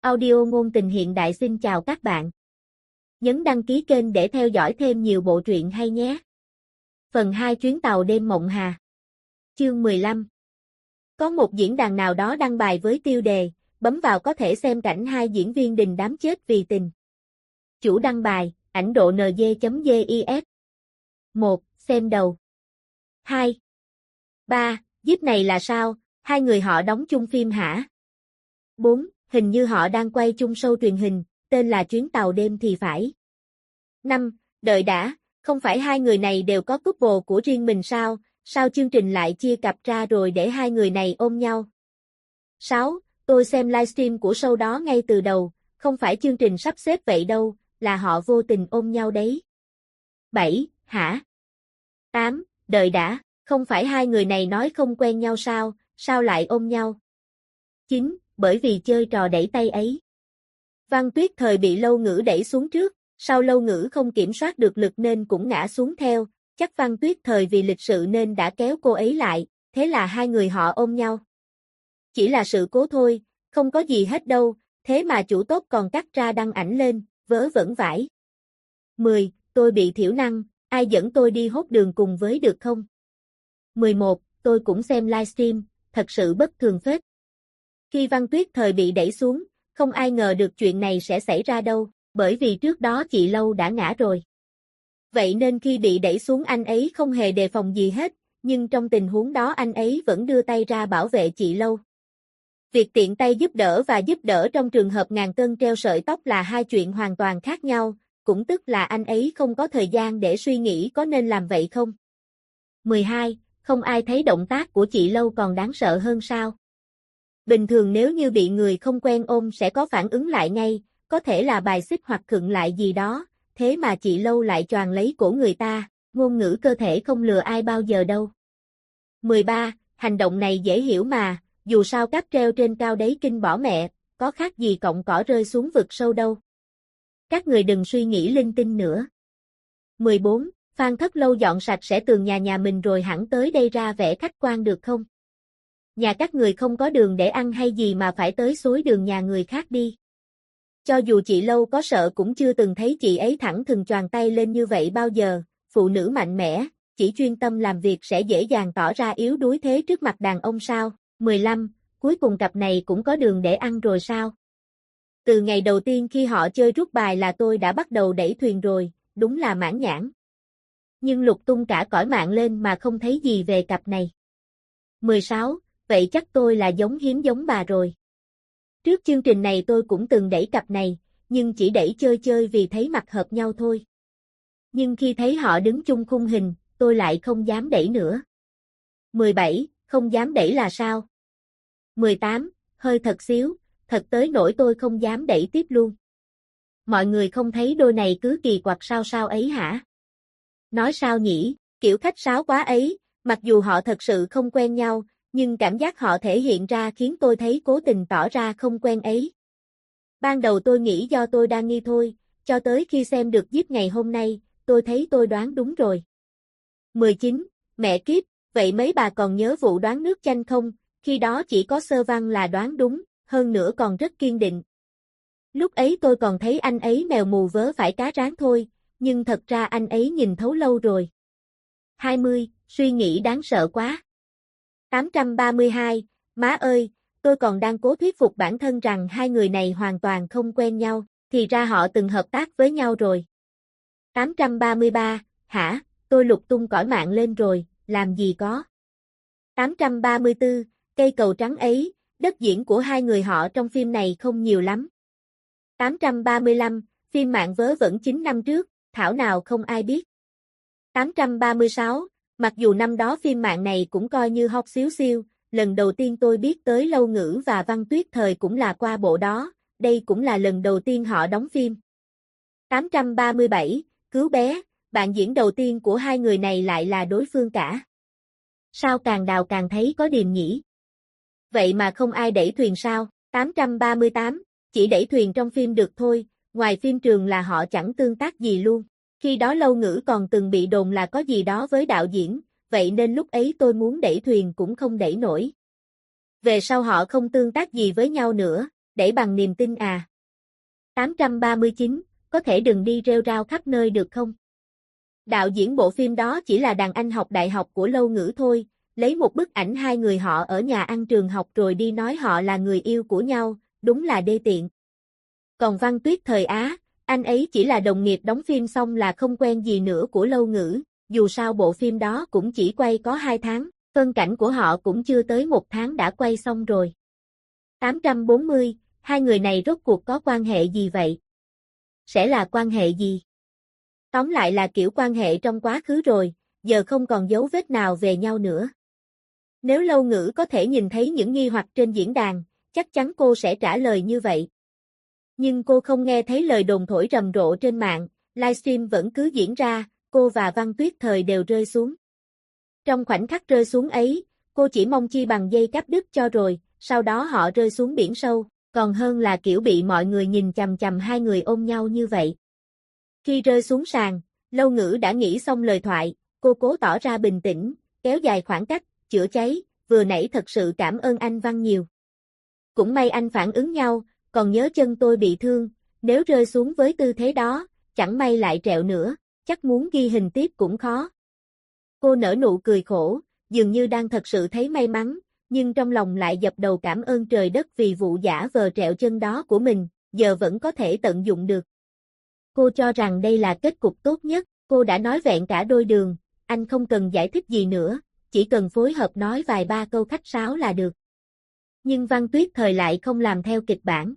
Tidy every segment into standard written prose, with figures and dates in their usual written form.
Audio ngôn tình hiện đại xin chào các bạn. Nhấn đăng ký kênh để theo dõi thêm nhiều bộ truyện hay nhé. Phần 2 Chuyến tàu đêm mộng hà. Chương 15. Có một diễn đàn nào đó đăng bài với tiêu đề, bấm vào có thể xem cảnh hai diễn viên đình đám chết vì tình. Chủ đăng bài, ảnh độ nd.gif. 1. Xem đầu. 2. 3. Díp này là sao, hai người họ đóng chung phim hả? 4. Hình như họ đang quay chung show truyền hình, tên là Chuyến tàu đêm thì phải. 5. Đợi đã, không phải hai người này đều có couple của riêng mình sao, sao chương trình lại chia cặp ra rồi để hai người này ôm nhau? 6. Tôi xem livestream của show đó ngay từ đầu, không phải chương trình sắp xếp vậy đâu, là họ vô tình ôm nhau đấy. 7. Hả? 8. Đợi đã, không phải hai người này nói không quen nhau sao lại ôm nhau? 9. Bởi vì chơi trò đẩy tay ấy. Văn Tuyết Thời bị Lâu Ngữ đẩy xuống trước, sau Lâu Ngữ không kiểm soát được lực nên cũng ngã xuống theo, chắc Văn Tuyết Thời vì lịch sự nên đã kéo cô ấy lại, thế là hai người họ ôm nhau. Chỉ là sự cố thôi, không có gì hết đâu, thế mà chủ tốt còn cắt ra đăng ảnh lên, vớ vẩn vãi. 10. Tôi bị thiểu năng, ai dẫn tôi đi hốt đường cùng với được không? 11. Tôi cũng xem livestream, thật sự bất thường phết. Khi Văn Tuyết Thời bị đẩy xuống, không ai ngờ được chuyện này sẽ xảy ra đâu, bởi vì trước đó chị Lâu đã ngã rồi. Vậy nên khi bị đẩy xuống anh ấy không hề đề phòng gì hết, nhưng trong tình huống đó anh ấy vẫn đưa tay ra bảo vệ chị Lâu. Việc tiện tay giúp đỡ và giúp đỡ trong trường hợp ngàn cân treo sợi tóc là hai chuyện hoàn toàn khác nhau, cũng tức là anh ấy không có thời gian để suy nghĩ có nên làm vậy không. 12. Không ai thấy động tác của chị Lâu còn đáng sợ hơn sao? Bình thường nếu như bị người không quen ôm sẽ có phản ứng lại ngay, có thể là bài xích hoặc khựng lại gì đó, thế mà chị Lâu lại choàng lấy cổ người ta, ngôn ngữ cơ thể không lừa ai bao giờ đâu. 13. Hành động này dễ hiểu mà, dù sao cáp treo trên cao đấy kinh bỏ mẹ, có khác gì cọng cỏ rơi xuống vực sâu đâu. Các người đừng suy nghĩ linh tinh nữa. 14. Phan Thất Lâu dọn sạch sẽ tường nhà mình rồi hẳn tới đây ra vẻ khách quan được không? Nhà các người không có đường để ăn hay gì mà phải tới xối đường nhà người khác đi. Cho dù chị Lâu có sợ cũng chưa từng thấy chị ấy thẳng thừng choàng tay lên như vậy bao giờ, phụ nữ mạnh mẽ, chỉ chuyên tâm làm việc sẽ dễ dàng tỏ ra yếu đuối thế trước mặt đàn ông sao. 15. Cuối cùng cặp này cũng có đường để ăn rồi sao? Từ ngày đầu tiên khi họ chơi rút bài là tôi đã bắt đầu đẩy thuyền rồi, đúng là mãn nhãn. Nhưng lục tung cả cõi mạng lên mà không thấy gì về cặp này. 16. Vậy chắc tôi là giống hiếm giống bà rồi. Trước chương trình này tôi cũng từng đẩy cặp này, nhưng chỉ đẩy chơi vì thấy mặt hợp nhau thôi. Nhưng khi thấy họ đứng chung khung hình, tôi lại không dám đẩy nữa. 17. Không dám đẩy là sao? 18. Hơi thật xíu, thật tới nỗi tôi không dám đẩy tiếp luôn. Mọi người không thấy đôi này cứ kỳ quặc sao ấy hả? Nói sao nhỉ, kiểu khách sáo quá ấy, mặc dù họ thật sự không quen nhau, nhưng cảm giác họ thể hiện ra khiến tôi thấy cố tình tỏ ra không quen ấy. Ban đầu tôi nghĩ do tôi đang nghi thôi, cho tới khi xem được díp ngày hôm nay, tôi thấy tôi đoán đúng rồi. 19. Mẹ kiếp, vậy mấy bà còn nhớ vụ đoán nước chanh không? Khi đó chỉ có Sơ Văn là đoán đúng, hơn nữa còn rất kiên định. Lúc ấy tôi còn thấy anh ấy mèo mù vớ phải cá rán thôi, nhưng thật ra anh ấy nhìn thấu lâu rồi. 20. Suy nghĩ đáng sợ quá. 832, má ơi, tôi còn đang cố thuyết phục bản thân rằng hai người này hoàn toàn không quen nhau, thì ra họ từng hợp tác với nhau rồi. 833, hả, tôi lục tung cõi mạng lên rồi, làm gì có. 834, cây cầu trắng ấy, đất diễn của hai người họ trong phim này không nhiều lắm. 835, phim mạng vớ vẩn 9 năm trước, thảo nào không ai biết. 836, mặc dù năm đó phim mạng này cũng coi như hot xíu xiu, lần đầu tiên tôi biết tới Lâu Ngữ và Văn Tuyết Thời cũng là qua bộ đó, đây cũng là lần đầu tiên họ đóng phim. 837, cứu bé, bạn diễn đầu tiên của hai người này lại là đối phương cả. Sao càng đào càng thấy có điềm nhỉ? Vậy mà không ai đẩy thuyền sao? 838, chỉ đẩy thuyền trong phim được thôi, ngoài phim trường là họ chẳng tương tác gì luôn. Khi đó Lâu Ngữ còn từng bị đồn là có gì đó với đạo diễn, vậy nên lúc ấy tôi muốn đẩy thuyền cũng không đẩy nổi. Về sau họ không tương tác gì với nhau nữa, đẩy bằng niềm tin à. 839, có thể đừng đi rêu rao khắp nơi được không? Đạo diễn bộ phim đó chỉ là đàn anh học đại học của Lâu Ngữ thôi, lấy một bức ảnh hai người họ ở nhà ăn trường học rồi đi nói họ là người yêu của nhau, đúng là đê tiện. Còn Văn Tuyết thời Á, anh ấy chỉ là đồng nghiệp đóng phim xong là không quen gì nữa của Lâu Ngữ, dù sao bộ phim đó cũng chỉ quay có 2 tháng, phân cảnh của họ cũng chưa tới 1 tháng đã quay xong rồi. 840, hai người này rốt cuộc có quan hệ gì vậy? Sẽ là quan hệ gì? Tóm lại là kiểu quan hệ trong quá khứ rồi, giờ không còn dấu vết nào về nhau nữa. Nếu Lâu Ngữ có thể nhìn thấy những nghi hoặc trên diễn đàn, chắc chắn cô sẽ trả lời như vậy. Nhưng cô không nghe thấy lời đồn thổi rầm rộ trên mạng, livestream vẫn cứ diễn ra, cô và Văn Tuyết thời đều rơi xuống. Trong khoảnh khắc rơi xuống ấy, cô chỉ mong chi bằng dây cáp đứt cho rồi, sau đó họ rơi xuống biển sâu, còn hơn là kiểu bị mọi người nhìn chằm chằm hai người ôm nhau như vậy. Khi rơi xuống sàn, Lâu Ngữ đã nghĩ xong lời thoại, cô cố tỏ ra bình tĩnh, kéo dài khoảng cách, chữa cháy, vừa nãy thật sự cảm ơn anh Văn nhiều. Cũng may anh phản ứng nhau, còn nhớ chân tôi bị thương, nếu rơi xuống với tư thế đó, chẳng may lại trẹo nữa, chắc muốn ghi hình tiếp cũng khó. Cô nở nụ cười khổ, dường như đang thật sự thấy may mắn, nhưng trong lòng lại dập đầu cảm ơn trời đất vì vụ giả vờ trẹo chân đó của mình, giờ vẫn có thể tận dụng được. Cô cho rằng đây là kết cục tốt nhất, cô đã nói vẹn cả đôi đường, anh không cần giải thích gì nữa, chỉ cần phối hợp nói vài ba câu khách sáo là được. Nhưng Văn Tuyết thời lại không làm theo kịch bản.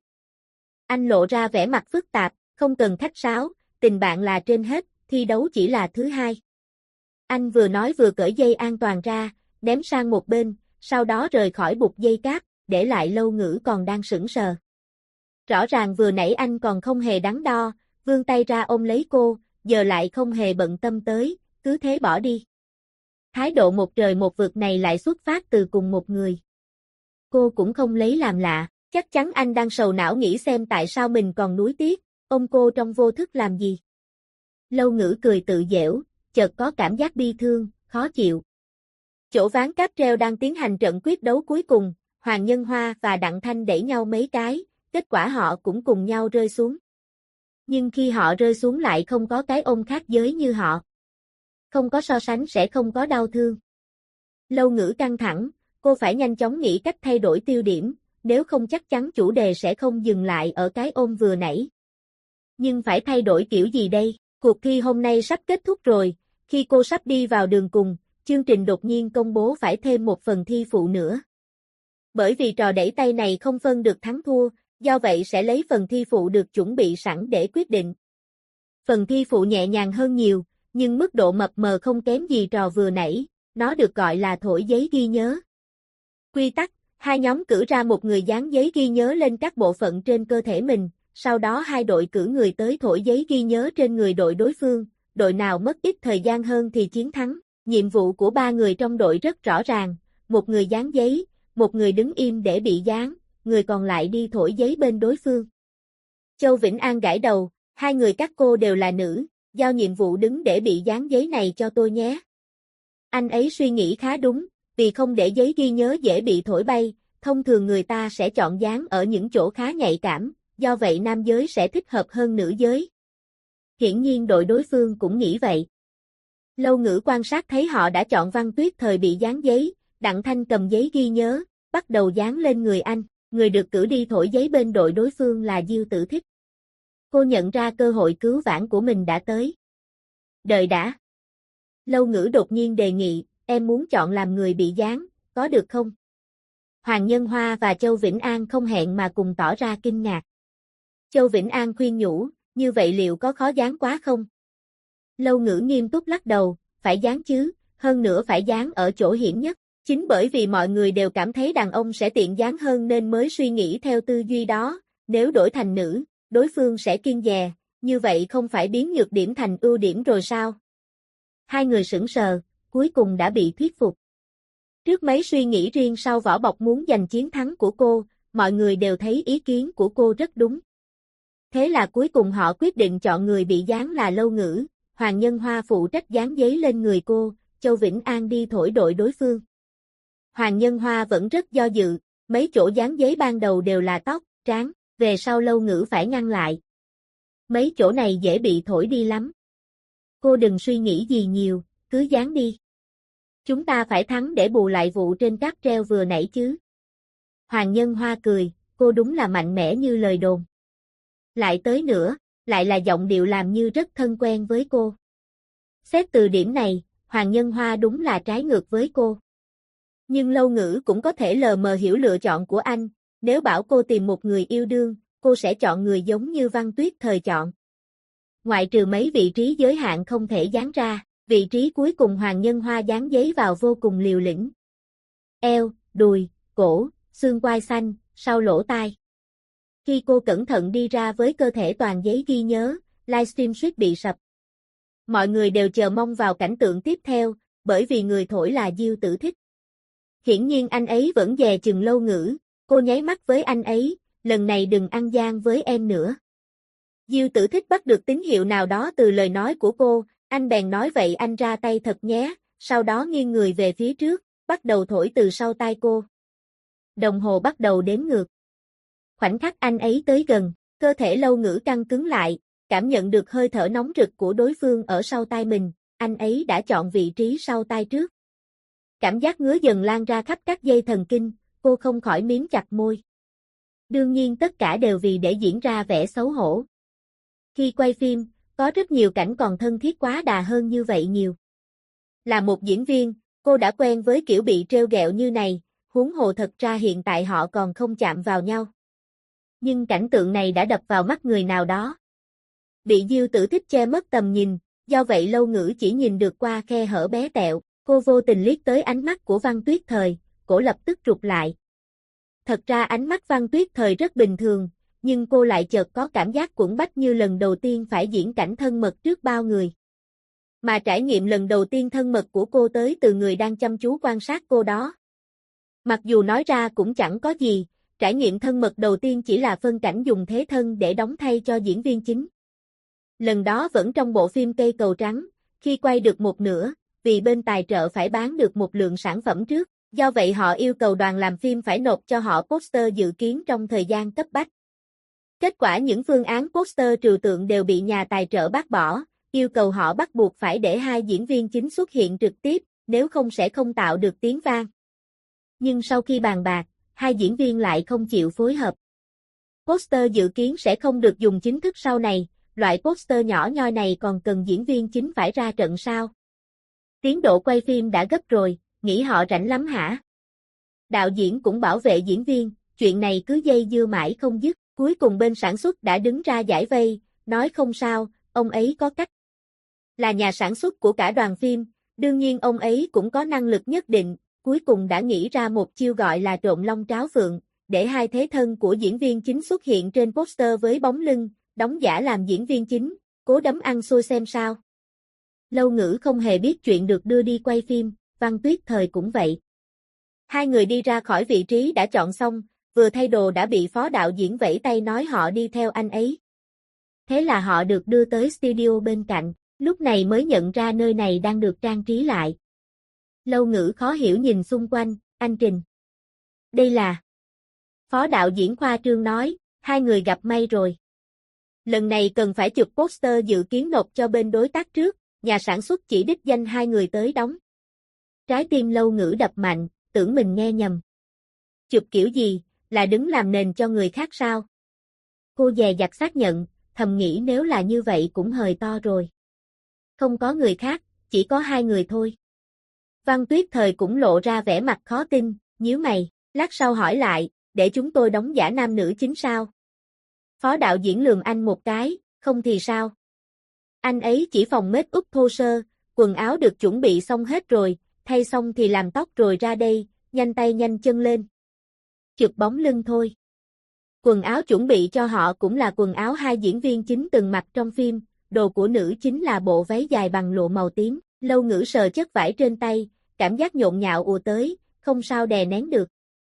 Anh lộ ra vẻ mặt phức tạp, không cần khách sáo, tình bạn là trên hết, thi đấu chỉ là thứ hai. Anh vừa nói vừa cởi dây an toàn ra, ném sang một bên, sau đó rời khỏi buộc dây cáp, để lại Lâu Ngữ còn đang sững sờ. Rõ ràng vừa nãy anh còn không hề đắn đo, vươn tay ra ôm lấy cô, giờ lại không hề bận tâm tới, cứ thế bỏ đi. Thái độ một trời một vực này lại xuất phát từ cùng một người. Cô cũng không lấy làm lạ, chắc chắn anh đang sầu não nghĩ xem tại sao mình còn nuối tiếc, ôm cô trong vô thức làm gì. Lâu Ngữ cười tự giễu, chợt có cảm giác bi thương, khó chịu. Chỗ ván cáp treo đang tiến hành trận quyết đấu cuối cùng, Hoàng Nhân Hoa và Đặng Thanh đẩy nhau mấy cái, kết quả họ cũng cùng nhau rơi xuống. Nhưng khi họ rơi xuống lại không có cái ôm khác giới như họ. Không có so sánh sẽ không có đau thương. Lâu Ngữ căng thẳng, cô phải nhanh chóng nghĩ cách thay đổi tiêu điểm, nếu không chắc chắn chủ đề sẽ không dừng lại ở cái ôm vừa nãy. Nhưng phải thay đổi kiểu gì đây? Cuộc thi hôm nay sắp kết thúc rồi, khi cô sắp đi vào đường cùng, chương trình đột nhiên công bố phải thêm một phần thi phụ nữa. Bởi vì trò đẩy tay này không phân được thắng thua, do vậy sẽ lấy phần thi phụ được chuẩn bị sẵn để quyết định. Phần thi phụ nhẹ nhàng hơn nhiều, nhưng mức độ mập mờ không kém gì trò vừa nãy, nó được gọi là thổi giấy ghi nhớ. Quy tắc, hai nhóm cử ra một người dán giấy ghi nhớ lên các bộ phận trên cơ thể mình, sau đó hai đội cử người tới thổi giấy ghi nhớ trên người đội đối phương, đội nào mất ít thời gian hơn thì chiến thắng. Nhiệm vụ của ba người trong đội rất rõ ràng, một người dán giấy, một người đứng im để bị dán, người còn lại đi thổi giấy bên đối phương. Châu Vĩnh An gãi đầu, hai người các cô đều là nữ, giao nhiệm vụ đứng để bị dán giấy này cho tôi nhé. Anh ấy suy nghĩ khá đúng, vì không để giấy ghi nhớ dễ bị thổi bay, thông thường người ta sẽ chọn dán ở những chỗ khá nhạy cảm, do vậy nam giới sẽ thích hợp hơn nữ giới. Hiển nhiên đội đối phương cũng nghĩ vậy. Lâu Ngữ quan sát thấy họ đã chọn Văn Tuyết thời bị dán giấy, Đặng Thanh cầm giấy ghi nhớ, bắt đầu dán lên người anh, người được cử đi thổi giấy bên đội đối phương là Diêu Tử Thích. Cô nhận ra cơ hội cứu vãn của mình đã tới. Đợi đã. Lâu Ngữ đột nhiên đề nghị, em muốn chọn làm người bị dán, có được không? Hoàng Nhân Hoa và Châu Vĩnh An không hẹn mà cùng tỏ ra kinh ngạc. Châu Vĩnh An khuyên nhủ, như vậy liệu có khó dán quá không? Lâu Ngữ nghiêm túc lắc đầu, phải dán chứ, hơn nữa phải dán ở chỗ hiểm nhất. Chính bởi vì mọi người đều cảm thấy đàn ông sẽ tiện dán hơn nên mới suy nghĩ theo tư duy đó, nếu đổi thành nữ, đối phương sẽ kiêng dè, như vậy không phải biến nhược điểm thành ưu điểm rồi sao? Hai người sững sờ, cuối cùng đã bị thuyết phục. Trước mấy suy nghĩ riêng sau vỏ bọc muốn giành chiến thắng của cô, mọi người đều thấy ý kiến của cô rất đúng. Thế là cuối cùng họ quyết định chọn người bị dán là Lâu Ngữ, Hoàng Nhân Hoa phụ trách dán giấy lên người cô, Châu Vĩnh An đi thổi đội đối phương. Hoàng Nhân Hoa vẫn rất do dự, mấy chỗ dán giấy ban đầu đều là tóc, trán, về sau Lâu Ngữ phải ngăn lại. Mấy chỗ này dễ bị thổi đi lắm. Cô đừng suy nghĩ gì nhiều, cứ dán đi. Chúng ta phải thắng để bù lại vụ trên cáp treo vừa nãy chứ. Hoàng Nhân Hoa cười, cô đúng là mạnh mẽ như lời đồn. Lại tới nữa, lại là giọng điệu làm như rất thân quen với cô. Xét từ điểm này, Hoàng Nhân Hoa đúng là trái ngược với cô. Nhưng Lâu Ngữ cũng có thể lờ mờ hiểu lựa chọn của anh, nếu bảo cô tìm một người yêu đương, cô sẽ chọn người giống như Văn Tuyết Thời chọn. Ngoại trừ mấy vị trí giới hạn không thể dán ra, vị trí cuối cùng Hoàng Nhân Hoa dán giấy vào vô cùng liều lĩnh. Eo, đùi, cổ, xương quai xanh, sau lỗ tai. Khi cô cẩn thận đi ra với cơ thể toàn giấy ghi nhớ, livestream suýt bị sập. Mọi người đều chờ mong vào cảnh tượng tiếp theo, bởi vì người thổi là Diêu Tử Thích. Hiển nhiên anh ấy vẫn dè chừng Lâu Ngữ, cô nháy mắt với anh ấy, lần này đừng ăn gian với em nữa. Diêu Tử Thích bắt được tín hiệu nào đó từ lời nói của cô, anh bèn nói vậy anh ra tay thật nhé, sau đó nghiêng người về phía trước, bắt đầu thổi từ sau tai cô. Đồng hồ bắt đầu đếm ngược. Khoảnh khắc anh ấy tới gần, cơ thể Lâu Ngữ căng cứng lại, cảm nhận được hơi thở nóng rực của đối phương ở sau tai mình, anh ấy đã chọn vị trí sau tai trước. Cảm giác ngứa dần lan ra khắp các dây thần kinh, cô không khỏi mím chặt môi. Đương nhiên tất cả đều vì để diễn ra vẻ xấu hổ. Khi quay phim, có rất nhiều cảnh còn thân thiết quá đà hơn như vậy nhiều. Là một diễn viên, cô đã quen với kiểu bị trêu ghẹo như này, huống hồ thật ra hiện tại họ còn không chạm vào nhau. Nhưng cảnh tượng này đã đập vào mắt người nào đó. Bị Diêu Tử Thích che mất tầm nhìn, do vậy Lâu Ngữ chỉ nhìn được qua khe hở bé tẹo, cô vô tình liếc tới ánh mắt của Văn Tuyết Thời, cổ lập tức rụt lại. Thật ra ánh mắt Văn Tuyết Thời rất bình thường, nhưng cô lại chợt có cảm giác cuộn bách như lần đầu tiên phải diễn cảnh thân mật trước bao người. Mà trải nghiệm lần đầu tiên thân mật của cô tới từ người đang chăm chú quan sát cô đó. Mặc dù nói ra cũng chẳng có gì, trải nghiệm thân mật đầu tiên chỉ là phân cảnh dùng thế thân để đóng thay cho diễn viên chính. Lần đó vẫn trong bộ phim Cây Cầu Trắng, khi quay được một nửa, vì bên tài trợ phải bán được một lượng sản phẩm trước, do vậy họ yêu cầu đoàn làm phim phải nộp cho họ poster dự kiến trong thời gian cấp bách. Kết quả những phương án poster trừu tượng đều bị nhà tài trợ bác bỏ, yêu cầu họ bắt buộc phải để hai diễn viên chính xuất hiện trực tiếp, nếu không sẽ không tạo được tiếng vang. Nhưng sau khi bàn bạc, hai diễn viên lại không chịu phối hợp. Poster dự kiến sẽ không được dùng chính thức sau này, loại poster nhỏ nhoi này còn cần diễn viên chính phải ra trận sao? Tiến độ quay phim đã gấp rồi, nghĩ họ rảnh lắm hả? Đạo diễn cũng bảo vệ diễn viên, chuyện này cứ dây dưa mãi không dứt, cuối cùng bên sản xuất đã đứng ra giải vây, nói không sao, ông ấy có cách. Là nhà sản xuất của cả đoàn phim, đương nhiên ông ấy cũng có năng lực nhất định, cuối cùng đã nghĩ ra một chiêu gọi là trộn lông tráo phượng, để hai thế thân của diễn viên chính xuất hiện trên poster với bóng lưng, đóng giả làm diễn viên chính, cố đấm ăn xôi xem sao. Lâu Ngữ không hề biết chuyện được đưa đi quay phim, Văn Tuyết Thời cũng vậy. Hai người đi ra khỏi vị trí đã chọn xong, vừa thay đồ đã bị phó đạo diễn vẫy tay nói họ đi theo anh ấy. Thế là họ được đưa tới studio bên cạnh, lúc này mới nhận ra nơi này đang được trang trí lại. Lâu Ngữ khó hiểu nhìn xung quanh, anh Trình. Đây là... Phó đạo diễn khoa trương nói, hai người gặp may rồi. Lần này cần phải chụp poster dự kiến nộp cho bên đối tác trước, nhà sản xuất chỉ đích danh hai người tới đóng. Trái tim Lâu Ngữ đập mạnh, tưởng mình nghe nhầm. Chụp kiểu gì, là đứng làm nền cho người khác sao? Cô dè dặt xác nhận, thầm nghĩ nếu là như vậy cũng hời to rồi. Không có người khác, chỉ có hai người thôi. Văn Tuyết Thời cũng lộ ra vẻ mặt khó tin, nhíu mày, lát sau hỏi lại, để chúng tôi đóng giả nam nữ chính sao? Phó đạo diễn lườm anh một cái, không thì sao? Anh ấy chỉ phòng make up thô sơ, quần áo được chuẩn bị xong hết rồi, thay xong thì làm tóc rồi ra đây, nhanh tay nhanh chân lên. Chụp bóng lưng thôi. Quần áo chuẩn bị cho họ cũng là quần áo hai diễn viên chính từng mặc trong phim, đồ của nữ chính là bộ váy dài bằng lụa màu tím, Lâu Ngữ sờ chất vải trên tay, cảm giác nhộn nhạo ùa tới, không sao đè nén được.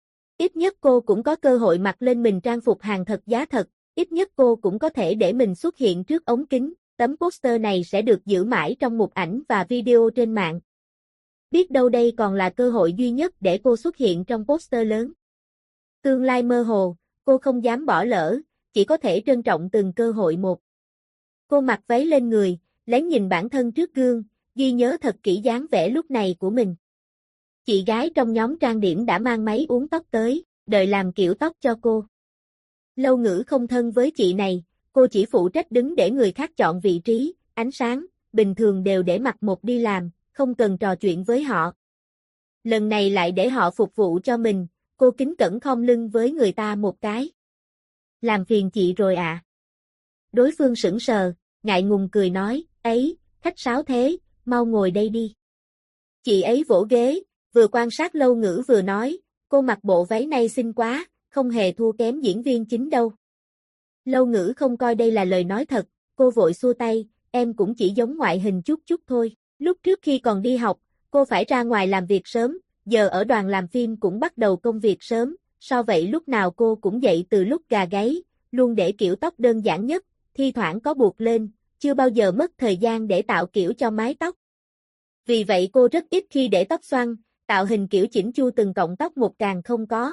Ít nhất cô cũng có cơ hội mặc lên mình trang phục hàng thật giá thật, ít nhất cô cũng có thể để mình xuất hiện trước ống kính, tấm poster này sẽ được giữ mãi trong mục ảnh và video trên mạng. Biết đâu đây còn là cơ hội duy nhất để cô xuất hiện trong poster lớn. Tương lai mơ hồ, cô không dám bỏ lỡ, chỉ có thể trân trọng từng cơ hội một. Cô mặc váy lên người, lén nhìn bản thân trước gương, ghi nhớ thật kỹ dáng vẻ lúc này của mình. Chị gái trong nhóm trang điểm đã mang máy uốn tóc tới, đợi làm kiểu tóc cho cô. Lâu Ngữ không thân với chị này, cô chỉ phụ trách đứng để người khác chọn vị trí, ánh sáng, bình thường đều để mặt một đi làm, không cần trò chuyện với họ. Lần này lại để họ phục vụ cho mình, cô kính cẩn khom lưng với người ta một cái. Làm phiền chị rồi ạ. Đối phương sững sờ, ngại ngùng cười nói, ấy, khách sáo thế, mau ngồi đây đi. Chị ấy vỗ ghế, vừa quan sát Lâu Ngữ vừa nói, cô mặc bộ váy này xinh quá, không hề thua kém diễn viên chính đâu. Lâu Ngữ không coi đây là lời nói thật, cô vội xua tay, em cũng chỉ giống ngoại hình chút chút thôi. Lúc trước khi còn đi học, cô phải ra ngoài làm việc sớm, giờ ở đoàn làm phim cũng bắt đầu công việc sớm, so vậy lúc nào cô cũng dậy từ lúc gà gáy, luôn để kiểu tóc đơn giản nhất, thi thoảng có buộc lên, chưa bao giờ mất thời gian để tạo kiểu cho mái tóc. Vì vậy cô rất ít khi để tóc xoăn, tạo hình kiểu chỉnh chu từng cọng tóc một càng không có.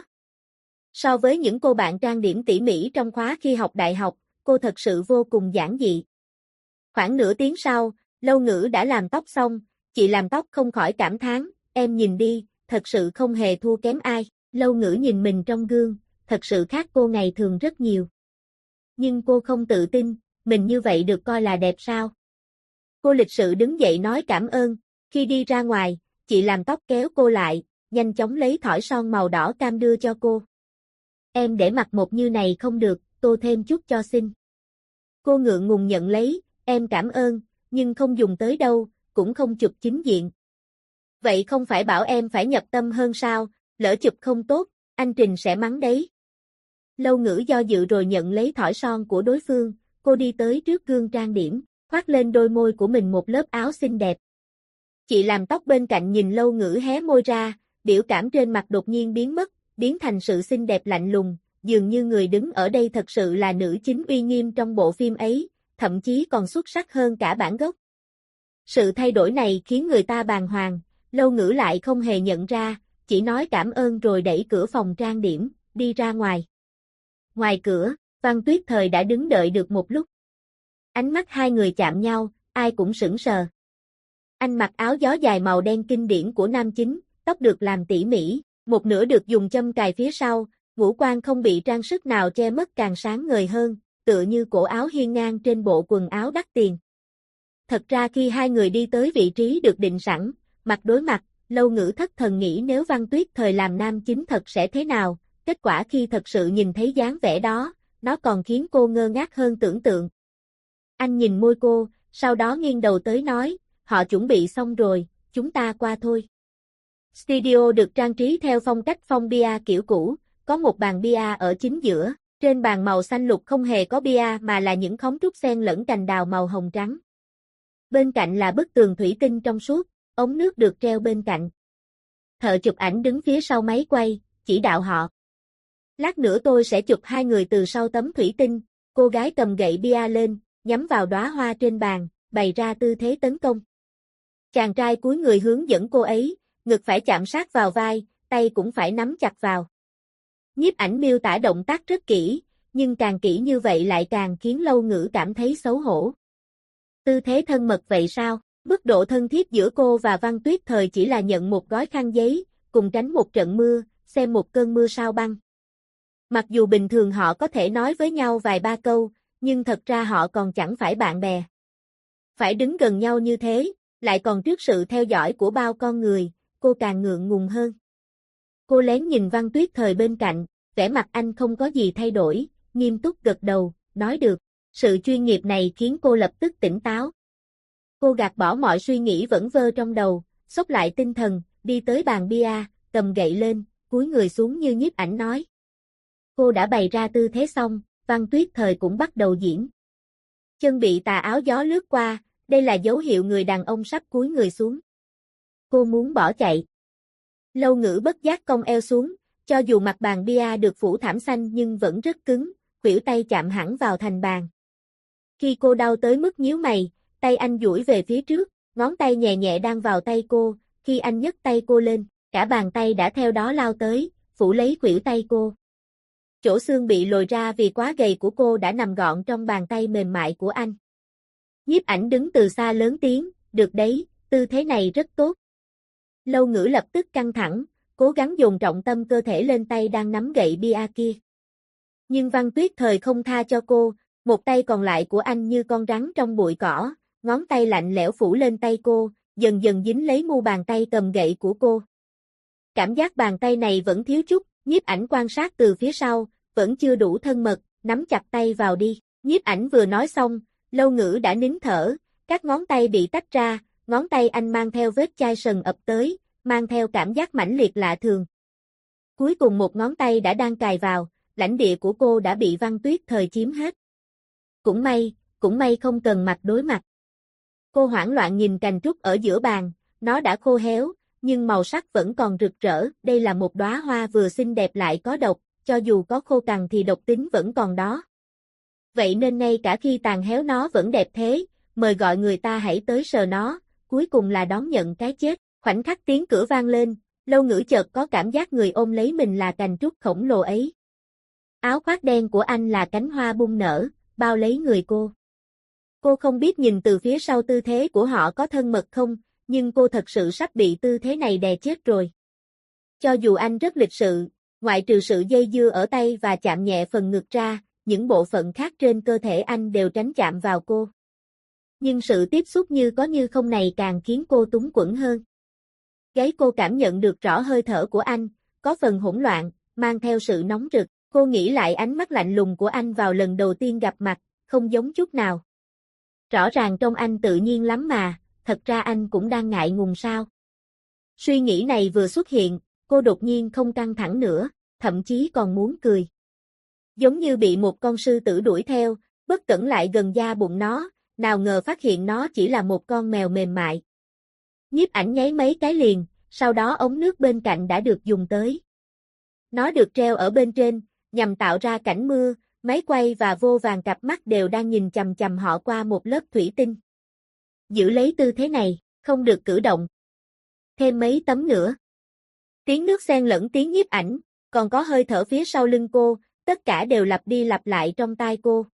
So với những cô bạn trang điểm tỉ mỉ trong khóa khi học đại học, cô thật sự vô cùng giản dị. Khoảng nửa tiếng sau, Lâu Ngữ đã làm tóc xong, chị làm tóc không khỏi cảm thán, em nhìn đi, thật sự không hề thua kém ai. Lâu Ngữ nhìn mình trong gương, thật sự khác cô ngày thường rất nhiều. Nhưng cô không tự tin, mình như vậy được coi là đẹp sao? Cô lịch sự đứng dậy nói cảm ơn, khi đi ra ngoài, chị làm tóc kéo cô lại, nhanh chóng lấy thỏi son màu đỏ cam đưa cho cô. Em để mặt một như này không được, tô thêm chút cho xinh. Cô ngượng ngùng nhận lấy, em cảm ơn, nhưng không dùng tới đâu, cũng không chụp chính diện. Vậy không phải bảo em phải nhập tâm hơn sao, lỡ chụp không tốt, anh Trình sẽ mắng đấy. Lâu Ngữ do dự rồi nhận lấy thỏi son của đối phương, cô đi tới trước gương trang điểm, khoác lên đôi môi của mình một lớp áo xinh đẹp. Chị làm tóc bên cạnh nhìn Lâu Ngữ hé môi ra, biểu cảm trên mặt đột nhiên biến mất, biến thành sự xinh đẹp lạnh lùng, dường như người đứng ở đây thật sự là nữ chính uy nghiêm trong bộ phim ấy, thậm chí còn xuất sắc hơn cả bản gốc. Sự thay đổi này khiến người ta bàng hoàng, Lâu Ngữ lại không hề nhận ra, chỉ nói cảm ơn rồi đẩy cửa phòng trang điểm, đi ra ngoài. Ngoài cửa, Văn Tuyết Thời đã đứng đợi được một lúc. Ánh mắt hai người chạm nhau, ai cũng sững sờ. Anh mặc áo gió dài màu đen kinh điển của nam chính, tóc được làm tỉ mỉ, một nửa được dùng châm cài phía sau, ngũ quan không bị trang sức nào che mất càng sáng ngời hơn, tựa như cổ áo hiên ngang trên bộ quần áo đắt tiền. Thật ra khi hai người đi tới vị trí được định sẵn, mặt đối mặt, Lâu Ngữ thất thần nghĩ nếu Văn Tuyết Thời làm nam chính thật sẽ thế nào, kết quả khi thật sự nhìn thấy dáng vẻ đó, nó còn khiến cô ngơ ngác hơn tưởng tượng. Anh nhìn môi cô, sau đó nghiêng đầu tới nói, họ chuẩn bị xong rồi, chúng ta qua thôi. Studio được trang trí theo phong cách phong bia kiểu cũ, có một bàn bia ở chính giữa, trên bàn màu xanh lục không hề có bia mà là những khóm trúc xen lẫn cành đào màu hồng trắng. Bên cạnh là bức tường thủy tinh trong suốt, ống nước được treo bên cạnh. Thợ chụp ảnh đứng phía sau máy quay, chỉ đạo họ. Lát nữa tôi sẽ chụp hai người từ sau tấm thủy tinh, cô gái cầm gậy bia lên, nhắm vào đóa hoa trên bàn, bày ra tư thế tấn công. Chàng trai cúi người hướng dẫn cô ấy, ngực phải chạm sát vào vai, tay cũng phải nắm chặt vào. Nhiếp ảnh miêu tả động tác rất kỹ, nhưng càng kỹ như vậy lại càng khiến Lâu Ngữ cảm thấy xấu hổ. Tư thế thân mật vậy sao? Mức độ thân thiết giữa cô và Văn Tuyết Thời chỉ là nhận một gói khăn giấy, cùng tránh một trận mưa, xem một cơn mưa sao băng. Mặc dù bình thường họ có thể nói với nhau vài ba câu, nhưng thật ra họ còn chẳng phải bạn bè. Phải đứng gần nhau như thế, lại còn trước sự theo dõi của bao con người, cô càng ngượng ngùng hơn. Cô lén nhìn Văn Tuyết Thời bên cạnh, vẻ mặt anh không có gì thay đổi, nghiêm túc gật đầu, nói được. Sự chuyên nghiệp này khiến cô lập tức tỉnh táo. Cô gạt bỏ mọi suy nghĩ vẩn vơ trong đầu, xốc lại tinh thần, đi tới bàn bia, cầm gậy lên, cúi người xuống như nhiếp ảnh nói. Cô đã bày ra tư thế xong, Văn Tuyết Thời cũng bắt đầu diễn. Chân bị tà áo gió lướt qua, đây là dấu hiệu người đàn ông sắp cúi người xuống. Cô muốn bỏ chạy. Lâu Ngữ bất giác cong eo xuống, cho dù mặt bàn bia được phủ thảm xanh nhưng vẫn rất cứng, khuỷu tay chạm hẳn vào thành bàn. Khi cô đau tới mức nhíu mày, tay anh duỗi về phía trước, ngón tay nhẹ nhẹ đang vào tay cô, khi anh nhấc tay cô lên, cả bàn tay đã theo đó lao tới, phủ lấy khuỷu tay cô. chỗ xương bị lồi ra vì quá gầy của cô đã nằm gọn trong bàn tay mềm mại của anh. Nhiếp Ảnh đứng từ xa lớn tiếng, được đấy, tư thế này rất tốt. Lâu Ngữ lập tức căng thẳng, cố gắng dồn trọng tâm cơ thể lên tay đang nắm gậy bia kia. Nhưng Văn Tuyết Thời không tha cho cô, một tay còn lại của anh như con rắn trong bụi cỏ, ngón tay lạnh lẽo phủ lên tay cô, dần dần dính lấy mu bàn tay cầm gậy của cô. Cảm giác bàn tay này vẫn thiếu chút, Nhiếp Ảnh quan sát từ phía sau, vẫn chưa đủ thân mật, nắm chặt tay vào đi. Nhiếp Ảnh vừa nói xong, Lâu Ngữ đã nín thở, các ngón tay bị tách ra, ngón tay anh mang theo vết chai sần ập tới, mang theo cảm giác mãnh liệt lạ thường. Cuối cùng một ngón tay đã đang cài vào, lãnh địa của cô đã bị Văn Tuyết Thời chiếm hết. Cũng may không cần mặt đối mặt. Cô hoảng loạn nhìn cành trúc ở giữa bàn, nó đã khô héo, nhưng màu sắc vẫn còn rực rỡ, đây là một đóa hoa vừa xinh đẹp lại có độc, cho dù có khô cằn thì độc tính vẫn còn đó. Vậy nên ngay cả khi tàn héo nó vẫn đẹp thế, mời gọi người ta hãy tới sờ nó, cuối cùng là đón nhận cái chết. Khoảnh khắc tiếng cửa vang lên, Lâu Ngữ chợt có cảm giác người ôm lấy mình là cành trúc khổng lồ ấy. Áo khoác đen của anh là cánh hoa bung nở, bao lấy người cô. Cô không biết nhìn từ phía sau tư thế của họ có thân mật không, nhưng cô thật sự sắp bị tư thế này đè chết rồi. Cho dù anh rất lịch sự, ngoại trừ sự dây dưa ở tay và chạm nhẹ phần ngực ra, những bộ phận khác trên cơ thể anh đều tránh chạm vào cô. Nhưng sự tiếp xúc như có như không này càng khiến cô túng quẫn hơn. Gáy cô cảm nhận được rõ hơi thở của anh, có phần hỗn loạn, mang theo sự nóng rực. Cô nghĩ lại ánh mắt lạnh lùng của anh vào lần đầu tiên gặp mặt, không giống chút nào. Rõ ràng trông anh tự nhiên lắm mà, thật ra anh cũng đang ngại ngùng sao. Suy nghĩ này vừa xuất hiện, cô đột nhiên không căng thẳng nữa, thậm chí còn muốn cười. Giống như bị một con sư tử đuổi theo, bất cẩn lại gần da bụng nó, nào ngờ phát hiện nó chỉ là một con mèo mềm mại. Nhiếp Ảnh nháy mấy cái liền, sau đó ống nước bên cạnh đã được dùng tới. Nó được treo ở bên trên, nhằm tạo ra cảnh mưa, máy quay và vô vàn cặp mắt đều đang nhìn chằm chằm họ qua một lớp thủy tinh. Giữ lấy tư thế này, không được cử động. Thêm mấy tấm nữa. Tiếng nước xen lẫn tiếng Nhiếp Ảnh, còn có hơi thở phía sau lưng cô, tất cả đều lặp đi lặp lại trong tai cô.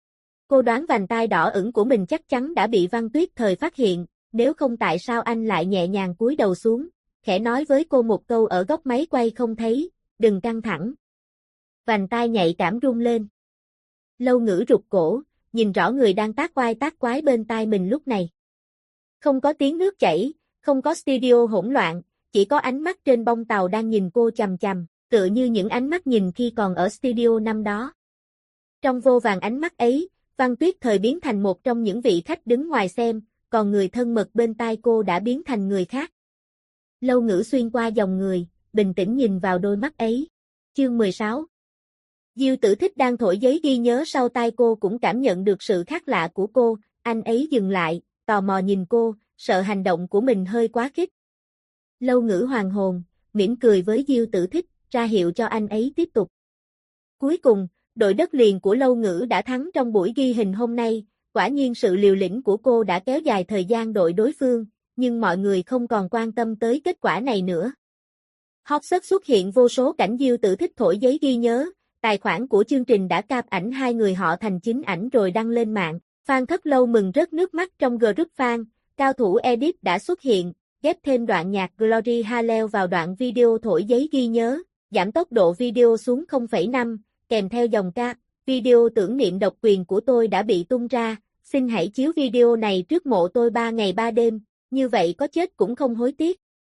Cô đoán vành tai đỏ ửng của mình chắc chắn đã bị Văn Tuyết Thời phát hiện, nếu không tại sao anh lại nhẹ nhàng cúi đầu xuống, khẽ nói với cô một câu ở góc máy quay không thấy, đừng căng thẳng. Vành tai nhạy cảm rung lên. Lâu Ngữ rụt cổ, nhìn rõ người đang tác oai tác quái bên tai mình lúc này. Không có tiếng nước chảy, không có studio hỗn loạn, chỉ có ánh mắt trên bông tàu đang nhìn cô chằm chằm, tựa như những ánh mắt nhìn khi còn ở studio năm đó. Trong vô vàn ánh mắt ấy, Văn Tuyết Thời biến thành một trong những vị khách đứng ngoài xem, còn người thân mật bên tai cô đã biến thành người khác. Lâu Ngữ xuyên qua dòng người, bình tĩnh nhìn vào đôi mắt ấy. Chương 16. Diêu Tử Thích đang thổi giấy ghi nhớ sau tai cô cũng cảm nhận được sự khác lạ của cô, anh ấy dừng lại, tò mò nhìn cô, sợ hành động của mình hơi quá khích. Lâu Ngữ hoàn hồn, mỉm cười với Diêu Tử Thích, ra hiệu cho anh ấy tiếp tục. Cuối cùng, đội đất liền của Lâu Ngữ đã thắng trong buổi ghi hình hôm nay, quả nhiên sự liều lĩnh của cô đã kéo dài thời gian đội đối phương, nhưng mọi người không còn quan tâm tới kết quả này nữa. Hot search xuất hiện vô số cảnh Diêu Tử Thích thổi giấy ghi nhớ, tài khoản của chương trình đã cap ảnh hai người họ thành chính ảnh rồi đăng lên mạng. Fan Thất Lâu mừng rớt nước mắt trong group fan, cao thủ edit đã xuất hiện, ghép thêm đoạn nhạc Glory Hallel vào đoạn video thổi giấy ghi nhớ, giảm tốc độ video xuống 0,5, kèm theo dòng ca, video tưởng niệm độc quyền của tôi đã bị tung ra, xin hãy chiếu video này trước mộ tôi 3 ngày 3 đêm, như vậy có chết cũng không hối tiếc.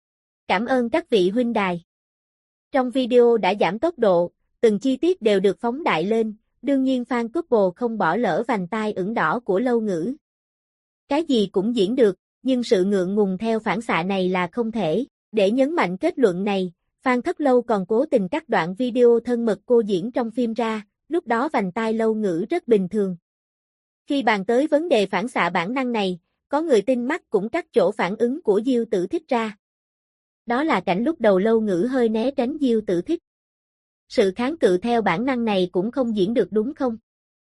Cảm ơn các vị huynh đài. Trong video đã giảm tốc độ, từng chi tiết đều được phóng đại lên, đương nhiên fan couple không bỏ lỡ vành tai ửng đỏ của Lâu Ngữ. Cái gì cũng diễn được, nhưng sự ngượng ngùng theo phản xạ này là không thể. Để nhấn mạnh kết luận này, fan Thất Lâu còn cố tình cắt đoạn video thân mật cô diễn trong phim ra, lúc đó vành tai Lâu Ngữ rất bình thường. Khi bàn tới vấn đề phản xạ bản năng này, có người tinh mắt cũng cắt chỗ phản ứng của Diêu Tử Thích ra. Đó là cảnh lúc đầu Lâu Ngữ hơi né tránh Diêu Tử Thích. Sự kháng cự theo bản năng này cũng không diễn được đúng không?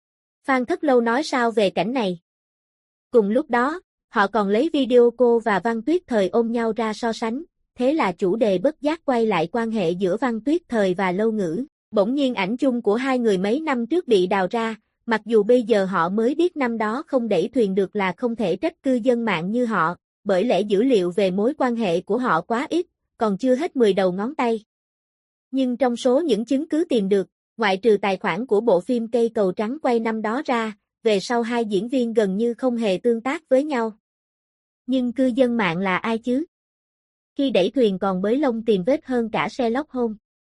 Fan Thất Lâu nói sao về cảnh này? Cùng lúc đó, họ còn lấy video cô và Văn Tuyết Thời ôm nhau ra so sánh, thế là chủ đề bất giác quay lại quan hệ giữa Văn Tuyết Thời và Lâu Ngữ. Bỗng nhiên ảnh chung của hai người mấy năm trước bị đào ra, mặc dù bây giờ họ mới biết năm đó không đẩy thuyền được là không thể trách cư dân mạng như họ, bởi lẽ dữ liệu về mối quan hệ của họ quá ít, còn chưa hết 10 đầu ngón tay. Nhưng trong số những chứng cứ tìm được, ngoại trừ tài khoản của bộ phim Cây cầu trắng quay năm đó ra, về sau hai diễn viên gần như không hề tương tác với nhau. Nhưng cư dân mạng là ai chứ? Khi đẩy thuyền còn bới lông tìm vết hơn cả Sherlock Holmes.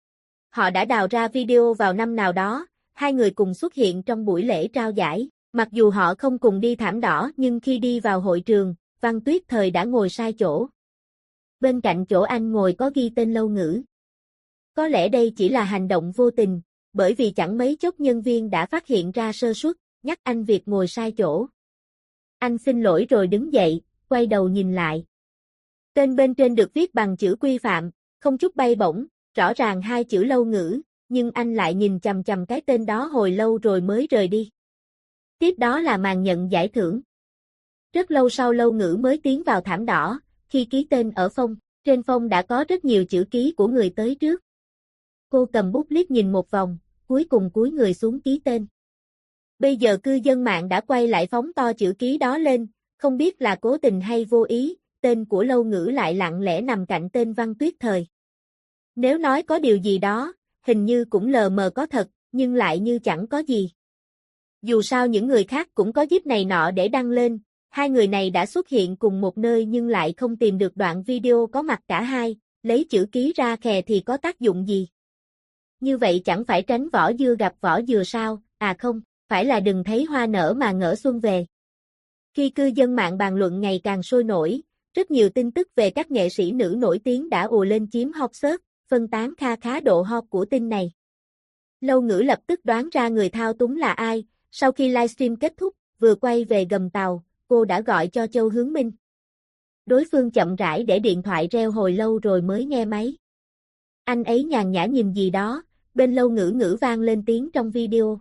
Họ đã đào ra video vào năm nào đó, hai người cùng xuất hiện trong buổi lễ trao giải, mặc dù họ không cùng đi thảm đỏ nhưng khi đi vào hội trường, Văn Tuyết Thời đã ngồi sai chỗ. Bên cạnh chỗ anh ngồi có ghi tên Lâu Ngữ. Có lẽ đây chỉ là hành động vô tình, bởi vì chẳng mấy chốc nhân viên đã phát hiện ra sơ suất, nhắc anh việc ngồi sai chỗ. Anh xin lỗi rồi đứng dậy, quay đầu nhìn lại. Tên bên trên được viết bằng chữ quy phạm, không chút bay bổng, rõ ràng hai chữ Lâu Ngữ, nhưng anh lại nhìn chằm chằm cái tên đó hồi lâu rồi mới rời đi. Tiếp đó là màn nhận giải thưởng. Rất lâu sau Lâu Ngữ mới tiến vào thảm đỏ, khi ký tên ở phông, trên phông đã có rất nhiều chữ ký của người tới trước. Cô cầm bút liếc nhìn một vòng, cuối cùng cúi người xuống ký tên. Bây giờ cư dân mạng đã quay lại phóng to chữ ký đó lên, không biết là cố tình hay vô ý, tên của Lâu Ngữ lại lặng lẽ nằm cạnh tên Văn Tuyết Thời. Nếu nói có điều gì đó, hình như cũng lờ mờ có thật, nhưng lại như chẳng có gì. Dù sao những người khác cũng có díp này nọ để đăng lên, hai người này đã xuất hiện cùng một nơi nhưng lại không tìm được đoạn video có mặt cả hai, lấy chữ ký ra khè thì có tác dụng gì? Như vậy chẳng phải tránh vỏ dưa gặp vỏ dừa sao, à không, phải là đừng thấy hoa nở mà ngỡ xuân về. Khi cư dân mạng bàn luận ngày càng sôi nổi, rất nhiều tin tức về các nghệ sĩ nữ nổi tiếng đã ùa lên chiếm hot search, phân tán kha khá độ hot của tin này. Lâu Ngữ lập tức đoán ra người thao túng là ai, sau khi livestream kết thúc, vừa quay về gầm tàu, cô đã gọi cho Châu Hướng Minh. Đối phương chậm rãi để điện thoại reo hồi lâu rồi mới nghe máy. Anh ấy nhàn nhã nhìn gì đó, bên Lâu Ngữ ngữ vang lên tiếng trong video.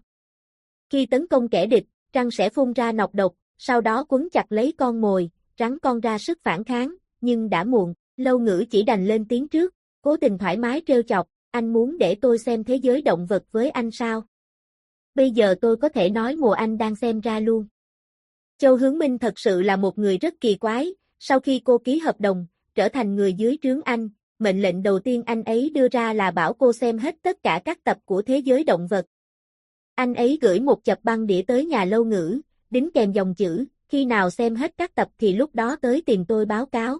Khi tấn công kẻ địch, trăng sẽ phun ra nọc độc, sau đó quấn chặt lấy con mồi, rắn con ra sức phản kháng, nhưng đã muộn, Lâu Ngữ chỉ đành lên tiếng trước, cố tình thoải mái trêu chọc, anh muốn để tôi xem thế giới động vật với anh sao? Bây giờ tôi có thể nói mùa anh đang xem ra luôn. Châu Hướng Minh thật sự là một người rất kỳ quái, sau khi cô ký hợp đồng, trở thành người dưới trướng anh, mệnh lệnh đầu tiên anh ấy đưa ra là bảo cô xem hết tất cả các tập của thế giới động vật. Anh ấy gửi một chập băng đĩa tới nhà Lâu Ngữ, đính kèm dòng chữ, khi nào xem hết các tập thì lúc đó tới tìm tôi báo cáo.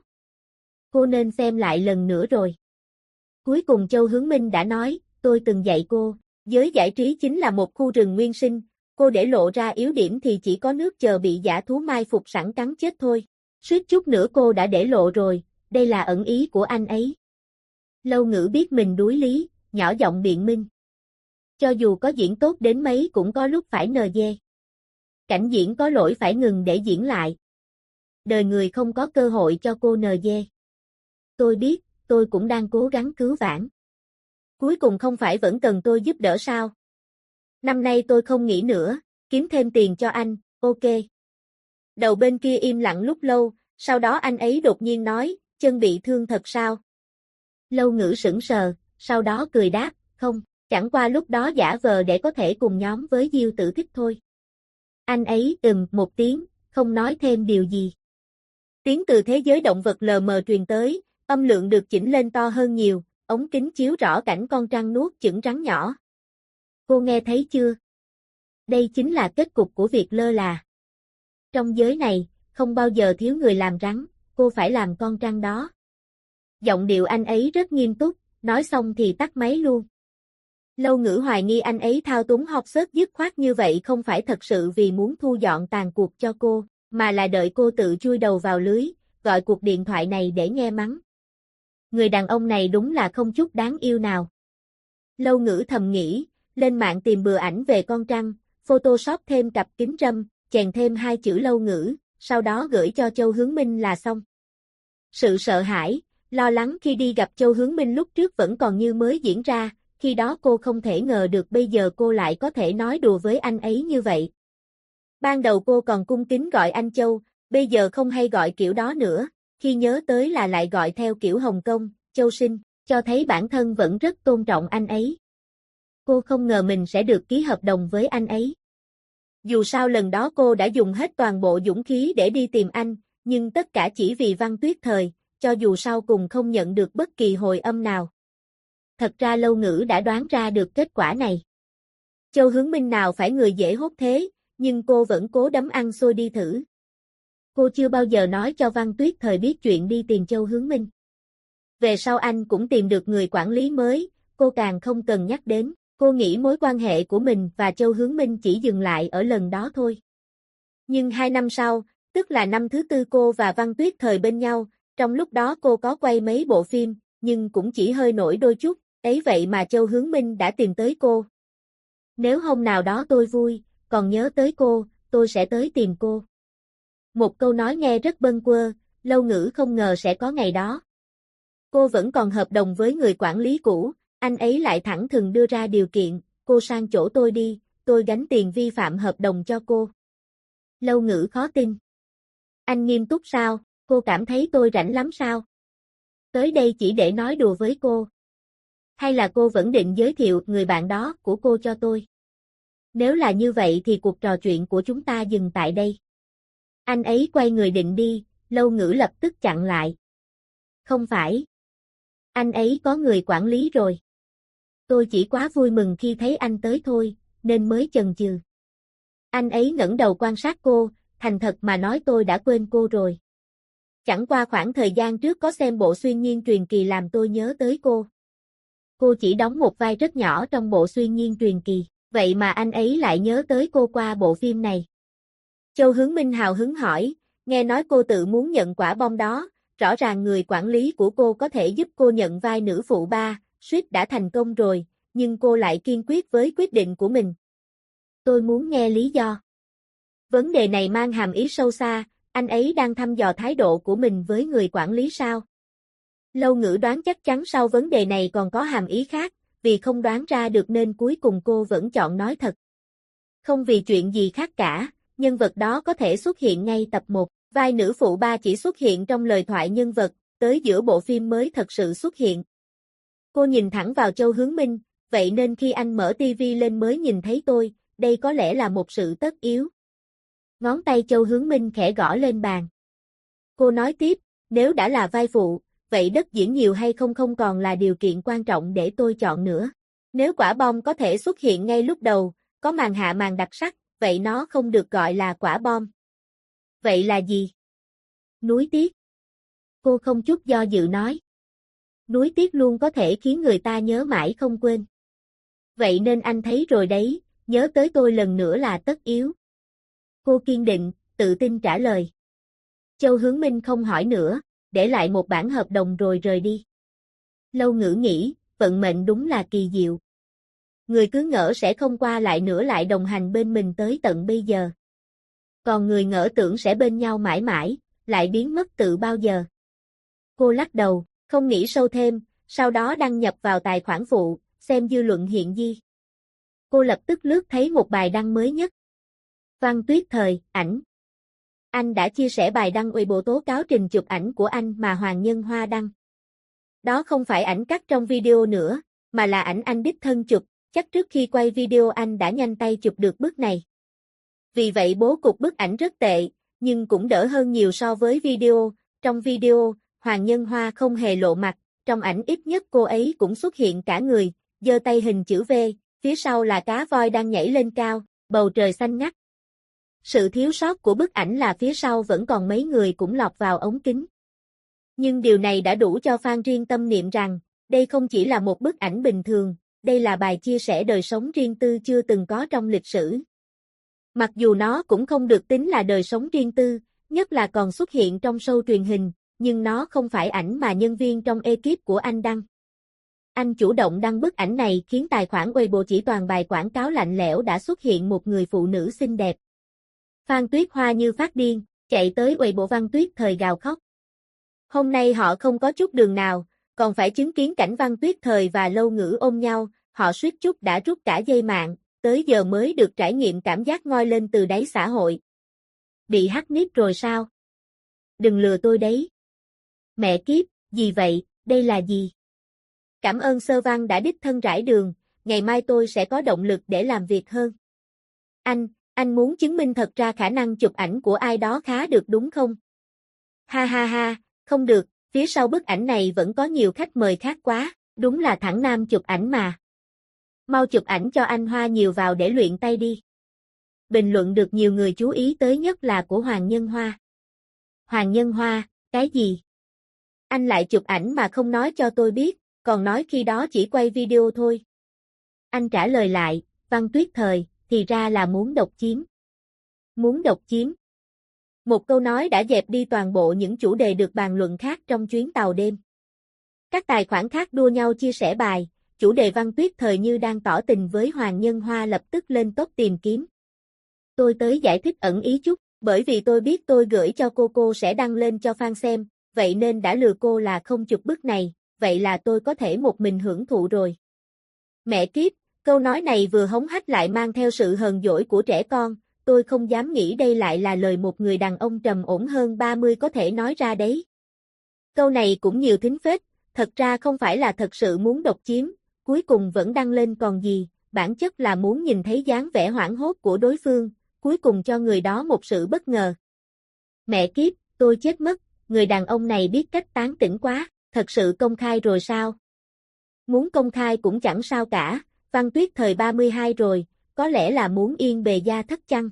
Cô nên xem lại lần nữa rồi. Cuối cùng Châu Hướng Minh đã nói, tôi từng dạy cô, giới giải trí chính là một khu rừng nguyên sinh, cô để lộ ra yếu điểm thì chỉ có nước chờ bị dã thú mai phục sẵn cắn chết thôi. Suýt chút nữa cô đã để lộ rồi, đây là ẩn ý của anh ấy. Lâu Ngữ biết mình đuối lý, nhỏ giọng biện minh. Cho dù có diễn tốt đến mấy cũng có lúc phải NG. Cảnh diễn có lỗi phải ngừng để diễn lại. Đời người không có cơ hội cho cô NG. Tôi biết, tôi cũng đang cố gắng cứu vãn. Cuối cùng không phải vẫn cần tôi giúp đỡ sao? Năm nay tôi không nghỉ nữa, kiếm thêm tiền cho anh, ok. Đầu bên kia im lặng lúc lâu, sau đó anh ấy đột nhiên nói, chân bị thương thật sao? Lâu Ngữ sững sờ, sau đó cười đáp, không, chẳng qua lúc đó giả vờ để có thể cùng nhóm với Diêu Tử Thích thôi. Anh ấy một tiếng, không nói thêm điều gì. Tiếng từ thế giới động vật lờ mờ truyền tới, âm lượng được chỉnh lên to hơn nhiều, ống kính chiếu rõ cảnh con trăng nuốt chửng rắn nhỏ. Cô nghe thấy chưa? Đây chính là kết cục của việc lơ là. Trong giới này, không bao giờ thiếu người làm rắn, cô phải làm con trăng đó. Giọng điệu anh ấy rất nghiêm túc, nói xong thì tắt máy luôn. Lâu Ngữ hoài nghi anh ấy thao túng hot search dứt khoát như vậy không phải thật sự vì muốn thu dọn tàn cuộc cho cô, mà là đợi cô tự chui đầu vào lưới, gọi cuộc điện thoại này để nghe mắng. Người đàn ông này đúng là không chút đáng yêu nào. Lâu Ngữ thầm nghĩ, lên mạng tìm bừa ảnh về con trăng, Photoshop thêm cặp kính râm, chèn thêm hai chữ Lâu Ngữ, sau đó gửi cho Châu Hướng Minh là xong. Sự sợ hãi, lo lắng khi đi gặp Châu Hướng Minh lúc trước vẫn còn như mới diễn ra, khi đó cô không thể ngờ được bây giờ cô lại có thể nói đùa với anh ấy như vậy. Ban đầu cô còn cung kính gọi anh Châu, bây giờ không hay gọi kiểu đó nữa, khi nhớ tới là lại gọi theo kiểu Hồng Kông, Châu Sinh, cho thấy bản thân vẫn rất tôn trọng anh ấy. Cô không ngờ mình sẽ được ký hợp đồng với anh ấy. Dù sao lần đó cô đã dùng hết toàn bộ dũng khí để đi tìm anh, nhưng tất cả chỉ vì Văn Tuyết Thời, cho dù sau cùng không nhận được bất kỳ hồi âm nào. Thật ra Lâu Ngữ đã đoán ra được kết quả này. Châu Hướng Minh nào phải người dễ hốt thế, nhưng cô vẫn cố đấm ăn xôi đi thử. Cô chưa bao giờ nói cho Văn Tuyết Thời biết chuyện đi tìm Châu Hướng Minh. Về sau anh cũng tìm được người quản lý mới, cô càng không cần nhắc đến. Cô nghĩ mối quan hệ của mình và Châu Hướng Minh chỉ dừng lại ở lần đó thôi. Nhưng 2 năm sau, tức là năm thứ tư cô và Văn Tuyết Thời bên nhau, trong lúc đó cô có quay mấy bộ phim, nhưng cũng chỉ hơi nổi đôi chút, ấy vậy mà Châu Hướng Minh đã tìm tới cô. Nếu hôm nào đó tôi vui, còn nhớ tới cô, tôi sẽ tới tìm cô. Một câu nói nghe rất bâng quơ, Lâu Ngữ không ngờ sẽ có ngày đó. Cô vẫn còn hợp đồng với người quản lý cũ, anh ấy lại thẳng thừng đưa ra điều kiện, cô sang chỗ tôi đi, tôi gánh tiền vi phạm hợp đồng cho cô. Lâu Ngữ khó tin. Anh nghiêm túc sao, cô cảm thấy tôi rảnh lắm sao? Tới đây chỉ để nói đùa với cô. Hay là cô vẫn định giới thiệu người bạn đó của cô cho tôi? Nếu là như vậy thì cuộc trò chuyện của chúng ta dừng tại đây. Anh ấy quay người định đi, Lâu Ngữ lập tức chặn lại. Không phải. Anh ấy có người quản lý rồi. Tôi chỉ quá vui mừng khi thấy anh tới thôi, nên mới chần chừ. Anh ấy ngẩng đầu quan sát cô, thành thật mà nói tôi đã quên cô rồi. Chẳng qua khoảng thời gian trước có xem bộ Xuyên Nhiên Truyền Kỳ làm tôi nhớ tới cô. Cô chỉ đóng một vai rất nhỏ trong bộ Xuyên Nhiên Truyền Kỳ, vậy mà anh ấy lại nhớ tới cô qua bộ phim này. Châu Hướng Minh hào hứng hỏi, nghe nói cô tự muốn nhận quả bom đó, rõ ràng người quản lý của cô có thể giúp cô nhận vai nữ phụ ba, suýt đã thành công rồi, nhưng cô lại kiên quyết với quyết định của mình. Tôi muốn nghe lý do. Vấn đề này mang hàm ý sâu xa, anh ấy đang thăm dò thái độ của mình với người quản lý sao? Lâu Ngữ đoán chắc chắn sau vấn đề này còn có hàm ý khác, vì không đoán ra được nên cuối cùng cô vẫn chọn nói thật. Không vì chuyện gì khác cả, nhân vật đó có thể xuất hiện ngay tập 1, vai nữ phụ ba chỉ xuất hiện trong lời thoại nhân vật, tới giữa bộ phim mới thật sự xuất hiện. Cô nhìn thẳng vào Châu Hướng Minh, vậy nên khi anh mở tivi lên mới nhìn thấy tôi, đây có lẽ là một sự tất yếu. Ngón tay Châu Hướng Minh khẽ gõ lên bàn. Cô nói tiếp, nếu đã là vai phụ, vậy đất diễn nhiều hay không không còn là điều kiện quan trọng để tôi chọn nữa. Nếu quả bom có thể xuất hiện ngay lúc đầu, có màn hạ màn đặc sắc, vậy nó không được gọi là quả bom. Vậy là gì? Nuối tiếc. Cô không chút do dự nói. Nuối tiếc luôn có thể khiến người ta nhớ mãi không quên. Vậy nên anh thấy rồi đấy, nhớ tới tôi lần nữa là tất yếu. Cô kiên định, tự tin trả lời. Châu Hướng Minh không hỏi nữa, để lại một bản hợp đồng rồi rời đi. Lâu Ngữ nghĩ, vận mệnh đúng là kỳ diệu. Người cứ ngỡ sẽ không qua lại nữa lại đồng hành bên mình tới tận bây giờ. Còn người ngỡ tưởng sẽ bên nhau mãi mãi, lại biến mất từ bao giờ. Cô lắc đầu, không nghĩ sâu thêm, sau đó đăng nhập vào tài khoản phụ, xem dư luận hiện di. Cô lập tức lướt thấy một bài đăng mới nhất. Văn Tuyết Thời, ảnh. Anh đã chia sẻ bài đăng Weibo tố cáo trình chụp ảnh của anh mà Hoàng Nhân Hoa đăng. Đó không phải ảnh cắt trong video nữa, mà là ảnh anh đích thân chụp, chắc trước khi quay video anh đã nhanh tay chụp được bức này. Vì vậy bố cục bức ảnh rất tệ, nhưng cũng đỡ hơn nhiều so với video. Trong video, Hoàng Nhân Hoa không hề lộ mặt, trong ảnh ít nhất cô ấy cũng xuất hiện cả người, giơ tay hình chữ V, phía sau là cá voi đang nhảy lên cao, bầu trời xanh ngắt. Sự thiếu sót của bức ảnh là phía sau vẫn còn mấy người cũng lọt vào ống kính. Nhưng điều này đã đủ cho fan riêng tâm niệm rằng, đây không chỉ là một bức ảnh bình thường, đây là bài chia sẻ đời sống riêng tư chưa từng có trong lịch sử. Mặc dù nó cũng không được tính là đời sống riêng tư, nhất là còn xuất hiện trong show truyền hình, nhưng nó không phải ảnh mà nhân viên trong ekip của anh đăng. Anh chủ động đăng bức ảnh này khiến tài khoản Weibo chỉ toàn bài quảng cáo lạnh lẽo đã xuất hiện một người phụ nữ xinh đẹp. Phan Tuyết Hoa như phát điên, chạy tới Weibo Văn Tuyết Thời gào khóc. Hôm nay họ không có chút đường nào, còn phải chứng kiến cảnh Văn Tuyết Thời và Lâu Ngữ ôm nhau, họ suýt chút đã rút cả dây mạng, tới giờ mới được trải nghiệm cảm giác ngoi lên từ đáy xã hội. Bị hack nick rồi sao? Đừng lừa tôi đấy. Mẹ kiếp, gì vậy, đây là gì? Cảm ơn Sơ Văn đã đích thân rải đường, ngày mai tôi sẽ có động lực để làm việc hơn. Anh muốn chứng minh thật ra khả năng chụp ảnh của ai đó khá được đúng không? Ha ha ha, không được, phía sau bức ảnh này vẫn có nhiều khách mời khác quá, đúng là thẳng nam chụp ảnh mà. Mau chụp ảnh cho anh Hoa nhiều vào để luyện tay đi. Bình luận được nhiều người chú ý tới nhất là của Hoàng Nhân Hoa. Hoàng Nhân Hoa, cái gì? Anh lại chụp ảnh mà không nói cho tôi biết, còn nói khi đó chỉ quay video thôi. Anh trả lời lại, Văn Tuyết Thời, thì ra là muốn độc chiếm. Muốn độc chiếm. Một câu nói đã dẹp đi toàn bộ những chủ đề được bàn luận khác trong chuyến tàu đêm. Các tài khoản khác đua nhau chia sẻ bài, chủ đề Văn Tuyết Thời như đang tỏ tình với Hoàng Nhân Hoa lập tức lên top tìm kiếm. Tôi tới giải thích ẩn ý chút, bởi vì tôi biết tôi gửi cho cô sẽ đăng lên cho fan xem, vậy nên đã lừa cô là không chụp bức này, vậy là tôi có thể một mình hưởng thụ rồi. Mẹ kiếp, câu nói này vừa hống hách lại mang theo sự hờn dỗi của trẻ con, tôi không dám nghĩ đây lại là lời một người đàn ông trầm ổn hơn 30 có thể nói ra đấy. Câu này cũng nhiều thính phết, thật ra không phải là thật sự muốn độc chiếm, cuối cùng vẫn đăng lên còn gì, bản chất là muốn nhìn thấy dáng vẻ hoảng hốt của đối phương, cuối cùng cho người đó một sự bất ngờ. Mẹ kiếp, tôi chết mất, người đàn ông này biết cách tán tỉnh quá, thật sự công khai rồi sao? Muốn công khai cũng chẳng sao cả, Văn Tuyết Thời 32 rồi, có lẽ là muốn yên bề gia thất chăng?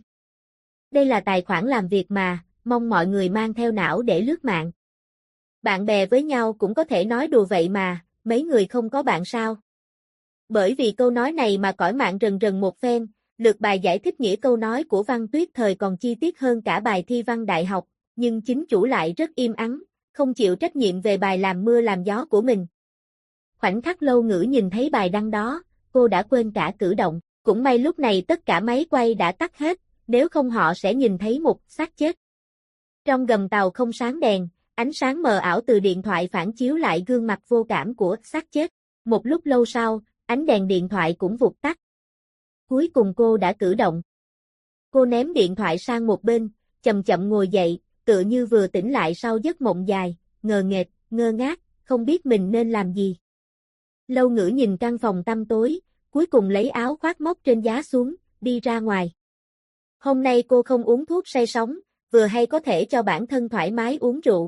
Đây là tài khoản làm việc mà, mong mọi người mang theo não để lướt mạng. Bạn bè với nhau cũng có thể nói đùa vậy mà, mấy người không có bạn sao? Bởi vì câu nói này mà cõi mạng rần rần một phen, lượt bài giải thích nghĩa câu nói của Văn Tuyết Thời còn chi tiết hơn cả bài thi văn đại học, nhưng chính chủ lại rất im ắng, không chịu trách nhiệm về bài làm mưa làm gió của mình. Khoảnh khắc Lâu Ngữ nhìn thấy bài đăng đó, cô đã quên cả cử động, cũng may lúc này tất cả máy quay đã tắt hết, nếu không họ sẽ nhìn thấy một xác chết. Trong gầm tàu không sáng đèn, ánh sáng mờ ảo từ điện thoại phản chiếu lại gương mặt vô cảm của xác chết. Một lúc lâu sau, ánh đèn điện thoại cũng vụt tắt. Cuối cùng cô đã cử động. Cô ném điện thoại sang một bên, chậm chậm ngồi dậy, tựa như vừa tỉnh lại sau giấc mộng dài, ngờ nghệch, ngơ ngác, không biết mình nên làm gì. Lâu Ngữ nhìn căn phòng tăm tối, cuối cùng lấy áo khoác móc trên giá xuống, đi ra ngoài. Hôm nay cô không uống thuốc say sóng, vừa hay có thể cho bản thân thoải mái uống rượu.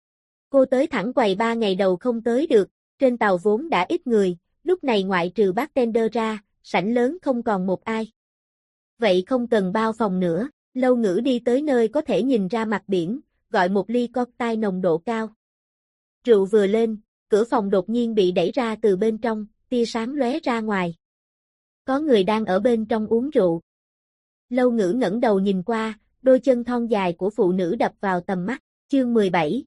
Cô tới thẳng quầy 3 ngày đầu không tới được, trên tàu vốn đã ít người, lúc này ngoại trừ bartender ra, sảnh lớn không còn một ai. Vậy không cần bao phòng nữa, Lâu Ngữ đi tới nơi có thể nhìn ra mặt biển, gọi một ly cocktail nồng độ cao. Rượu vừa lên, cửa phòng đột nhiên bị đẩy ra từ bên trong, tia sáng lóe ra ngoài. Có người đang ở bên trong uống rượu. Lâu Ngữ ngẩng đầu nhìn qua, đôi chân thon dài của phụ nữ đập vào tầm mắt, chương 17.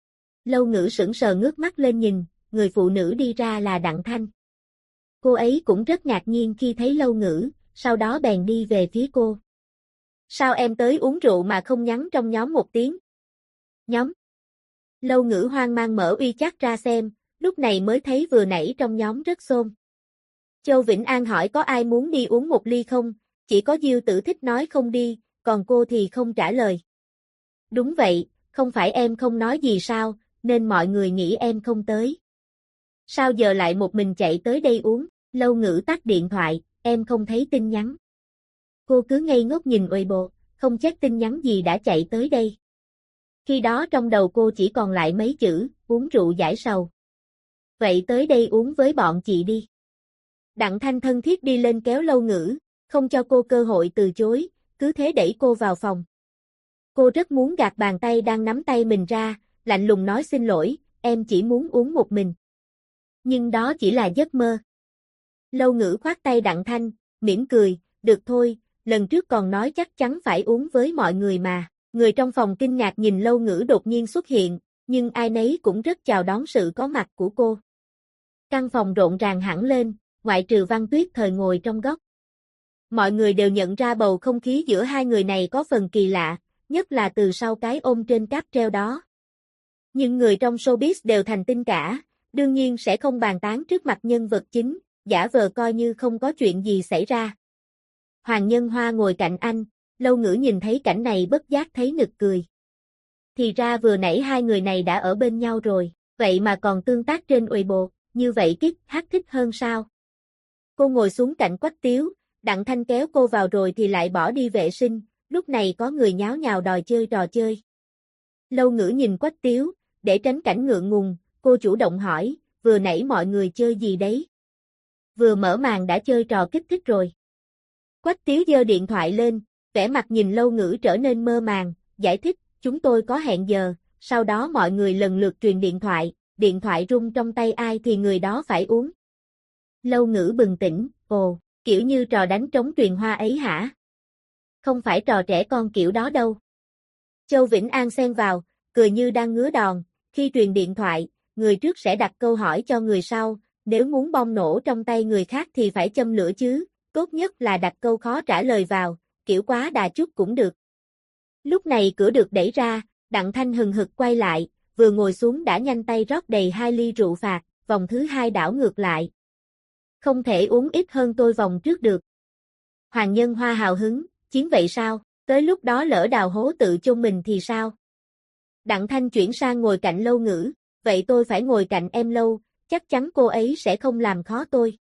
Lâu Ngữ sững sờ ngước mắt lên nhìn, người phụ nữ đi ra là Đặng Thanh. Cô ấy cũng rất ngạc nhiên khi thấy Lâu Ngữ, sau đó bèn đi về phía cô. Sao em tới uống rượu mà không nhắn trong nhóm một tiếng? Nhóm? Lâu Ngữ hoang mang mở WeChat ra xem, lúc này mới thấy vừa nãy trong nhóm rất xôn. Châu Vĩnh An hỏi có ai muốn đi uống một ly không, chỉ có Diêu Tử Thích nói không đi, còn cô thì không trả lời. Đúng vậy, không phải em không nói gì sao, nên mọi người nghĩ em không tới. Sao giờ lại một mình chạy tới đây uống? Lâu Ngữ tắt điện thoại, em không thấy tin nhắn. Cô cứ ngây ngốc nhìn Weibo, không check tin nhắn gì đã chạy tới đây. Khi đó trong đầu cô chỉ còn lại mấy chữ, uống rượu giải sầu. Vậy tới đây uống với bọn chị đi. Đặng Thanh thân thiết đi lên kéo Lâu Ngữ, không cho cô cơ hội từ chối, cứ thế đẩy cô vào phòng. Cô rất muốn gạt bàn tay đang nắm tay mình ra, lạnh lùng nói xin lỗi, em chỉ muốn uống một mình. Nhưng đó chỉ là giấc mơ. Lâu Ngữ khoát tay Đặng Thanh, mỉm cười, được thôi, lần trước còn nói chắc chắn phải uống với mọi người mà. Người trong phòng kinh ngạc nhìn Lâu Ngữ đột nhiên xuất hiện, nhưng ai nấy cũng rất chào đón sự có mặt của cô. Căn phòng rộn ràng hẳn lên, ngoại trừ Văn Tuyết Thời ngồi trong góc. Mọi người đều nhận ra bầu không khí giữa hai người này có phần kỳ lạ, nhất là từ sau cái ôm trên cáp treo đó. Nhưng người trong showbiz đều thành tinh cả, đương nhiên sẽ không bàn tán trước mặt nhân vật chính, giả vờ coi như không có chuyện gì xảy ra. Hoàng Nhân Hoa ngồi cạnh anh, Lâu Ngữ nhìn thấy cảnh này bất giác thấy nực cười. Thì ra vừa nãy hai người này đã ở bên nhau rồi, vậy mà còn tương tác trên Weibo, như vậy Kích Hát thích hơn sao? Cô ngồi xuống cạnh Quách Tiếu, Đặng Thanh kéo cô vào rồi thì lại bỏ đi vệ sinh, lúc này có người nháo nhào đòi chơi trò chơi. Lâu Ngữ nhìn Quách Tiếu, để tránh cảnh ngượng ngùng, cô chủ động hỏi, vừa nãy mọi người chơi gì đấy? Vừa mở màn đã chơi trò kích thích rồi. Quách Tiếu giơ điện thoại lên, vẻ mặt nhìn Lâu Ngữ trở nên mơ màng, giải thích, chúng tôi có hẹn giờ, sau đó mọi người lần lượt truyền điện thoại rung trong tay ai thì người đó phải uống. Lâu Ngữ bừng tỉnh, ồ, kiểu như trò đánh trống truyền hoa ấy hả? Không phải trò trẻ con kiểu đó đâu. Châu Vĩnh An xen vào, cười như đang ngứa đòn, khi truyền điện thoại, người trước sẽ đặt câu hỏi cho người sau, nếu muốn bom nổ trong tay người khác thì phải châm lửa chứ, tốt nhất là đặt câu khó trả lời vào, kiểu quá đà chút cũng được. Lúc này cửa được đẩy ra, Đặng Thanh hừng hực quay lại, vừa ngồi xuống đã nhanh tay rót đầy 2 ly rượu phạt, vòng thứ 2 đảo ngược lại. Không thể uống ít hơn tôi vòng trước được. Hoàng Nhân Hoa hào hứng, chiến vậy sao, tới lúc đó lỡ đào hố tự chôn mình thì sao? Đặng Thanh chuyển sang ngồi cạnh Lâu Ngữ, vậy tôi phải ngồi cạnh em Lâu, chắc chắn cô ấy sẽ không làm khó tôi.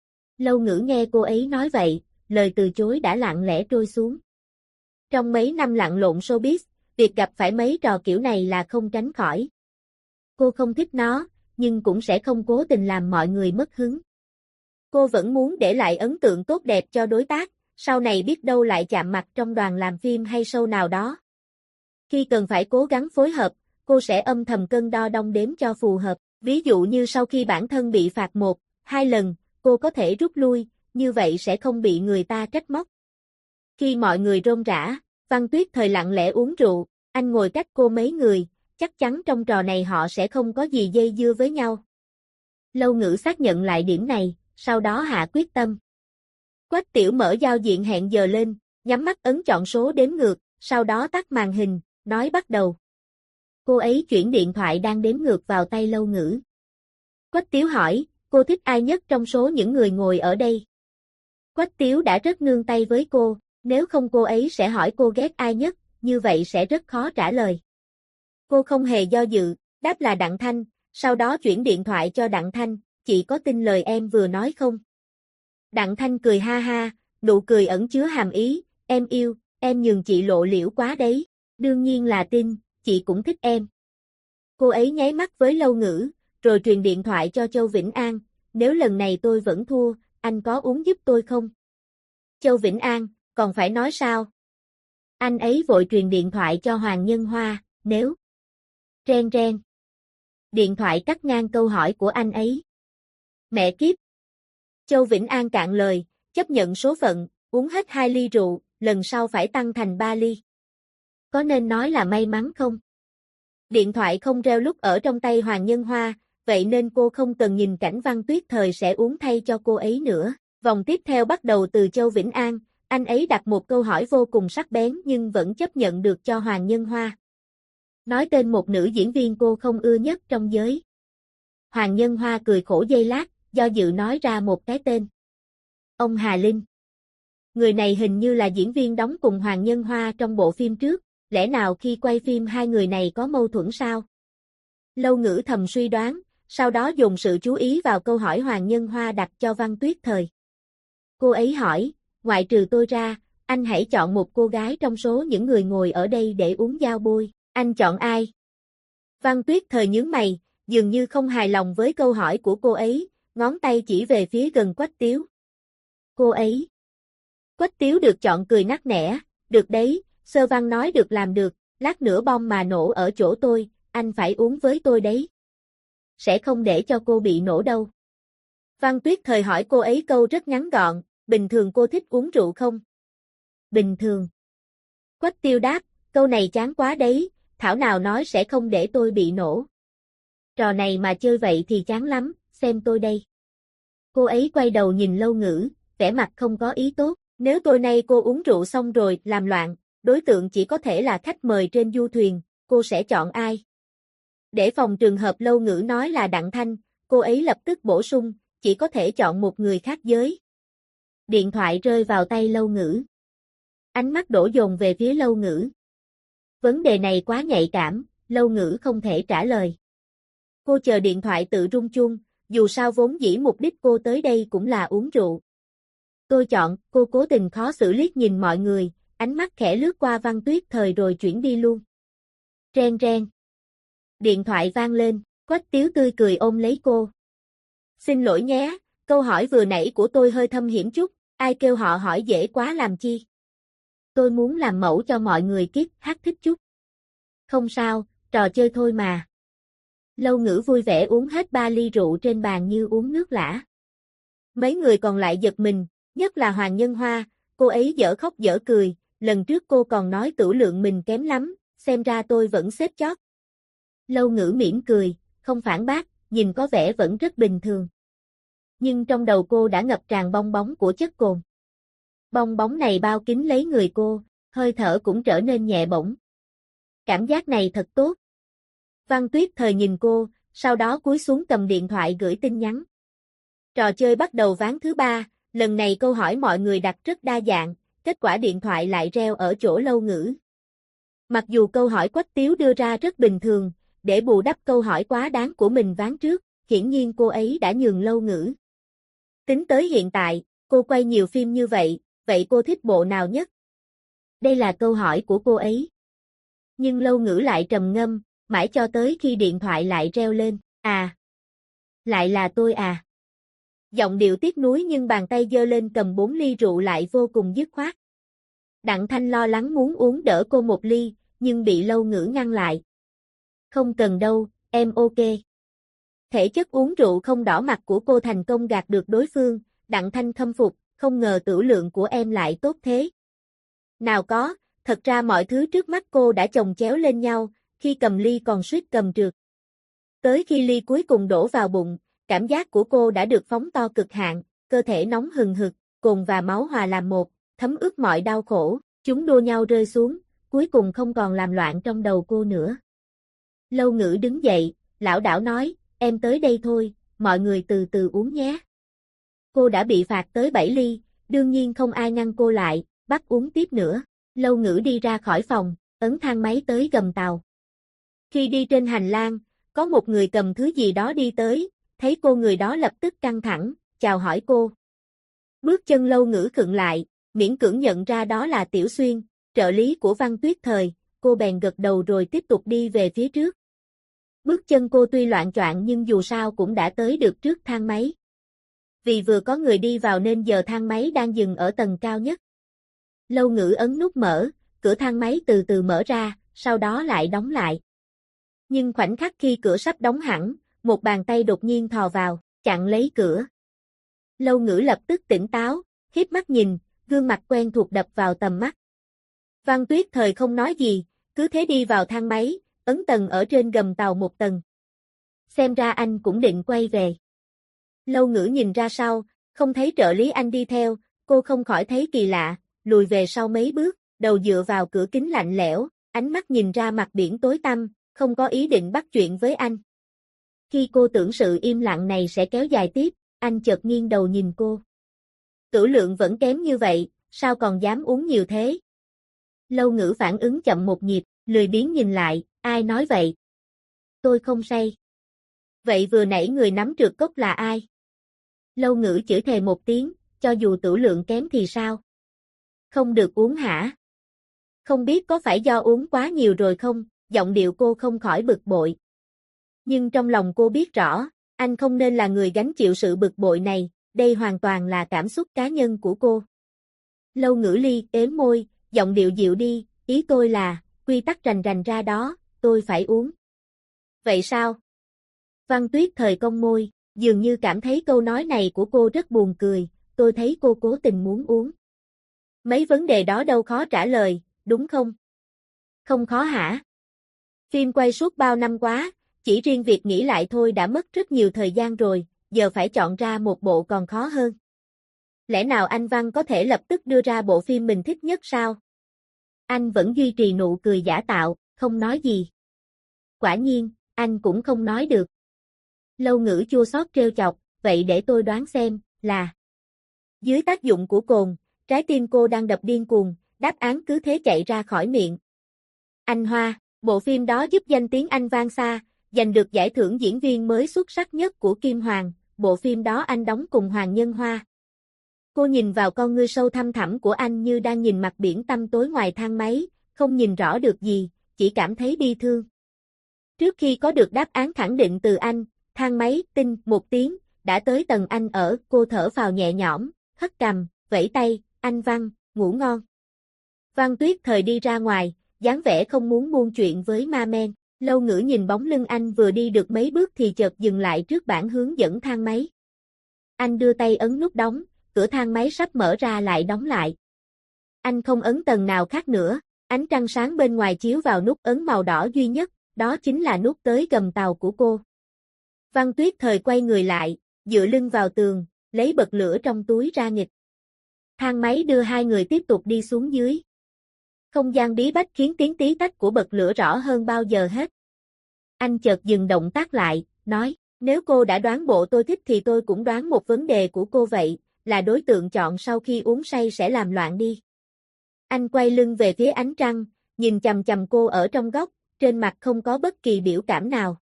Lâu Ngữ nghe cô ấy nói vậy, lời từ chối đã lặng lẽ trôi xuống. Trong mấy năm lặn lộn showbiz, việc gặp phải mấy trò kiểu này là không tránh khỏi. Cô không thích nó, nhưng cũng sẽ không cố tình làm mọi người mất hứng. Cô vẫn muốn để lại ấn tượng tốt đẹp cho đối tác, sau này biết đâu lại chạm mặt trong đoàn làm phim hay show nào đó. Khi cần phải cố gắng phối hợp, cô sẽ âm thầm cân đo đong đếm cho phù hợp. Ví dụ như sau khi bản thân bị phạt 1-2 lần, cô có thể rút lui, như vậy sẽ không bị người ta trách móc. Khi mọi người rôm rã, Văn Tuyết Thời lặng lẽ uống rượu, anh ngồi cách cô mấy người, chắc chắn trong trò này họ sẽ không có gì dây dưa với nhau. Lâu Ngữ xác nhận lại điểm này, sau đó hạ quyết tâm. Quách Tiểu mở giao diện hẹn giờ lên, nhắm mắt ấn chọn số đếm ngược, sau đó tắt màn hình, nói bắt đầu. Cô ấy chuyển điện thoại đang đếm ngược vào tay Lâu Ngữ. Quách Tiếu hỏi, cô thích ai nhất trong số những người ngồi ở đây? Quách Tiếu đã rất nương tay với cô, nếu không cô ấy sẽ hỏi cô ghét ai nhất, như vậy sẽ rất khó trả lời. Cô không hề do dự, đáp là Đặng Thanh, sau đó chuyển điện thoại cho Đặng Thanh, chị có tin lời em vừa nói không? Đặng Thanh cười ha ha, nụ cười ẩn chứa hàm ý, em yêu, em nhường chị lộ liễu quá đấy, đương nhiên là tin, chị cũng thích em. Cô ấy nháy mắt với Lâu Ngữ, rồi truyền điện thoại cho Châu Vĩnh An, nếu lần này tôi vẫn thua, anh có uống giúp tôi không? Châu Vĩnh An, còn phải nói sao? Anh ấy vội truyền điện thoại cho Hoàng Nhân Hoa, nếu... Ren ren. Điện thoại cắt ngang câu hỏi của anh ấy. Mẹ kiếp. Châu Vĩnh An cạn lời, chấp nhận số phận, uống hết 2 ly rượu, lần sau phải tăng thành 3 ly. Có nên nói là may mắn không? Điện thoại không reo lúc ở trong tay Hoàng Nhân Hoa, vậy nên cô không cần nhìn cảnh Văn Tuyết Thời sẽ uống thay cho cô ấy nữa. Vòng tiếp theo bắt đầu từ Châu Vĩnh An, anh ấy đặt một câu hỏi vô cùng sắc bén nhưng vẫn chấp nhận được cho Hoàng Nhân Hoa. Nói tên một nữ diễn viên cô không ưa nhất trong giới. Hoàng Nhân Hoa cười khổ giây lát, do dự nói ra một cái tên. Ông Hà Linh. Người này hình như là diễn viên đóng cùng Hoàng Nhân Hoa trong bộ phim trước, lẽ nào khi quay phim hai người này có mâu thuẫn sao? Lâu Ngữ thầm suy đoán, sau đó dùng sự chú ý vào câu hỏi Hoàng Nhân Hoa đặt cho Văn Tuyết Thời. Cô ấy hỏi, ngoại trừ tôi ra, anh hãy chọn một cô gái trong số những người ngồi ở đây để uống giao bôi, anh chọn ai? Văn Tuyết Thời nhướng mày, dường như không hài lòng với câu hỏi của cô ấy, ngón tay chỉ về phía gần Quách Tiếu. Cô ấy. Quách Tiếu được chọn cười nắc nẻ, được đấy, Sơ Văn nói được làm được, lát nữa bom mà nổ ở chỗ tôi, anh phải uống với tôi đấy. Sẽ không để cho cô bị nổ đâu. Văn Tuyết Thời hỏi cô ấy câu rất ngắn gọn, bình thường cô thích uống rượu không? Bình thường. Quách Tiêu đáp, câu này chán quá đấy, thảo nào nói sẽ không để tôi bị nổ. Trò này mà chơi vậy thì chán lắm, xem tôi đây. Cô ấy quay đầu nhìn Lâu Ngữ, vẻ mặt không có ý tốt, nếu tối nay cô uống rượu xong rồi làm loạn, đối tượng chỉ có thể là khách mời trên du thuyền, cô sẽ chọn ai? Để phòng trường hợp Lâu Ngữ nói là Đặng Thanh, cô ấy lập tức bổ sung, chỉ có thể chọn một người khác giới. Điện thoại rơi vào tay Lâu Ngữ. Ánh mắt đổ dồn về phía Lâu Ngữ. Vấn đề này quá nhạy cảm, Lâu Ngữ không thể trả lời. Cô chờ điện thoại tự rung chuông, dù sao vốn dĩ mục đích cô tới đây cũng là uống rượu. Tôi chọn, cô cố tình khó xử liếc nhìn mọi người, ánh mắt khẽ lướt qua Văn Tuyết Thời rồi chuyển đi luôn. Reng reng. Điện thoại vang lên, Quách Tiếu tươi cười ôm lấy cô. Xin lỗi nhé, câu hỏi vừa nãy của tôi hơi thâm hiểm chút, ai kêu họ hỏi dễ quá làm chi. Tôi muốn làm mẫu cho mọi người kiếp hát thích chút. Không sao, trò chơi thôi mà. Lâu Ngữ vui vẻ uống hết 3 ly rượu trên bàn như uống nước lã. Mấy người còn lại giật mình, nhất là Hoàng Nhân Hoa, cô ấy dở khóc dở cười, lần trước cô còn nói tửu lượng mình kém lắm, xem ra tôi vẫn xếp chót. Lâu Ngữ mỉm cười, không phản bác, nhìn có vẻ vẫn rất bình thường. Nhưng trong đầu cô đã ngập tràn bong bóng của chất cồn. Bong bóng này bao kín lấy người cô, hơi thở cũng trở nên nhẹ bổng. Cảm giác này thật tốt. Văn Tuyết Thời nhìn cô, sau đó cúi xuống cầm điện thoại gửi tin nhắn. Trò chơi bắt đầu ván thứ 3, lần này câu hỏi mọi người đặt rất đa dạng, kết quả điện thoại lại reo ở chỗ Lâu Ngữ. Mặc dù câu hỏi Quách Tiếu đưa ra rất bình thường, để bù đắp câu hỏi quá đáng của mình ván trước, hiển nhiên cô ấy đã nhường Lâu Ngữ. Tính tới hiện tại, cô quay nhiều phim như vậy cô thích bộ nào nhất? Đây là câu hỏi của cô ấy. Nhưng Lâu Ngữ lại trầm ngâm, mãi cho tới khi điện thoại lại reo lên, à. Lại là tôi à. Giọng điệu tiếc nuối nhưng bàn tay giơ lên cầm 4 ly rượu lại vô cùng dứt khoát. Đặng Thanh lo lắng muốn uống đỡ cô một ly, nhưng bị Lâu Ngữ ngăn lại. Không cần đâu, em ok. Thể chất uống rượu không đỏ mặt của cô thành công gạt được đối phương, Đặng Thanh khâm phục, không ngờ tửu lượng của em lại tốt thế. Nào có, thật ra mọi thứ trước mắt cô đã chồng chéo lên nhau, khi cầm ly còn suýt cầm trượt. Tới khi ly cuối cùng đổ vào bụng, cảm giác của cô đã được phóng to cực hạn, cơ thể nóng hừng hực, cồn và máu hòa làm một, thấm ướt mọi đau khổ, chúng đua nhau rơi xuống, cuối cùng không còn làm loạn trong đầu cô nữa. Lâu Ngữ đứng dậy, lảo đảo nói, em tới đây thôi, mọi người từ từ uống nhé. Cô đã bị phạt tới 7 ly, đương nhiên không ai ngăn cô lại, bắt uống tiếp nữa. Lâu Ngữ đi ra khỏi phòng, ấn thang máy tới gầm tàu. Khi đi trên hành lang, có một người cầm thứ gì đó đi tới, thấy cô người đó lập tức căng thẳng, chào hỏi cô. Bước chân Lâu Ngữ khựng lại, miễn cưỡng nhận ra đó là Tiểu Xuyên, trợ lý của Văn Tuyết Thời, cô bèn gật đầu rồi tiếp tục đi về phía trước. Bước chân cô tuy loạng choạng nhưng dù sao cũng đã tới được trước thang máy. Vì vừa có người đi vào nên giờ thang máy đang dừng ở tầng cao nhất. Lâu Ngữ ấn nút mở, cửa thang máy từ từ mở ra, sau đó lại đóng lại. Nhưng khoảnh khắc khi cửa sắp đóng hẳn, một bàn tay đột nhiên thò vào, chặn lấy cửa. Lâu Ngữ lập tức tỉnh táo, híp mắt nhìn, gương mặt quen thuộc đập vào tầm mắt. Văn Tuyết Thời không nói gì, cứ thế đi vào thang máy, ấn tầng ở trên gầm tàu một tầng. Xem ra anh cũng định quay về. Lâu Ngữ nhìn ra sau, không thấy trợ lý anh đi theo, cô không khỏi thấy kỳ lạ, lùi về sau mấy bước, đầu dựa vào cửa kính lạnh lẽo, ánh mắt nhìn ra mặt biển tối tăm, không có ý định bắt chuyện với anh. Khi cô tưởng sự im lặng này sẽ kéo dài tiếp, anh chợt nghiêng đầu nhìn cô. Tửu lượng vẫn kém như vậy, sao còn dám uống nhiều thế? Lâu Ngữ phản ứng chậm một nhịp, lười biếng nhìn lại, ai nói vậy? Tôi không say. Vậy vừa nãy người nắm trượt cốc là ai? Lâu Ngữ chửi thề một tiếng, cho dù tửu lượng kém thì sao? Không được uống hả? Không biết có phải do uống quá nhiều rồi không? Giọng điệu cô không khỏi bực bội. Nhưng trong lòng cô biết rõ, anh không nên là người gánh chịu sự bực bội này, đây hoàn toàn là cảm xúc cá nhân của cô. Lâu Ngữ ly ếm môi, giọng điệu dịu đi, ý tôi là, quy tắc rành rành ra đó, tôi phải uống. Vậy sao? Văn Tuyết Thời cong môi, dường như cảm thấy câu nói này của cô rất buồn cười, tôi thấy cô cố tình muốn uống. Mấy vấn đề đó đâu khó trả lời, đúng không? Không khó hả? Phim quay suốt bao năm quá, chỉ riêng việc nghĩ lại thôi đã mất rất nhiều thời gian rồi, giờ phải chọn ra một bộ còn khó hơn. Lẽ nào anh Văn có thể lập tức đưa ra bộ phim mình thích nhất sao? Anh vẫn duy trì nụ cười giả tạo, không nói gì. Quả nhiên, anh cũng không nói được. Lâu Ngữ chua xót trêu chọc, vậy để tôi đoán xem, là. Dưới tác dụng của cồn, trái tim cô đang đập điên cuồng, đáp án cứ thế chạy ra khỏi miệng. Anh Hoa, bộ phim đó giúp danh tiếng anh vang xa, giành được giải thưởng diễn viên mới xuất sắc nhất của Kim Hoàng, bộ phim đó anh đóng cùng Hoàng Nhân Hoa. Cô nhìn vào con ngươi sâu thăm thẳm của anh như đang nhìn mặt biển tăm tối ngoài thang máy, không nhìn rõ được gì, chỉ cảm thấy bi thương. Trước khi có được đáp án khẳng định từ anh, thang máy tinh một tiếng, đã tới tầng anh ở, cô thở phào nhẹ nhõm, hất cằm, vẫy tay, anh Văn, ngủ ngon. Văn Tuyết Thời đi ra ngoài, dáng vẻ không muốn buôn chuyện với ma men. Lâu Ngữ nhìn bóng lưng anh vừa đi được mấy bước thì chợt dừng lại trước bảng hướng dẫn thang máy. Anh đưa tay ấn nút đóng, cửa thang máy sắp mở ra lại đóng lại. Anh không ấn tầng nào khác nữa, ánh trăng sáng bên ngoài chiếu vào nút ấn màu đỏ duy nhất, đó chính là nút tới gầm tàu của cô. Văn Tuyết Thời quay người lại, dựa lưng vào tường, lấy bật lửa trong túi ra nghịch. Thang máy đưa hai người tiếp tục đi xuống dưới. Không gian bí bách khiến tiếng tí tách của bật lửa rõ hơn bao giờ hết. Anh chợt dừng động tác lại, nói, nếu cô đã đoán bộ tôi thích thì tôi cũng đoán một vấn đề của cô vậy, là đối tượng chọn sau khi uống say sẽ làm loạn đi. Anh quay lưng về phía ánh trăng, nhìn chằm chằm cô ở trong góc, trên mặt không có bất kỳ biểu cảm nào.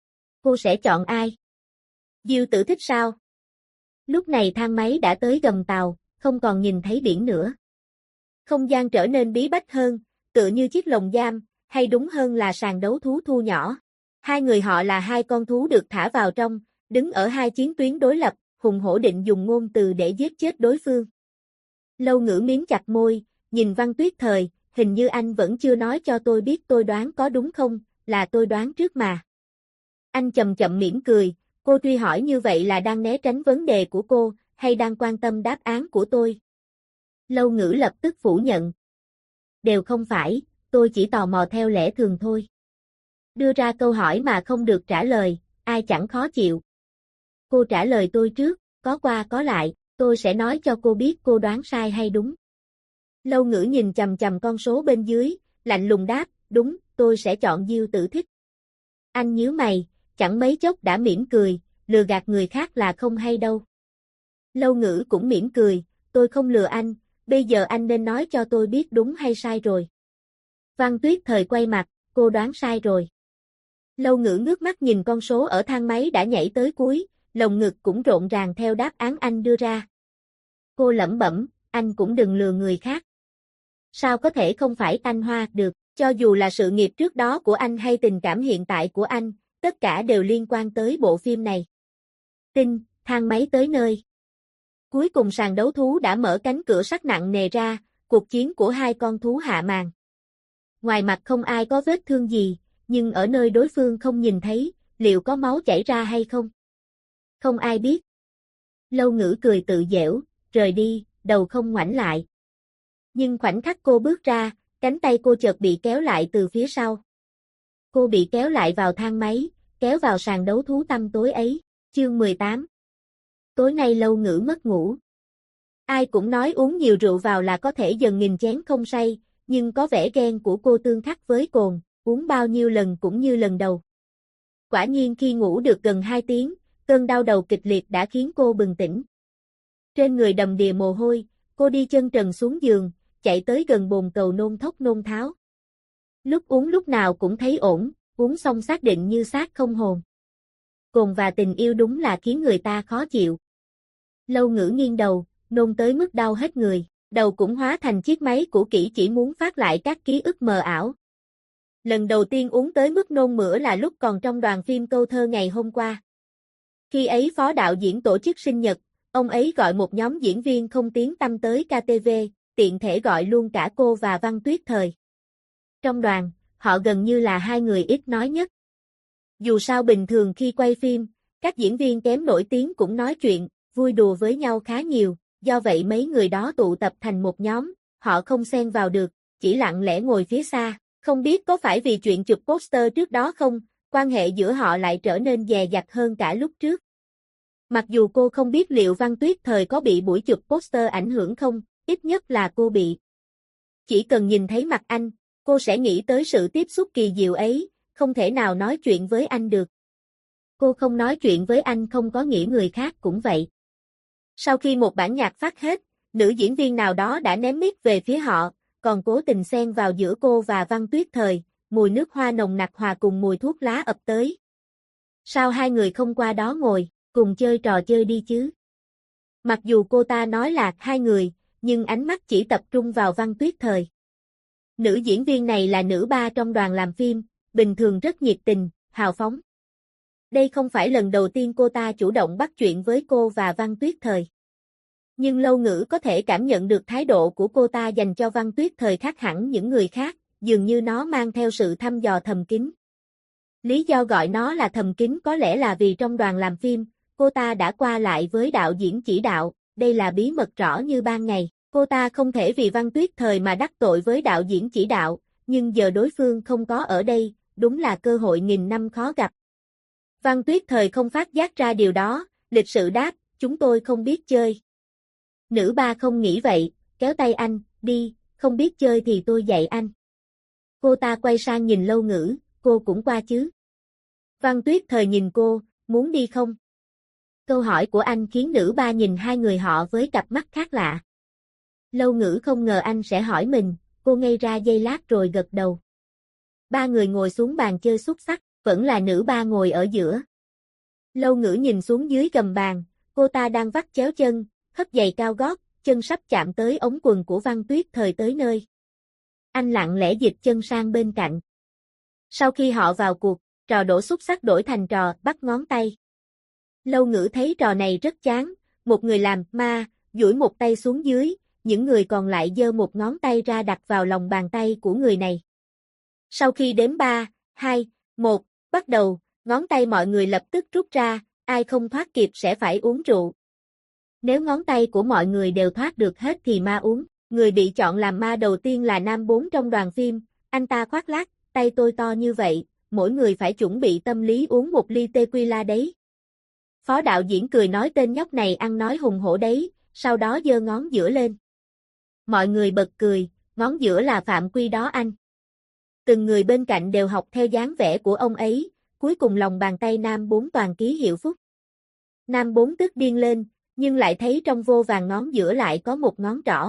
Cô sẽ chọn ai? Diêu Tử thích sao? Lúc này thang máy đã tới gầm tàu, không còn nhìn thấy biển nữa. Không gian trở nên bí bách hơn, tựa như chiếc lồng giam, hay đúng hơn là sàn đấu thú thu nhỏ. Hai người họ là hai con thú được thả vào trong, đứng ở hai chiến tuyến đối lập, hùng hổ định dùng ngôn từ để giết chết đối phương. Lâu Ngữ miếm chặt môi, nhìn Văn Tuyết Thời, hình như anh vẫn chưa nói cho tôi biết tôi đoán có đúng không, là tôi đoán trước mà. Anh chậm chậm mỉm cười, cô truy hỏi như vậy là đang né tránh vấn đề của cô, hay đang quan tâm đáp án của tôi? Lâu Ngữ lập tức phủ nhận. Đều không phải, tôi chỉ tò mò theo lẽ thường thôi. Đưa ra câu hỏi mà không được trả lời, ai chẳng khó chịu. Cô trả lời tôi trước, có qua có lại, tôi sẽ nói cho cô biết cô đoán sai hay đúng. Lâu Ngữ nhìn chằm chằm con số bên dưới, lạnh lùng đáp, đúng, tôi sẽ chọn Diêu Tử thích. Anh nhíu mày, chẳng mấy chốc đã mỉm cười, lừa gạt người khác là không hay đâu. Lâu Ngữ cũng mỉm cười, tôi không lừa anh, bây giờ anh nên nói cho tôi biết đúng hay sai rồi. Văn Tuyết Thời quay mặt, cô đoán sai rồi. Lâu Ngữ ngước mắt nhìn con số ở thang máy đã nhảy tới cuối, lồng ngực cũng rộn ràng theo đáp án anh đưa ra. Cô lẩm bẩm, anh cũng đừng lừa người khác. Sao có thể không phải anh Hoa được, cho dù là sự nghiệp trước đó của anh hay tình cảm hiện tại của anh, tất cả đều liên quan tới bộ phim này. Tinh, thang máy tới nơi. Cuối cùng sàn đấu thú đã mở cánh cửa sắt nặng nề ra, cuộc chiến của hai con thú hạ màn. Ngoài mặt không ai có vết thương gì, nhưng ở nơi đối phương không nhìn thấy, liệu có máu chảy ra hay không? Không ai biết. Lâu Ngữ cười tự giễu, rời đi, đầu không ngoảnh lại. Nhưng khoảnh khắc cô bước ra, cánh tay cô chợt bị kéo lại từ phía sau. Cô bị kéo lại vào thang máy, kéo vào sàn đấu thú tăm tối ấy. Chương 18. Tối nay Lâu Ngữ mất ngủ. Ai cũng nói uống nhiều rượu vào là có thể dần nghìn chén không say, nhưng có vẻ ghen của cô tương khắc với cồn, uống bao nhiêu lần cũng như lần đầu. Quả nhiên khi ngủ được gần 2 tiếng, cơn đau đầu kịch liệt đã khiến cô bừng tỉnh. Trên người đầm đìa mồ hôi, cô đi chân trần xuống giường, chạy tới gần bồn cầu nôn thốc nôn tháo. Lúc uống lúc nào cũng thấy ổn, uống xong xác định như xác không hồn. Cồn và tình yêu đúng là khiến người ta khó chịu. Lâu Ngữ nghiêng đầu, nôn tới mức đau hết người, đầu cũng hóa thành chiếc máy cũ kỹ chỉ muốn phát lại các ký ức mờ ảo. Lần đầu tiên uống tới mức nôn mửa là lúc còn trong đoàn phim Câu Thơ ngày hôm qua. Khi ấy phó đạo diễn tổ chức sinh nhật, ông ấy gọi một nhóm diễn viên không tiếng tăm tới KTV, tiện thể gọi luôn cả cô và Văn Tuyết Thời. Trong đoàn, họ gần như là hai người ít nói nhất. Dù sao bình thường khi quay phim, các diễn viên kém nổi tiếng cũng nói chuyện, vui đùa với nhau khá nhiều, do vậy mấy người đó tụ tập thành một nhóm, họ không xen vào được, chỉ lặng lẽ ngồi phía xa, không biết có phải vì chuyện chụp poster trước đó không, quan hệ giữa họ lại trở nên dè dặt hơn cả lúc trước. Mặc dù cô không biết liệu Văn Tuyết Thời có bị buổi chụp poster ảnh hưởng không, ít nhất là cô bị. Chỉ cần nhìn thấy mặt anh, cô sẽ nghĩ tới sự tiếp xúc kỳ diệu ấy, không thể nào nói chuyện với anh được. Cô không nói chuyện với anh không có nghĩa người khác cũng vậy. Sau khi một bản nhạc phát hết, nữ diễn viên nào đó đã ném mic về phía họ, còn cố tình xen vào giữa cô và Văn Tuyết Thời, mùi nước hoa nồng nặc hòa cùng mùi thuốc lá ập tới. Sao hai người không qua đó ngồi, Cùng chơi trò chơi đi chứ. Mặc dù cô ta nói là hai người, nhưng ánh mắt chỉ tập trung vào Văn Tuyết Thời. Nữ diễn viên này là nữ ba trong đoàn làm phim, bình thường rất nhiệt tình, hào phóng. Đây không phải lần đầu tiên cô ta chủ động bắt chuyện với cô và Văn Tuyết Thời. Nhưng Lâu Ngữ có thể cảm nhận được thái độ của cô ta dành cho Văn Tuyết Thời khác hẳn những người khác, dường như nó mang theo sự thăm dò thầm kín. Lý do gọi nó là thầm kín có lẽ là vì trong đoàn làm phim, cô ta đã qua lại với đạo diễn chỉ đạo, đây là bí mật rõ như ban ngày. Cô ta không thể vì Văn Tuyết Thời mà đắc tội với đạo diễn chỉ đạo, nhưng giờ đối phương không có ở đây, đúng là cơ hội nghìn năm khó gặp. Văn Tuyết Thời không phát giác ra điều đó, lịch sự đáp, chúng tôi không biết chơi. Nữ ba không nghĩ vậy, kéo tay anh, đi, không biết chơi thì tôi dạy anh. Cô ta quay sang nhìn Lâu Ngữ, cô cũng qua chứ. Văn Tuyết Thời nhìn cô, muốn đi không? Câu hỏi của anh khiến nữ ba nhìn hai người họ với cặp mắt khác lạ. Lâu Ngữ không ngờ anh sẽ hỏi mình, cô ngây ra giây lát rồi gật đầu. Ba người ngồi xuống bàn chơi xúc xắc, vẫn là nữ ba ngồi ở giữa. Lâu Ngữ nhìn xuống dưới gầm bàn, cô ta đang vắt chéo chân, hất giày cao gót, chân sắp chạm tới ống quần của Văn Tuyết Thời tới nơi. Anh lặng lẽ dịch chân sang bên cạnh. Sau khi họ vào cuộc, trò đổ xúc xắc đổi thành trò bắt ngón tay. Lâu Ngữ thấy trò này rất chán, một người làm ma, duỗi một tay xuống dưới, những người còn lại giơ một ngón tay ra đặt vào lòng bàn tay của người này. Sau khi đếm 3, 2, 1, bắt đầu, ngón tay mọi người lập tức rút ra, ai không thoát kịp sẽ phải uống rượu. Nếu ngón tay của mọi người đều thoát được hết thì ma uống. Người bị chọn làm ma đầu tiên là nam 4 trong đoàn phim, anh ta khoác lác, tay tôi to như vậy, mỗi người phải chuẩn bị tâm lý uống một ly tequila đấy. Phó đạo diễn cười nói tên nhóc này ăn nói hùng hổ đấy, sau đó giơ ngón giữa lên. Mọi người bật cười, ngón giữa là phạm quy đó anh. Từng người bên cạnh đều học theo dáng vẻ của ông ấy, cuối cùng lòng bàn tay nam 4 toàn ký hiệu phúc. Nam 4 tức điên lên, nhưng lại thấy trong vô vàn ngón giữa lại có một ngón trỏ.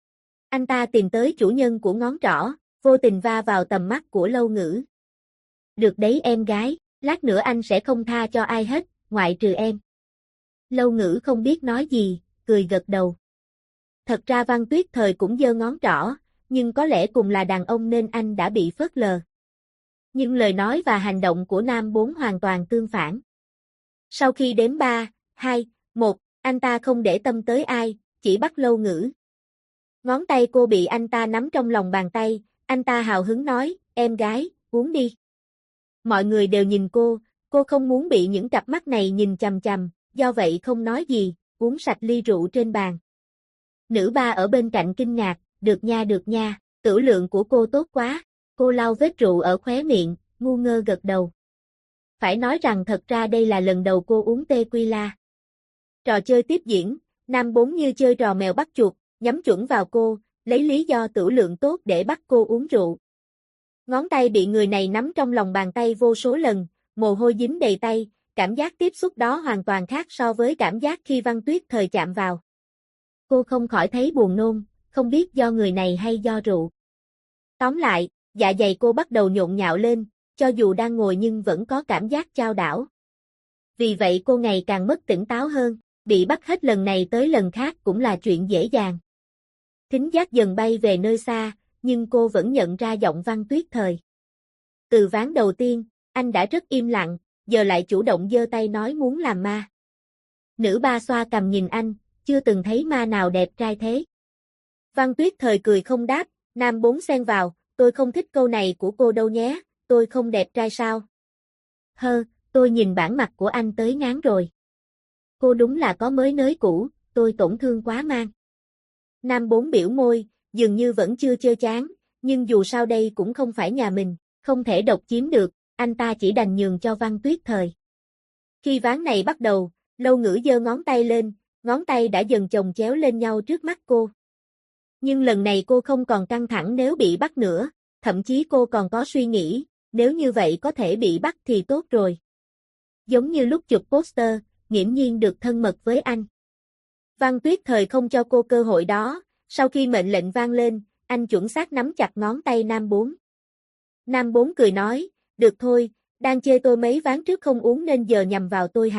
Anh ta tìm tới chủ nhân của ngón trỏ, vô tình va vào tầm mắt của Lâu Ngữ. Được đấy em gái, lát nữa anh sẽ không tha cho ai hết, ngoại trừ em. Lâu Ngữ không biết nói gì, cười gật đầu. Thật ra Văn Tuyết Thời cũng giơ ngón trỏ, nhưng có lẽ cùng là đàn ông nên anh đã bị phớt lờ. Nhưng lời nói và hành động của nam 4 hoàn toàn tương phản. Sau khi đếm 3, 2, 1, anh ta không để tâm tới ai, chỉ bắt Lâu Ngữ. Ngón tay cô bị anh ta nắm trong lòng bàn tay, anh ta hào hứng nói, em gái, uống đi. Mọi người đều nhìn cô không muốn bị những cặp mắt này nhìn chằm chằm, do vậy không nói gì, uống sạch ly rượu trên bàn. Nữ ba ở bên cạnh kinh ngạc, được nha, tửu lượng của cô tốt quá, cô lau vết rượu ở khóe miệng, ngu ngơ gật đầu. Phải nói rằng thật ra đây là lần đầu cô uống tequila. Trò chơi tiếp diễn, nam 4 như chơi trò mèo bắt chuột, nhắm chuẩn vào cô, lấy lý do tửu lượng tốt để bắt cô uống rượu. Ngón tay bị người này nắm trong lòng bàn tay vô số lần, mồ hôi dính đầy tay, cảm giác tiếp xúc đó hoàn toàn khác so với cảm giác khi Văn Tuyết Thời chạm vào. Cô không khỏi thấy buồn nôn, không biết do người này hay do rượu. Tóm lại, dạ dày cô bắt đầu nhộn nhạo lên, cho dù đang ngồi nhưng vẫn có cảm giác chao đảo. Vì vậy cô ngày càng mất tỉnh táo hơn, bị bắt hết lần này tới lần khác cũng là chuyện dễ dàng. Thính giác dần bay về nơi xa, nhưng cô vẫn nhận ra giọng Văn Tuyết Thời. Từ ván đầu tiên, anh đã rất im lặng, giờ lại chủ động giơ tay nói muốn làm ma. Nữ ba xoa cằm nhìn anh, chưa từng thấy ma nào đẹp trai thế. Văn Tuyết Thời cười không đáp, nam 4 xen vào, tôi không thích câu này của cô đâu nhé, tôi không đẹp trai sao? Tôi nhìn bản mặt của anh tới ngán rồi. Cô đúng là có mới nới cũ, tôi tổn thương quá mang. Nam 4 biểu môi, dường như vẫn chưa chơ chán, nhưng dù sao đây cũng không phải nhà mình, không thể độc chiếm được, anh ta chỉ đành nhường cho Văn Tuyết Thời. Khi ván này bắt đầu, Lâu Ngữ giơ ngón tay lên, ngón tay đã dần chồng chéo lên nhau trước mắt cô. Nhưng lần này cô không còn căng thẳng nếu bị bắt nữa, thậm chí cô còn có suy nghĩ, nếu như vậy có thể bị bắt thì tốt rồi. Giống như lúc chụp poster, nghiễm nhiên được thân mật với anh. Văn Tuyết Thời không cho cô cơ hội đó, sau khi mệnh lệnh vang lên, anh chuẩn xác nắm chặt ngón tay nam 4. Nam 4 cười nói, được thôi, đang chê tôi mấy ván trước không uống nên giờ nhằm vào tôi hả?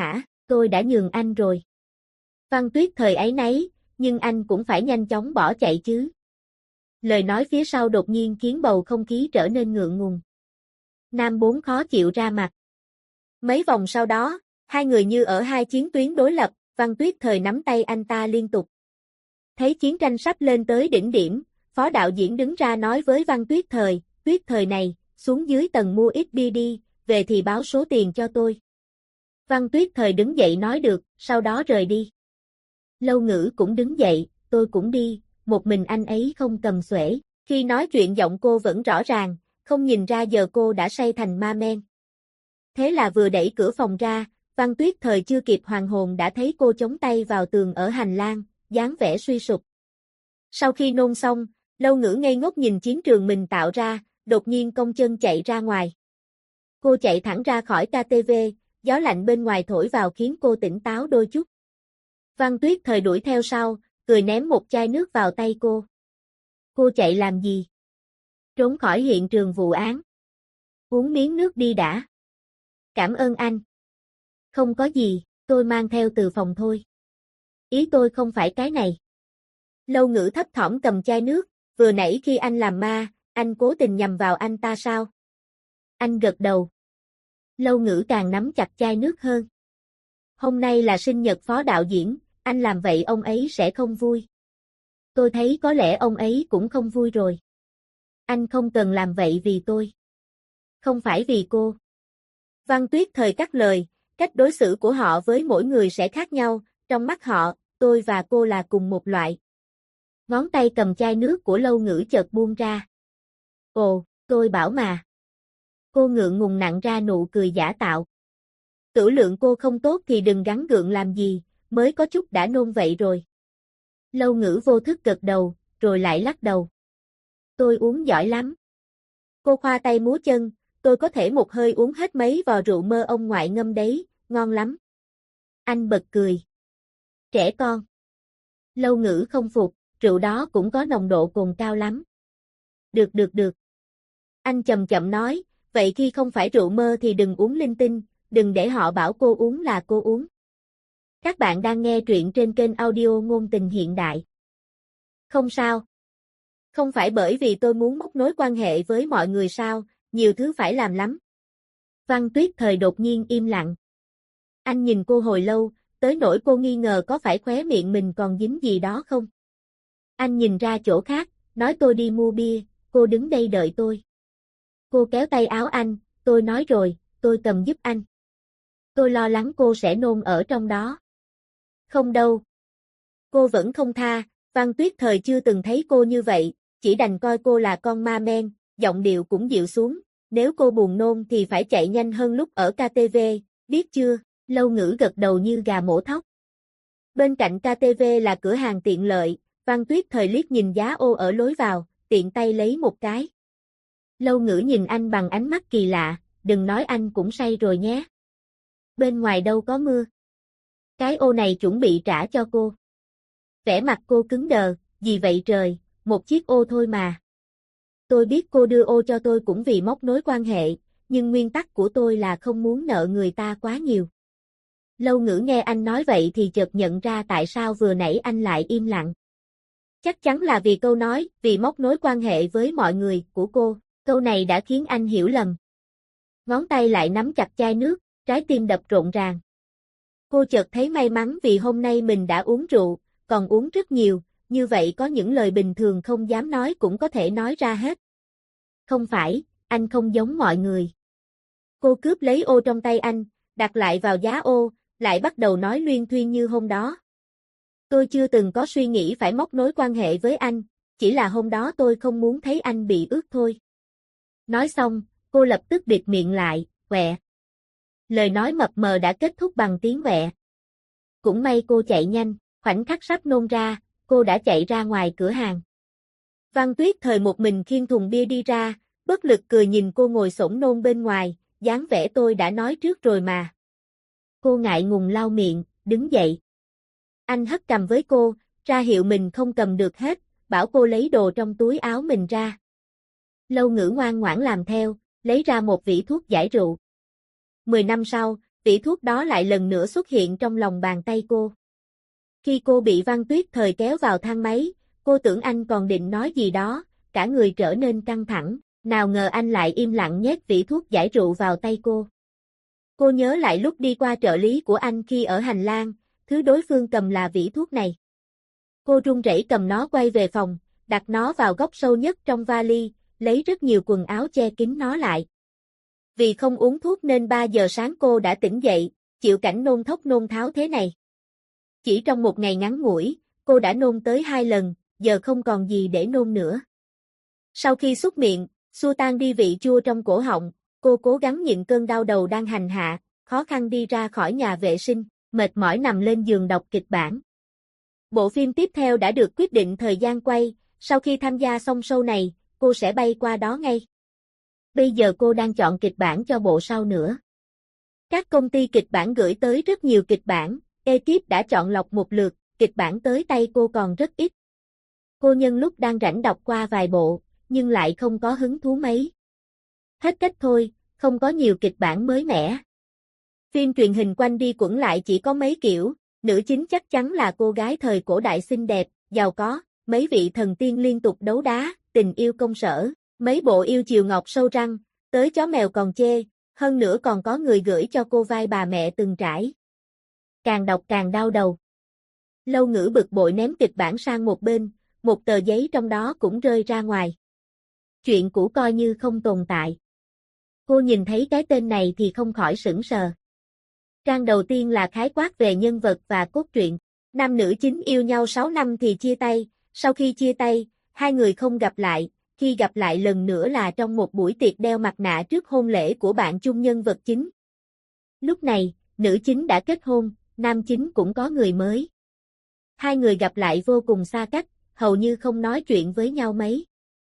Tôi đã nhường anh rồi. Văn Tuyết Thời áy náy, nhưng anh cũng phải nhanh chóng bỏ chạy chứ. Lời nói phía sau đột nhiên khiến bầu không khí trở nên ngượng ngùng. Nam 4 khó chịu ra mặt. Mấy vòng sau đó, hai người như ở hai chiến tuyến đối lập, Văn Tuyết Thời nắm tay anh ta liên tục. Thấy chiến tranh sắp lên tới đỉnh điểm, phó đạo diễn đứng ra nói với Văn Tuyết Thời này, xuống dưới tầng mua ít bia đi, về thì báo số tiền cho tôi. Văn Tuyết Thời đứng dậy nói được, sau đó rời đi. Lâu Ngữ cũng đứng dậy, tôi cũng đi, một mình anh ấy không cầm xuể. Khi nói chuyện giọng cô vẫn rõ ràng, không nhìn ra giờ cô đã say thành ma men. Thế là vừa đẩy cửa phòng ra, Văn Tuyết Thời chưa kịp hoàn hồn đã thấy cô chống tay vào tường ở hành lang, dáng vẻ suy sụp. Sau khi nôn xong, Lâu Ngữ ngây ngốc nhìn chiến trường mình tạo ra, đột nhiên cong chân chạy ra ngoài. Cô chạy thẳng ra khỏi KTV, gió lạnh bên ngoài thổi vào khiến cô tỉnh táo đôi chút. Văn Tuyết Thời đuổi theo sau, cười ném một chai nước vào tay cô. Cô chạy làm gì? Trốn khỏi hiện trường vụ án. Uống miếng nước đi đã. Cảm ơn anh. Không có gì, tôi mang theo từ phòng thôi. Ý tôi không phải cái này. Lâu Ngữ thấp thỏm cầm chai nước, vừa nãy khi anh làm ma, anh cố tình nhằm vào anh ta sao? Anh gật đầu. Lâu Ngữ càng nắm chặt chai nước hơn. Hôm nay là sinh nhật phó đạo diễn, anh làm vậy ông ấy sẽ không vui. Tôi thấy có lẽ ông ấy cũng không vui rồi. Anh không cần làm vậy vì tôi. Không phải vì cô. Văn Tuyết Thời cắt lời, cách đối xử của họ với mỗi người sẽ khác nhau, trong mắt họ, tôi và cô là cùng một loại. Ngón tay cầm chai nước của Lâu Ngữ chợt buông ra. Ồ, tôi bảo mà. Cô ngượng ngùng nặn ra nụ cười giả tạo. Tửu lượng cô không tốt thì đừng gắng gượng làm gì, mới có chút đã nôn vậy rồi. Lâu Ngữ vô thức gật đầu, rồi lại lắc đầu. Tôi uống giỏi lắm. Cô khoa tay múa chân, tôi có thể một hơi uống hết mấy vò rượu mơ ông ngoại ngâm đấy, ngon lắm. Anh bật cười. Trẻ con. Lâu Ngữ không phục, rượu đó cũng có nồng độ cồn cao lắm. Được. Anh chậm chậm nói, vậy khi không phải rượu mơ thì đừng uống linh tinh, đừng để họ bảo cô uống là cô uống. Các bạn đang nghe truyện trên kênh audio Ngôn Tình Hiện Đại. Không sao. Không phải bởi vì tôi muốn móc nối quan hệ với mọi người sao, nhiều thứ phải làm lắm. Văn Tuyết Thời đột nhiên im lặng. Anh nhìn cô hồi lâu, tới nỗi cô nghi ngờ có phải khóe miệng mình còn dính gì đó không. Anh nhìn ra chỗ khác, nói tôi đi mua bia, cô đứng đây đợi tôi. Cô kéo tay áo anh, tôi nói rồi, tôi cầm giúp anh. Tôi lo lắng cô sẽ nôn ở trong đó. Không đâu. Cô vẫn không tha, Văn Tuyết Thời chưa từng thấy cô như vậy, chỉ đành coi cô là con ma men, giọng điệu cũng dịu xuống, nếu cô buồn nôn thì phải chạy nhanh hơn lúc ở KTV, biết chưa? Lâu Ngữ gật đầu như gà mổ thóc. Bên cạnh KTV là cửa hàng tiện lợi, Văn Tuyết Thời liếc nhìn giá ô ở lối vào, tiện tay lấy một cái. Lâu Ngữ nhìn anh bằng ánh mắt kỳ lạ, đừng nói anh cũng say rồi nhé. Bên ngoài đâu có mưa. Cái ô này chuẩn bị trả cho cô. Vẻ mặt cô cứng đờ, gì vậy trời, một chiếc ô thôi mà. Tôi biết cô đưa ô cho tôi cũng vì móc nối quan hệ, nhưng nguyên tắc của tôi là không muốn nợ người ta quá nhiều. Lâu Ngữ nghe anh nói vậy thì chợt nhận ra tại sao vừa nãy anh lại im lặng. Chắc chắn là vì câu nói, vì móc nối quan hệ với mọi người, của cô, câu này đã khiến anh hiểu lầm. Ngón tay lại nắm chặt chai nước, trái tim đập rộn ràng. Cô chợt thấy may mắn vì hôm nay mình đã uống rượu, còn uống rất nhiều, như vậy có những lời bình thường không dám nói cũng có thể nói ra hết. Không phải, anh không giống mọi người. Cô cướp lấy ô trong tay anh, đặt lại vào giá ô, lại bắt đầu nói luyên thuyên như hôm đó. Tôi chưa từng có suy nghĩ phải móc nối quan hệ với anh, chỉ là hôm đó tôi không muốn thấy anh bị ướt thôi. Nói xong, cô lập tức bịt miệng lại, quẹ. Lời nói mập mờ đã kết thúc bằng tiếng quẹ. Cũng may cô chạy nhanh, khoảnh khắc sắp nôn ra, cô đã chạy ra ngoài cửa hàng. Văn Tuyết Thời một mình khiêng thùng bia đi ra, bất lực cười nhìn cô ngồi xổm nôn bên ngoài, dáng vẻ tôi đã nói trước rồi mà. Cô ngại ngùng lau miệng, đứng dậy. Anh hất cằm với cô, ra hiệu mình không cầm được hết, bảo cô lấy đồ trong túi áo mình ra. Lâu Ngữ ngoan ngoãn làm theo, lấy ra một vỉ thuốc giải rượu. 10 năm sau, vị thuốc đó lại lần nữa xuất hiện trong lòng bàn tay cô. Khi cô bị Văn Tuyết Thời kéo vào thang máy, cô tưởng anh còn định nói gì đó, cả người trở nên căng thẳng, nào ngờ anh lại im lặng nhét vỉ thuốc giải rượu vào tay cô. Cô nhớ lại lúc đi qua trợ lý của anh khi ở hành lang, thứ đối phương cầm là vỉ thuốc này. Cô run rẩy cầm nó quay về phòng, đặt nó vào góc sâu nhất trong vali, lấy rất nhiều quần áo che kín nó lại. Vì không uống thuốc nên 3 giờ sáng cô đã tỉnh dậy, chịu cảnh nôn thốc nôn tháo thế này. Chỉ trong một ngày ngắn ngủi, cô đã nôn tới 2 lần, giờ không còn gì để nôn nữa. Sau khi súc miệng, xua tan đi vị chua trong cổ họng, cô cố gắng nhịn cơn đau đầu đang hành hạ, khó khăn đi ra khỏi nhà vệ sinh, mệt mỏi nằm lên giường đọc kịch bản. Bộ phim tiếp theo đã được quyết định thời gian quay, sau khi tham gia xong show này, cô sẽ bay qua đó ngay. Bây giờ cô đang chọn kịch bản cho bộ sau nữa. Các công ty kịch bản gửi tới rất nhiều kịch bản, ekip đã chọn lọc một lượt, kịch bản tới tay cô còn rất ít. Cô nhân lúc đang rảnh đọc qua vài bộ, nhưng lại không có hứng thú mấy. Hết cách thôi, không có nhiều kịch bản mới mẻ. Phim truyền hình quanh đi quẩn lại chỉ có mấy kiểu, nữ chính chắc chắn là cô gái thời cổ đại xinh đẹp, giàu có, mấy vị thần tiên liên tục đấu đá, tình yêu công sở, mấy bộ yêu chiều ngọc sâu răng, tới chó mèo còn chê, hơn nữa còn có người gửi cho cô vai bà mẹ từng trải. Càng đọc càng đau đầu. Lâu Ngữ bực bội ném kịch bản sang một bên, một tờ giấy trong đó cũng rơi ra ngoài. Chuyện cũ coi như không tồn tại. Cô nhìn thấy cái tên này thì không khỏi sửng sờ. Trang đầu tiên là khái quát về nhân vật và cốt truyện. Nam nữ chính yêu nhau 6 năm thì chia tay, sau khi chia tay, hai người không gặp lại, khi gặp lại lần nữa là trong một buổi tiệc đeo mặt nạ trước hôn lễ của bạn chung nhân vật chính. Lúc này, nữ chính đã kết hôn, nam chính cũng có người mới. Hai người gặp lại vô cùng xa cách, hầu như không nói chuyện với nhau mấy.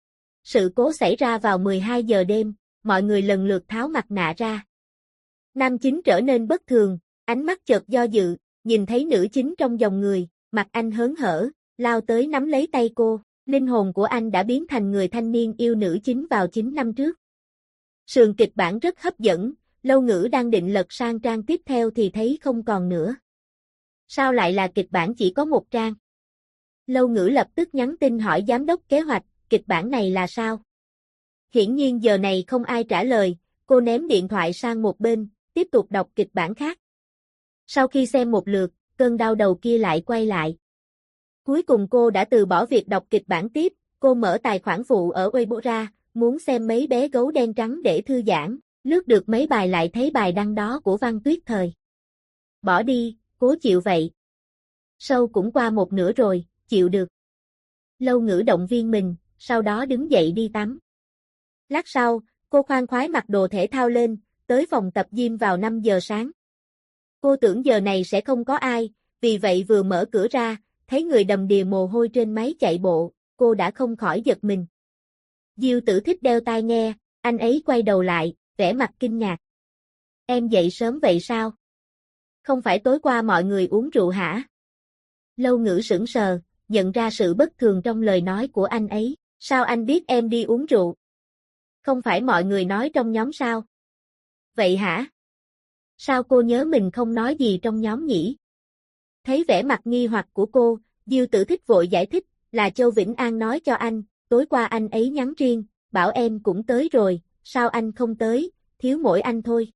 Sự cố xảy ra vào 12 giờ đêm, mọi người lần lượt tháo mặt nạ ra. Nam chính trở nên bất thường, ánh mắt chợt do dự, nhìn thấy nữ chính trong dòng người, mặt anh hớn hở, lao tới nắm lấy tay cô, linh hồn của anh đã biến thành người thanh niên yêu nữ chính vào 9 năm trước. Sườn kịch bản rất hấp dẫn, Lâu Ngữ đang định lật sang trang tiếp theo thì thấy không còn nữa. Sao lại là kịch bản chỉ có một trang? Lâu Ngữ lập tức nhắn tin hỏi giám đốc kế hoạch, kịch bản này là sao? Hiển nhiên giờ này không ai trả lời, cô ném điện thoại sang một bên, tiếp tục đọc kịch bản khác. Sau khi xem một lượt, cơn đau đầu kia lại quay lại. Cuối cùng cô đã từ bỏ việc đọc kịch bản tiếp, cô mở tài khoản phụ ở Weibo ra, muốn xem mấy bé gấu đen trắng để thư giãn, lướt được mấy bài lại thấy bài đăng đó của Văn Tuyết Thời. Bỏ đi, cố chịu vậy. Show cũng qua một nửa rồi, chịu được. Lâu Ngữ động viên mình, sau đó đứng dậy đi tắm. Lát sau, cô khoan khoái mặc đồ thể thao lên, tới phòng tập gym vào 5 giờ sáng. Cô tưởng giờ này sẽ không có ai, vì vậy vừa mở cửa ra, thấy người đầm đìa mồ hôi trên máy chạy bộ, cô đã không khỏi giật mình. Diêu Tử Thích đeo tai nghe, anh ấy quay đầu lại, vẻ mặt kinh ngạc. Em dậy sớm vậy sao? Không phải tối qua mọi người uống rượu hả? Lâu Ngữ sững sờ, nhận ra sự bất thường trong lời nói của anh ấy. Sao anh biết em đi uống rượu? Không phải mọi người nói trong nhóm sao? Vậy hả? Sao cô nhớ mình không nói gì trong nhóm nhỉ? Thấy vẻ mặt nghi hoặc của cô, Diêu Tử Thích vội giải thích, là Châu Vĩnh An nói cho anh, tối qua anh ấy nhắn riêng, bảo em cũng tới rồi, sao anh không tới, thiếu mỗi anh thôi.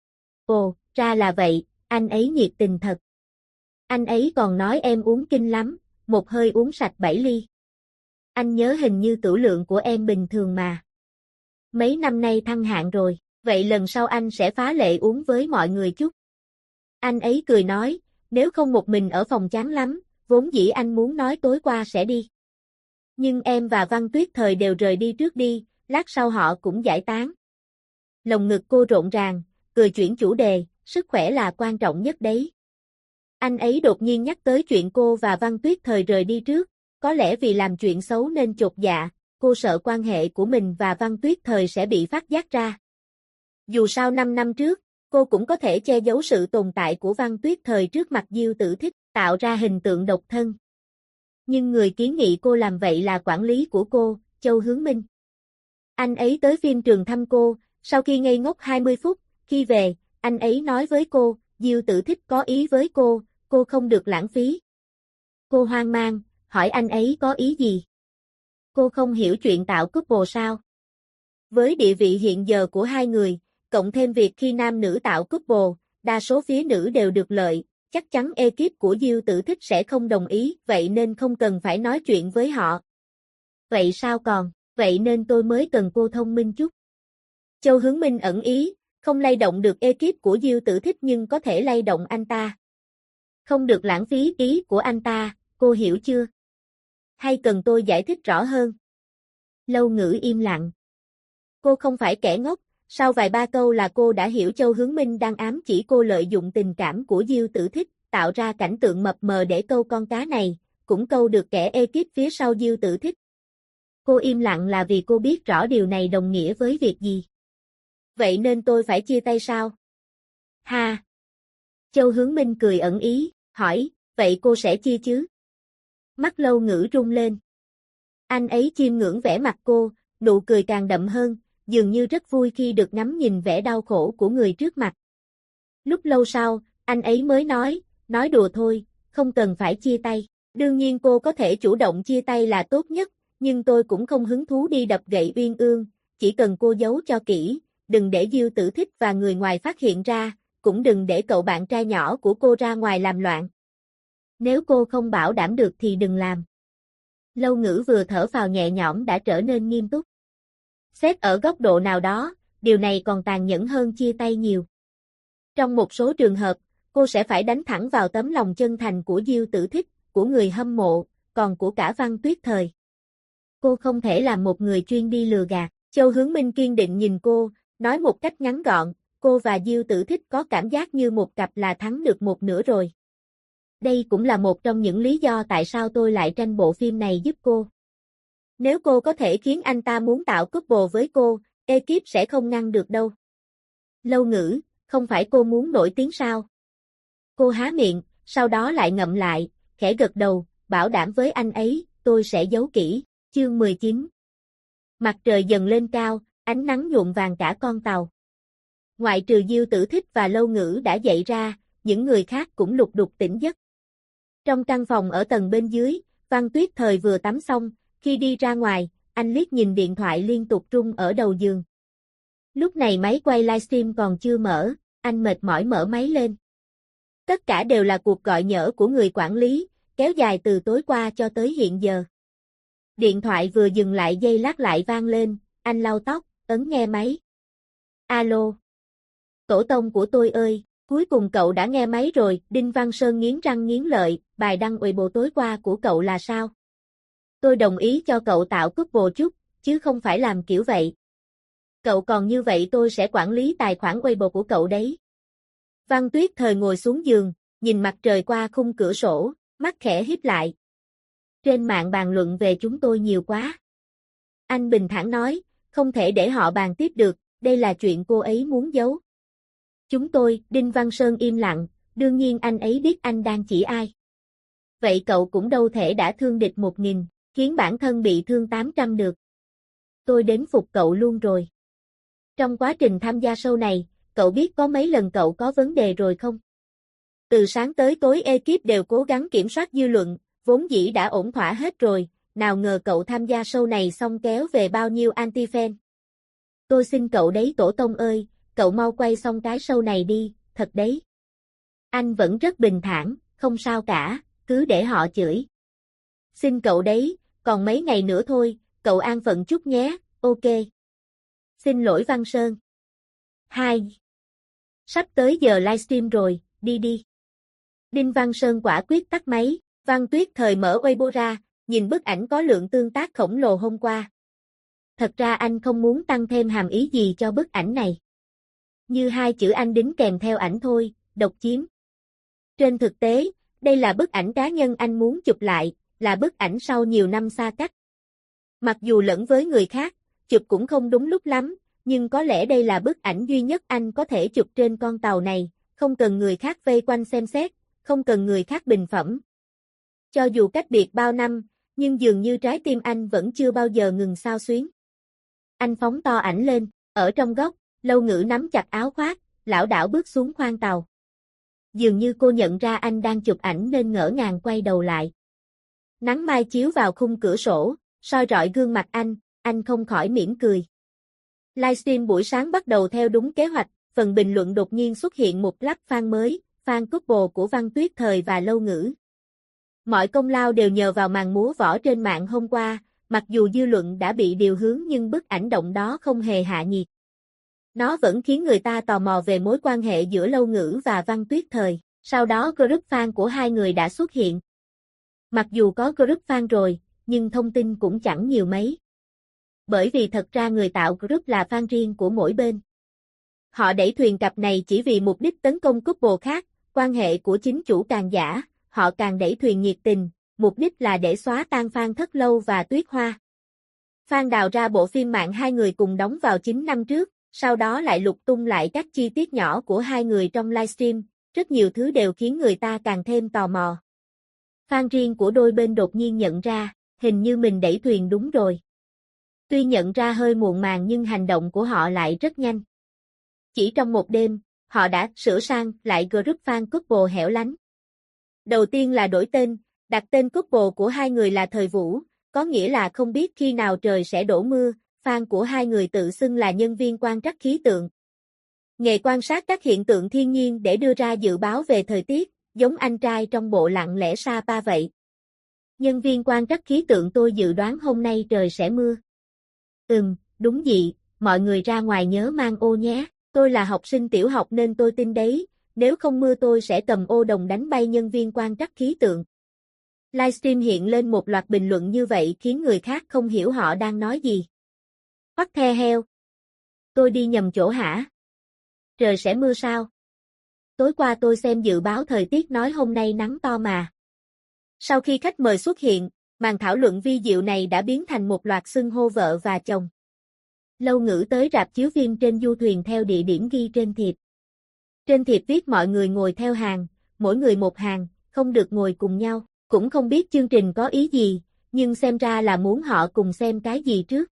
Ồ, ra là vậy, anh ấy nhiệt tình thật. Anh ấy còn nói em uống kinh lắm, một hơi uống sạch 7 ly. Anh nhớ hình như tửu lượng của em bình thường mà. Mấy năm nay thăng hạng rồi, vậy lần sau anh sẽ phá lệ uống với mọi người chút. Anh ấy cười nói, nếu không một mình ở phòng chán lắm, vốn dĩ anh muốn nói tối qua sẽ đi. Nhưng em và Văn Tuyết Thời đều rời đi trước đi, lát sau họ cũng giải tán. Lồng ngực cô rộn ràng, cười chuyển chủ đề, sức khỏe là quan trọng nhất đấy. Anh ấy đột nhiên nhắc tới chuyện cô và Văn Tuyết Thời rời đi trước, có lẽ vì làm chuyện xấu nên chột dạ, cô sợ quan hệ của mình và Văn Tuyết Thời sẽ bị phát giác ra. Dù sao 5 năm trước, cô cũng có thể che giấu sự tồn tại của Văn Tuyết Thời trước mặt Diêu Tử Thích, tạo ra hình tượng độc thân. Nhưng người kiến nghị cô làm vậy là quản lý của cô, Châu Hướng Minh. Anh ấy tới phim trường thăm cô, sau khi ngây ngốc 20 phút, khi về, anh ấy nói với cô, Diêu Tử Thích có ý với cô không được lãng phí. Cô hoang mang, hỏi anh ấy có ý gì? Cô không hiểu chuyện tạo couple sao? Với địa vị hiện giờ của hai người, cộng thêm việc khi nam nữ tạo couple, đa số phía nữ đều được lợi, chắc chắn ekip của Diêu Tử Thích sẽ không đồng ý, vậy nên không cần phải nói chuyện với họ. Vậy sao còn, vậy nên tôi mới cần cô thông minh chút. Châu Hướng Minh ẩn ý, không lay động được ekip của Diêu Tử Thích nhưng có thể lay động anh ta. Không được lãng phí ý của anh ta, cô hiểu chưa? Hay cần tôi giải thích rõ hơn? Lâu Ngữ im lặng. Cô không phải kẻ ngốc, sau vài ba câu là cô đã hiểu Châu Hướng Minh đang ám chỉ cô lợi dụng tình cảm của Diêu Tử Thích, tạo ra cảnh tượng mập mờ để câu con cá này, cũng câu được kẻ ekip phía sau Diêu Tử Thích. Cô im lặng là vì cô biết rõ điều này đồng nghĩa với việc gì. Vậy nên tôi phải chia tay sao? Ha! Châu Hướng Minh cười ẩn ý, hỏi, vậy cô sẽ chia chứ? Mắt Lâu Ngữ rung lên. Anh ấy chiêm ngưỡng vẻ mặt cô, nụ cười càng đậm hơn, dường như rất vui khi được ngắm nhìn vẻ đau khổ của người trước mặt. Lúc lâu sau, anh ấy mới nói đùa thôi, không cần phải chia tay. Đương nhiên cô có thể chủ động chia tay là tốt nhất, nhưng tôi cũng không hứng thú đi đập gậy uyên ương, chỉ cần cô giấu cho kỹ, đừng để Diêu Tử Thích và người ngoài phát hiện ra, cũng đừng để cậu bạn trai nhỏ của cô ra ngoài làm loạn. Nếu cô không bảo đảm được thì đừng làm. Lâu Ngữ vừa thở phào nhẹ nhõm đã trở nên nghiêm túc. Xét ở góc độ nào đó, điều này còn tàn nhẫn hơn chia tay nhiều. Trong một số trường hợp, cô sẽ phải đánh thẳng vào tấm lòng chân thành của Diêu Tử Thích, của người hâm mộ, còn của cả Văn Tuyết Thời. Cô không thể làm một người chuyên đi lừa gạt. Châu Hướng Minh kiên định nhìn cô, nói một cách ngắn gọn, cô và Diêu Tử Thích có cảm giác như một cặp là thắng được một nửa rồi. Đây cũng là một trong những lý do tại sao tôi lại tranh bộ phim này giúp cô. Nếu cô có thể khiến anh ta muốn tạo couple với cô, ekip sẽ không ngăn được đâu. Lâu Ngữ, không phải cô muốn nổi tiếng sao? Cô há miệng, sau đó lại ngậm lại, khẽ gật đầu, bảo đảm với anh ấy, tôi sẽ giấu kỹ. Chương 19. Mặt trời dần lên cao, ánh nắng nhuộm vàng cả con tàu. Ngoại trừ Diêu Tử Thích và Lâu Ngữ đã dậy ra, những người khác cũng lục đục tỉnh giấc. Trong căn phòng ở tầng bên dưới, Văn Tuyết Thời vừa tắm xong, khi đi ra ngoài, anh liếc nhìn điện thoại liên tục rung ở đầu giường. Lúc này máy quay livestream còn chưa mở, anh mệt mỏi mở máy lên. Tất cả đều là cuộc gọi nhỡ của người quản lý, kéo dài từ tối qua cho tới hiện giờ. Điện thoại vừa dừng lại giây lát lại vang lên, anh lau tóc, ấn nghe máy. Alo. Tổ tông của tôi ơi, cuối cùng cậu đã nghe máy rồi, Đinh Văn Sơn nghiến răng nghiến lợi, bài đăng Weibo tối qua của cậu là sao? Tôi đồng ý cho cậu tạo couple chút, chứ không phải làm kiểu vậy. Cậu còn như vậy tôi sẽ quản lý tài khoản Weibo của cậu đấy. Văn Tuyết Thời ngồi xuống giường, nhìn mặt trời qua khung cửa sổ, mắt khẽ híp lại. Trên mạng bàn luận về chúng tôi nhiều quá. Anh bình thản nói, không thể để họ bàn tiếp được, đây là chuyện cô ấy muốn giấu. Chúng tôi, Đinh Văn Sơn im lặng, đương nhiên anh ấy biết anh đang chỉ ai. Vậy cậu cũng đâu thể đã thương địch 1000, khiến bản thân bị thương 800 được. Tôi đến phục cậu luôn rồi. Trong quá trình tham gia show này, cậu biết có mấy lần cậu có vấn đề rồi không? Từ sáng tới tối ekip đều cố gắng kiểm soát dư luận, vốn dĩ đã ổn thỏa hết rồi, nào ngờ cậu tham gia show này xong kéo về bao nhiêu anti-fan. Tôi xin cậu đấy tổ tông ơi, cậu mau quay xong cái show này đi, thật đấy. Anh vẫn rất bình thản, không sao cả, cứ để họ chửi. Xin cậu đấy, còn mấy ngày nữa thôi, cậu an phận chút nhé, ok. Xin lỗi Văn Sơn. 2. Sắp tới giờ livestream rồi, đi đi. Đinh Văn Sơn quả quyết tắt máy, Văn Tuyết Thời mở Weibo ra, nhìn bức ảnh có lượng tương tác khổng lồ hôm qua. Thật ra anh không muốn tăng thêm hàm ý gì cho bức ảnh này. Như hai chữ anh đính kèm theo ảnh thôi, độc chiếm. Trên thực tế, đây là bức ảnh cá nhân anh muốn chụp lại, là bức ảnh sau nhiều năm xa cách. Mặc dù lẫn với người khác, chụp cũng không đúng lúc lắm, nhưng có lẽ đây là bức ảnh duy nhất anh có thể chụp trên con tàu này, không cần người khác vây quanh xem xét, không cần người khác bình phẩm. Cho dù cách biệt bao năm, nhưng dường như trái tim anh vẫn chưa bao giờ ngừng xao xuyến. Anh phóng to ảnh lên, ở trong góc, Lâu Ngữ nắm chặt áo khoác, lảo đảo bước xuống khoang tàu. Dường như cô nhận ra anh đang chụp ảnh nên ngỡ ngàng quay đầu lại. Nắng mai chiếu vào khung cửa sổ, soi rọi gương mặt anh không khỏi mỉm cười. Livestream buổi sáng bắt đầu theo đúng kế hoạch, phần bình luận đột nhiên xuất hiện một lap fan mới, fan couple của Văn Tuyết Thời và Lâu Ngữ. Mọi công lao đều nhờ vào màn múa võ trên mạng hôm qua, mặc dù dư luận đã bị điều hướng nhưng bức ảnh động đó không hề hạ nhiệt. Nó vẫn khiến người ta tò mò về mối quan hệ giữa Lâu Ngữ và Văn Tuyết Thời, sau đó group fan của hai người đã xuất hiện. Mặc dù có group fan rồi, nhưng thông tin cũng chẳng nhiều mấy. Bởi vì thật ra người tạo group là fan riêng của mỗi bên. Họ đẩy thuyền cặp này chỉ vì mục đích tấn công couple khác, quan hệ của chính chủ càng giả, họ càng đẩy thuyền nhiệt tình, mục đích là để xóa tan fan Thất Lâu và Tuyết Hoa. Fan đào ra bộ phim mạng hai người cùng đóng vào 9 năm trước, sau đó lại lục tung lại các chi tiết nhỏ của hai người trong livestream, rất nhiều thứ đều khiến người ta càng thêm tò mò. Fan riêng của đôi bên đột nhiên nhận ra, hình như mình đẩy thuyền đúng rồi. Tuy nhận ra hơi muộn màng nhưng hành động của họ lại rất nhanh. Chỉ trong một đêm, họ đã sửa sang lại group fan couple hẻo lánh. Đầu tiên là đổi tên, đặt tên couple của hai người là Thời Vũ, có nghĩa là không biết khi nào trời sẽ đổ mưa, fan của hai người tự xưng là nhân viên quan trắc khí tượng. Nghề quan sát các hiện tượng thiên nhiên để đưa ra dự báo về thời tiết, giống anh trai trong bộ Lặng Lẽ Sapa vậy. Nhân viên quan trắc khí tượng tôi dự đoán hôm nay trời sẽ mưa. Đúng vậy, mọi người ra ngoài nhớ mang ô nhé, tôi là học sinh tiểu học nên tôi tin đấy, nếu không mưa tôi sẽ cầm ô đồng đánh bay nhân viên quan trắc khí tượng. Livestream hiện lên một loạt bình luận như vậy khiến người khác không hiểu họ đang nói gì. What the hell? Tôi đi nhầm chỗ hả? Trời sẽ mưa sao? Tối qua tôi xem dự báo thời tiết nói hôm nay nắng to mà. Sau khi khách mời xuất hiện, màn thảo luận vi diệu này đã biến thành một loạt xưng hô vợ và chồng. Lâu Ngữ tới rạp chiếu phim trên du thuyền theo địa điểm ghi trên thiệp. Trên thiệp viết mọi người ngồi theo hàng, mỗi người một hàng, không được ngồi cùng nhau. Cũng không biết chương trình có ý gì, nhưng xem ra là muốn họ cùng xem cái gì trước.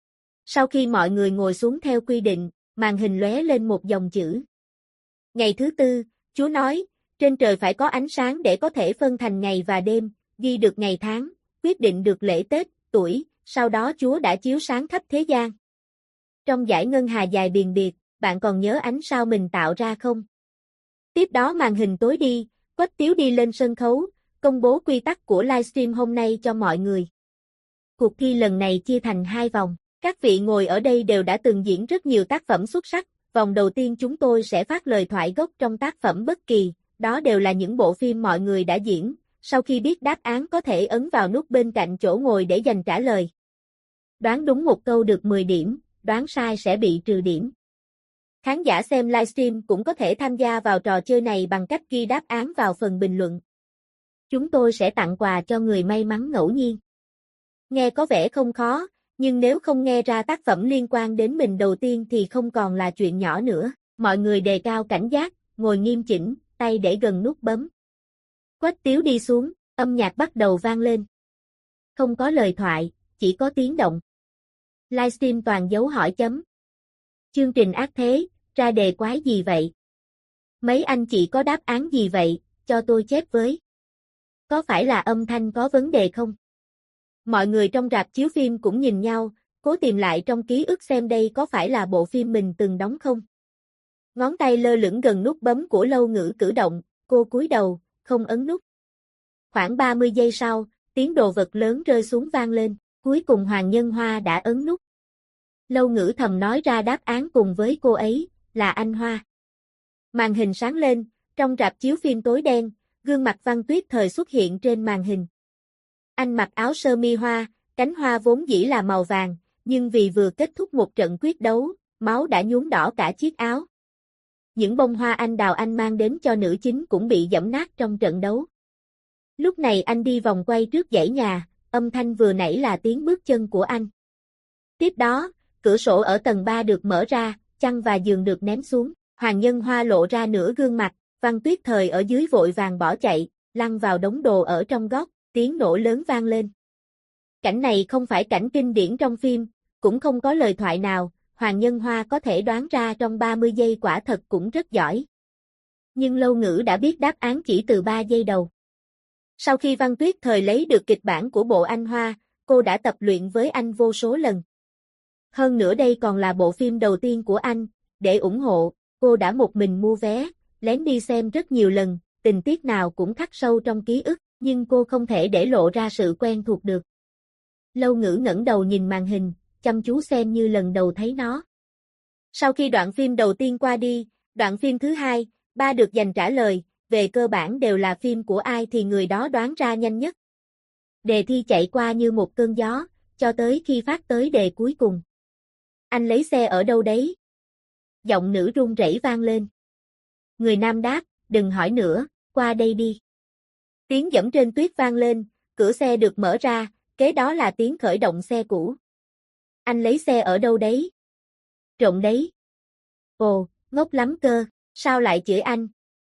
Sau khi mọi người ngồi xuống theo quy định, màn hình lóe lên một dòng chữ. Ngày thứ tư, Chúa nói, trên trời phải có ánh sáng để có thể phân thành ngày và đêm, ghi được ngày tháng, quyết định được lễ Tết, tuổi, sau đó Chúa đã chiếu sáng khắp thế gian. Trong dải ngân hà dài biền biệt, bạn còn nhớ ánh sao mình tạo ra không? Tiếp đó màn hình tối đi, Quách Tiếu đi lên sân khấu, công bố quy tắc của livestream hôm nay cho mọi người. Cuộc thi lần này chia thành 2 vòng. Các vị ngồi ở đây đều đã từng diễn rất nhiều tác phẩm xuất sắc. Vòng đầu tiên chúng tôi sẽ phát lời thoại gốc trong tác phẩm bất kỳ, đó đều là những bộ phim mọi người đã diễn. Sau khi biết đáp án có thể ấn vào nút bên cạnh chỗ ngồi để dành trả lời. Đoán đúng một câu được 10 điểm, đoán sai sẽ bị trừ điểm. Khán giả xem livestream cũng có thể tham gia vào trò chơi này bằng cách ghi đáp án vào phần bình luận. Chúng tôi sẽ tặng quà cho người may mắn ngẫu nhiên. Nghe có vẻ không khó, nhưng nếu không nghe ra tác phẩm liên quan đến mình đầu tiên thì không còn là chuyện nhỏ nữa. Mọi người đề cao cảnh giác, ngồi nghiêm chỉnh, tay để gần nút bấm. Quách Tiếu đi xuống, âm nhạc bắt đầu vang lên. Không có lời thoại, chỉ có tiếng động. Livestream toàn dấu hỏi chấm. Chương trình ác thế, ra đề quái gì vậy? Mấy anh chị có đáp án gì vậy, cho tôi chép với. Có phải là âm thanh có vấn đề không? Mọi người trong rạp chiếu phim cũng nhìn nhau, cố tìm lại trong ký ức xem đây có phải là bộ phim mình từng đóng không. Ngón tay lơ lửng gần nút bấm của Lâu Ngữ cử động, cô cúi đầu, không ấn nút. Khoảng 30 giây sau, tiếng đồ vật lớn rơi xuống vang lên, cuối cùng Hoàng Nhân Hoa đã ấn nút. Lâu Ngữ thầm nói ra đáp án cùng với cô ấy, là anh Hoa. Màn hình sáng lên, trong rạp chiếu phim tối đen, gương mặt Văn Tuyết Thời xuất hiện trên màn hình. Anh mặc áo sơ mi hoa, cánh hoa vốn dĩ là màu vàng, nhưng vì vừa kết thúc một trận quyết đấu, máu đã nhuốm đỏ cả chiếc áo. Những bông hoa anh đào anh mang đến cho nữ chính cũng bị giẫm nát trong trận đấu. Lúc này anh đi vòng quay trước dãy nhà, âm thanh vừa nãy là tiếng bước chân của anh. Tiếp đó, cửa sổ ở tầng 3 được mở ra, chăn và giường được ném xuống, Hoàng Nhân Hoa lộ ra nửa gương mặt, Văn Tuyết Thời ở dưới vội vàng bỏ chạy, lăn vào đống đồ ở trong góc, tiếng nổ lớn vang lên. Cảnh này không phải cảnh kinh điển trong phim, cũng không có lời thoại nào, Hoàng Nhân Hoa có thể đoán ra trong 30 giây quả thật cũng rất giỏi. Nhưng Lâu Ngữ đã biết đáp án chỉ từ 3 giây đầu. Sau khi Văn Tuyết Thời lấy được kịch bản của bộ Anh Hoa, cô đã tập luyện với anh vô số lần. Hơn nữa đây còn là bộ phim đầu tiên của anh, để ủng hộ, cô đã một mình mua vé, lén đi xem rất nhiều lần, tình tiết nào cũng khắc sâu trong ký ức, nhưng cô không thể để lộ ra sự quen thuộc được. Lâu Ngữ ngẩng đầu nhìn màn hình, chăm chú xem như lần đầu thấy nó. Sau khi đoạn phim đầu tiên qua đi, đoạn phim thứ 2, 3 được dành trả lời, về cơ bản đều là phim của ai thì người đó đoán ra nhanh nhất. Đề thi chạy qua như một cơn gió, cho tới khi phát tới đề cuối cùng. Anh lấy xe ở đâu đấy? Giọng nữ run rẩy vang lên. Người nam đáp, đừng hỏi nữa, qua đây đi. Tiếng giẫm trên tuyết vang lên, cửa xe được mở ra, kế đó là tiếng khởi động xe cũ. Anh lấy xe ở đâu đấy? Trộm đấy. Ồ, ngốc lắm cơ, sao lại chửi anh?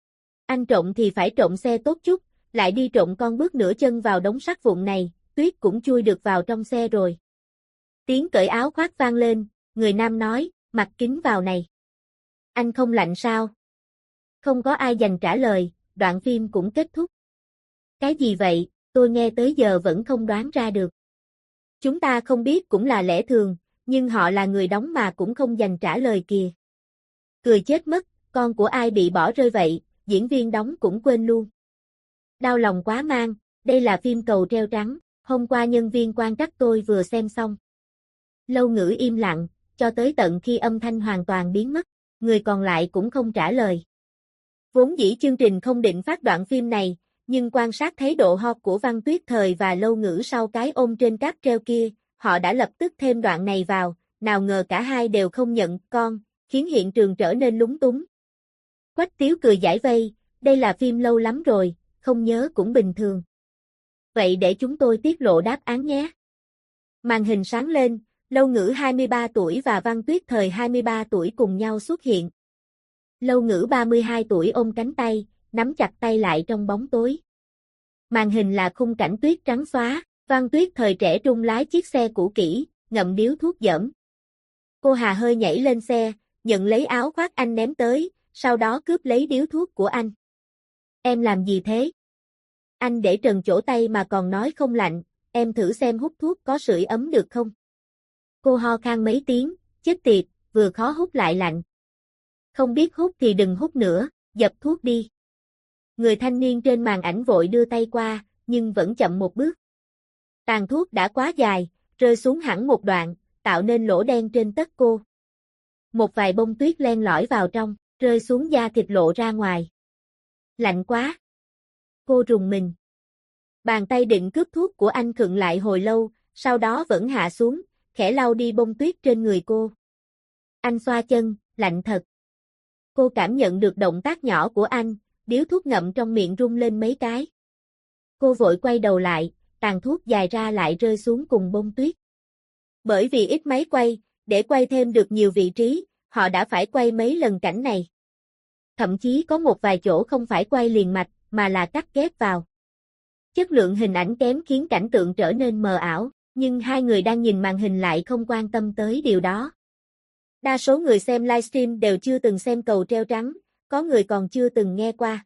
Anh trộm thì phải trộm xe tốt chút, lại đi trộm con bước nửa chân vào đống sắt vụn này, tuyết cũng chui được vào trong xe rồi. Tiếng cởi áo khoác vang lên, người nam nói, mặc kính vào này. Anh không lạnh sao? Không có ai dành trả lời, đoạn phim cũng kết thúc. Cái gì vậy, tôi nghe tới giờ vẫn không đoán ra được. Chúng ta không biết cũng là lẽ thường, nhưng họ là người đóng mà cũng không dành trả lời kìa. Cười chết mất, con của ai bị bỏ rơi vậy, diễn viên đóng cũng quên luôn. Đau lòng quá mang, đây là phim Cầu Treo Trắng, hôm qua nhân viên quan trắc tôi vừa xem xong. Lâu Ngữ im lặng, cho tới tận khi âm thanh hoàn toàn biến mất, người còn lại cũng không trả lời. Vốn dĩ chương trình không định phát đoạn phim này, nhưng quan sát thấy độ hot của Văn Tuyết Thời và Lâu Ngữ sau cái ôm trên cáp treo kia, họ đã lập tức thêm đoạn này vào, nào ngờ cả hai đều không nhận con, khiến hiện trường trở nên lúng túng. Quách Tiếu cười giải vây, đây là phim lâu lắm rồi, không nhớ cũng bình thường. Vậy để chúng tôi tiết lộ đáp án nhé. Màn hình sáng lên, Lâu Ngữ 23 tuổi và Văn Tuyết Thời 23 tuổi cùng nhau xuất hiện. Lâu Ngữ 32 tuổi ôm cánh tay, nắm chặt tay lại trong bóng tối. Màn hình là khung cảnh tuyết trắng xóa, Văn Tuyết Thời trẻ trung lái chiếc xe cũ kỹ, ngậm điếu thuốc dởm. Cô hà hơi nhảy lên xe, nhận lấy áo khoác anh ném tới, sau đó cướp lấy điếu thuốc của anh. Em làm gì thế? Anh để trần chỗ tay mà còn nói không lạnh, em thử xem hút thuốc có sưởi ấm được không? Cô ho khan mấy tiếng, chết tiệt, vừa khó hút lại lạnh. Không biết hút thì đừng hút nữa, dập thuốc đi. Người thanh niên trên màn ảnh vội đưa tay qua, nhưng vẫn chậm một bước. Tàn thuốc đã quá dài, rơi xuống hẳn một đoạn, tạo nên lỗ đen trên tất cô. Một vài bông tuyết len lỏi vào trong, rơi xuống da thịt lộ ra ngoài. Lạnh quá. Cô rùng mình. Bàn tay định cướp thuốc của anh khựng lại hồi lâu, sau đó vẫn hạ xuống, khẽ lau đi bông tuyết trên người cô. Anh xoa chân, lạnh thật. Cô cảm nhận được động tác nhỏ của anh, điếu thuốc ngậm trong miệng rung lên mấy cái. Cô vội quay đầu lại, tàn thuốc dài ra lại rơi xuống cùng bông tuyết. Bởi vì ít máy quay, để quay thêm được nhiều vị trí, họ đã phải quay mấy lần cảnh này. Thậm chí có một vài chỗ không phải quay liền mạch, mà là cắt ghép vào. Chất lượng hình ảnh kém khiến cảnh tượng trở nên mờ ảo, nhưng hai người đang nhìn màn hình lại không quan tâm tới điều đó. Đa số người xem livestream đều chưa từng xem Cầu Treo Trắng, có người còn chưa từng nghe qua.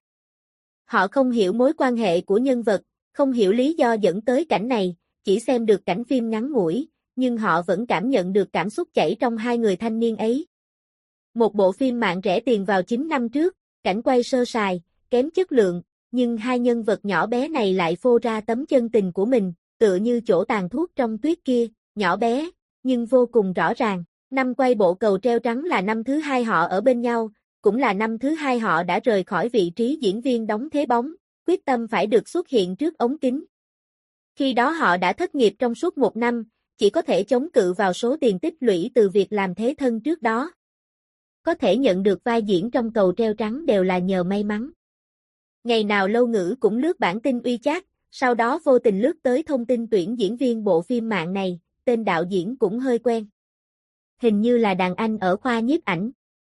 Họ không hiểu mối quan hệ của nhân vật, không hiểu lý do dẫn tới cảnh này, chỉ xem được cảnh phim ngắn ngủi, nhưng họ vẫn cảm nhận được cảm xúc chảy trong hai người thanh niên ấy. Một bộ phim mạng rẻ tiền vào 9 năm trước, cảnh quay sơ sài, kém chất lượng, nhưng hai nhân vật nhỏ bé này lại phô ra tấm chân tình của mình, tựa như chỗ tàn thuốc trong tuyết kia, nhỏ bé, nhưng vô cùng rõ ràng. Năm quay bộ Cầu Treo Trắng là năm thứ hai họ ở bên nhau, cũng là năm thứ hai họ đã rời khỏi vị trí diễn viên đóng thế bóng, quyết tâm phải được xuất hiện trước ống kính. Khi đó họ đã thất nghiệp trong suốt một năm, chỉ có thể chống cự vào số tiền tích lũy từ việc làm thế thân trước đó. Có thể nhận được vai diễn trong Cầu Treo Trắng đều là nhờ may mắn. Ngày nào Lâu Ngữ cũng lướt bản tin WeChat, sau đó vô tình lướt tới thông tin tuyển diễn viên bộ phim mạng này, tên đạo diễn cũng hơi quen. Hình như là đàn anh ở khoa nhiếp ảnh.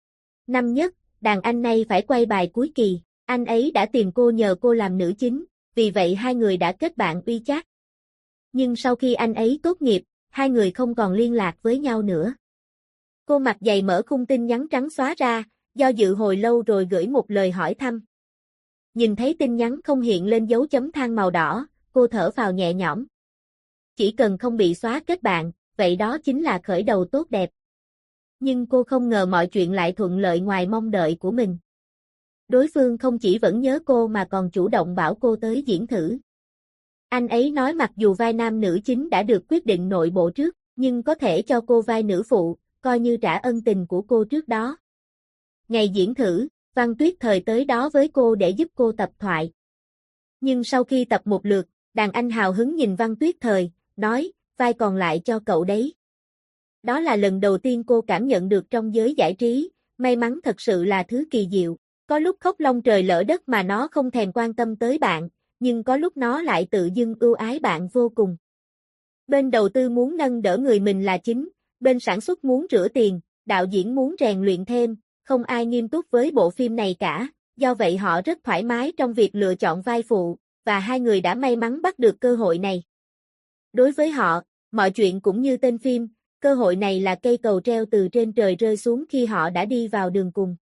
Năm nhất, đàn anh này phải quay bài cuối kỳ, anh ấy đã tìm cô nhờ cô làm nữ chính, vì vậy hai người đã kết bạn WeChat. Nhưng sau khi anh ấy tốt nghiệp, hai người không còn liên lạc với nhau nữa. Cô mặt dày mở khung tin nhắn trắng xóa ra, do dự hồi lâu rồi gửi một lời hỏi thăm. Nhìn thấy tin nhắn không hiện lên dấu chấm than màu đỏ, cô thở phào nhẹ nhõm. Chỉ cần không bị xóa kết bạn, vậy đó chính là khởi đầu tốt đẹp. Nhưng cô không ngờ mọi chuyện lại thuận lợi ngoài mong đợi của mình. Đối phương không chỉ vẫn nhớ cô mà còn chủ động bảo cô tới diễn thử. Anh ấy nói mặc dù vai nam nữ chính đã được quyết định nội bộ trước, nhưng có thể cho cô vai nữ phụ, coi như trả ân tình của cô trước đó. Ngày diễn thử, Văn Tuyết Thời tới đó với cô để giúp cô tập thoại. Nhưng sau khi tập một lượt, đàn anh hào hứng nhìn Văn Tuyết Thời, nói, vai còn lại cho cậu đấy. Đó là lần đầu tiên cô cảm nhận được trong giới giải trí, may mắn thật sự là thứ kỳ diệu. Có lúc khóc lông trời lỡ đất mà nó không thèm quan tâm tới bạn, nhưng có lúc nó lại tự dưng ưu ái bạn vô cùng. Bên đầu tư muốn nâng đỡ người mình là chính, bên sản xuất muốn rửa tiền, đạo diễn muốn rèn luyện thêm, không ai nghiêm túc với bộ phim này cả, do vậy họ rất thoải mái trong việc lựa chọn vai phụ, và hai người đã may mắn bắt được cơ hội này. Đối với họ, mọi chuyện cũng như tên phim, cơ hội này là cây cầu treo từ trên trời rơi xuống khi họ đã đi vào đường cùng.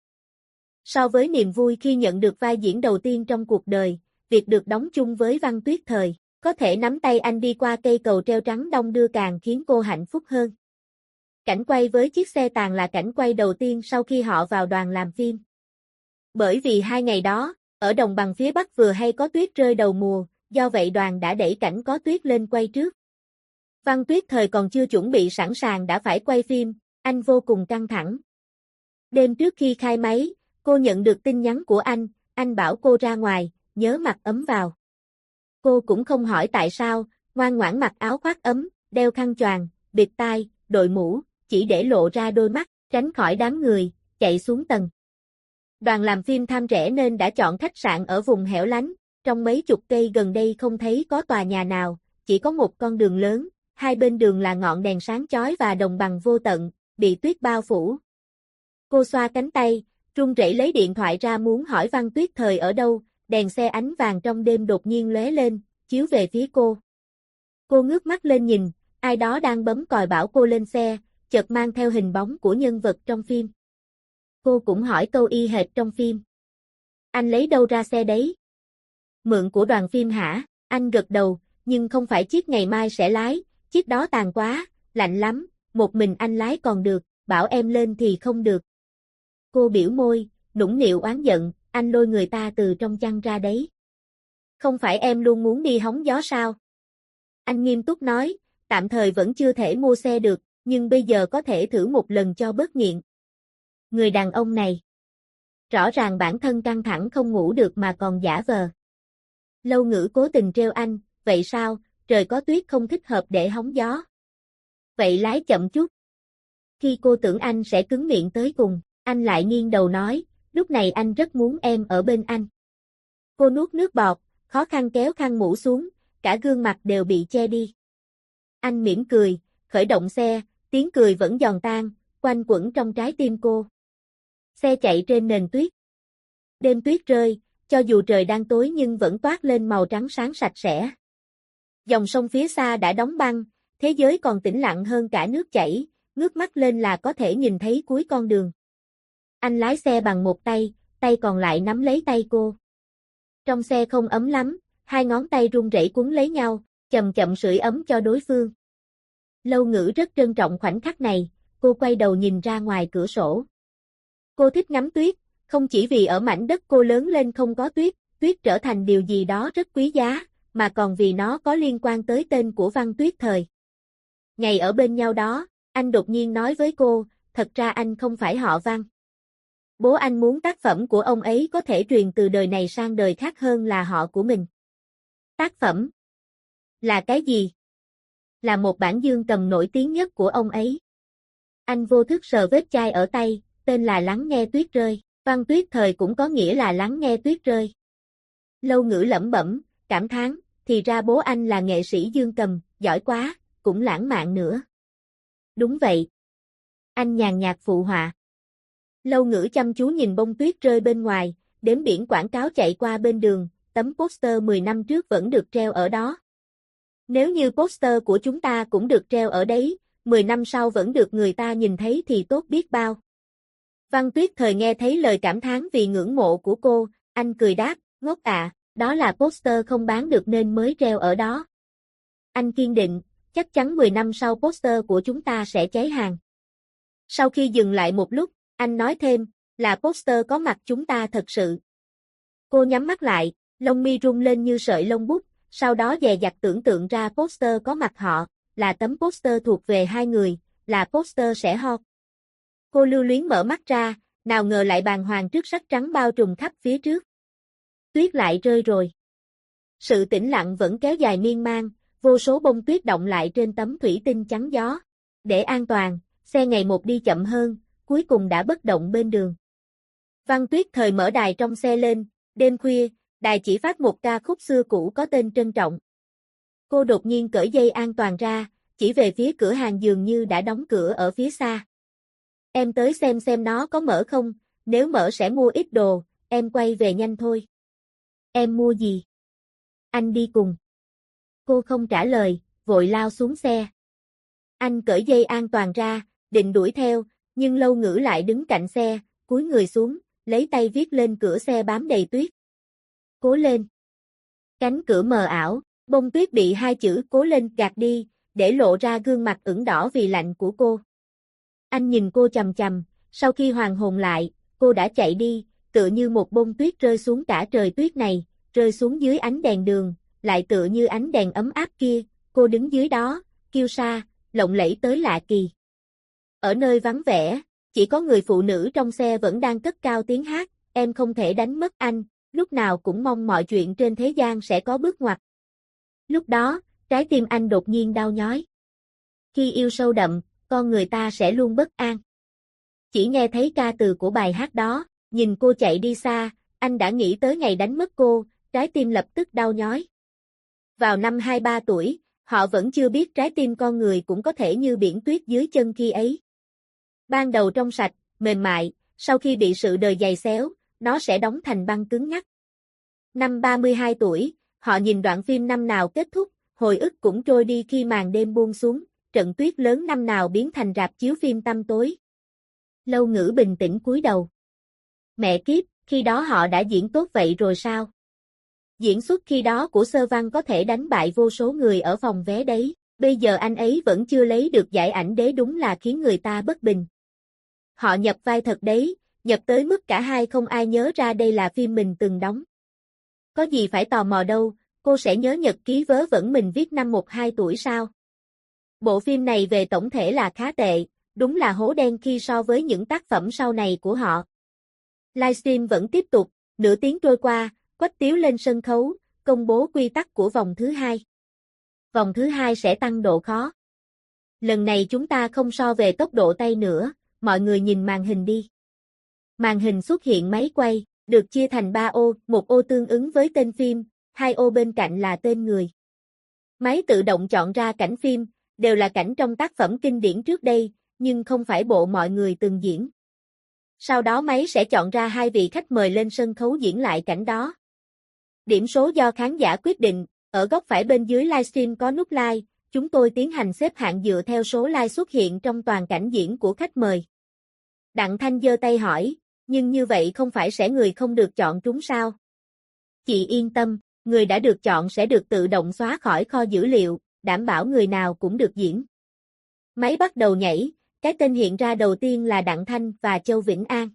So với niềm vui khi nhận được vai diễn đầu tiên trong cuộc đời, việc được đóng chung với Văn Tuyết Thời, có thể nắm tay anh đi qua cây cầu treo trắng đông đưa càng khiến cô hạnh phúc hơn. Cảnh quay với chiếc xe tàn là cảnh quay đầu tiên sau khi họ vào đoàn làm phim. Bởi vì 2 ngày đó, ở đồng bằng phía Bắc vừa hay có tuyết rơi đầu mùa, do vậy đoàn đã đẩy cảnh có tuyết lên quay trước. Văn Tuyết Thời còn chưa chuẩn bị sẵn sàng đã phải quay phim, anh vô cùng căng thẳng. Đêm trước khi khai máy, cô nhận được tin nhắn của anh bảo cô ra ngoài, nhớ mặc ấm vào. Cô cũng không hỏi tại sao, ngoan ngoãn mặc áo khoác ấm, đeo khăn choàng, bịt tai, đội mũ, chỉ để lộ ra đôi mắt, tránh khỏi đám người, chạy xuống tầng. Đoàn làm phim tham rẻ nên đã chọn khách sạn ở vùng hẻo lánh, trong mấy chục cây gần đây không thấy có tòa nhà nào, chỉ có một con đường lớn, hai bên đường là ngọn đèn sáng chói và đồng bằng vô tận, bị tuyết bao phủ. Cô xoa cánh tay, run rẩy lấy điện thoại ra muốn hỏi Văn Tuyết Thời ở đâu, đèn xe ánh vàng trong đêm đột nhiên lóe lên, chiếu về phía cô. Cô ngước mắt lên nhìn, ai đó đang bấm còi bảo cô lên xe, chợt mang theo hình bóng của nhân vật trong phim. Cô cũng hỏi câu y hệt trong phim. Anh lấy đâu ra xe đấy? Mượn của đoàn phim hả? Anh gật đầu, nhưng không phải chiếc ngày mai sẽ lái, chiếc đó tàn quá, lạnh lắm, một mình anh lái còn được, bảo em lên thì không được. Cô biểu môi, nũng nịu oán giận, anh lôi người ta từ trong chăn ra đấy. Không phải em luôn muốn đi hóng gió sao? Anh nghiêm túc nói, tạm thời vẫn chưa thể mua xe được, nhưng bây giờ có thể thử một lần cho bớt nghiện. Người đàn ông này. Rõ ràng bản thân căng thẳng không ngủ được mà còn giả vờ. Lâu Ngữ cố tình trêu anh, vậy sao, trời có tuyết không thích hợp để hóng gió. Vậy lái chậm chút. Khi cô tưởng anh sẽ cứng miệng tới cùng, anh lại nghiêng đầu nói, lúc này anh rất muốn em ở bên anh. Cô nuốt nước bọt, khó khăn kéo khăn mũ xuống, cả gương mặt đều bị che đi. Anh mỉm cười, khởi động xe, tiếng cười vẫn giòn tan, quanh quẩn trong trái tim cô. Xe chạy trên nền tuyết. Đêm tuyết rơi, cho dù trời đang tối nhưng vẫn toát lên màu trắng sáng sạch sẽ. Dòng sông phía xa đã đóng băng, thế giới còn tĩnh lặng hơn cả nước chảy, ngước mắt lên là có thể nhìn thấy cuối con đường. Anh lái xe bằng một tay, tay còn lại nắm lấy tay cô. Trong xe không ấm lắm, hai ngón tay run rẩy quấn lấy nhau, chậm chậm sưởi ấm cho đối phương. Lâu Ngữ rất trân trọng khoảnh khắc này, cô quay đầu nhìn ra ngoài cửa sổ. Cô thích ngắm tuyết, không chỉ vì ở mảnh đất cô lớn lên không có tuyết, tuyết trở thành điều gì đó rất quý giá, mà còn vì nó có liên quan tới tên của Văn Tuyết Thời. Ngày ở bên nhau đó, anh đột nhiên nói với cô, thật ra anh không phải họ Văn. Bố anh muốn tác phẩm của ông ấy có thể truyền từ đời này sang đời khác hơn là họ của mình. Tác phẩm? Là cái gì? Là một bản dương cầm nổi tiếng nhất của ông ấy. Anh vô thức sờ vết chai ở tay, tên là Lắng nghe tuyết rơi, Văn Tuyết Thời cũng có nghĩa là lắng nghe tuyết rơi. Lâu Ngữ lẩm bẩm, cảm thán, thì ra bố anh là nghệ sĩ dương cầm, giỏi quá, cũng lãng mạn nữa. Đúng vậy. Anh nhàn nhạt phụ họa. Lâu Ngữ chăm chú nhìn bông tuyết rơi bên ngoài, đếm biển quảng cáo chạy qua bên đường, tấm poster 10 năm trước vẫn được treo ở đó. Nếu như poster của chúng ta cũng được treo ở đấy, 10 năm sau vẫn được người ta nhìn thấy thì tốt biết bao. Văn Tuyết Thời nghe thấy lời cảm thán vì ngưỡng mộ của cô, anh cười đáp, ngốc ạ, đó là poster không bán được nên mới treo ở đó. Anh kiên định, chắc chắn 10 năm sau poster của chúng ta sẽ cháy hàng. Sau khi dừng lại một lúc, anh nói thêm, là poster có mặt chúng ta thật sự. Cô nhắm mắt lại, lông mi rung lên như sợi lông bút, sau đó dè dặt tưởng tượng ra poster có mặt họ, là tấm poster thuộc về hai người, là poster sẽ ho. Cô lưu luyến mở mắt ra, nào ngờ lại bàng hoàng trước sắc trắng bao trùm khắp phía trước. Tuyết lại rơi rồi. Sự tĩnh lặng vẫn kéo dài miên man, vô số bông tuyết đọng lại trên tấm thủy tinh chắn gió. Để an toàn, xe ngày một đi chậm hơn, cuối cùng đã bất động bên đường. Văn Tuyết Thời mở đài trong xe lên, đêm khuya, đài chỉ phát một ca khúc xưa cũ có tên Trân Trọng. Cô đột nhiên cởi dây an toàn ra, chỉ về phía cửa hàng dường như đã đóng cửa ở phía xa. Em tới xem nó có mở không, nếu mở sẽ mua ít đồ, em quay về nhanh thôi. Em mua gì? Anh đi cùng. Cô không trả lời, vội lao xuống xe. Anh cởi dây an toàn ra, định đuổi theo, nhưng Lâu Ngữ lại đứng cạnh xe, cúi người xuống, lấy tay viết lên cửa xe bám đầy tuyết. Cố lên. Cánh cửa mờ ảo, bông tuyết bị hai chữ cố lên gạt đi, để lộ ra gương mặt ửng đỏ vì lạnh của cô. Anh nhìn cô chằm chằm, sau khi hoàn hồn lại, cô đã chạy đi, tựa như một bông tuyết rơi xuống cả trời tuyết này, rơi xuống dưới ánh đèn đường, lại tựa như ánh đèn ấm áp kia, cô đứng dưới đó, kiêu sa, lộng lẫy tới lạ kỳ. Ở nơi vắng vẻ, chỉ có người phụ nữ trong xe vẫn đang cất cao tiếng hát, em không thể đánh mất anh, lúc nào cũng mong mọi chuyện trên thế gian sẽ có bước ngoặt. Lúc đó, trái tim anh đột nhiên đau nhói. Khi yêu sâu đậm, con người ta sẽ luôn bất an. Chỉ nghe thấy ca từ của bài hát đó, nhìn cô chạy đi xa, anh đã nghĩ tới ngày đánh mất cô, trái tim lập tức đau nhói. Vào năm 23 tuổi, họ vẫn chưa biết trái tim con người cũng có thể như biển tuyết dưới chân khi ấy. Ban đầu trong sạch, mềm mại, sau khi bị sự đời giày xéo, nó sẽ đóng thành băng cứng ngắc. Năm 32 tuổi, họ nhìn đoạn phim năm nào kết thúc, hồi ức cũng trôi đi khi màn đêm buông xuống, trận tuyết lớn năm nào biến thành rạp chiếu phim tăm tối. Lâu Ngữ bình tĩnh cúi đầu. Mẹ kiếp, khi đó họ đã diễn tốt vậy rồi sao? Diễn xuất khi đó của Sơ Văn có thể đánh bại vô số người ở phòng vé đấy, bây giờ anh ấy vẫn chưa lấy được giải ảnh đế đúng là khiến người ta bất bình. Họ nhập vai thật đấy, nhập tới mức cả hai không ai nhớ ra đây là phim mình từng đóng. Có gì phải tò mò đâu, cô sẽ nhớ nhật ký vớ vẩn mình viết năm 1-2 tuổi sao? Bộ phim này về tổng thể là khá tệ, đúng là hố đen khi so với những tác phẩm sau này của họ. Livestream vẫn tiếp tục, nửa tiếng trôi qua, Quách Tiếu lên sân khấu, công bố quy tắc của vòng thứ hai. Vòng thứ hai sẽ tăng độ khó. Lần này chúng ta không so về tốc độ tay nữa, mọi người nhìn màn hình đi. Màn hình xuất hiện máy quay, được chia thành 3 ô, một ô tương ứng với tên phim, 2 ô bên cạnh là tên người. Máy tự động chọn ra cảnh phim, đều là cảnh trong tác phẩm kinh điển trước đây, nhưng không phải bộ mọi người từng diễn. Sau đó máy sẽ chọn ra 2 vị khách mời lên sân khấu diễn lại cảnh đó. Điểm số do khán giả quyết định, ở góc phải bên dưới livestream có nút like, chúng tôi tiến hành xếp hạng dựa theo số like xuất hiện trong toàn cảnh diễn của khách mời. Đặng Thanh giơ tay hỏi, nhưng như vậy không phải sẽ người không được chọn trúng sao? Chị yên tâm, người đã được chọn sẽ được tự động xóa khỏi kho dữ liệu, đảm bảo người nào cũng được diễn. Máy bắt đầu nhảy, cái tên hiện ra đầu tiên là Đặng Thanh và Châu Vĩnh An.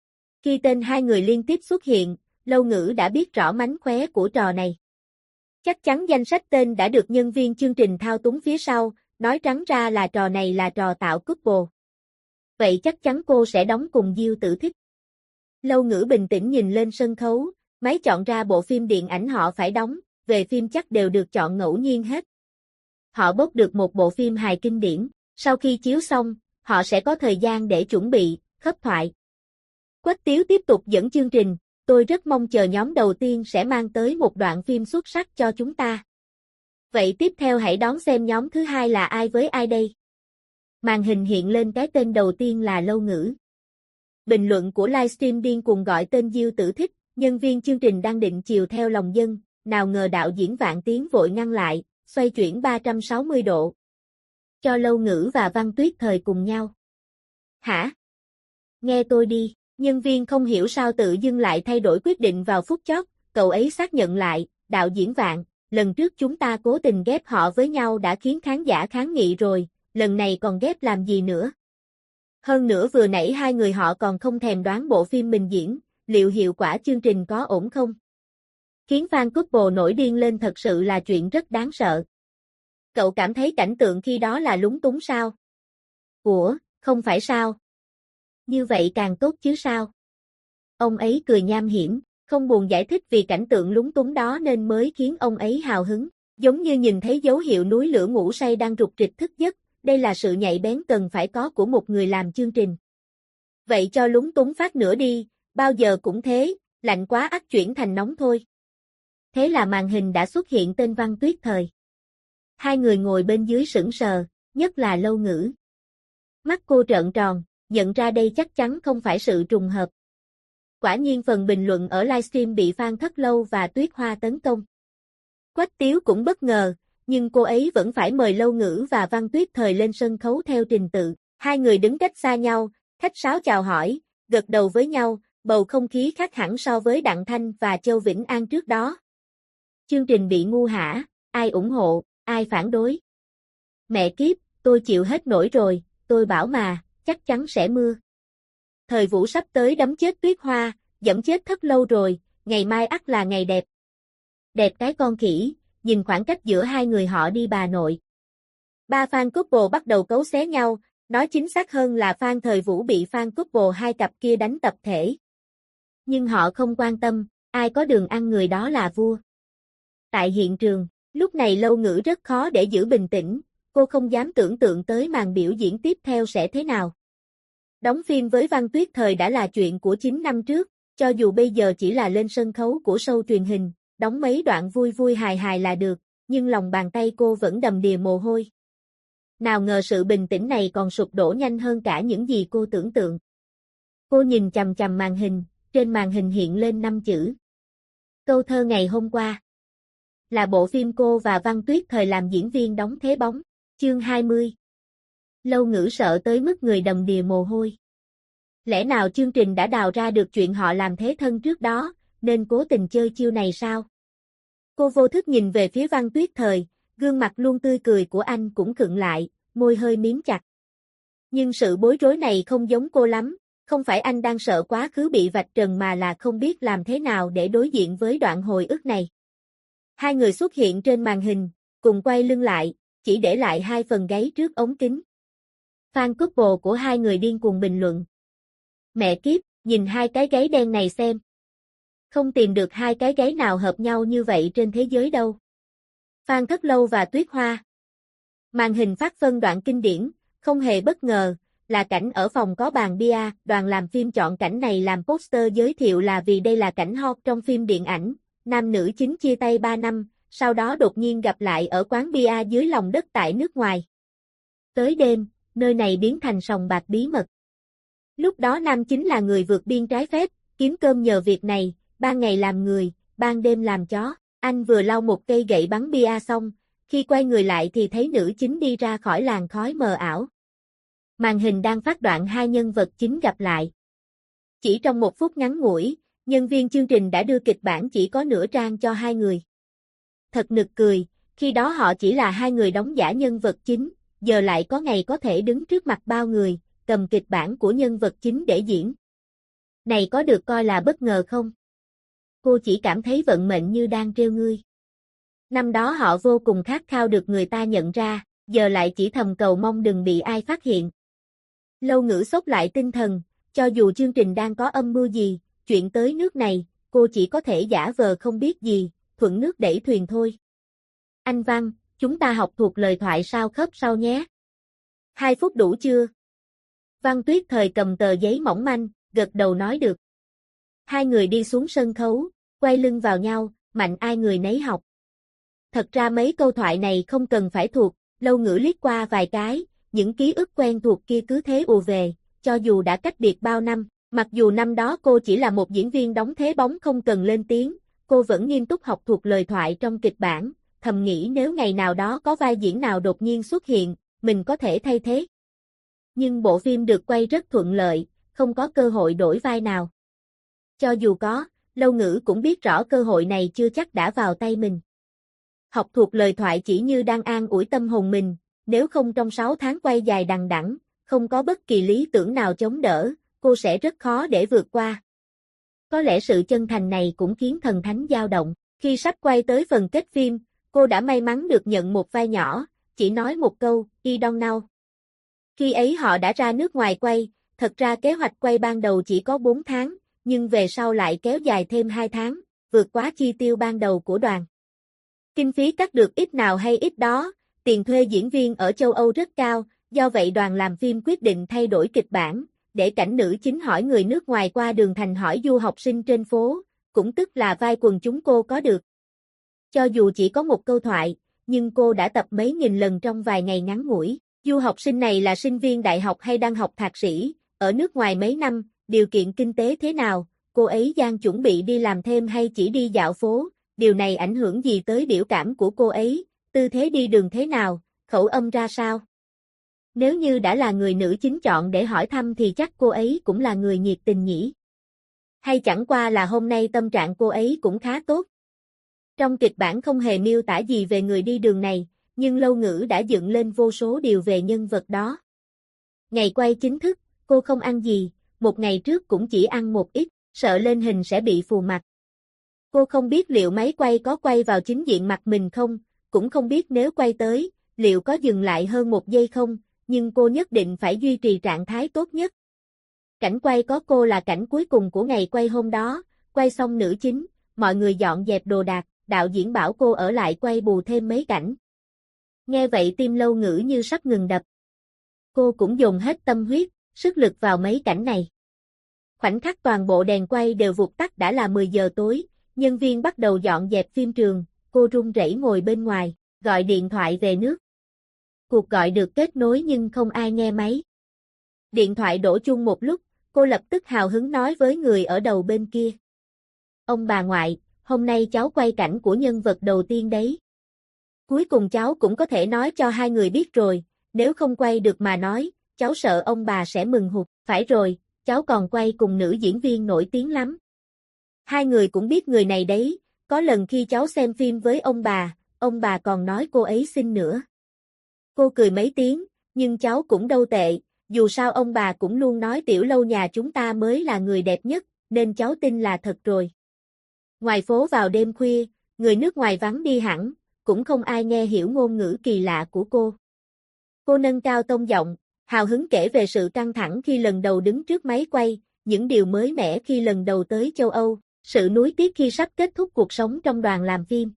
Khi tên hai người liên tiếp xuất hiện, Lâu Ngữ đã biết rõ mánh khóe của trò này. Chắc chắn danh sách tên đã được nhân viên chương trình thao túng phía sau, nói trắng ra là trò này là trò tạo couple. Vậy chắc chắn cô sẽ đóng cùng Diêu Tử Thích. Lâu Ngữ bình tĩnh nhìn lên sân khấu, máy chọn ra bộ phim điện ảnh họ phải đóng, về phim chắc đều được chọn ngẫu nhiên hết. Họ bốc được một bộ phim hài kinh điển, sau khi chiếu xong, họ sẽ có thời gian để chuẩn bị, khớp thoại. Quách Tiếu tiếp tục dẫn chương trình, tôi rất mong chờ nhóm đầu tiên sẽ mang tới một đoạn phim xuất sắc cho chúng ta. Vậy tiếp theo hãy đón xem nhóm thứ hai là ai với ai đây? Màn hình hiện lên cái tên đầu tiên là Lâu Ngữ. Bình luận của livestream điên cuồng gọi tên Diêu Tử Thích, nhân viên chương trình đang định chiều theo lòng dân, nào ngờ đạo diễn Vạn Tiến vội ngăn lại, xoay chuyển 360 độ. Cho Lâu Ngữ và Văn Tuyết Thời cùng nhau. Hả? Nghe tôi đi, nhân viên không hiểu sao tự dưng lại thay đổi quyết định vào phút chót, cậu ấy xác nhận lại, đạo diễn Vạn, lần trước chúng ta cố tình ghép họ với nhau đã khiến khán giả kháng nghị rồi, lần này còn ghép làm gì nữa? Hơn nữa vừa nãy hai người họ còn không thèm đoán bộ phim mình diễn, liệu hiệu quả chương trình có ổn không? Khiến fan couple nổi điên lên thật sự là chuyện rất đáng sợ. Cậu cảm thấy cảnh tượng khi đó là lúng túng sao? Ủa, không phải sao? Như vậy càng tốt chứ sao? Ông ấy cười nham hiểm, không buồn giải thích vì cảnh tượng lúng túng đó nên mới khiến ông ấy hào hứng, giống như nhìn thấy dấu hiệu núi lửa ngủ say đang rục rịch thức giấc, đây là sự nhạy bén cần phải có của một người làm chương trình. Vậy cho lúng túng phát nữa đi, bao giờ cũng thế, lạnh quá ắt chuyển thành nóng thôi. Thế là màn hình đã xuất hiện tên Văn Tuyết Thời. Hai người ngồi bên dưới sững sờ, nhất là Lâu Ngữ. Mắt cô trợn tròn, nhận ra đây chắc chắn không phải sự trùng hợp. Quả nhiên phần bình luận ở livestream bị fan Thất Lâu và Tuyết Hoa tấn công. Quách Tiếu cũng bất ngờ, nhưng cô ấy vẫn phải mời Lâu Ngữ và Văn Tuyết Thời lên sân khấu theo trình tự. Hai người đứng cách xa nhau, khách sáo chào hỏi, gật đầu với nhau, bầu không khí khác hẳn so với Đặng Thanh và Châu Vĩnh An trước đó. Chương trình bị ngu hả, ai ủng hộ, ai phản đối? Mẹ kiếp, tôi chịu hết nổi rồi, tôi bảo mà, chắc chắn sẽ mưa. Thời Vũ sắp tới đấm chết Tuyết Hoa, giẫm chết Thất Lâu rồi, ngày mai ắt là ngày đẹp. Đẹp cái con khỉ, nhìn khoảng cách giữa hai người họ đi bà nội. Ba fan couple bắt đầu cấu xé nhau, nói chính xác hơn là fan Thời Vũ bị fan couple hai cặp kia đánh tập thể. Nhưng họ không quan tâm, ai có đường ăn người đó là vua. Tại hiện trường, lúc này Lâu Ngữ rất khó để giữ bình tĩnh, cô không dám tưởng tượng tới màn biểu diễn tiếp theo sẽ thế nào. Đóng phim với Văn Tuyết Thời đã là chuyện của 9 năm trước, cho dù bây giờ chỉ là lên sân khấu của show truyền hình, đóng mấy đoạn vui vui hài hài là được, nhưng lòng bàn tay cô vẫn đầm đìa mồ hôi. Nào ngờ sự bình tĩnh này còn sụp đổ nhanh hơn cả những gì cô tưởng tượng. Cô nhìn chằm chằm màn hình, trên màn hình hiện lên 5 chữ. Câu thơ ngày hôm qua. Là bộ phim cô và Văn Tuyết Thời làm diễn viên đóng thế bóng, chương 20. Lâu Ngữ sợ tới mức người đầm đìa mồ hôi. Lẽ nào chương trình đã đào ra được chuyện họ làm thế thân trước đó, nên cố tình chơi chiêu này sao? Cô vô thức nhìn về phía Văn Tuyết Thời, gương mặt luôn tươi cười của anh cũng khựng lại, môi hơi miếm chặt. Nhưng sự bối rối này không giống cô lắm, không phải anh đang sợ quá khứ bị vạch trần mà là không biết làm thế nào để đối diện với đoạn hồi ức này. Hai người xuất hiện trên màn hình, cùng quay lưng lại, chỉ để lại hai phần gáy trước ống kính. Fan couple của hai người điên cuồng bình luận. Mẹ kiếp, nhìn hai cái gáy đen này xem. Không tìm được hai cái gáy nào hợp nhau như vậy trên thế giới đâu. Fan Thất Lâu và Tuyết Hoa. Màn hình phát phân đoạn kinh điển, không hề bất ngờ, là cảnh ở phòng có bàn bia, đoàn làm phim chọn cảnh này làm poster giới thiệu là vì đây là cảnh hot trong phim điện ảnh, nam nữ chính chia tay 3 năm, sau đó đột nhiên gặp lại ở quán bia dưới lòng đất tại nước ngoài. Tới đêm, nơi này biến thành sòng bạc bí mật. Lúc đó nam chính là người vượt biên trái phép, kiếm cơm nhờ việc này, ban ngày làm người, ban đêm làm chó. Anh vừa lau một cây gậy bắn bia xong, khi quay người lại thì thấy nữ chính đi ra khỏi làn khói mờ ảo. Màn hình đang phát đoạn hai nhân vật chính gặp lại. Chỉ trong một phút ngắn ngủi, nhân viên chương trình đã đưa kịch bản chỉ có nửa trang cho hai người. Thật nực cười, khi đó họ chỉ là hai người đóng giả nhân vật chính, giờ lại có ngày có thể đứng trước mặt bao người, cầm kịch bản của nhân vật chính để diễn. Này có được coi là bất ngờ không? Cô chỉ cảm thấy vận mệnh như đang trêu ngươi. Năm đó họ vô cùng khát khao được người ta nhận ra, giờ lại chỉ thầm cầu mong đừng bị ai phát hiện. Lâu Ngữ xốc lại tinh thần, cho dù chương trình đang có âm mưu gì, chuyện tới nước này, cô chỉ có thể giả vờ không biết gì, thuận nước đẩy thuyền thôi. Anh Văn, chúng ta học thuộc lời thoại sao khớp sau nhé. 2 phút đủ chưa? Văn Tuyết Thời cầm tờ giấy mỏng manh, gật đầu nói được. Hai người đi xuống sân khấu, quay lưng vào nhau, mạnh ai người nấy học. Thật ra mấy câu thoại này không cần phải thuộc, Lâu Ngữ liếc qua vài cái, những ký ức quen thuộc kia cứ thế ùa về, cho dù đã cách biệt bao năm, mặc dù năm đó cô chỉ là một diễn viên đóng thế bóng không cần lên tiếng, cô vẫn nghiêm túc học thuộc lời thoại trong kịch bản, thầm nghĩ nếu ngày nào đó có vai diễn nào đột nhiên xuất hiện, mình có thể thay thế. Nhưng bộ phim được quay rất thuận lợi, không có cơ hội đổi vai nào. Cho dù có, Lâu Ngữ cũng biết rõ cơ hội này chưa chắc đã vào tay mình. Học thuộc lời thoại chỉ như đang an ủi tâm hồn mình, nếu không trong 6 tháng quay dài đằng đẵng, không có bất kỳ lý tưởng nào chống đỡ, cô sẽ rất khó để vượt qua. Có lẽ sự chân thành này cũng khiến thần thánh dao động. Khi sắp quay tới phần kết phim, cô đã may mắn được nhận một vai nhỏ, chỉ nói một câu, I don't know. Khi ấy họ đã ra nước ngoài quay, thật ra kế hoạch quay ban đầu chỉ có 4 tháng, nhưng về sau lại kéo dài thêm 2 tháng, vượt quá chi tiêu ban đầu của đoàn. Kinh phí cắt được ít nào hay ít đó, tiền thuê diễn viên ở châu Âu rất cao, do vậy đoàn làm phim quyết định thay đổi kịch bản, để cảnh nữ chính hỏi người nước ngoài qua đường thành hỏi du học sinh trên phố, cũng tức là vai quần chúng cô có được. Cho dù chỉ có một câu thoại, nhưng cô đã tập mấy nghìn lần trong vài ngày ngắn ngủi. Du học sinh này là sinh viên đại học hay đang học thạc sĩ, ở nước ngoài mấy năm, điều kiện kinh tế thế nào, cô ấy đang chuẩn bị đi làm thêm hay chỉ đi dạo phố, điều này ảnh hưởng gì tới biểu cảm của cô ấy, tư thế đi đường thế nào, khẩu âm ra sao. Nếu như đã là người nữ chính chọn để hỏi thăm thì chắc cô ấy cũng là người nhiệt tình nhỉ. Hay chẳng qua là hôm nay tâm trạng cô ấy cũng khá tốt. Trong kịch bản không hề miêu tả gì về người đi đường này, nhưng Lâu Ngữ đã dựng lên vô số điều về nhân vật đó. Ngày quay chính thức, cô không ăn gì, một ngày trước cũng chỉ ăn một ít, sợ lên hình sẽ bị phù mặt. Cô không biết liệu máy quay có quay vào chính diện mặt mình không, cũng không biết nếu quay tới, liệu có dừng lại hơn một giây không, nhưng cô nhất định phải duy trì trạng thái tốt nhất. Cảnh quay có cô là cảnh cuối cùng của ngày quay hôm đó, quay xong nữ chính, mọi người dọn dẹp đồ đạc, đạo diễn bảo cô ở lại quay bù thêm mấy cảnh. Nghe vậy tim Lâu Ngữ như sắp ngừng đập. Cô cũng dồn hết tâm huyết, sức lực vào mấy cảnh này. Khoảnh khắc toàn bộ đèn quay đều vụt tắt đã là 10 giờ tối, nhân viên bắt đầu dọn dẹp phim trường, cô run rẩy ngồi bên ngoài, gọi điện thoại về nước. Cuộc gọi được kết nối nhưng không ai nghe máy. Điện thoại đổ chuông một lúc, cô lập tức hào hứng nói với người ở đầu bên kia. Ông bà ngoại, hôm nay cháu quay cảnh của nhân vật đầu tiên đấy. Cuối cùng cháu cũng có thể nói cho hai người biết rồi, nếu không quay được mà nói, cháu sợ ông bà sẽ mừng hụt. Phải rồi, cháu còn quay cùng nữ diễn viên nổi tiếng lắm. Hai người cũng biết người này đấy, có lần khi cháu xem phim với ông bà còn nói cô ấy xinh nữa. Cô cười mấy tiếng, nhưng cháu cũng đâu tệ, dù sao ông bà cũng luôn nói tiểu Lâu nhà chúng ta mới là người đẹp nhất, nên cháu tin là thật rồi. Ngoài phố vào đêm khuya, người nước ngoài vắng đi hẳn, cũng không ai nghe hiểu ngôn ngữ kỳ lạ của cô. Cô nâng cao tông giọng, hào hứng kể về sự căng thẳng khi lần đầu đứng trước máy quay, những điều mới mẻ khi lần đầu tới châu Âu, sự nuối tiếc khi sắp kết thúc cuộc sống trong đoàn làm phim.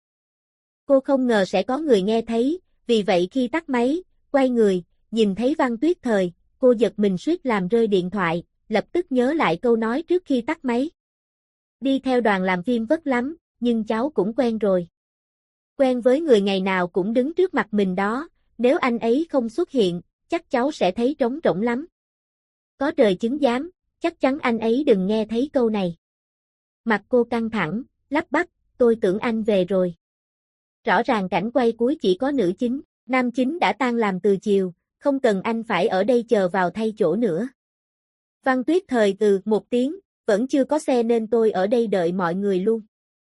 Cô không ngờ sẽ có người nghe thấy, vì vậy khi tắt máy, quay người, nhìn thấy Văn Tuyết Thời, cô giật mình suýt làm rơi điện thoại, lập tức nhớ lại câu nói trước khi tắt máy. Đi theo đoàn làm phim vất lắm, nhưng cháu cũng quen rồi. Quen với người ngày nào cũng đứng trước mặt mình đó, nếu anh ấy không xuất hiện, chắc cháu sẽ thấy trống rỗng lắm. Có trời chứng giám, chắc chắn anh ấy đừng nghe thấy câu này. Mặt cô căng thẳng, lắp bắp, tôi tưởng anh về rồi. Rõ ràng cảnh quay cuối chỉ có nữ chính, nam chính đã tan làm từ chiều, không cần anh phải ở đây chờ vào thay chỗ nữa. Văn Tuyết Thời một tiếng, vẫn chưa có xe nên tôi ở đây đợi mọi người luôn.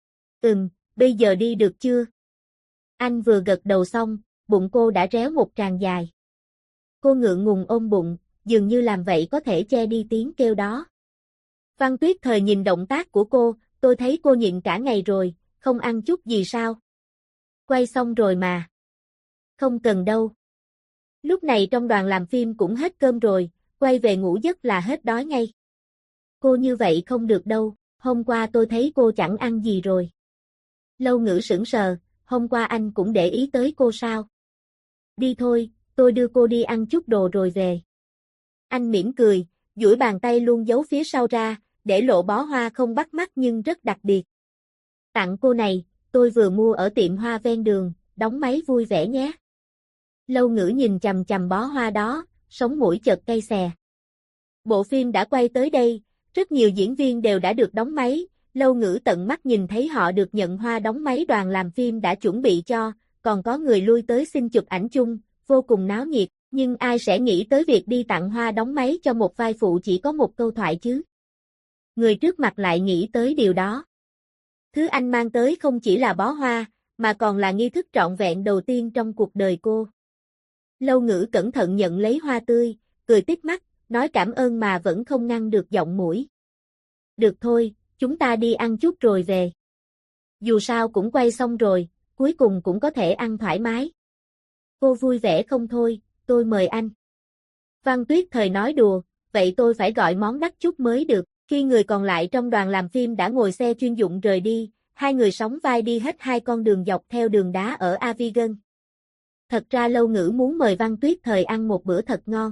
Bây giờ đi được chưa? Anh vừa gật đầu xong, bụng cô đã réo một tràng dài. Cô ngượng ngùng ôm bụng, dường như làm vậy có thể che đi tiếng kêu đó. Văn Tuyết Thời nhìn động tác của cô, tôi thấy cô nhịn cả ngày rồi, không ăn chút gì sao? Quay xong rồi mà. Không cần đâu. Lúc này trong đoàn làm phim cũng hết cơm rồi, quay về ngủ giấc là hết đói ngay. Cô như vậy không được đâu, hôm qua tôi thấy cô chẳng ăn gì rồi. Lâu Ngữ sững sờ, hôm qua anh cũng để ý tới cô sao? Đi thôi, tôi đưa cô đi ăn chút đồ rồi về. Anh mỉm cười, duỗi bàn tay luôn giấu phía sau ra, để lộ bó hoa không bắt mắt nhưng rất đặc biệt. Tặng cô này, tôi vừa mua ở tiệm hoa ven đường, đóng máy vui vẻ nhé. Lâu Ngữ nhìn chằm chằm bó hoa đó, sống mũi chợt cay xè. Bộ phim đã quay tới đây, rất nhiều diễn viên đều đã được đóng máy, Lâu Ngữ tận mắt nhìn thấy họ được nhận hoa đóng máy đoàn làm phim đã chuẩn bị cho, còn có người lui tới xin chụp ảnh chung, vô cùng náo nhiệt. Nhưng ai sẽ nghĩ tới việc đi tặng hoa đóng máy cho một vai phụ chỉ có một câu thoại chứ? Người trước mặt lại nghĩ tới điều đó. Thứ anh mang tới không chỉ là bó hoa, mà còn là nghi thức trọn vẹn đầu tiên trong cuộc đời cô. Lâu Ngữ cẩn thận nhận lấy hoa tươi, cười tít mắt, nói cảm ơn mà vẫn không ngăn được giọng mũi. Được thôi, chúng ta đi ăn chút rồi về. Dù sao cũng quay xong rồi, cuối cùng cũng có thể ăn thoải mái. Cô vui vẻ không thôi, tôi mời anh. Văn Tuyết Thời nói đùa, vậy tôi phải gọi món đắt chút mới được. Khi người còn lại trong đoàn làm phim đã ngồi xe chuyên dụng rời đi, hai người sóng vai đi hết hai con đường dọc theo đường đá ở Avigan. Thật ra Lâu Ngữ muốn mời Văn Tuyết Thời ăn một bữa thật ngon.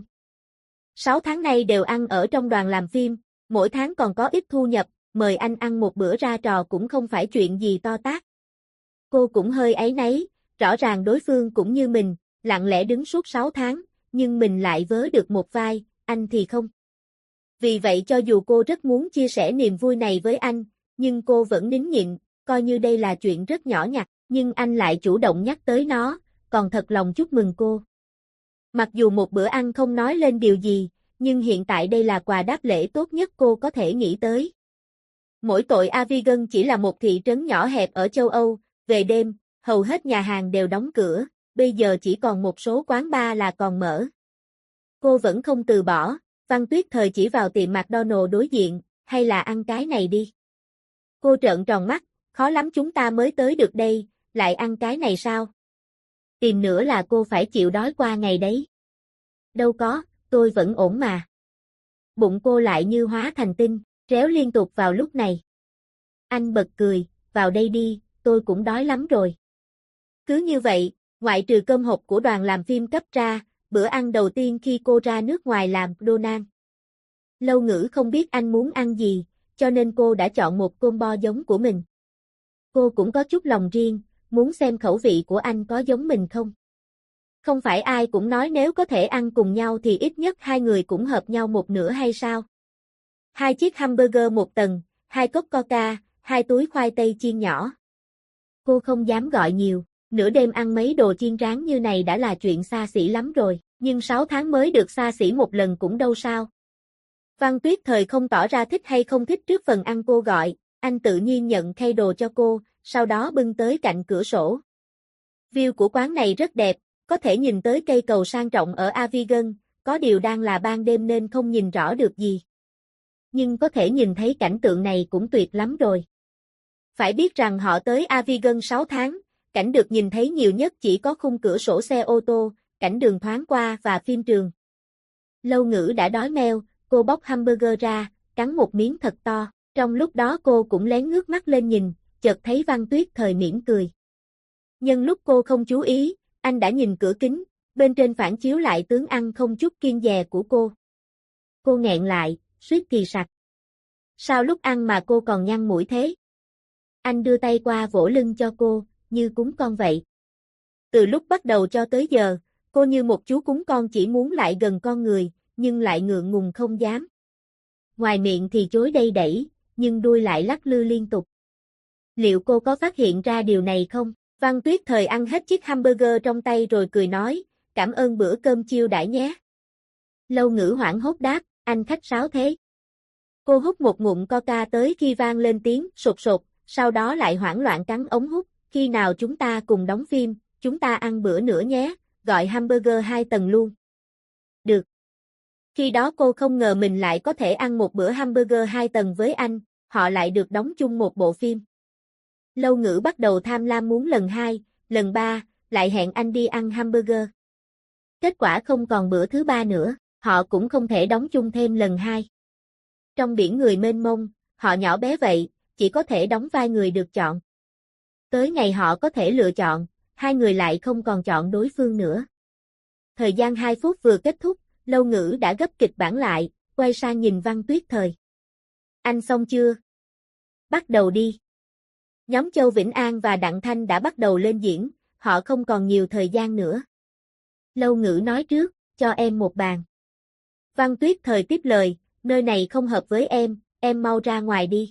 6 tháng nay đều ăn ở trong đoàn làm phim, mỗi tháng còn có ít thu nhập, mời anh ăn một bữa ra trò cũng không phải chuyện gì to tát. Cô cũng hơi áy náy, rõ ràng đối phương cũng như mình, lặng lẽ đứng suốt 6 tháng, nhưng mình lại vớ được một vai, anh thì không. Vì vậy cho dù cô rất muốn chia sẻ niềm vui này với anh, nhưng cô vẫn nín nhịn, coi như đây là chuyện rất nhỏ nhặt, nhưng anh lại chủ động nhắc tới nó, còn thật lòng chúc mừng cô. Mặc dù một bữa ăn không nói lên điều gì, nhưng hiện tại đây là quà đáp lễ tốt nhất cô có thể nghĩ tới. Mỗi tội Avigan chỉ là một thị trấn nhỏ hẹp ở châu Âu, về đêm, hầu hết nhà hàng đều đóng cửa, bây giờ chỉ còn một số quán bar là còn mở. Cô vẫn không từ bỏ, Văn Tuyết Thời chỉ vào tiệm McDonald's đối diện, hay là ăn cái này đi. Cô trợn tròn mắt, khó lắm chúng ta mới tới được đây, lại ăn cái này sao? Tìm nữa là cô phải chịu đói qua ngày đấy. Đâu có, tôi vẫn ổn mà. Bụng cô lại như hóa thành tinh, réo liên tục vào lúc này. Anh bật cười, vào đây đi, tôi cũng đói lắm rồi. Cứ như vậy, ngoại trừ cơm hộp của đoàn làm phim cấp ra, bữa ăn đầu tiên khi cô ra nước ngoài làm Donald. Lâu Ngữ không biết anh muốn ăn gì, cho nên cô đã chọn một combo giống của mình. Cô cũng có chút lòng riêng, muốn xem khẩu vị của anh có giống mình không. Không phải ai cũng nói nếu có thể ăn cùng nhau thì ít nhất hai người cũng hợp nhau một nửa hay sao? 2 chiếc hamburger một tầng, 2 cốc coca, 2 túi khoai tây chiên nhỏ. Cô không dám gọi nhiều, nửa đêm ăn mấy đồ chiên rán như này đã là chuyện xa xỉ lắm rồi, nhưng 6 tháng mới được xa xỉ một lần cũng đâu sao. Văn Tuyết Thời không tỏ ra thích hay không thích trước phần ăn cô gọi, anh tự nhiên nhận khay đồ cho cô, sau đó bưng tới cạnh cửa sổ. View của quán này rất đẹp, có thể nhìn tới cây cầu sang trọng ở Avigan, có điều đang là ban đêm nên không nhìn rõ được gì. Nhưng có thể nhìn thấy cảnh tượng này cũng tuyệt lắm rồi. Phải biết rằng họ tới Avigan 6 tháng, cảnh được nhìn thấy nhiều nhất chỉ có khung cửa sổ xe ô tô, cảnh đường thoáng qua và phim trường. Lâu Ngữ đã đói meo, cô bóc hamburger ra, cắn một miếng thật to, trong lúc đó cô cũng lén ngước mắt lên nhìn, chợt thấy Văn Tuyết Thời mỉm cười. Nhân lúc cô không chú ý, anh đã nhìn cửa kính, bên trên phản chiếu lại tướng ăn không chút kiêng dè của cô. Cô nghẹn lại, suýt thì sặc. Sao lúc ăn mà cô còn nhăn mũi thế? Anh đưa tay qua vỗ lưng cho cô, như cúng con vậy. Từ lúc bắt đầu cho tới giờ, cô như một chú cún con chỉ muốn lại gần con người, nhưng lại ngượng ngùng không dám. Ngoài miệng thì chối đây đẩy, nhưng đuôi lại lắc lư liên tục. Liệu cô có phát hiện ra điều này không? Văn Tuyết Thời ăn hết chiếc hamburger trong tay rồi cười nói, cảm ơn bữa cơm chiêu đãi nhé. Lâu Ngữ hoảng hốt đáp, anh khách sáo thế. Cô hút một ngụm coca tới khi vang lên tiếng sột sột, sau đó lại hoảng loạn cắn ống hút, khi nào chúng ta cùng đóng phim, chúng ta ăn bữa nữa nhé, gọi hamburger 2 tầng luôn. Được. Khi đó cô không ngờ mình lại có thể ăn một bữa hamburger 2 tầng với anh, họ lại được đóng chung một bộ phim. Lâu Ngữ bắt đầu tham lam muốn lần 2, lần 3, lại hẹn anh đi ăn hamburger. Kết quả không còn bữa thứ 3 nữa, họ cũng không thể đóng chung thêm lần 2. Trong biển người mênh mông, họ nhỏ bé vậy, chỉ có thể đóng vai người được chọn. Tới ngày họ có thể lựa chọn, hai người lại không còn chọn đối phương nữa. Thời gian 2 phút vừa kết thúc, Lâu Ngữ đã gấp kịch bản lại, quay sang nhìn Văn Tuyết Thời. Anh xong chưa? Bắt đầu đi. Nhóm Châu Vĩnh An và Đặng Thanh đã bắt đầu lên diễn, họ không còn nhiều thời gian nữa. Lâu Ngữ nói trước, cho em một bàn. Văn Tuyết Thời tiếp lời, nơi này không hợp với em mau ra ngoài đi.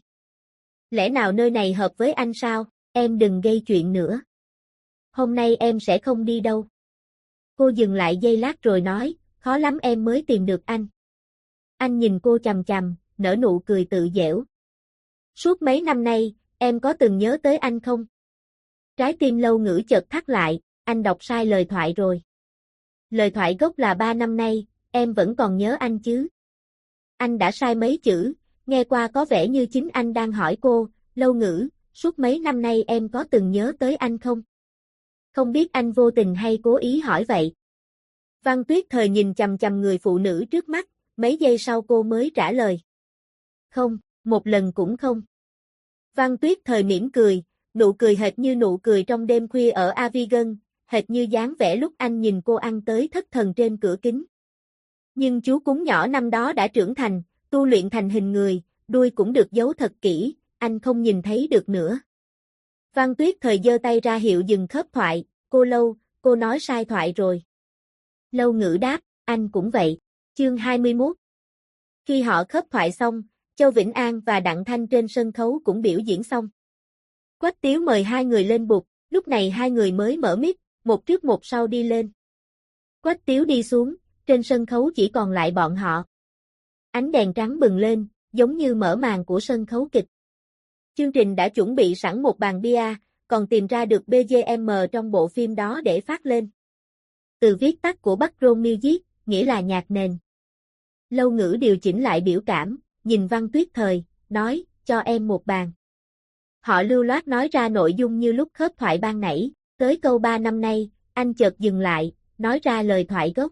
Lẽ nào nơi này hợp với anh sao, em đừng gây chuyện nữa. Hôm nay em sẽ không đi đâu. Cô dừng lại giây lát rồi nói, khó lắm em mới tìm được anh. Anh nhìn cô chằm chằm, nở nụ cười tự giễu. Suốt mấy năm nay, em có từng nhớ tới anh không? Trái tim Lâu Ngữ chợt thắt lại, anh đọc sai lời thoại rồi. Lời thoại gốc là 3 năm nay, em vẫn còn nhớ anh chứ? Anh đã sai mấy chữ, nghe qua có vẻ như chính anh đang hỏi cô, Lâu Ngữ, suốt mấy năm nay em có từng nhớ tới anh không? Không biết anh vô tình hay cố ý hỏi vậy. Văn Tuyết Thời nhìn chằm chằm người phụ nữ trước mắt, mấy giây sau cô mới trả lời. Không, một lần cũng không. Văn Tuyết Thời mỉm cười, nụ cười hệt như nụ cười trong đêm khuya ở Avigan, hệt như dáng vẻ lúc anh nhìn cô ăn tới thất thần trên cửa kính. Nhưng chú cún nhỏ năm đó đã trưởng thành, tu luyện thành hình người, đuôi cũng được giấu thật kỹ, anh không nhìn thấy được nữa. Văn Tuyết Thời giơ tay ra hiệu dừng khớp thoại, cô Lâu, cô nói sai thoại rồi. Lâu Ngữ đáp, anh cũng vậy. Chương 21. Khi họ khớp thoại xong, Châu Vĩnh An và Đặng Thanh trên sân khấu cũng biểu diễn xong. Quách Tiếu mời hai người lên bục, lúc này hai người mới mở mic, một trước một sau đi lên. Quách Tiếu đi xuống, trên sân khấu chỉ còn lại bọn họ. Ánh đèn trắng bừng lên, giống như mở màn của sân khấu kịch. Chương trình đã chuẩn bị sẵn một bàn bia, còn tìm ra được BGM trong bộ phim đó để phát lên. Từ viết tắt của background music, nghĩa là nhạc nền. Lâu Ngữ điều chỉnh lại biểu cảm, nhìn Văn Tuyết Thời, nói, cho em một bàn. Họ lưu loát nói ra nội dung như lúc khớp thoại ban nãy, tới câu 3 năm nay, anh chợt dừng lại, nói ra lời thoại gốc.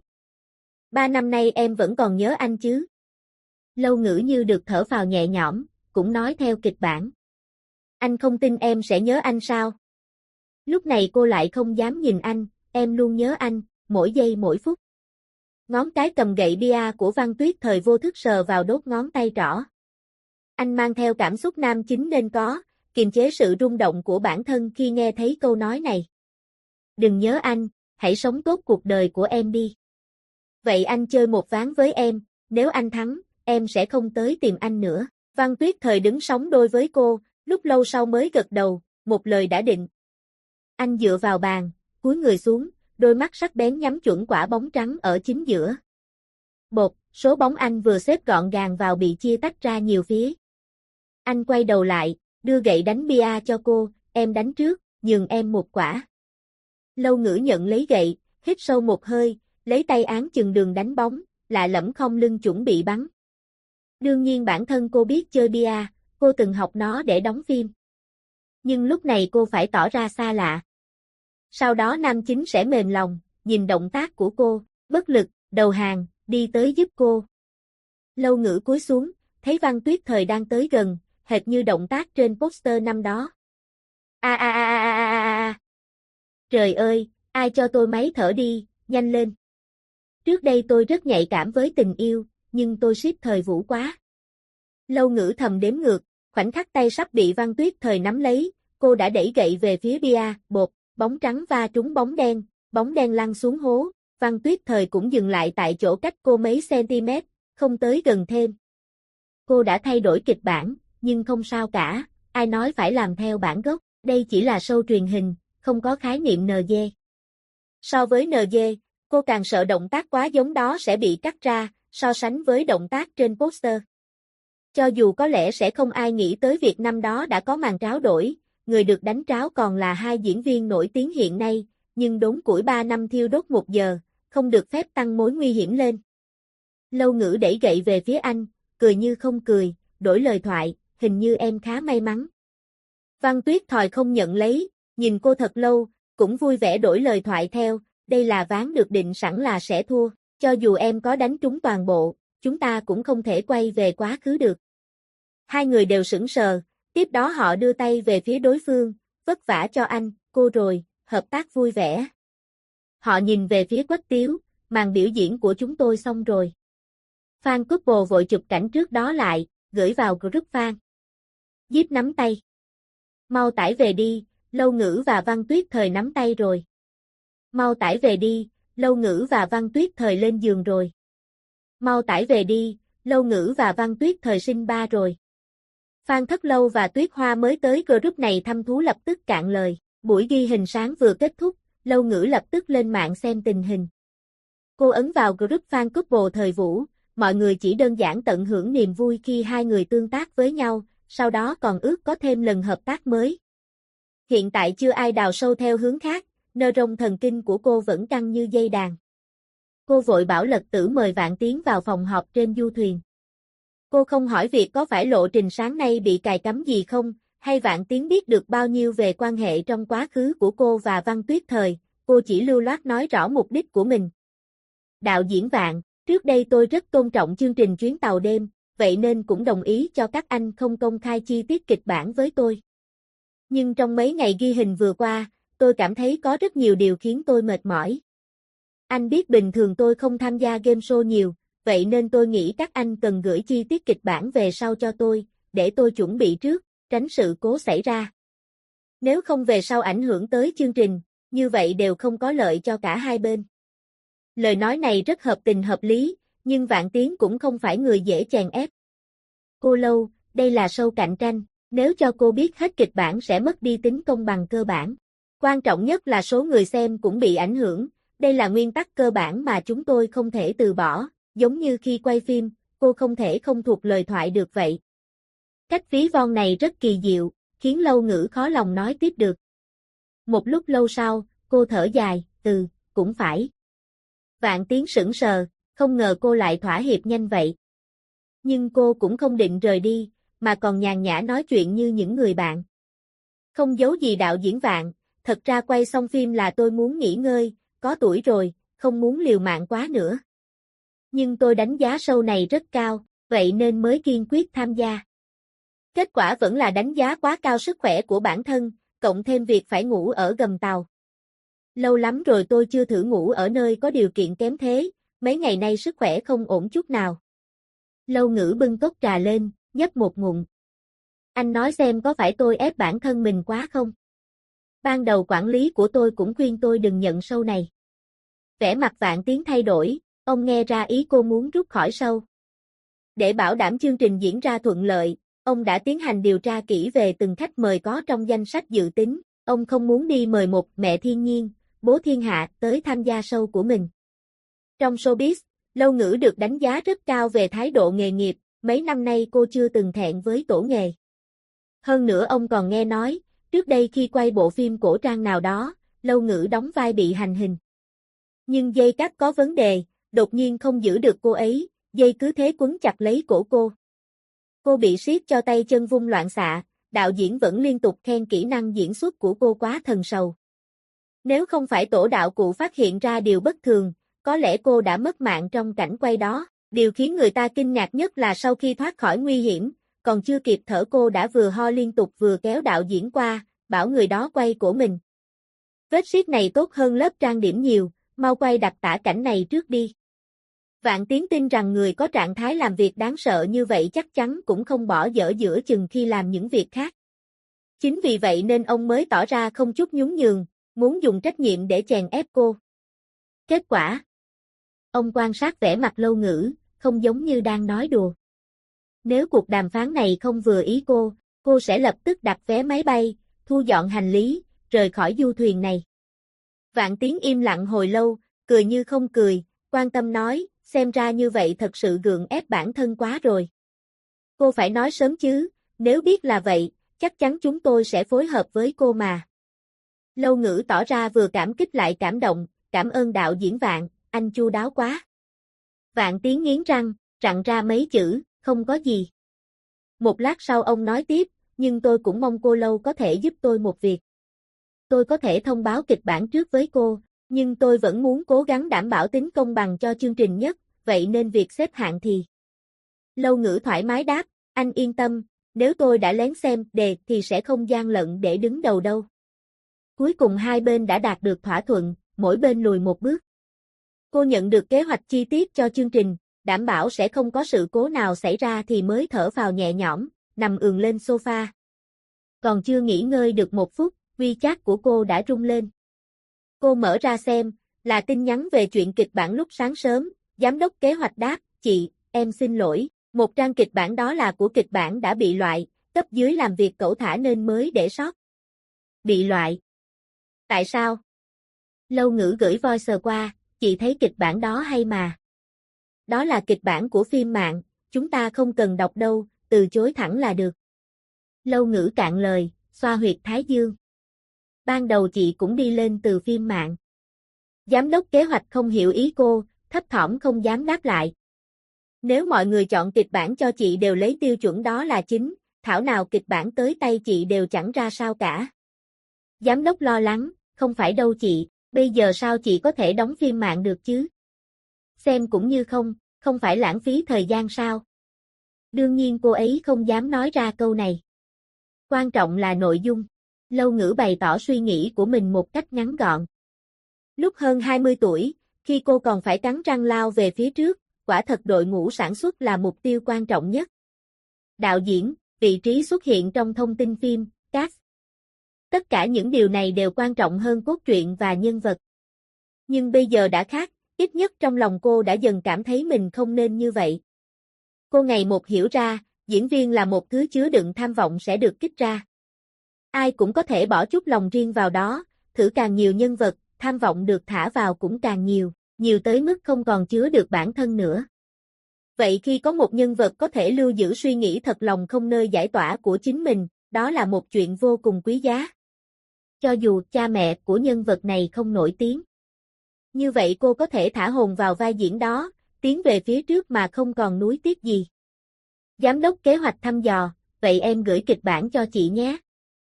3 năm nay em vẫn còn nhớ anh chứ? Lâu Ngữ như được thở phào nhẹ nhõm, cũng nói theo kịch bản. Anh không tin em sẽ nhớ anh sao? Lúc này cô lại không dám nhìn anh, em luôn nhớ anh, mỗi giây mỗi phút. Ngón cái cầm gậy bia của Văn Tuyết Thời vô thức sờ vào đốt ngón tay trỏ. Anh mang theo cảm xúc nam chính nên có, kiềm chế sự rung động của bản thân khi nghe thấy câu nói này. Đừng nhớ anh, hãy sống tốt cuộc đời của em đi. Vậy anh chơi một ván với em, nếu anh thắng, em sẽ không tới tìm anh nữa. Văn Tuyết Thời đứng sóng đôi với cô, lúc lâu sau mới gật đầu, một lời đã định. Anh dựa vào bàn, cúi người xuống, đôi mắt sắc bén nhắm chuẩn quả bóng trắng ở chính giữa. Bột, số bóng anh vừa xếp gọn gàng vào bị chia tách ra nhiều phía. Anh quay đầu lại, đưa gậy đánh bia cho cô, em đánh trước, nhường em một quả. Lâu Ngữ nhận lấy gậy, hít sâu một hơi, lấy tay áng chừng đường đánh bóng, lạ lẫm không lưng chuẩn bị bắn. Đương nhiên bản thân cô biết chơi bia, cô từng học nó để đóng phim. Nhưng lúc này cô phải tỏ ra xa lạ. Sau đó nam chính sẽ mềm lòng, nhìn động tác của cô, bất lực, đầu hàng, đi tới giúp cô. Lâu Ngữ cúi xuống, thấy Văn Tuyết Thời đang tới gần, hệt như động tác trên poster năm đó. Trời ơi, ai cho tôi máy thở đi, nhanh lên. Trước đây tôi rất nhạy cảm với tình yêu, nhưng tôi ship Thời Vũ quá. Lâu Ngữ thầm đếm ngược, khoảnh khắc tay sắp bị Văn Tuyết Thời nắm lấy, cô đã đẩy gậy về phía bia, bột, bóng trắng va trúng bóng đen lăn xuống hố, Văn Tuyết Thời cũng dừng lại tại chỗ cách cô mấy cm, không tới gần thêm. Cô đã thay đổi kịch bản, nhưng không sao cả, ai nói phải làm theo bản gốc, đây chỉ là show truyền hình, không có khái niệm NG. So với NG, cô càng sợ động tác quá giống đó sẽ bị cắt ra, so sánh với động tác trên poster. Cho dù có lẽ sẽ không ai nghĩ tới việc năm đó đã có màn tráo đổi, người được đánh tráo còn là hai diễn viên nổi tiếng hiện nay, nhưng đốn củi 3 năm thiêu đốt 1 giờ, không được phép tăng mối nguy hiểm lên. Lâu Ngữ đẩy gậy về phía anh, cười như không cười, đổi lời thoại, hình như em khá may mắn. Văn Tuyết Thời không nhận lấy, nhìn cô thật lâu, cũng vui vẻ đổi lời thoại theo, đây là ván được định sẵn là sẽ thua, cho dù em có đánh trúng toàn bộ, chúng ta cũng không thể quay về quá khứ được. Hai người đều sững sờ, tiếp đó họ đưa tay về phía đối phương, vất vả cho anh, cô rồi, hợp tác vui vẻ. Họ nhìn về phía Quách Tiếu, màn biểu diễn của chúng tôi xong rồi. Fan couple vội chụp cảnh trước đó lại, gửi vào group fan. Díp nắm tay. Mau tải về đi, Lâu Ngữ và Văn Tuyết Thời nắm tay rồi. Mau tải về đi, Lâu Ngữ và Văn Tuyết Thời lên giường rồi. Mau tải về đi, Lâu Ngữ và Văn Tuyết Thời sinh ba rồi. Phan Thất Lâu và Tuyết Hoa mới tới group này thăm thú lập tức cạn lời. Buổi ghi hình sáng vừa kết thúc, Lâu Ngữ lập tức lên mạng xem tình hình. Cô ấn vào group fan couple thời Vũ, mọi người chỉ đơn giản tận hưởng niềm vui khi hai người tương tác với nhau, sau đó còn ước có thêm lần hợp tác mới. Hiện tại chưa ai đào sâu theo hướng khác, neuron thần kinh của cô vẫn căng như dây đàn. Cô vội bảo Lật Tử mời Vạn Tiến vào phòng họp trên du thuyền. Cô không hỏi việc có phải lộ trình sáng nay bị cài cắm gì không, hay Vạn Tiến biết được bao nhiêu về quan hệ trong quá khứ của cô và Văn Tuyết Thời, cô chỉ lưu loát nói rõ mục đích của mình. Đạo diễn Vạn, trước đây tôi rất tôn trọng chương trình chuyến tàu đêm, vậy nên cũng đồng ý cho các anh không công khai chi tiết kịch bản với tôi. Nhưng trong mấy ngày ghi hình vừa qua, tôi cảm thấy có rất nhiều điều khiến tôi mệt mỏi. Anh biết bình thường tôi không tham gia game show nhiều, vậy nên tôi nghĩ các anh cần gửi chi tiết kịch bản về sau cho tôi, để tôi chuẩn bị trước, tránh sự cố xảy ra. Nếu không về sau ảnh hưởng tới chương trình, như vậy đều không có lợi cho cả hai bên. Lời nói này rất hợp tình hợp lý, nhưng Vạn Tiến cũng không phải người dễ chèn ép. Cô Lâu, đây là show cạnh tranh, nếu cho cô biết hết kịch bản sẽ mất đi tính công bằng cơ bản. Quan trọng nhất là số người xem cũng bị ảnh hưởng, đây là nguyên tắc cơ bản mà chúng tôi không thể từ bỏ, giống như khi quay phim, cô không thể không thuộc lời thoại được vậy. Cách ví von này rất kỳ diệu, khiến Lâu Ngữ khó lòng nói tiếp được. Một lúc lâu sau, cô thở dài, cũng phải. Vạn Tiến sững sờ, không ngờ cô lại thỏa hiệp nhanh vậy. Nhưng cô cũng không định rời đi, mà còn nhàn nhã nói chuyện như những người bạn. Không giấu gì đạo diễn Vạn, thật ra quay xong phim là tôi muốn nghỉ ngơi, có tuổi rồi, không muốn liều mạng quá nữa. Nhưng tôi đánh giá show này rất cao, vậy nên mới kiên quyết tham gia. Kết quả vẫn là đánh giá quá cao sức khỏe của bản thân, cộng thêm việc phải ngủ ở gầm tàu. Lâu lắm rồi tôi chưa thử ngủ ở nơi có điều kiện kém thế, mấy ngày nay sức khỏe không ổn chút nào. Lâu Ngữ bưng cốc trà lên, nhấp một ngụm. Anh nói xem có phải tôi ép bản thân mình quá không? Ban đầu quản lý của tôi cũng khuyên tôi đừng nhận show này. Vẻ mặt Vạn Tiến thay đổi, ông nghe ra ý cô muốn rút khỏi show. Để bảo đảm chương trình diễn ra thuận lợi, ông đã tiến hành điều tra kỹ về từng khách mời có trong danh sách dự tính, ông không muốn đi mời một mẹ thiên nhiên, bố thiên hạ tới tham gia show của mình. Trong showbiz, Lâu Ngữ được đánh giá rất cao về thái độ nghề nghiệp, mấy năm nay cô chưa từng thẹn với tổ nghề. Hơn nữa ông còn nghe nói, trước đây khi quay bộ phim cổ trang nào đó, Lâu Ngữ đóng vai bị hành hình. Nhưng dây cáp có vấn đề, đột nhiên không giữ được cô ấy, dây cứ thế quấn chặt lấy cổ cô. Cô bị siết cho tay chân vung loạn xạ, đạo diễn vẫn liên tục khen kỹ năng diễn xuất của cô quá thần sầu. Nếu không phải tổ đạo cụ phát hiện ra điều bất thường, có lẽ cô đã mất mạng trong cảnh quay đó. Điều khiến người ta kinh ngạc nhất là sau khi thoát khỏi nguy hiểm, còn chưa kịp thở cô đã vừa ho liên tục vừa kéo đạo diễn qua, bảo người đó quay cổ mình. Vết siết này tốt hơn lớp trang điểm nhiều, mau quay đặc tả cảnh này trước đi. Vạn Tiến tin rằng người có trạng thái làm việc đáng sợ như vậy chắc chắn cũng không bỏ dở giữa chừng khi làm những việc khác. Chính vì vậy nên ông mới tỏ ra không chút nhún nhường, muốn dùng trách nhiệm để chèn ép cô. Kết quả, ông quan sát vẻ mặt Lâu Ngữ, không giống như đang nói đùa. Nếu cuộc đàm phán này không vừa ý cô sẽ lập tức đặt vé máy bay, thu dọn hành lý, rời khỏi du thuyền này. Vạn Tiến im lặng hồi lâu, cười như không cười, quan tâm nói, xem ra như vậy thật sự gượng ép bản thân quá rồi. Cô phải nói sớm chứ, nếu biết là vậy, chắc chắn chúng tôi sẽ phối hợp với cô mà. Lâu Ngữ tỏ ra vừa cảm kích lại cảm động, cảm ơn đạo diễn Vạn, anh chu đáo quá. Vạn Tiến nghiến răng, rặn ra mấy chữ, không có gì. Một lát sau ông nói tiếp, nhưng tôi cũng mong cô Lâu có thể giúp tôi một việc. Tôi có thể thông báo kịch bản trước với cô, nhưng tôi vẫn muốn cố gắng đảm bảo tính công bằng cho chương trình nhất, vậy nên việc xếp hạng thì... Lâu Ngữ thoải mái đáp, anh yên tâm, nếu tôi đã lén xem đề thì sẽ không gian lận để đứng đầu đâu. Cuối cùng hai bên đã đạt được thỏa thuận, mỗi bên lùi một bước. Cô nhận được kế hoạch chi tiết cho chương trình, đảm bảo sẽ không có sự cố nào xảy ra thì mới thở phào nhẹ nhõm, nằm ườn lên sofa. Còn chưa nghỉ ngơi được một phút, WeChat của cô đã rung lên. Cô mở ra xem, là tin nhắn về chuyện kịch bản lúc sáng sớm, giám đốc kế hoạch đáp, chị, em xin lỗi, một trang kịch bản đó là của kịch bản đã bị loại, cấp dưới làm việc cẩu thả nên mới để sót. Bị loại. Tại sao? Lâu Ngữ gửi voice qua, chị thấy kịch bản đó hay mà. Đó là kịch bản của phim mạng, chúng ta không cần đọc đâu, từ chối thẳng là được. Lâu Ngữ cạn lời, xoa huyệt thái dương. Ban đầu chị cũng đi lên từ phim mạng. Giám đốc kế hoạch không hiểu ý cô, thấp thỏm không dám đáp lại. Nếu mọi người chọn kịch bản cho chị đều lấy tiêu chuẩn đó là chính, thảo nào kịch bản tới tay chị đều chẳng ra sao cả. Giám đốc lo lắng, không phải đâu chị, bây giờ sao chị có thể đóng phim mạng được chứ? Xem cũng như không phải lãng phí thời gian sao? Đương nhiên cô ấy không dám nói ra câu này. Quan trọng là nội dung. Lâu Ngữ bày tỏ suy nghĩ của mình một cách ngắn gọn. Lúc hơn 20 tuổi, khi cô còn phải cắn răng lao về phía trước, quả thật đội ngũ sản xuất là mục tiêu quan trọng nhất. Đạo diễn, vị trí xuất hiện trong thông tin phim, cast. Tất cả những điều này đều quan trọng hơn cốt truyện và nhân vật. Nhưng bây giờ đã khác, ít nhất trong lòng cô đã dần cảm thấy mình không nên như vậy. Cô ngày một hiểu ra, diễn viên là một thứ chứa đựng tham vọng sẽ được kích ra. Ai cũng có thể bỏ chút lòng riêng vào đó, thử càng nhiều nhân vật, tham vọng được thả vào cũng càng nhiều, nhiều tới mức không còn chứa được bản thân nữa. Vậy khi có một nhân vật có thể lưu giữ suy nghĩ thật lòng không nơi giải tỏa của chính mình, đó là một chuyện vô cùng quý giá. Cho dù cha mẹ của nhân vật này không nổi tiếng. Như vậy cô có thể thả hồn vào vai diễn đó, tiến về phía trước mà không còn nuối tiếc gì. Giám đốc kế hoạch thăm dò, vậy em gửi kịch bản cho chị nhé.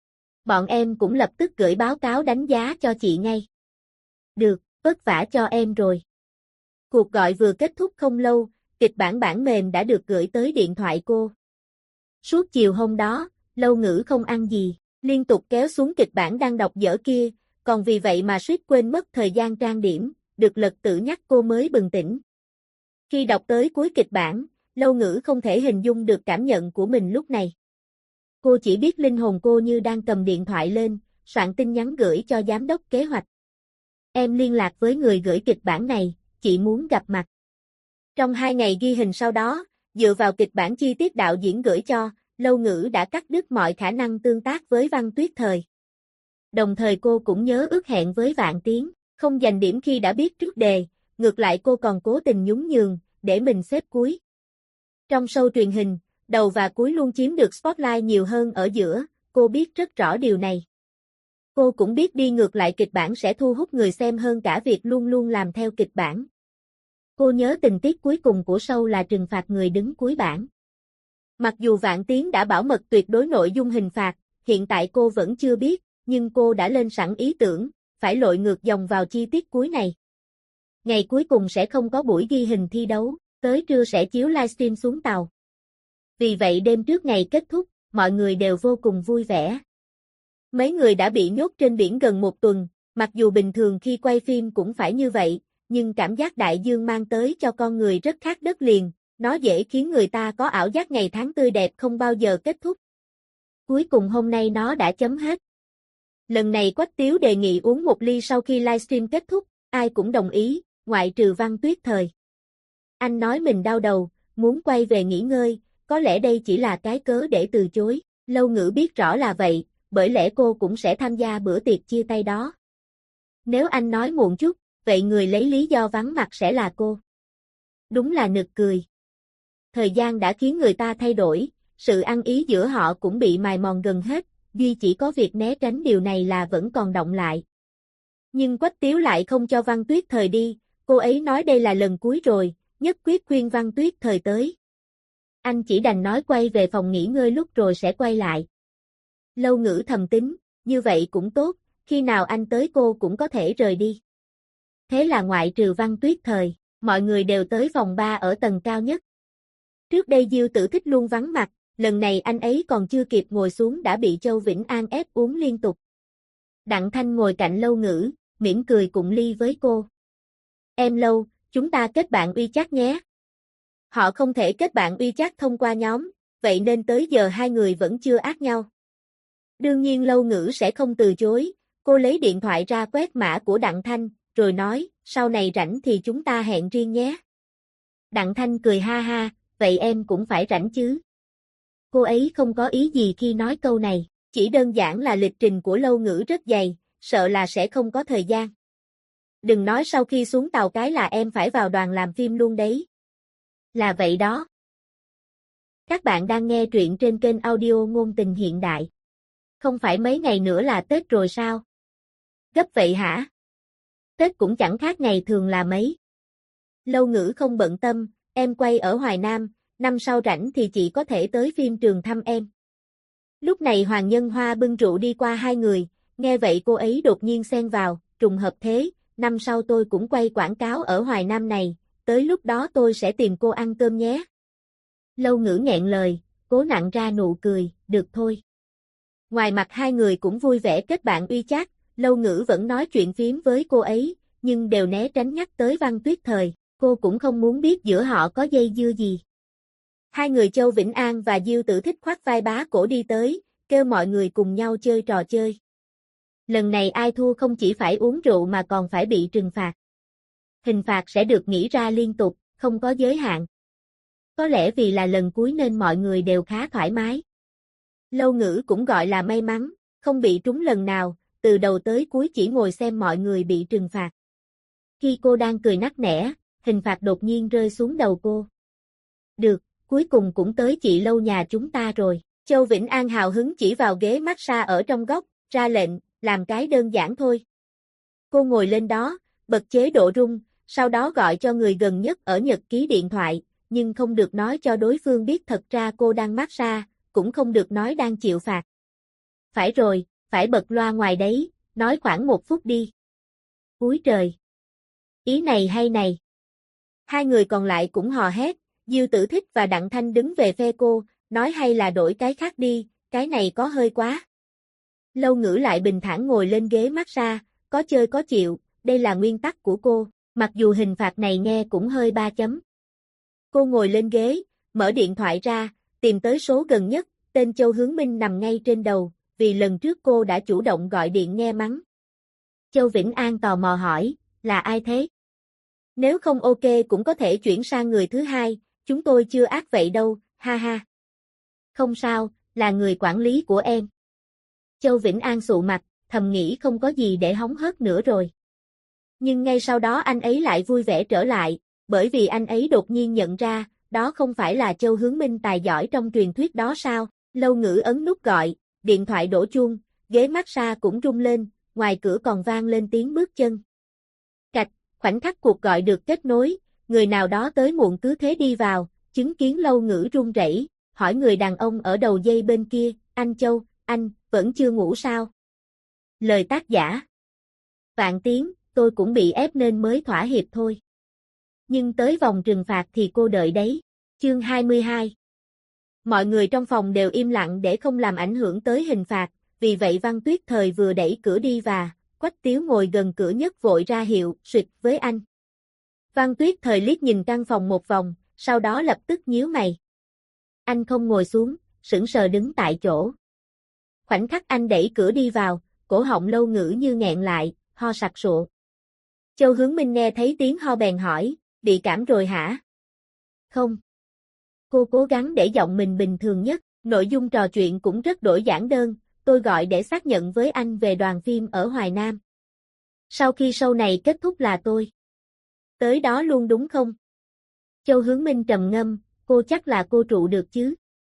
Bọn em cũng lập tức gửi báo cáo đánh giá cho chị ngay. Được, vất vả cho em rồi. Cuộc gọi vừa kết thúc không lâu, kịch bản bản mềm đã được gửi tới điện thoại cô. Suốt chiều hôm đó, Lâu Ngữ không ăn gì, liên tục kéo xuống kịch bản đang đọc dở kia, còn vì vậy mà suýt quên mất thời gian trang điểm, được Lật Tử nhắc cô mới bừng tỉnh. Khi đọc tới cuối kịch bản, Lâu Ngữ không thể hình dung được cảm nhận của mình lúc này. Cô chỉ biết linh hồn cô như đang cầm điện thoại lên, soạn tin nhắn gửi cho giám đốc kế hoạch. Em liên lạc với người gửi kịch bản này, chị muốn gặp mặt. Trong 2 ngày ghi hình sau đó, dựa vào kịch bản chi tiết đạo diễn gửi cho, Lâu Ngữ đã cắt đứt mọi khả năng tương tác với Văn Tuyết Thời. Đồng thời cô cũng nhớ ước hẹn với Vạn Tiến, không giành điểm khi đã biết trước đề, ngược lại cô còn cố tình nhún nhường, để mình xếp cuối. Trong show truyền hình, đầu và cuối luôn chiếm được spotlight nhiều hơn ở giữa, cô biết rất rõ điều này. Cô cũng biết đi ngược lại kịch bản sẽ thu hút người xem hơn cả việc luôn luôn làm theo kịch bản. Cô nhớ tình tiết cuối cùng của show là trừng phạt người đứng cuối bảng. Mặc dù Vạn Tiến đã bảo mật tuyệt đối nội dung hình phạt, hiện tại cô vẫn chưa biết, nhưng cô đã lên sẵn ý tưởng, phải lội ngược dòng vào chi tiết cuối này. Ngày cuối cùng sẽ không có buổi ghi hình thi đấu, tới trưa sẽ chiếu livestream xuống tàu. Vì vậy đêm trước ngày kết thúc, mọi người đều vô cùng vui vẻ. Mấy người đã bị nhốt trên biển gần 1 tuần, mặc dù bình thường khi quay phim cũng phải như vậy, nhưng cảm giác đại dương mang tới cho con người rất khác đất liền, nó dễ khiến người ta có ảo giác ngày tháng tươi đẹp không bao giờ kết thúc. Cuối cùng hôm nay nó đã chấm hết. Lần này Quách Tiếu đề nghị uống 1 ly sau khi livestream kết thúc, ai cũng đồng ý, ngoại trừ Văn Tuyết Thời. Anh nói mình đau đầu, muốn quay về nghỉ ngơi, có lẽ đây chỉ là cái cớ để từ chối, Lâu Ngữ biết rõ là vậy, bởi lẽ cô cũng sẽ tham gia bữa tiệc chia tay đó. Nếu anh nói muộn chút, vậy người lấy lý do vắng mặt sẽ là cô. Đúng là nực cười. Thời gian đã khiến người ta thay đổi, sự ăn ý giữa họ cũng bị mài mòn gần hết, duy chỉ có việc né tránh điều này là vẫn còn đọng lại. Nhưng Quách Tiếu lại không cho Văn Tuyết Thời đi, cô ấy nói đây là lần cuối rồi, nhất quyết khuyên Văn Tuyết Thời tới. Anh chỉ đành nói quay về phòng nghỉ ngơi lúc rồi sẽ quay lại. Lâu Ngữ thầm tính, như vậy cũng tốt, khi nào anh tới cô cũng có thể rời đi. Thế là ngoại trừ Văn Tuyết Thời, mọi người đều tới phòng bar ở tầng cao nhất. Trước đây Diêu Tử Thích luôn vắng mặt, lần này anh ấy còn chưa kịp ngồi xuống đã bị Châu Vĩnh An ép uống liên tục. Đặng Thanh ngồi cạnh Lâu Ngữ, mỉm cười cụng ly với cô. Em Lâu, chúng ta kết bạn WeChat nhé. Họ không thể kết bạn WeChat thông qua nhóm, vậy nên tới giờ hai người vẫn chưa add nhau. Đương nhiên Lâu Ngữ sẽ không từ chối, cô lấy điện thoại ra quét mã của Đặng Thanh, rồi nói, sau này rảnh thì chúng ta hẹn riêng nhé. Đặng Thanh cười ha ha, vậy em cũng phải rảnh chứ. Cô ấy không có ý gì khi nói câu này, chỉ đơn giản là lịch trình của Lâu Ngữ rất dày, sợ là sẽ không có thời gian. Đừng nói sau khi xuống tàu cái là em phải vào đoàn làm phim luôn đấy. Là vậy đó. Các bạn đang nghe truyện trên kênh audio Ngôn Tình Hiện Đại. Không phải mấy ngày nữa là Tết rồi sao? Gấp vậy hả? Tết cũng chẳng khác ngày thường là mấy. Lâu Ngữ không bận tâm, em quay ở Hoài Nam, năm sau rảnh thì chị có thể tới phim trường thăm em. Lúc này Hoàng Nhân Hoa bưng rượu đi qua hai người, nghe vậy cô ấy đột nhiên xen vào, trùng hợp thế, năm sau tôi cũng quay quảng cáo ở Hoài Nam này, tới lúc đó tôi sẽ tìm cô ăn cơm nhé. Lâu Ngữ nghẹn lời, cố nặn ra nụ cười, được thôi. Ngoài mặt hai người cũng vui vẻ kết bạn uy chát, Lâu Ngữ vẫn nói chuyện phím với cô ấy, nhưng đều né tránh nhắc tới Văn Tuyết Thời, cô cũng không muốn biết giữa họ có dây dưa gì. Hai người Châu Vĩnh An và Diêu Tử Thích khoác vai bá cổ đi tới, kêu mọi người cùng nhau chơi trò chơi. Lần này ai thua không chỉ phải uống rượu mà còn phải bị trừng phạt. Hình phạt sẽ được nghĩ ra liên tục, không có giới hạn. Có lẽ vì là lần cuối nên mọi người đều khá thoải mái. Lâu Ngữ cũng gọi là may mắn, không bị trúng lần nào, từ đầu tới cuối chỉ ngồi xem mọi người bị trừng phạt. Khi cô đang cười nắc nẻ, hình phạt đột nhiên rơi xuống đầu cô. Được, cuối cùng cũng tới chị Lâu nhà chúng ta rồi. Châu Vĩnh An hào hứng chỉ vào ghế massage ở trong góc, ra lệnh, làm cái đơn giản thôi. Cô ngồi lên đó, bật chế độ rung, sau đó gọi cho người gần nhất ở nhật ký điện thoại, nhưng không được nói cho đối phương biết thật ra cô đang massage, cũng không được nói đang chịu phạt. Phải rồi, phải bật loa ngoài đấy, nói khoảng 1 phút đi. Úi trời! Ý này hay này. Hai người còn lại cũng hò hét, Diêu Tử Thích và Đặng Thanh đứng về phe cô, nói hay là đổi cái khác đi, cái này có hơi quá. Lâu Ngữ lại bình thản ngồi lên ghế massage, có chơi có chịu, đây là nguyên tắc của cô, mặc dù hình phạt này nghe cũng hơi 3 chấm. Cô ngồi lên ghế, mở điện thoại ra, tìm tới số gần nhất, tên Châu Hướng Minh nằm ngay trên đầu, vì lần trước cô đã chủ động gọi điện nghe mắng. Châu Vĩnh An tò mò hỏi, là ai thế? Nếu không ok cũng có thể chuyển sang người thứ hai, chúng tôi chưa ác vậy đâu, ha ha. Không sao, là người quản lý của em. Châu Vĩnh An sụ mặt, thầm nghĩ không có gì để hóng hớt nữa rồi. Nhưng ngay sau đó anh ấy lại vui vẻ trở lại, bởi vì anh ấy đột nhiên nhận ra, đó không phải là Châu Hướng Minh tài giỏi trong truyền thuyết đó sao, Lâu Ngữ ấn nút gọi, điện thoại đổ chuông, ghế massage cũng rung lên, ngoài cửa còn vang lên tiếng bước chân. Cạch, khoảnh khắc cuộc gọi được kết nối, người nào đó tới muộn cứ thế đi vào, chứng kiến Lâu Ngữ run rẩy, hỏi người đàn ông ở đầu dây bên kia, anh Châu, anh, vẫn chưa ngủ sao? Lời tác giả Vạn Tiếng, tôi cũng bị ép nên mới thỏa hiệp thôi. Nhưng tới vòng trừng phạt thì cô đợi đấy. Chương 22. Mọi người trong phòng đều im lặng để không làm ảnh hưởng tới hình phạt, vì vậy Văn Tuyết Thời vừa đẩy cửa đi và Quách Tiếu ngồi gần cửa nhất vội ra hiệu, "Xuyệt" với anh. Văn Tuyết Thời liếc nhìn căn phòng một vòng, sau đó lập tức nhíu mày. Anh không ngồi xuống, sững sờ đứng tại chỗ. Khoảnh khắc anh đẩy cửa đi vào, cổ họng Lâu Ngữ như nghẹn lại, ho sặc sụa. Châu Hướng Minh nghe thấy tiếng ho bèn hỏi, bị cảm rồi hả? Không. Cô cố gắng để giọng mình bình thường nhất, nội dung trò chuyện cũng rất đổi giản đơn, tôi gọi để xác nhận với anh về đoàn phim ở Hoài Nam. Sau khi show này kết thúc là tôi tới đó luôn đúng không? Châu Hướng Minh trầm ngâm, cô chắc là cô trụ được chứ?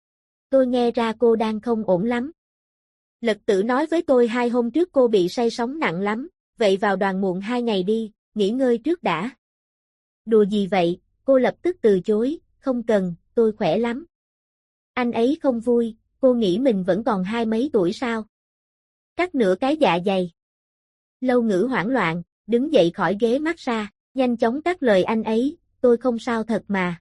Tôi nghe ra cô đang không ổn lắm. Lật Tử nói với tôi 2 hôm trước cô bị say sóng nặng lắm, vậy vào đoàn muộn 2 ngày đi, nghỉ ngơi trước đã. Đùa gì vậy, cô lập tức từ chối, không cần, tôi khỏe lắm. Anh ấy không vui, cô nghĩ mình vẫn còn 20 mấy tuổi sao? Cắt nửa cái dạ dày. Lâu Ngữ hoảng loạn, đứng dậy khỏi ghế massage, nhanh chóng cắt lời anh ấy, tôi không sao thật mà.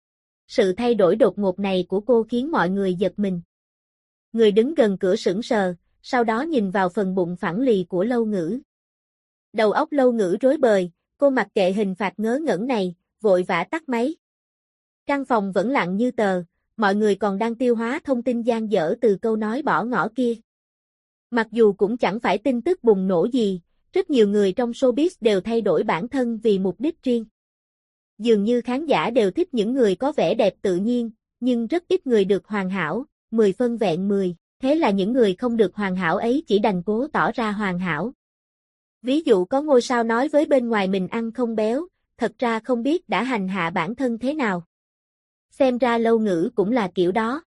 Sự thay đổi đột ngột này của cô khiến mọi người giật mình. Người đứng gần cửa sững sờ, sau đó nhìn vào phần bụng phẳng lì của Lâu Ngữ. Đầu óc Lâu Ngữ rối bời, cô mặc kệ hình phạt ngớ ngẩn này, vội vã tắt máy. Căn phòng vẫn lặng như tờ, mọi người còn đang tiêu hóa thông tin dang dở từ câu nói bỏ ngỏ kia. Mặc dù cũng chẳng phải tin tức bùng nổ gì, rất nhiều người trong showbiz đều thay đổi bản thân vì mục đích riêng. Dường như khán giả đều thích những người có vẻ đẹp tự nhiên, nhưng rất ít người được hoàn hảo, 10 phân vẹn 10, thế là những người không được hoàn hảo ấy chỉ đành cố tỏ ra hoàn hảo. Ví dụ có ngôi sao nói với bên ngoài mình ăn không béo, thật ra không biết đã hành hạ bản thân thế nào. Xem ra Lâu Ngữ cũng là kiểu đó.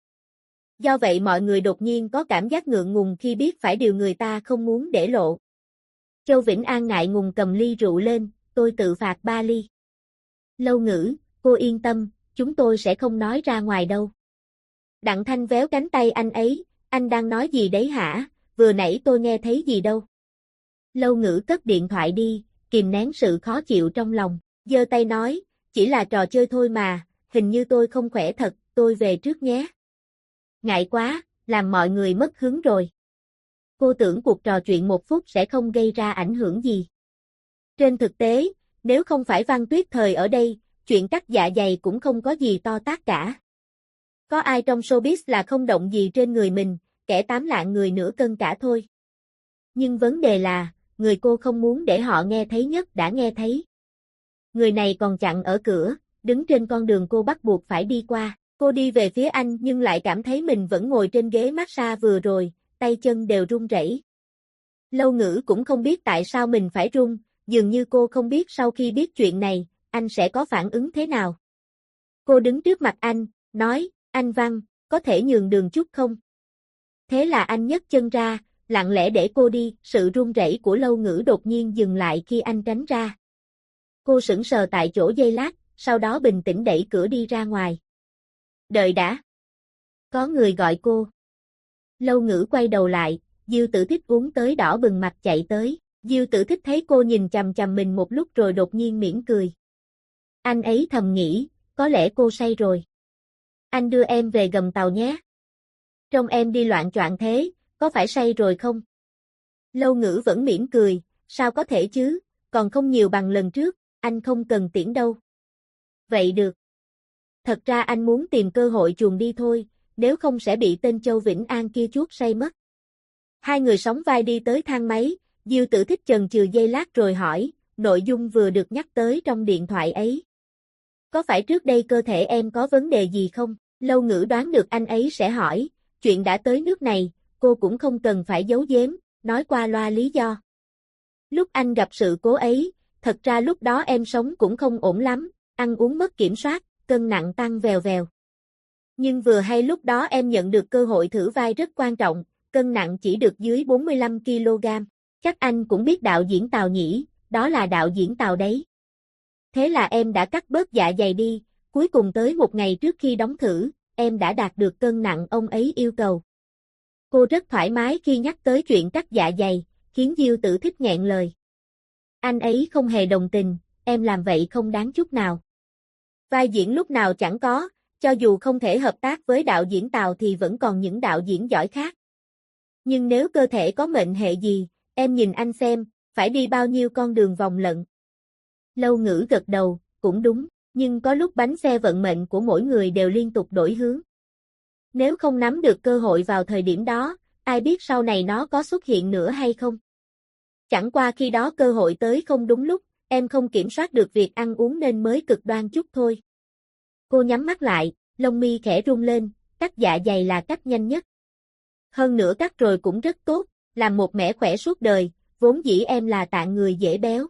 Do vậy mọi người đột nhiên có cảm giác ngượng ngùng khi biết phải điều người ta không muốn để lộ. Châu Vĩnh An ngại ngùng cầm ly rượu lên, tôi tự phạt 3 ly. Lâu Ngữ, cô yên tâm, chúng tôi sẽ không nói ra ngoài đâu. Đặng Thanh véo cánh tay anh ấy, anh đang nói gì đấy hả, vừa nãy tôi nghe thấy gì đâu. Lâu Ngữ cất điện thoại đi, kìm nén sự khó chịu trong lòng, giơ tay nói, chỉ là trò chơi thôi mà, hình như tôi không khỏe thật, tôi về trước nhé. Ngại quá, làm mọi người mất hứng rồi. Cô tưởng cuộc trò chuyện 1 phút sẽ không gây ra ảnh hưởng gì. Trên thực tế, nếu không phải Văn Tuyết Thời ở đây, chuyện cắt dạ dày cũng không có gì to tát cả. Có ai trong showbiz là không động gì trên người mình, kẻ 8 lạng người nửa cân cả thôi. Nhưng vấn đề là, người cô không muốn để họ nghe thấy nhất đã nghe thấy. Người này còn chặn ở cửa, đứng trên con đường cô bắt buộc phải đi qua. Cô đi về phía anh nhưng lại cảm thấy mình vẫn ngồi trên ghế massage vừa rồi, tay chân đều run rẩy. Lâu Ngữ cũng không biết tại sao mình phải run, dường như cô không biết sau khi biết chuyện này, anh sẽ có phản ứng thế nào. Cô đứng trước mặt anh, nói, anh Văn, có thể nhường đường chút không? Thế là anh nhấc chân ra, lặng lẽ để cô đi, sự run rẩy của Lâu Ngữ đột nhiên dừng lại khi anh tránh ra. Cô sững sờ tại chỗ giây lát, sau đó bình tĩnh đẩy cửa đi ra ngoài. Đợi đã. Có người gọi cô. Lâu Ngữ quay đầu lại, Diêu Tử Thích uống tới đỏ bừng mặt chạy tới. Diêu Tử Thích thấy cô nhìn chằm chằm mình một lúc rồi đột nhiên mỉm cười. Anh ấy thầm nghĩ, có lẽ cô say rồi. Anh đưa em về gầm tàu nhé. Trông em đi loạng choạng thế, có phải say rồi không? Lâu Ngữ vẫn mỉm cười, sao có thể chứ, còn không nhiều bằng lần trước, anh không cần tiễn đâu. Vậy được. Thật ra anh muốn tìm cơ hội chuồn đi thôi, nếu không sẽ bị tên Châu Vĩnh An kia chuốc say mất. Hai người sóng vai đi tới thang máy, Diêu Tử Thích chần chừ giây lát rồi hỏi, nội dung vừa được nhắc tới trong điện thoại ấy. Có phải trước đây cơ thể em có vấn đề gì không? Lâu Ngữ đoán được anh ấy sẽ hỏi, chuyện đã tới nước này, cô cũng không cần phải giấu giếm, nói qua loa lý do. Lúc anh gặp sự cố ấy, thật ra lúc đó em sống cũng không ổn lắm, ăn uống mất kiểm soát, cân nặng tăng vèo vèo. Nhưng vừa hay lúc đó em nhận được cơ hội thử vai rất quan trọng, cân nặng chỉ được dưới 45 kg. Chắc anh cũng biết đạo diễn Tào nhỉ, đó là đạo diễn Tào đấy. Thế là em đã cắt bớt dạ dày đi, cuối cùng tới một ngày trước khi đóng thử, em đã đạt được cân nặng ông ấy yêu cầu. Cô rất thoải mái khi nhắc tới chuyện cắt dạ dày, khiến Diêu Tử Thích nghẹn lời. Anh ấy không hề đồng tình, em làm vậy không đáng chút nào. Vai diễn lúc nào chẳng có, cho dù không thể hợp tác với đạo diễn Tào thì vẫn còn những đạo diễn giỏi khác. Nhưng nếu cơ thể có mệnh hệ gì, em nhìn anh xem, phải đi bao nhiêu con đường vòng lận. Lâu Ngữ gật đầu, cũng đúng, nhưng có lúc bánh xe vận mệnh của mỗi người đều liên tục đổi hướng. Nếu không nắm được cơ hội vào thời điểm đó, ai biết sau này nó có xuất hiện nữa hay không. Chẳng qua khi đó cơ hội tới không đúng lúc, em không kiểm soát được việc ăn uống nên mới cực đoan chút thôi. Cô nhắm mắt lại, lông mi khẽ rung lên, cắt dạ dày là cách nhanh nhất. Hơn nữa cắt rồi cũng rất tốt, làm một mẻ khỏe suốt đời, vốn dĩ em là tạng người dễ béo.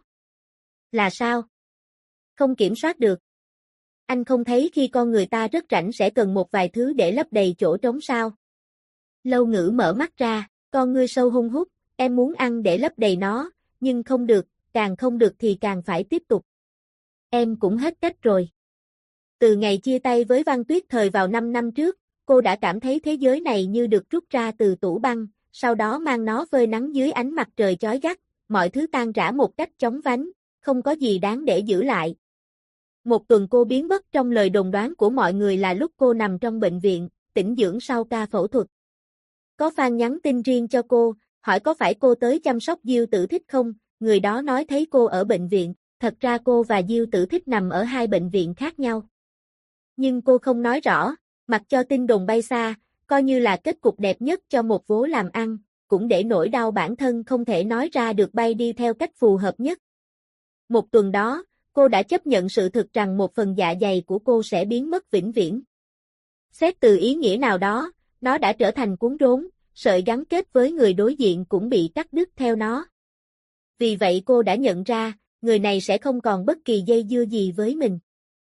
Là sao? Không kiểm soát được. Anh không thấy khi con người ta rất rảnh sẽ cần một vài thứ để lấp đầy chỗ trống sao? Lâu Ngữ mở mắt ra, con ngươi sâu hun hút, em muốn ăn để lấp đầy nó, nhưng không được, càng không được thì càng phải tiếp tục. Em cũng hết cách rồi. Từ ngày chia tay với Văn Tuyết Thời vào 5 năm trước, cô đã cảm thấy thế giới này như được rút ra từ tủ băng, sau đó mang nó phơi nắng dưới ánh mặt trời chói gắt, mọi thứ tan rã một cách chóng vánh, không có gì đáng để giữ lại. Một tuần cô biến mất trong lời đồn đoán của mọi người là lúc cô nằm trong bệnh viện, tĩnh dưỡng sau ca phẫu thuật. Có fan nhắn tin riêng cho cô, hỏi có phải cô tới chăm sóc Diêu Tử Thích không, người đó nói thấy cô ở bệnh viện, thật ra cô và Diêu Tử Thích nằm ở hai bệnh viện khác nhau. Nhưng cô không nói rõ, mặc cho tin đồn bay xa, coi như là kết cục đẹp nhất cho một vố làm ăn, cũng để nỗi đau bản thân không thể nói ra được bay đi theo cách phù hợp nhất. Một tuần đó, cô đã chấp nhận sự thực rằng một phần dạ dày của cô sẽ biến mất vĩnh viễn. Xét từ ý nghĩa nào đó, nó đã trở thành cuốn rốn, sợi gắn kết với người đối diện cũng bị cắt đứt theo nó. Vì vậy cô đã nhận ra, người này sẽ không còn bất kỳ dây dưa gì với mình.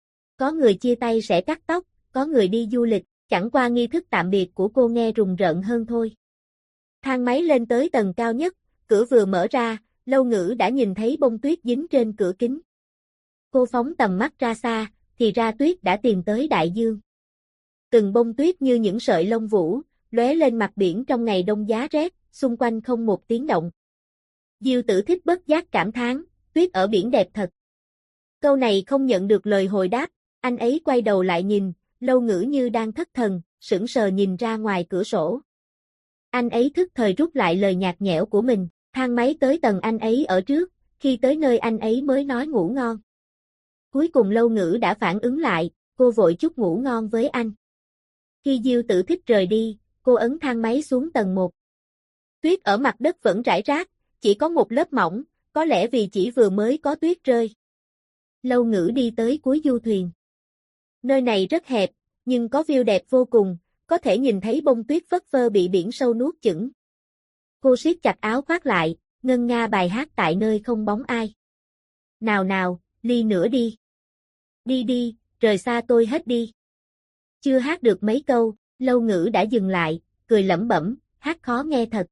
Có người chia tay sẽ cắt tóc, có người đi du lịch, chẳng qua nghi thức tạm biệt của cô nghe rùng rợn hơn thôi. Thang máy lên tới tầng cao nhất, cửa vừa mở ra, Lâu Ngữ đã nhìn thấy bông tuyết dính trên cửa kính. Cô phóng tầm mắt ra xa, thì ra tuyết đã tìm tới đại dương. Từng bông tuyết như những sợi lông vũ, lóe lên mặt biển trong ngày đông giá rét, xung quanh không một tiếng động. Diêu Tử Thích bất giác cảm thán, tuyết ở biển đẹp thật. Câu này không nhận được lời hồi đáp, anh ấy quay đầu lại nhìn, Lâu Ngữ như đang thất thần, sững sờ nhìn ra ngoài cửa sổ. Anh ấy thức thời rút lại lời nhạt nhẽo của mình, thang máy tới tầng anh ấy ở trước, khi tới nơi anh ấy mới nói ngủ ngon. Cuối cùng Lâu Ngữ đã phản ứng lại, cô vội chúc ngủ ngon với anh. Khi Diêu Tử Thích rời đi, cô ấn thang máy xuống tầng 1. Tuyết ở mặt đất vẫn rải rác, chỉ có một lớp mỏng, có lẽ vì chỉ vừa mới có tuyết rơi. Lâu Ngữ đi tới cuối du thuyền. Nơi này rất hẹp, nhưng có view đẹp vô cùng, có thể nhìn thấy bông tuyết phất phơ bị biển sâu nuốt chửng. Cô siết chặt áo khoác lại, ngân nga bài hát tại nơi không bóng ai. Nào nào, ly nữa đi. Đi đi, rời xa tôi hết đi. Chưa hát được mấy câu, Lâu Ngữ đã dừng lại, cười lẩm bẩm, hát khó nghe thật.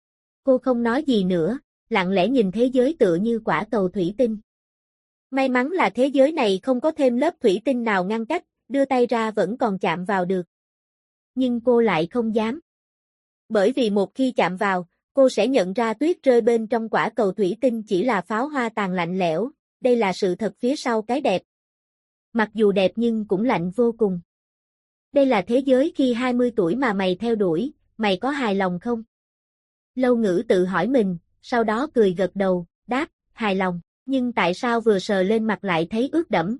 Cô không nói gì nữa, lặng lẽ nhìn thế giới tựa như quả cầu thủy tinh. May mắn là thế giới này không có thêm lớp thủy tinh nào ngăn cách, đưa tay ra vẫn còn chạm vào được. Nhưng cô lại không dám. Bởi vì một khi chạm vào, cô sẽ nhận ra tuyết rơi bên trong quả cầu thủy tinh chỉ là pháo hoa tàn lạnh lẽo, đây là sự thật phía sau cái đẹp. Mặc dù đẹp nhưng cũng lạnh vô cùng. Đây là thế giới khi 20 tuổi mà mày theo đuổi, mày có hài lòng không? Lâu Ngữ tự hỏi mình, sau đó cười gật đầu, đáp, hài lòng, nhưng tại sao vừa sờ lên mặt lại thấy ướt đẫm?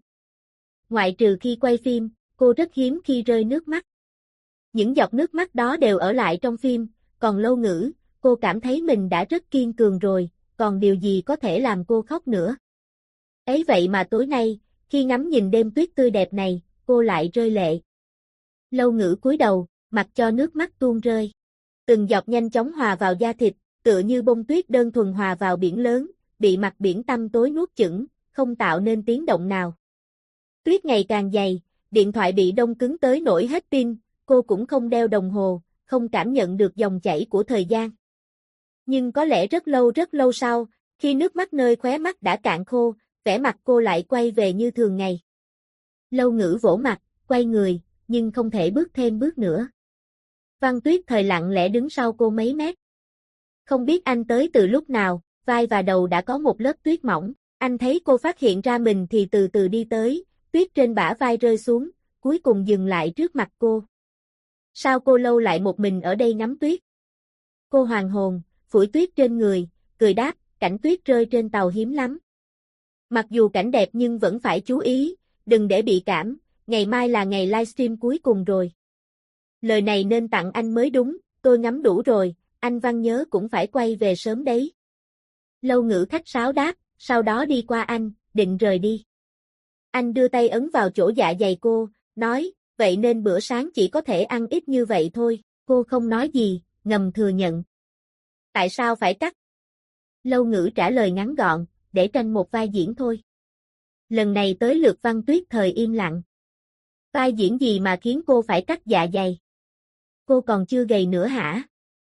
Ngoại trừ khi quay phim, cô rất hiếm khi rơi nước mắt. Những giọt nước mắt đó đều ở lại trong phim, còn Lâu Ngữ, cô cảm thấy mình đã rất kiên cường rồi, còn điều gì có thể làm cô khóc nữa? Ấy vậy mà tối nay, khi ngắm nhìn đêm tuyết tươi đẹp này, cô lại rơi lệ. Lâu Ngữ cúi đầu, mặc cho nước mắt tuôn rơi. Từng giọt nhanh chóng hòa vào da thịt, tựa như bông tuyết đơn thuần hòa vào biển lớn, bị mặt biển tăm tối nuốt chửng, không tạo nên tiếng động nào. Tuyết ngày càng dày, điện thoại bị đông cứng tới nỗi hết pin, cô cũng không đeo đồng hồ, không cảm nhận được dòng chảy của thời gian. Nhưng có lẽ rất lâu sau, khi nước mắt nơi khóe mắt đã cạn khô, vẻ mặt cô lại quay về như thường ngày. Lâu Ngữ vỗ mặt, quay người, nhưng không thể bước thêm bước nữa. Văn Tuyết thời lặng lẽ đứng sau cô mấy mét. Không biết anh tới từ lúc nào, vai và đầu đã có một lớp tuyết mỏng, anh thấy cô phát hiện ra mình thì từ từ đi tới, tuyết trên bả vai rơi xuống, cuối cùng dừng lại trước mặt cô. Sao cô lâu lại một mình ở đây ngắm tuyết? Cô hoàn hồn, phủi tuyết trên người, cười đáp, cảnh tuyết rơi trên tàu hiếm lắm. Mặc dù cảnh đẹp nhưng vẫn phải chú ý, đừng để bị cảm, ngày mai là ngày livestream cuối cùng rồi. Lời này nên tặng anh mới đúng, tôi ngắm đủ rồi, anh Văn nhớ cũng phải quay về sớm đấy. Lâu Ngữ khách sáo đáp, sau đó đi qua anh, định rời đi. Anh đưa tay ấn vào chỗ dạ dày cô, nói, vậy nên bữa sáng chỉ có thể ăn ít như vậy thôi, cô không nói gì, ngầm thừa nhận. Tại sao phải cắt? Lâu Ngữ trả lời ngắn gọn, để tranh một vai diễn thôi. Lần này tới lượt Văn Tuyết thời im lặng. Vai diễn gì mà khiến cô phải cắt dạ dày? Cô còn chưa gầy nữa hả?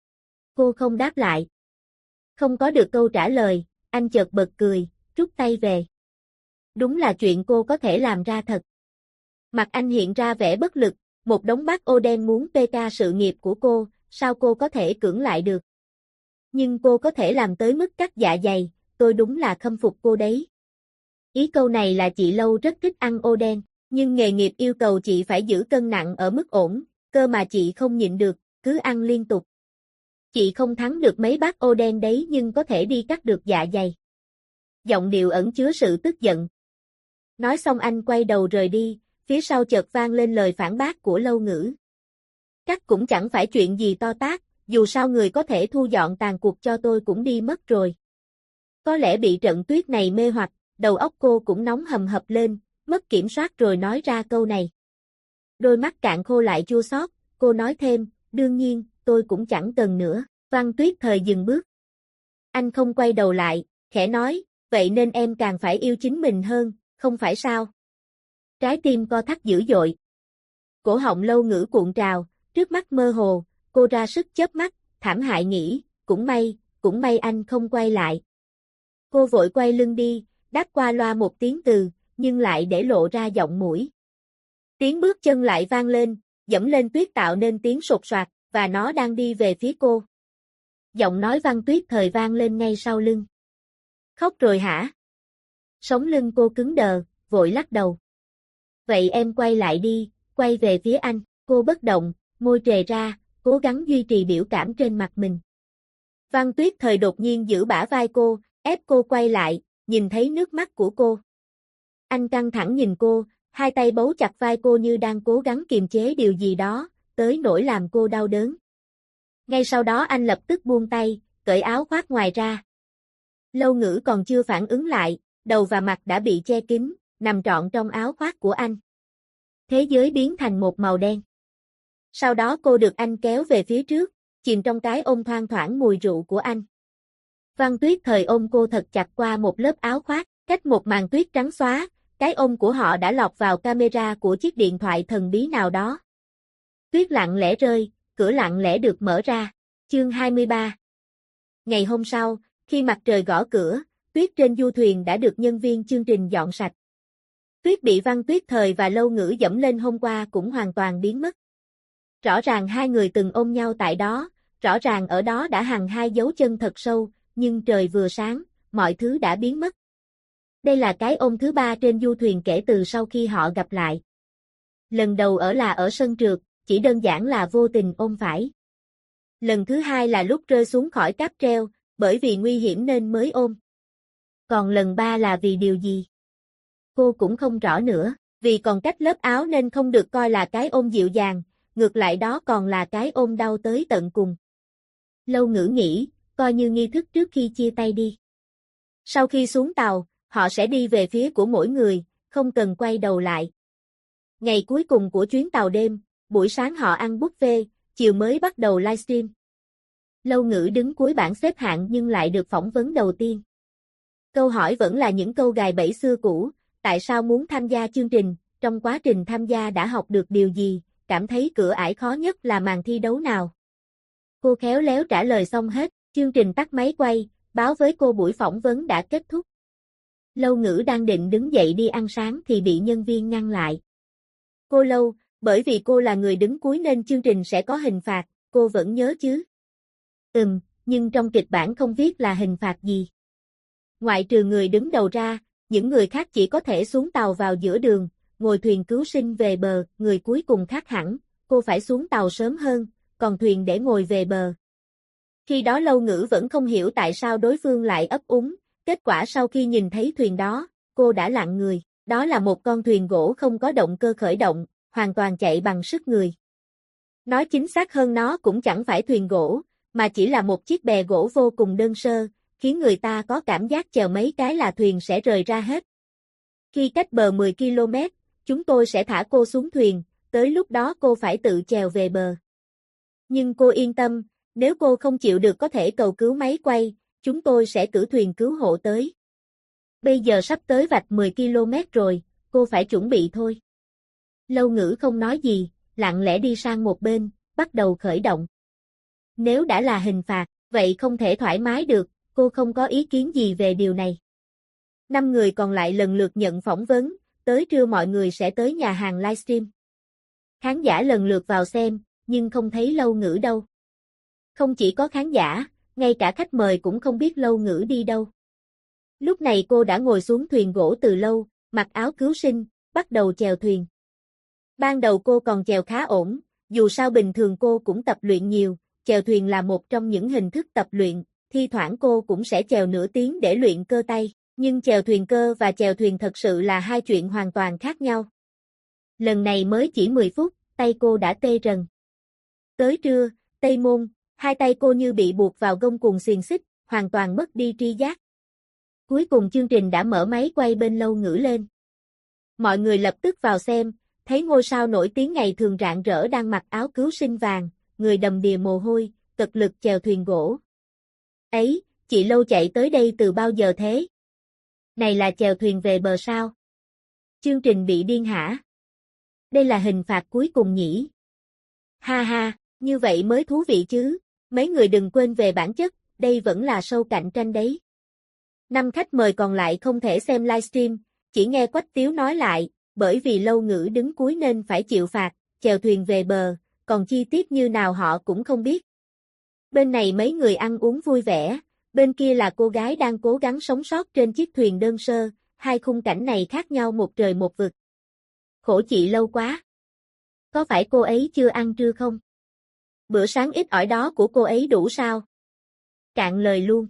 Cô không đáp lại. Không có được câu trả lời, anh chợt bật cười, rút tay về. Đúng là chuyện cô có thể làm ra thật. Mặt anh hiện ra vẻ bất lực, một đống bát ô đen muốn PK sự nghiệp của cô, sao cô có thể cưỡng lại được? Nhưng cô có thể làm tới mức cắt dạ dày, tôi đúng là khâm phục cô đấy. Ý câu này là chị Lâu rất thích ăn ô đen, nhưng nghề nghiệp yêu cầu chị phải giữ cân nặng ở mức ổn, cơ mà chị không nhịn được, cứ ăn liên tục. Chị không thắng được mấy bát ô đen đấy nhưng có thể đi cắt được dạ dày. Giọng điệu ẩn chứa sự tức giận. Nói xong anh quay đầu rời đi, phía sau chợt vang lên lời phản bác của Lâu Ngữ. Cắt cũng chẳng phải chuyện gì to tát, dù sao người có thể thu dọn tàn cuộc cho tôi cũng đi mất rồi. Có lẽ bị trận tuyết này mê hoặc, đầu óc cô cũng nóng hầm hập lên, mất kiểm soát rồi nói ra câu này. Đôi mắt cạn khô lại chua xót, cô nói thêm, đương nhiên, tôi cũng chẳng cần nữa. Văn Tuyết thời dừng bước. Anh không quay đầu lại, khẽ nói, vậy nên em càng phải yêu chính mình hơn, không phải sao? Trái tim co thắt dữ dội. Cổ họng Lâu Ngữ cuộn trào, trước mắt mơ hồ, cô ra sức chớp mắt, thảm hại nghĩ, cũng may anh không quay lại. Cô vội quay lưng đi, đáp qua loa một tiếng từ, nhưng lại để lộ ra giọng mũi. Tiếng bước chân lại vang lên, dẫm lên tuyết tạo nên tiếng sột soạt, và nó đang đi về phía cô. Giọng nói Văn Tuyết Thời vang lên ngay sau lưng. Khóc rồi hả? Sống lưng cô cứng đờ, vội lắc đầu. Vậy em quay lại đi, quay về phía anh. Cô bất động, môi trề ra, cố gắng duy trì biểu cảm trên mặt mình. Văn Tuyết Thời đột nhiên giữ bả vai cô, ép cô quay lại, nhìn thấy nước mắt của cô. Anh căng thẳng nhìn cô, hai tay bấu chặt vai cô như đang cố gắng kiềm chế điều gì đó, tới nỗi làm cô đau đớn. Ngay sau đó anh lập tức buông tay, cởi áo khoác ngoài ra. Lâu Ngữ còn chưa phản ứng lại, đầu và mặt đã bị che kín, nằm trọn trong áo khoác của anh. Thế giới biến thành một màu đen. Sau đó cô được anh kéo về phía trước, chìm trong cái ôm thoang thoảng mùi rượu của anh. Văn Tuyết Thời ôm cô thật chặt qua một lớp áo khoác, cách một màn tuyết trắng xóa, cái ôm của họ đã lọt vào camera của chiếc điện thoại thần bí nào đó. Tuyết lặng lẽ rơi, cửa lặng lẽ được mở ra. Chương 23. Ngày hôm sau, khi mặt trời gõ cửa, tuyết trên du thuyền đã được nhân viên chương trình dọn sạch. Tuyết bị Văn Tuyết Thời và Lâu Ngữ dẫm lên hôm qua cũng hoàn toàn biến mất. Rõ ràng hai người từng ôm nhau tại đó, rõ ràng ở đó đã hằn hai dấu chân thật sâu, nhưng trời vừa sáng, mọi thứ đã biến mất. Đây là cái ôm thứ ba trên du thuyền kể từ sau khi họ gặp lại. Lần đầu là ở sân trượt, chỉ đơn giản là vô tình ôm phải. Lần thứ hai là lúc rơi xuống khỏi cáp treo, bởi vì nguy hiểm nên mới ôm. Còn lần ba là vì điều gì? Cô cũng không rõ nữa, vì còn cách lớp áo nên không được coi là cái ôm dịu dàng, ngược lại đó còn là cái ôm đau tới tận cùng. Lâu Ngữ nghĩ, coi như nghi thức trước khi chia tay đi. Sau khi xuống tàu, họ sẽ đi về phía của mỗi người, không cần quay đầu lại. Ngày cuối cùng của chuyến tàu đêm, buổi sáng họ ăn buffet, chiều mới bắt đầu livestream. Lâu Ngữ đứng cuối bảng xếp hạng nhưng lại được phỏng vấn đầu tiên. Câu hỏi vẫn là những câu gài bẫy xưa cũ, tại sao muốn tham gia chương trình, trong quá trình tham gia đã học được điều gì, cảm thấy cửa ải khó nhất là màn thi đấu nào. Cô khéo léo trả lời xong hết, chương trình tắt máy quay, báo với cô buổi phỏng vấn đã kết thúc. Lâu Ngữ đang định đứng dậy đi ăn sáng thì bị nhân viên ngăn lại. Cô Lâu, bởi vì cô là người đứng cuối nên chương trình sẽ có hình phạt, cô vẫn nhớ chứ? Nhưng trong kịch bản không viết là hình phạt gì. Ngoại trừ người đứng đầu ra, những người khác chỉ có thể xuống tàu vào giữa đường, ngồi thuyền cứu sinh về bờ, người cuối cùng khác hẳn, cô phải xuống tàu sớm hơn, còn thuyền để ngồi về bờ. Khi đó Lâu Ngữ vẫn không hiểu tại sao đối phương lại ấp úng, kết quả sau khi nhìn thấy thuyền đó, cô đã lặng người, đó là một con thuyền gỗ không có động cơ khởi động, hoàn toàn chạy bằng sức người. Nói chính xác hơn nó cũng chẳng phải thuyền gỗ, mà chỉ là một chiếc bè gỗ vô cùng đơn sơ, khiến người ta có cảm giác chèo mấy cái là thuyền sẽ rời ra hết. Khi cách bờ 10 km, chúng tôi sẽ thả cô xuống thuyền, tới lúc đó cô phải tự chèo về bờ. Nhưng cô yên tâm, nếu cô không chịu được có thể cầu cứu máy quay, chúng tôi sẽ cử thuyền cứu hộ tới. Bây giờ sắp tới vạch 10 km rồi, cô phải chuẩn bị thôi. Lâu Ngữ không nói gì, lặng lẽ đi sang một bên, bắt đầu khởi động. Nếu đã là hình phạt, vậy không thể thoải mái được, cô không có ý kiến gì về điều này. 5 người còn lại lần lượt nhận phỏng vấn, tới trưa mọi người sẽ tới nhà hàng livestream. Khán giả lần lượt vào xem, nhưng không thấy Lâu Ngữ đâu. Không chỉ có khán giả, ngay cả khách mời cũng không biết Lâu Ngữ đi đâu. Lúc này cô đã ngồi xuống thuyền gỗ từ lâu, mặc áo cứu sinh, bắt đầu chèo thuyền. Ban đầu cô còn chèo khá ổn, dù sao bình thường cô cũng tập luyện nhiều, chèo thuyền là một trong những hình thức tập luyện, thi thoảng cô cũng sẽ chèo nửa tiếng để luyện cơ tay, nhưng chèo thuyền cơ và chèo thuyền thật sự là hai chuyện hoàn toàn khác nhau. Lần này mới chỉ 10 phút, tay cô đã tê rần. Tới trưa, Tây Môn, hai tay cô như bị buộc vào gông cuồng xiềng xích, hoàn toàn mất đi tri giác. Cuối cùng chương trình đã mở máy quay bên Lâu Ngữ lên. Mọi người lập tức vào xem, thấy ngôi sao nổi tiếng ngày thường rạng rỡ đang mặc áo cứu sinh vàng, người đầm đìa mồ hôi, cực lực chèo thuyền gỗ. Ấy, Chị Lâu chạy tới đây từ bao giờ thế? Này là chèo thuyền về bờ sao? Chương trình bị điên hả? Đây là hình phạt cuối cùng nhỉ? Ha ha, như vậy mới thú vị chứ. Mấy người đừng quên về bản chất, đây vẫn là show cạnh tranh đấy. 5 khách mời còn lại không thể xem livestream, chỉ nghe Quách Tiếu nói lại, bởi vì Lâu Ngữ đứng cuối nên phải chịu phạt, chèo thuyền về bờ, còn chi tiết như nào họ cũng không biết. Bên này mấy người ăn uống vui vẻ, bên kia là cô gái đang cố gắng sống sót trên chiếc thuyền đơn sơ, hai khung cảnh này khác nhau một trời một vực. Khổ chị Lâu quá. Có phải cô ấy chưa ăn trưa không? Bữa sáng ít ỏi đó của cô ấy đủ sao? Cạn lời luôn.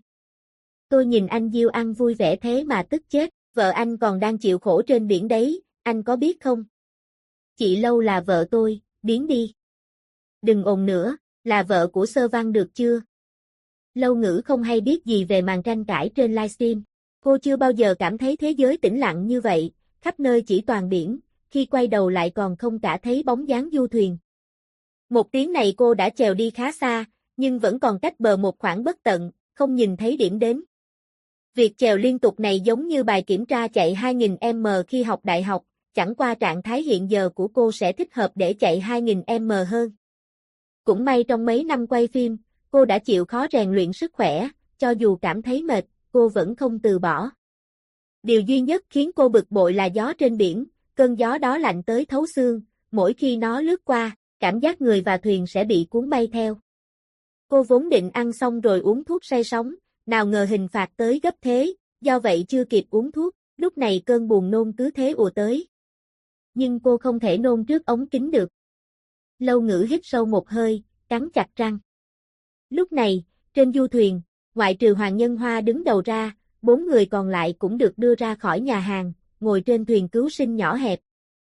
Tôi nhìn anh Diêu ăn vui vẻ thế mà tức chết, vợ anh còn đang chịu khổ trên biển đấy, anh có biết không? Chị Lâu là vợ tôi, biến đi. Đừng ồn nữa, là vợ của Sơ Văn được chưa? Lâu Ngữ không hay biết gì về màn tranh cãi trên livestream. Cô chưa bao giờ cảm thấy thế giới tĩnh lặng như vậy, khắp nơi chỉ toàn biển, khi quay đầu lại còn không cả thấy bóng dáng du thuyền. Một tiếng này cô đã chèo đi khá xa, nhưng vẫn còn cách bờ một khoảng bất tận, không nhìn thấy điểm đến. Việc chèo liên tục này giống như bài kiểm tra chạy 2000m khi học đại học, chẳng qua trạng thái hiện giờ của cô sẽ thích hợp để chạy 2000m hơn. Cũng may trong mấy năm quay phim, cô đã chịu khó rèn luyện sức khỏe, cho dù cảm thấy mệt, cô vẫn không từ bỏ. Điều duy nhất khiến cô bực bội là gió trên biển, cơn gió đó lạnh tới thấu xương, mỗi khi nó lướt qua, cảm giác người và thuyền sẽ bị cuốn bay theo. Cô vốn định ăn xong rồi uống thuốc say sóng, nào ngờ hình phạt tới gấp thế, do vậy chưa kịp uống thuốc, lúc này cơn buồn nôn cứ thế ùa tới. Nhưng cô không thể nôn trước ống kính được. Lâu Ngữ hít sâu một hơi, cắn chặt răng. Lúc này, trên du thuyền, ngoại trừ Hoàng Nhân Hoa đứng đầu ra, 4 người còn lại cũng được đưa ra khỏi nhà hàng, ngồi trên thuyền cứu sinh nhỏ hẹp.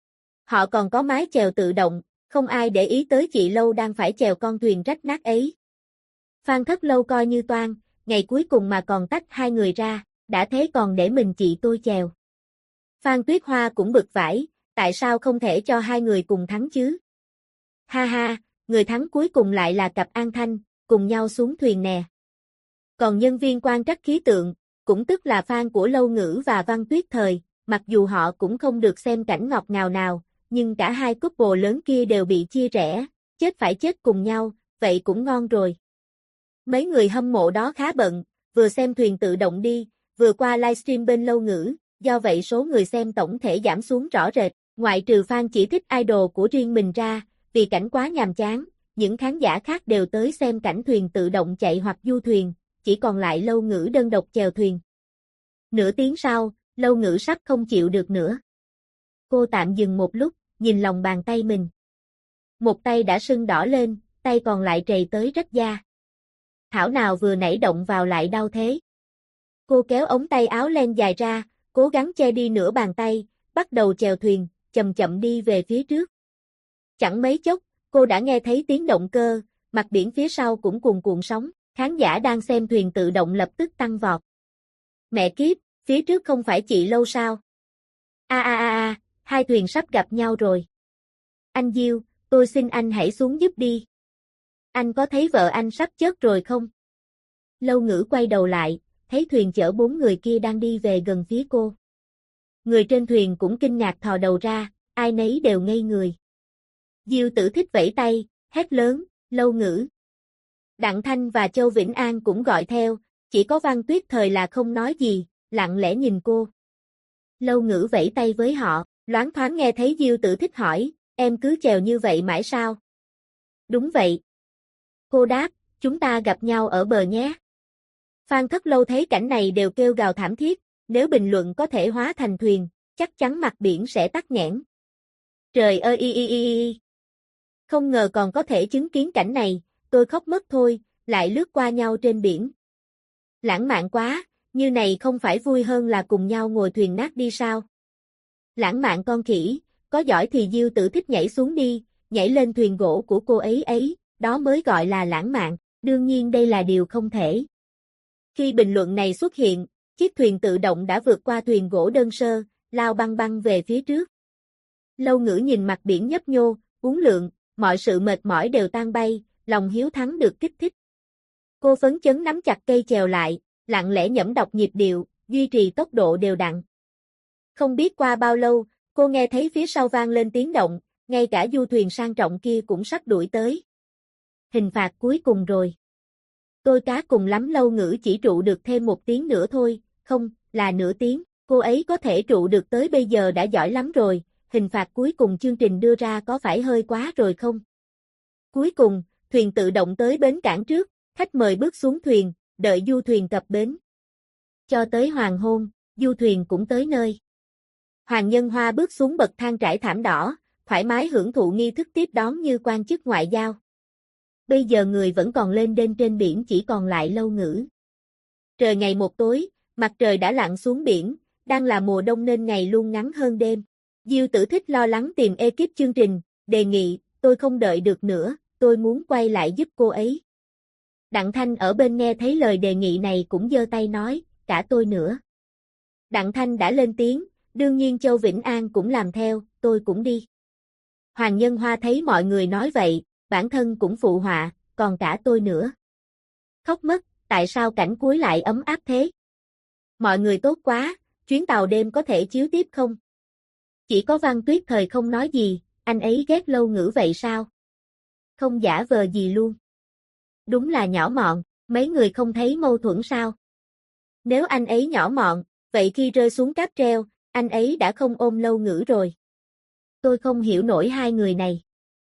Họ còn có mái chèo tự động, không ai để ý tới chị Lâu đang phải chèo con thuyền rách nát ấy. Phan Thất Lâu coi như toan, ngày cuối cùng mà còn tách hai người ra, đã thế còn để mình chị tôi chèo. Phan Tuyết Hoa cũng bực vãi, tại sao không thể cho hai người cùng thắng chứ? Ha ha, người thắng cuối cùng lại là cặp An Thanh, cùng nhau xuống thuyền nè. Còn nhân viên quan trắc khí tượng, cũng tức là fan của Lâu Ngữ và Văn Tuyết Thời, mặc dù họ cũng không được xem cảnh ngọt ngào nào, nhưng cả hai couple lớn kia đều bị chia rẽ, chết phải chết cùng nhau, vậy cũng ngon rồi. Mấy người hâm mộ đó khá bận, vừa xem thuyền tự động đi, vừa qua livestream bên Lâu Ngữ, do vậy số người xem tổng thể giảm xuống rõ rệt, ngoại trừ fan chỉ thích idol của riêng mình ra, vì cảnh quá nhàm chán, những khán giả khác đều tới xem cảnh thuyền tự động chạy hoặc du thuyền, chỉ còn lại Lâu Ngữ đơn độc chèo thuyền. Nửa tiếng sau, Lâu Ngữ sắp không chịu được nữa. Cô tạm dừng một lúc, nhìn lòng bàn tay mình. Một tay đã sưng đỏ lên, tay còn lại trầy tới rách da. Thảo nào vừa nãy động vào lại đau thế. Cô kéo ống tay áo len dài ra, cố gắng che đi nửa bàn tay, bắt đầu chèo thuyền, chậm chậm đi về phía trước. Chẳng mấy chốc, cô đã nghe thấy tiếng động cơ, mặt biển phía sau cũng cuồn cuộn sóng, khán giả đang xem thuyền tự động lập tức tăng vọt. Mẹ kiếp, phía trước không phải chị Lâu sao? Hai thuyền sắp gặp nhau rồi. Anh Diêu, tôi xin anh hãy xuống giúp đi. Anh có thấy vợ anh sắp chết rồi không? Lâu Ngữ quay đầu lại, thấy thuyền chở 4 người kia đang đi về gần phía cô. Người trên thuyền cũng kinh ngạc thò đầu ra, ai nấy đều ngây người. Diêu Tử Thích vẫy tay, hét lớn, Lâu Ngữ. Đặng Thanh và Châu Vĩnh An cũng gọi theo, chỉ có Văn Tuyết Thời là không nói gì, lặng lẽ nhìn cô. Lâu Ngữ vẫy tay với họ, loáng thoáng nghe thấy Diêu Tử Thích hỏi, em cứ chèo như vậy mãi sao? Đúng vậy. Cô đáp, chúng ta gặp nhau ở bờ nhé. Phan Thất Lâu thấy cảnh này đều kêu gào thảm thiết, nếu bình luận có thể hóa thành thuyền, chắc chắn mặt biển sẽ tắc nghẽn. Trời ơi Không ngờ còn có thể chứng kiến cảnh này, tôi khóc mất thôi, lại lướt qua nhau trên biển. Lãng mạn quá, như này không phải vui hơn là cùng nhau ngồi thuyền nát đi sao? Lãng mạn con khỉ, có giỏi thì Diêu Tử Thích nhảy xuống đi, nhảy lên thuyền gỗ của cô ấy, đó mới gọi là lãng mạn, đương nhiên đây là điều không thể. Khi bình luận này xuất hiện, chiếc thuyền tự động đã vượt qua thuyền gỗ đơn sơ, lao băng băng về phía trước. Lâu Ngữ nhìn mặt biển nhấp nhô, uốn lượn, mọi sự mệt mỏi đều tan bay, lòng hiếu thắng được kích thích. Cô phấn chấn nắm chặt cây chèo lại, lặng lẽ nhẩm đọc nhịp điệu, duy trì tốc độ đều đặn. Không biết qua bao lâu, cô nghe thấy phía sau vang lên tiếng động, ngay cả du thuyền sang trọng kia cũng sắp đuổi tới. Hình phạt cuối cùng rồi. Tôi cá cùng lắm Lâu Ngữ chỉ trụ được thêm 1 tiếng nữa thôi, không, là nửa tiếng, cô ấy có thể trụ được tới bây giờ đã giỏi lắm rồi, hình phạt cuối cùng chương trình đưa ra có phải hơi quá rồi không? Cuối cùng, thuyền tự động tới bến cảng trước, khách mời bước xuống thuyền, đợi du thuyền cập bến. Cho tới hoàng hôn, du thuyền cũng tới nơi. Hoàng Nhân Hoa bước xuống bậc thang trải thảm đỏ, thoải mái hưởng thụ nghi thức tiếp đón như quan chức ngoại giao. Bây giờ người vẫn còn lên đên trên biển chỉ còn lại Lâu Ngữ. Trời ngày một tối, mặt trời đã lặn xuống biển, đang là mùa đông nên ngày luôn ngắn hơn đêm. Diêu Tử Thích lo lắng tìm ekip chương trình, đề nghị, tôi không đợi được nữa, tôi muốn quay lại giúp cô ấy. Đặng Thanh ở bên nghe thấy lời đề nghị này cũng giơ tay nói, cả tôi nữa. Đặng Thanh đã lên tiếng, đương nhiên Châu Vĩnh An cũng làm theo, tôi cũng đi. Hoàng Nhân Hoa thấy mọi người nói vậy, bản thân cũng phụ họa, còn cả tôi nữa. Khóc mất, tại sao cảnh cuối lại ấm áp thế? Mọi người tốt quá, chuyến tàu đêm có thể chiếu tiếp không? Chỉ có Văn Tuyết Thời không nói gì, anh ấy ghét Lâu Ngữ vậy sao? Không giả vờ gì luôn. Đúng là nhỏ mọn, mấy người không thấy mâu thuẫn sao? Nếu anh ấy nhỏ mọn, vậy khi rơi xuống cáp treo, anh ấy đã không ôm Lâu Ngữ rồi. Tôi không hiểu nổi hai người này.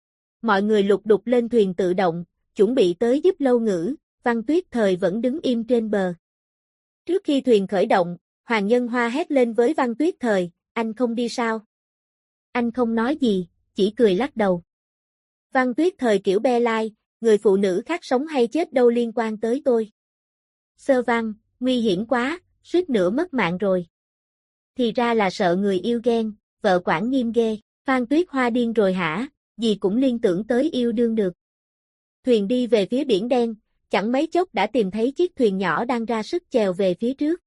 Mọi người lục đục lên thuyền tự động, chuẩn bị tới giúp Lâu Ngữ, Văn Tuyết Thời vẫn đứng im trên bờ. Trước khi thuyền khởi động, Hoàng Nhân Hoa hét lên với Văn Tuyết Thời, anh không đi sao? Anh không nói gì, chỉ cười lắc đầu. Văn Tuyết Thời kiểu be lai, người phụ nữ khác sống hay chết đâu liên quan tới tôi. Sơ Văn, nguy hiểm quá, suýt nữa mất mạng rồi. Thì ra là sợ người yêu ghen, vợ quản nghiêm ghê, Phan Tuyết Hoa điên rồi hả, gì cũng liên tưởng tới yêu đương được. Thuyền đi về phía biển đen, chẳng mấy chốc đã tìm thấy chiếc thuyền nhỏ đang ra sức chèo về phía trước.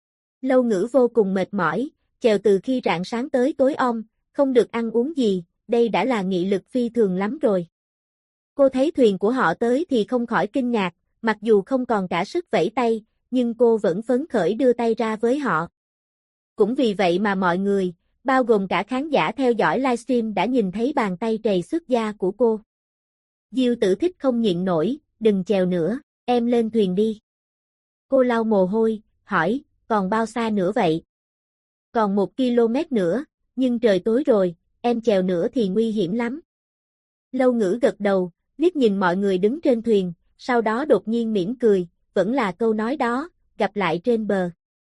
Lâu Ngữ vô cùng mệt mỏi, chèo từ khi rạng sáng tới tối om, không được ăn uống gì, đây đã là nghị lực phi thường lắm rồi. Cô thấy thuyền của họ tới thì không khỏi kinh ngạc, mặc dù không còn cả sức vẫy tay, nhưng cô vẫn phấn khởi đưa tay ra với họ. Cũng vì vậy mà mọi người, bao gồm cả khán giả theo dõi livestream đã nhìn thấy bàn tay trầy xước da của cô. Diêu Tử Thích không nhịn nổi, đừng chèo nữa, em lên thuyền đi. Cô lau mồ hôi, hỏi, còn bao xa nữa vậy? Còn 1 km nữa, nhưng trời tối rồi, em chèo nữa thì nguy hiểm lắm. Lâu Ngữ gật đầu, liếc nhìn mọi người đứng trên thuyền, sau đó đột nhiên mỉm cười, vẫn là câu nói đó, gặp lại trên bờ.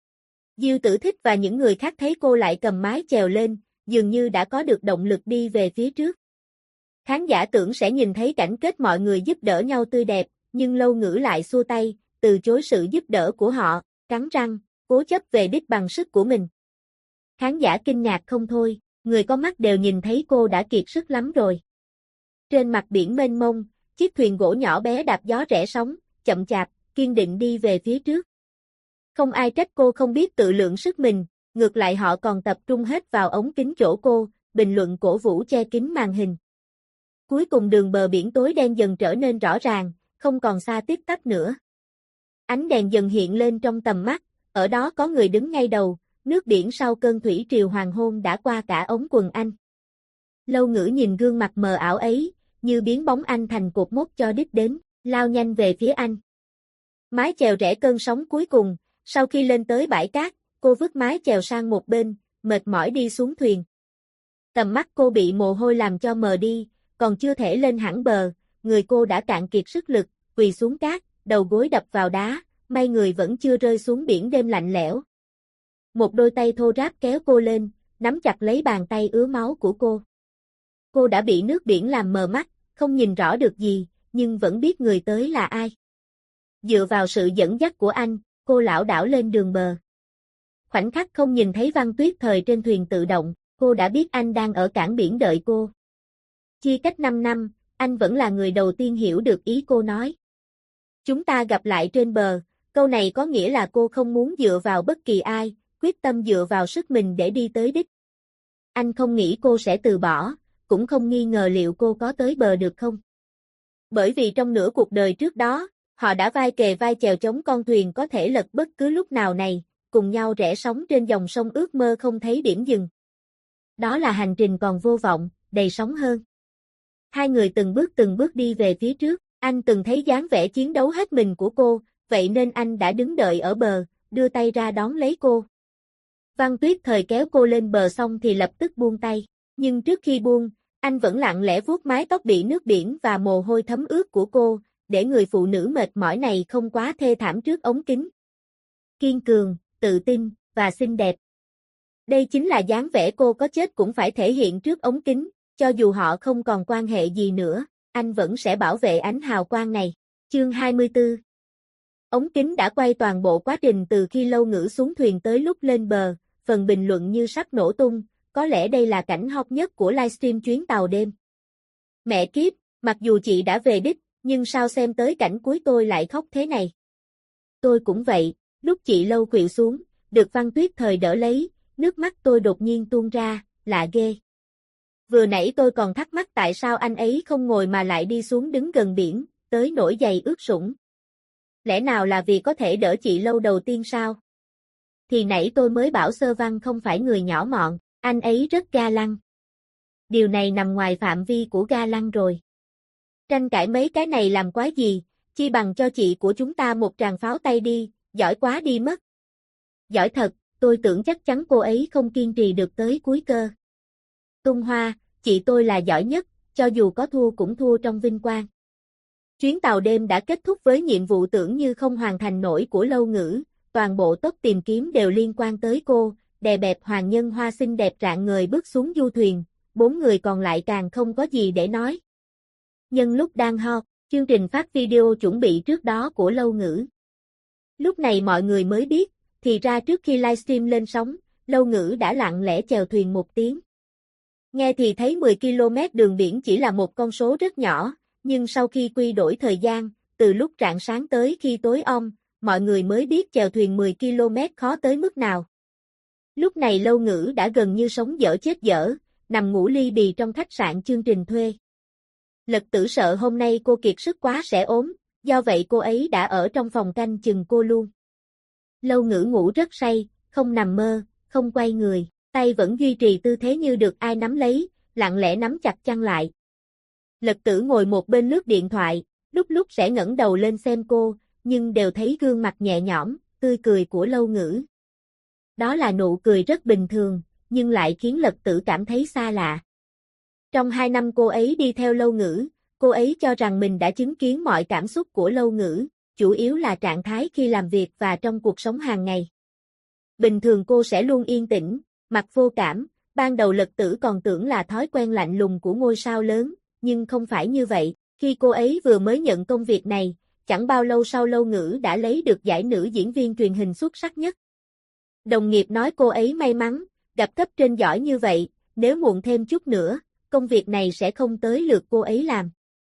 Diêu Tử Thích và những người khác thấy cô lại cầm mái chèo lên, dường như đã có được động lực đi về phía trước. Khán giả tưởng sẽ nhìn thấy cảnh kết mọi người giúp đỡ nhau tươi đẹp, nhưng Lâu Ngữ lại xua tay, từ chối sự giúp đỡ của họ, cắn răng, cố chấp về đích bằng sức của mình. Khán giả kinh ngạc không thôi, người có mắt đều nhìn thấy cô đã kiệt sức lắm rồi. Trên mặt biển mênh mông, chiếc thuyền gỗ nhỏ bé đạp gió rẽ sóng, chậm chạp, kiên định đi về phía trước. Không ai trách cô không biết tự lượng sức mình, ngược lại họ còn tập trung hết vào ống kính chỗ cô, bình luận cổ vũ che kín màn hình. Cuối cùng đường bờ biển tối đen dần trở nên rõ ràng, không còn xa tít tắp nữa. Ánh đèn dần hiện lên trong tầm mắt, ở đó có người đứng ngay đầu, nước biển sau cơn thủy triều hoàng hôn đã qua cả ống quần anh. Lâu Ngữ nhìn gương mặt mờ ảo ấy, như biến bóng anh thành cột mốc cho đích đến, lao nhanh về phía anh. Mái chèo rẽ cơn sóng cuối cùng, sau khi lên tới bãi cát, cô vứt mái chèo sang một bên, mệt mỏi đi xuống thuyền. Tầm mắt cô bị mồ hôi làm cho mờ đi, còn chưa thể lên hẳn bờ, người cô đã cạn kiệt sức lực, quỳ xuống cát, đầu gối đập vào đá, may người vẫn chưa rơi xuống biển đêm lạnh lẽo. Một đôi tay thô ráp kéo cô lên, nắm chặt lấy bàn tay ứa máu của cô. Cô đã bị nước biển làm mờ mắt, không nhìn rõ được gì, nhưng vẫn biết người tới là ai. Dựa vào sự dẫn dắt của anh, cô lảo đảo lên đường bờ. Khoảnh khắc không nhìn thấy Văn Tuyết Thời trên thuyền tự động, cô đã biết anh đang ở cảng biển đợi cô. Chia cách 5 năm, anh vẫn là người đầu tiên hiểu được ý cô nói. Chúng ta gặp lại trên bờ, câu này có nghĩa là cô không muốn dựa vào bất kỳ ai, quyết tâm dựa vào sức mình để đi tới đích. Anh không nghĩ cô sẽ từ bỏ, cũng không nghi ngờ liệu cô có tới bờ được không. Bởi vì trong nửa cuộc đời trước đó, Họ đã vai kề vai chèo chống con thuyền có thể lật bất cứ lúc nào này, cùng nhau rẽ sóng trên dòng sông ước mơ không thấy điểm dừng. Đó là hành trình còn vô vọng, đầy sóng hơn. Hai người từng bước đi về phía trước, anh từng thấy dáng vẻ chiến đấu hết mình của cô, vậy nên anh đã đứng đợi ở bờ, đưa tay ra đón lấy cô. Văn Tuyết Thời kéo cô lên bờ xong thì lập tức buông tay, nhưng trước khi buông, anh vẫn lặng lẽ vuốt mái tóc bị nước biển và mồ hôi thấm ướt của cô, để người phụ nữ mệt mỏi này không quá thê thảm trước ống kính. Kiên cường, tự tin, và xinh đẹp. Đây chính là dáng vẻ cô có chết cũng phải thể hiện trước ống kính, cho dù họ không còn quan hệ gì nữa, anh vẫn sẽ bảo vệ ánh hào quang này. Chương 24. Ống kính đã quay toàn bộ quá trình từ khi Lâu Ngữ xuống thuyền tới lúc lên bờ, phần bình luận như sắp nổ tung, có lẽ đây là cảnh hot nhất của livestream chuyến tàu đêm. Mẹ kiếp, mặc dù chị đã về đích, nhưng sao xem tới cảnh cuối tôi lại khóc thế này? Tôi cũng vậy, lúc chị Lâu khuỵu xuống, được Văn Tuyết Thời đỡ lấy, nước mắt tôi đột nhiên tuôn ra, lạ ghê. Vừa nãy tôi còn thắc mắc tại sao anh ấy không ngồi mà lại đi xuống đứng gần biển, tới nỗi giày ướt sũng. Lẽ nào là vì có thể đỡ chị Lâu đầu tiên sao? Thì nãy tôi mới bảo Sơ Văn không phải người nhỏ mọn, anh ấy rất ga lăng. Điều này nằm ngoài phạm vi của ga lăng rồi. Tranh cãi mấy cái này làm quái gì, chi bằng cho chị của chúng ta một tràng pháo tay đi, giỏi quá đi mất. Giỏi thật, tôi tưởng chắc chắn cô ấy không kiên trì được tới cuối cơ. Tung Hoa, chị tôi là giỏi nhất, cho dù có thua cũng thua trong vinh quang. Chuyến tàu đêm đã kết thúc với nhiệm vụ tưởng như không hoàn thành nổi của Lâu Ngữ, toàn bộ top tìm kiếm đều liên quan tới cô, đè bẹp Hoàng Nhân Hoa xinh đẹp rạng ngời bước xuống du thuyền, 4 người còn lại càng không có gì để nói. Nhân lúc đang hot, chương trình phát video chuẩn bị trước đó của Lâu Ngữ. Lúc này mọi người mới biết, thì ra trước khi livestream lên sóng, Lâu Ngữ đã lặng lẽ chèo thuyền 1 tiếng. Nghe thì thấy 10 km đường biển chỉ là một con số rất nhỏ, nhưng sau khi quy đổi thời gian, từ lúc rạng sáng tới khi tối om, mọi người mới biết chèo thuyền 10 km khó tới mức nào. Lúc này Lâu Ngữ đã gần như sống dở chết dở, nằm ngủ li bì trong khách sạn chương trình thuê. Lật Tử sợ hôm nay cô kiệt sức quá sẽ ốm, do vậy cô ấy đã ở trong phòng canh chừng cô luôn. Lâu Ngữ ngủ rất say, không nằm mơ, không quay người, tay vẫn duy trì tư thế như được ai nắm lấy, lặng lẽ nắm chặt chăn lại. Lật Tử ngồi một bên lướt điện thoại, lúc lúc sẽ ngẩng đầu lên xem cô, nhưng đều thấy gương mặt nhẹ nhõm, tươi cười của Lâu Ngữ. Đó là nụ cười rất bình thường, nhưng lại khiến Lật Tử cảm thấy xa lạ. Trong 2 năm cô ấy đi theo Lâu Ngữ, cô ấy cho rằng mình đã chứng kiến mọi cảm xúc của Lâu Ngữ, chủ yếu là trạng thái khi làm việc và trong cuộc sống hàng ngày. Bình thường cô sẽ luôn yên tĩnh, mặt vô cảm, ban đầu Lật Tử còn tưởng là thói quen lạnh lùng của ngôi sao lớn, nhưng không phải như vậy, khi cô ấy vừa mới nhận công việc này, chẳng bao lâu sau Lâu Ngữ đã lấy được giải nữ diễn viên truyền hình xuất sắc nhất. Đồng nghiệp nói cô ấy may mắn, gặp cấp trên giỏi như vậy, nếu muộn thêm chút nữa, công việc này sẽ không tới lượt cô ấy làm.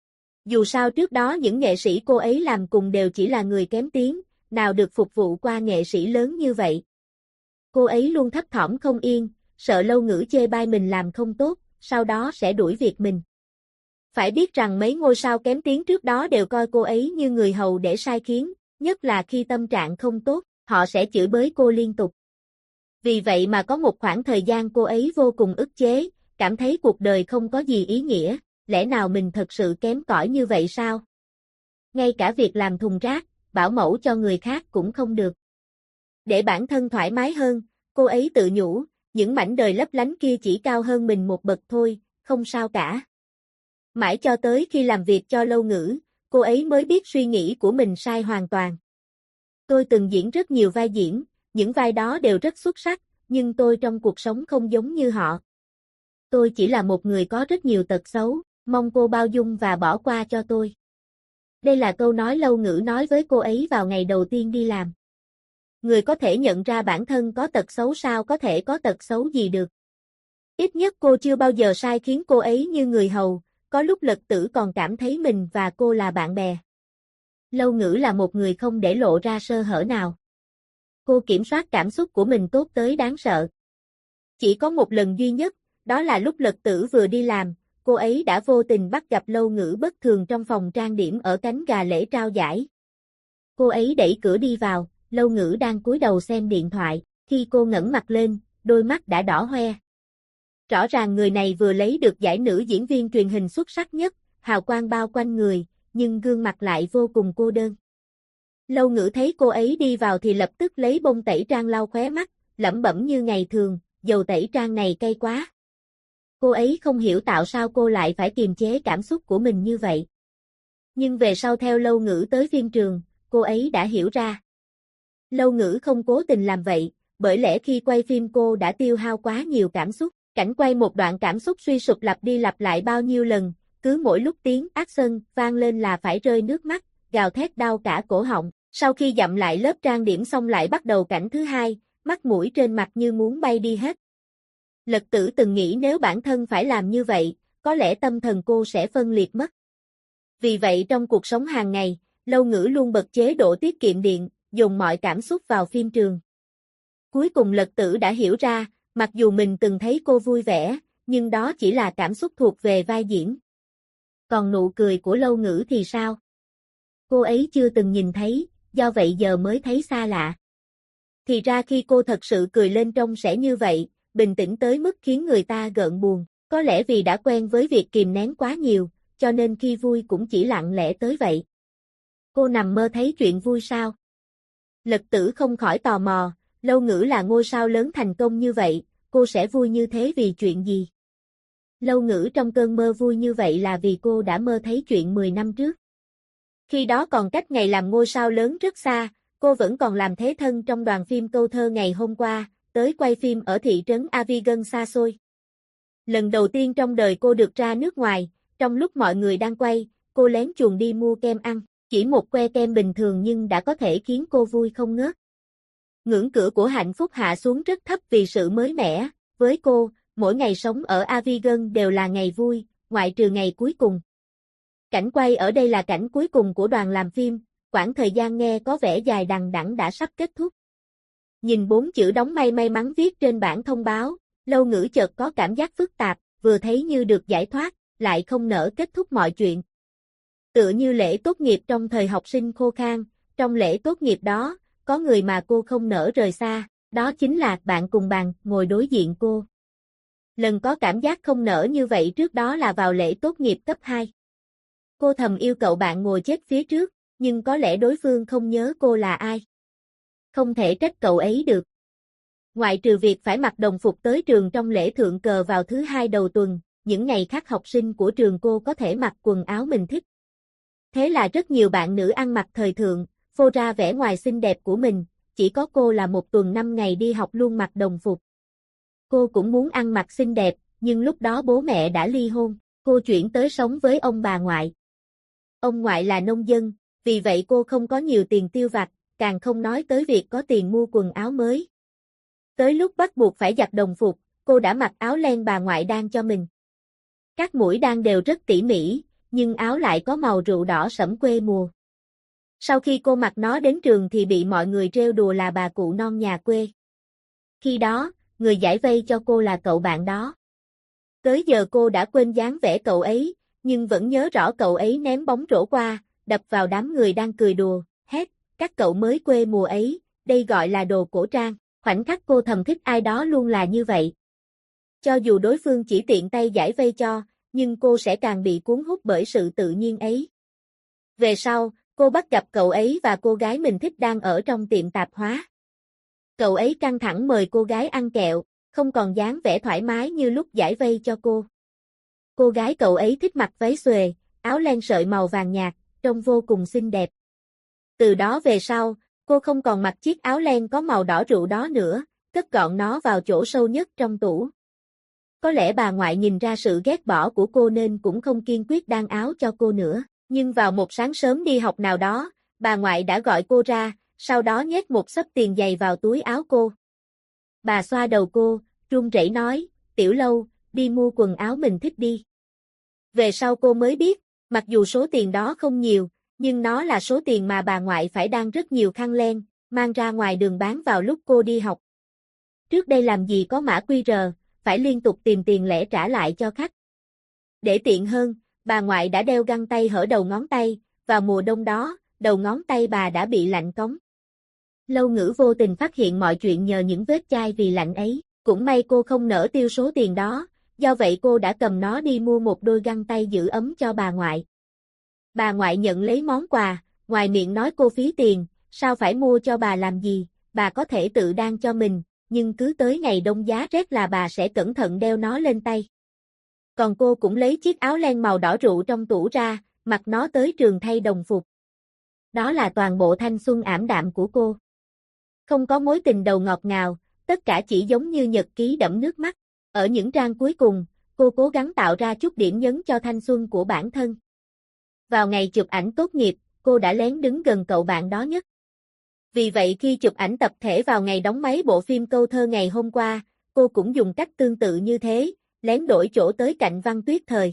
Dù sao trước đó những nghệ sĩ cô ấy làm cùng đều chỉ là người kém tiếng, nào được phục vụ qua nghệ sĩ lớn như vậy. Cô ấy luôn thấp thỏm không yên, sợ Lâu Ngữ chê bai mình làm không tốt, sau đó sẽ đuổi việc mình. Phải biết rằng mấy ngôi sao kém tiếng trước đó đều coi cô ấy như người hầu để sai khiến, nhất là khi tâm trạng không tốt, họ sẽ chửi bới cô liên tục. Vì vậy mà có một khoảng thời gian cô ấy vô cùng ức chế, cảm thấy cuộc đời không có gì ý nghĩa, lẽ nào mình thật sự kém cỏi như vậy sao? Ngay cả việc làm thùng rác, bảo mẫu cho người khác cũng không được. Để bản thân thoải mái hơn, cô ấy tự nhủ, những mảnh đời lấp lánh kia chỉ cao hơn mình một bậc thôi, không sao cả. Mãi cho tới khi làm việc cho Lâu Ngữ, cô ấy mới biết suy nghĩ của mình sai hoàn toàn. Tôi từng diễn rất nhiều vai diễn, những vai đó đều rất xuất sắc, nhưng tôi trong cuộc sống không giống như họ. Tôi chỉ là một người có rất nhiều tật xấu, mong cô bao dung và bỏ qua cho tôi. Đây là câu nói Lâu Ngữ nói với cô ấy vào ngày đầu tiên đi làm. Người có thể nhận ra bản thân có tật xấu sao có thể có tật xấu gì được. Ít nhất cô chưa bao giờ sai khiến cô ấy như người hầu, có lúc Lật Tử còn cảm thấy mình và cô là bạn bè. Lâu Ngữ là một người không để lộ ra sơ hở nào. Cô kiểm soát cảm xúc của mình tốt tới đáng sợ. Chỉ có một lần duy nhất, đó là lúc Lật Tử vừa đi làm, cô ấy đã vô tình bắt gặp Lâu Ngữ bất thường trong phòng trang điểm ở cánh gà lễ trao giải. Cô ấy đẩy cửa đi vào, Lâu Ngữ đang cúi đầu xem điện thoại, khi cô ngẩng mặt lên, đôi mắt đã đỏ hoe. Rõ ràng người này vừa lấy được giải nữ diễn viên truyền hình xuất sắc nhất, hào quang bao quanh người, nhưng gương mặt lại vô cùng cô đơn. Lâu Ngữ thấy cô ấy đi vào thì lập tức lấy bông tẩy trang lau khóe mắt, lẩm bẩm như ngày thường, dầu tẩy trang này cay quá. Cô ấy không hiểu tại sao cô lại phải kiềm chế cảm xúc của mình như vậy. Nhưng về sau theo Lâu Ngữ tới phim trường, cô ấy đã hiểu ra. Lâu Ngữ không cố tình làm vậy, bởi lẽ khi quay phim cô đã tiêu hao quá nhiều cảm xúc. Cảnh quay một đoạn cảm xúc suy sụp lặp đi lặp lại bao nhiêu lần, cứ mỗi lúc tiếng action vang lên là phải rơi nước mắt, gào thét đau cả cổ họng. Sau khi dặm lại lớp trang điểm xong lại bắt đầu cảnh thứ hai, mắt mũi trên mặt như muốn bay đi hết. Lật Tử từng nghĩ nếu bản thân phải làm như vậy, có lẽ tâm thần cô sẽ phân liệt mất. Vì vậy trong cuộc sống hàng ngày, Lâu Ngữ luôn bật chế độ tiết kiệm điện, dùng mọi cảm xúc vào phim trường. Cuối cùng Lật Tử đã hiểu ra, mặc dù mình từng thấy cô vui vẻ, nhưng đó chỉ là cảm xúc thuộc về vai diễn. Còn nụ cười của Lâu Ngữ thì sao? Cô ấy chưa từng nhìn thấy, do vậy giờ mới thấy xa lạ. Thì ra khi cô thật sự cười lên trông sẽ như vậy, bình tĩnh tới mức khiến người ta gợn buồn. Có lẽ vì đã quen với việc kìm nén quá nhiều, cho nên khi vui cũng chỉ lặng lẽ tới vậy. Cô nằm mơ thấy chuyện vui sao? Lật Tử không khỏi tò mò, Lâu Ngữ là ngôi sao lớn thành công như vậy, cô sẽ vui như thế vì chuyện gì? Lâu Ngữ trong cơn mơ vui như vậy là vì cô đã mơ thấy chuyện 10 năm trước. Khi đó còn cách ngày làm ngôi sao lớn rất xa, cô vẫn còn làm thế thân trong đoàn phim Câu Thơ ngày hôm qua, tới quay phim ở thị trấn Avigan xa xôi. Lần đầu tiên trong đời cô được ra nước ngoài, trong lúc mọi người đang quay, cô lén chuồn đi mua kem ăn, chỉ một que kem bình thường nhưng đã có thể khiến cô vui không ngớt. Ngưỡng cửa của hạnh phúc hạ xuống rất thấp vì sự mới mẻ, với cô, mỗi ngày sống ở Avigan đều là ngày vui, ngoại trừ ngày cuối cùng. Cảnh quay ở đây là cảnh cuối cùng của đoàn làm phim, quãng thời gian nghe có vẻ dài đằng đẵng đã sắp kết thúc. Nhìn 4 chữ đóng may mắn viết trên bảng thông báo, Lâu Ngữ chợt có cảm giác phức tạp, vừa thấy như được giải thoát, lại không nỡ kết thúc mọi chuyện. Tựa như lễ tốt nghiệp trong thời học sinh khô khan, trong lễ tốt nghiệp đó, có người mà cô không nỡ rời xa, đó chính là bạn cùng bàn ngồi đối diện cô. Lần có cảm giác không nỡ như vậy trước đó là vào lễ tốt nghiệp cấp 2. Cô thầm yêu cậu bạn ngồi chết phía trước, nhưng có lẽ đối phương không nhớ cô là ai. Không thể trách cậu ấy được. Ngoại trừ việc phải mặc đồng phục tới trường trong lễ thượng cờ vào thứ hai đầu tuần, những ngày khác học sinh của trường cô có thể mặc quần áo mình thích. Thế là rất nhiều bạn nữ ăn mặc thời thượng, phô ra vẻ ngoài xinh đẹp của mình, chỉ có cô là một tuần 5 ngày đi học luôn mặc đồng phục. Cô cũng muốn ăn mặc xinh đẹp, nhưng lúc đó bố mẹ đã ly hôn, cô chuyển tới sống với ông bà ngoại. Ông ngoại là nông dân, vì vậy cô không có nhiều tiền tiêu vặt, càng không nói tới việc có tiền mua quần áo mới. Tới lúc bắt buộc phải giặt đồng phục, cô đã mặc áo len bà ngoại đan cho mình. Các mũi đan đều rất tỉ mỉ, nhưng áo lại có màu rượu đỏ sẫm quê mùa. Sau khi cô mặc nó đến trường thì bị mọi người trêu đùa là bà cụ non nhà quê. Khi đó, người giải vây cho cô là cậu bạn đó. Tới giờ cô đã quên dáng vẻ cậu ấy, nhưng vẫn nhớ rõ cậu ấy ném bóng rổ qua, đập vào đám người đang cười đùa, hét, các cậu mới quê mùa ấy, đây gọi là đồ cổ trang. Khoảnh khắc cô thầm thích ai đó luôn là như vậy. Cho dù đối phương chỉ tiện tay giải vây cho, nhưng cô sẽ càng bị cuốn hút bởi sự tự nhiên ấy. Về sau, cô bắt gặp cậu ấy và cô gái mình thích đang ở trong tiệm tạp hóa. Cậu ấy căng thẳng mời cô gái ăn kẹo, không còn dáng vẻ thoải mái như lúc giải vây cho cô. Cô gái cậu ấy thích mặc váy xuề, áo len sợi màu vàng nhạt, trông vô cùng xinh đẹp. Từ đó về sau, cô không còn mặc chiếc áo len có màu đỏ rượu đó nữa, cất gọn nó vào chỗ sâu nhất trong tủ. Có lẽ bà ngoại nhìn ra sự ghét bỏ của cô nên cũng không kiên quyết đan áo cho cô nữa. Nhưng vào một sáng sớm đi học nào đó, bà ngoại đã gọi cô ra, sau đó nhét một xấp tiền giày vào túi áo cô. Bà xoa đầu cô, run rẩy nói, Tiểu Lâu, đi mua quần áo mình thích đi. Về sau cô mới biết, mặc dù số tiền đó không nhiều, nhưng nó là số tiền mà bà ngoại phải đan rất nhiều khăn len, mang ra ngoài đường bán vào lúc cô đi học. Trước đây làm gì có mã QR, phải liên tục tìm tiền lẻ trả lại cho khách. Để tiện hơn, bà ngoại đã đeo găng tay hở đầu ngón tay, vào mùa đông đó, đầu ngón tay bà đã bị lạnh cóng. Lâu Ngữ vô tình phát hiện mọi chuyện nhờ những vết chai vì lạnh ấy, cũng may cô không nỡ tiêu số tiền đó, do vậy cô đã cầm nó đi mua một đôi găng tay giữ ấm cho bà ngoại. Bà ngoại nhận lấy món quà, ngoài miệng nói cô phí tiền, sao phải mua cho bà làm gì, bà có thể tự đan cho mình, nhưng cứ tới ngày đông giá rét là bà sẽ cẩn thận đeo nó lên tay. Còn cô cũng lấy chiếc áo len màu đỏ rượu trong tủ ra, mặc nó tới trường thay đồng phục. Đó là toàn bộ thanh xuân ảm đạm của cô. Không có mối tình đầu ngọt ngào, tất cả chỉ giống như nhật ký đẫm nước mắt. Ở những trang cuối cùng, cô cố gắng tạo ra chút điểm nhấn cho thanh xuân của bản thân. Vào ngày chụp ảnh tốt nghiệp, cô đã lén đứng gần cậu bạn đó nhất. Vì vậy khi chụp ảnh tập thể vào ngày đóng máy bộ phim Câu thơ ngày hôm qua, cô cũng dùng cách tương tự như thế, lén đổi chỗ tới cạnh Văn Tuyết Thời.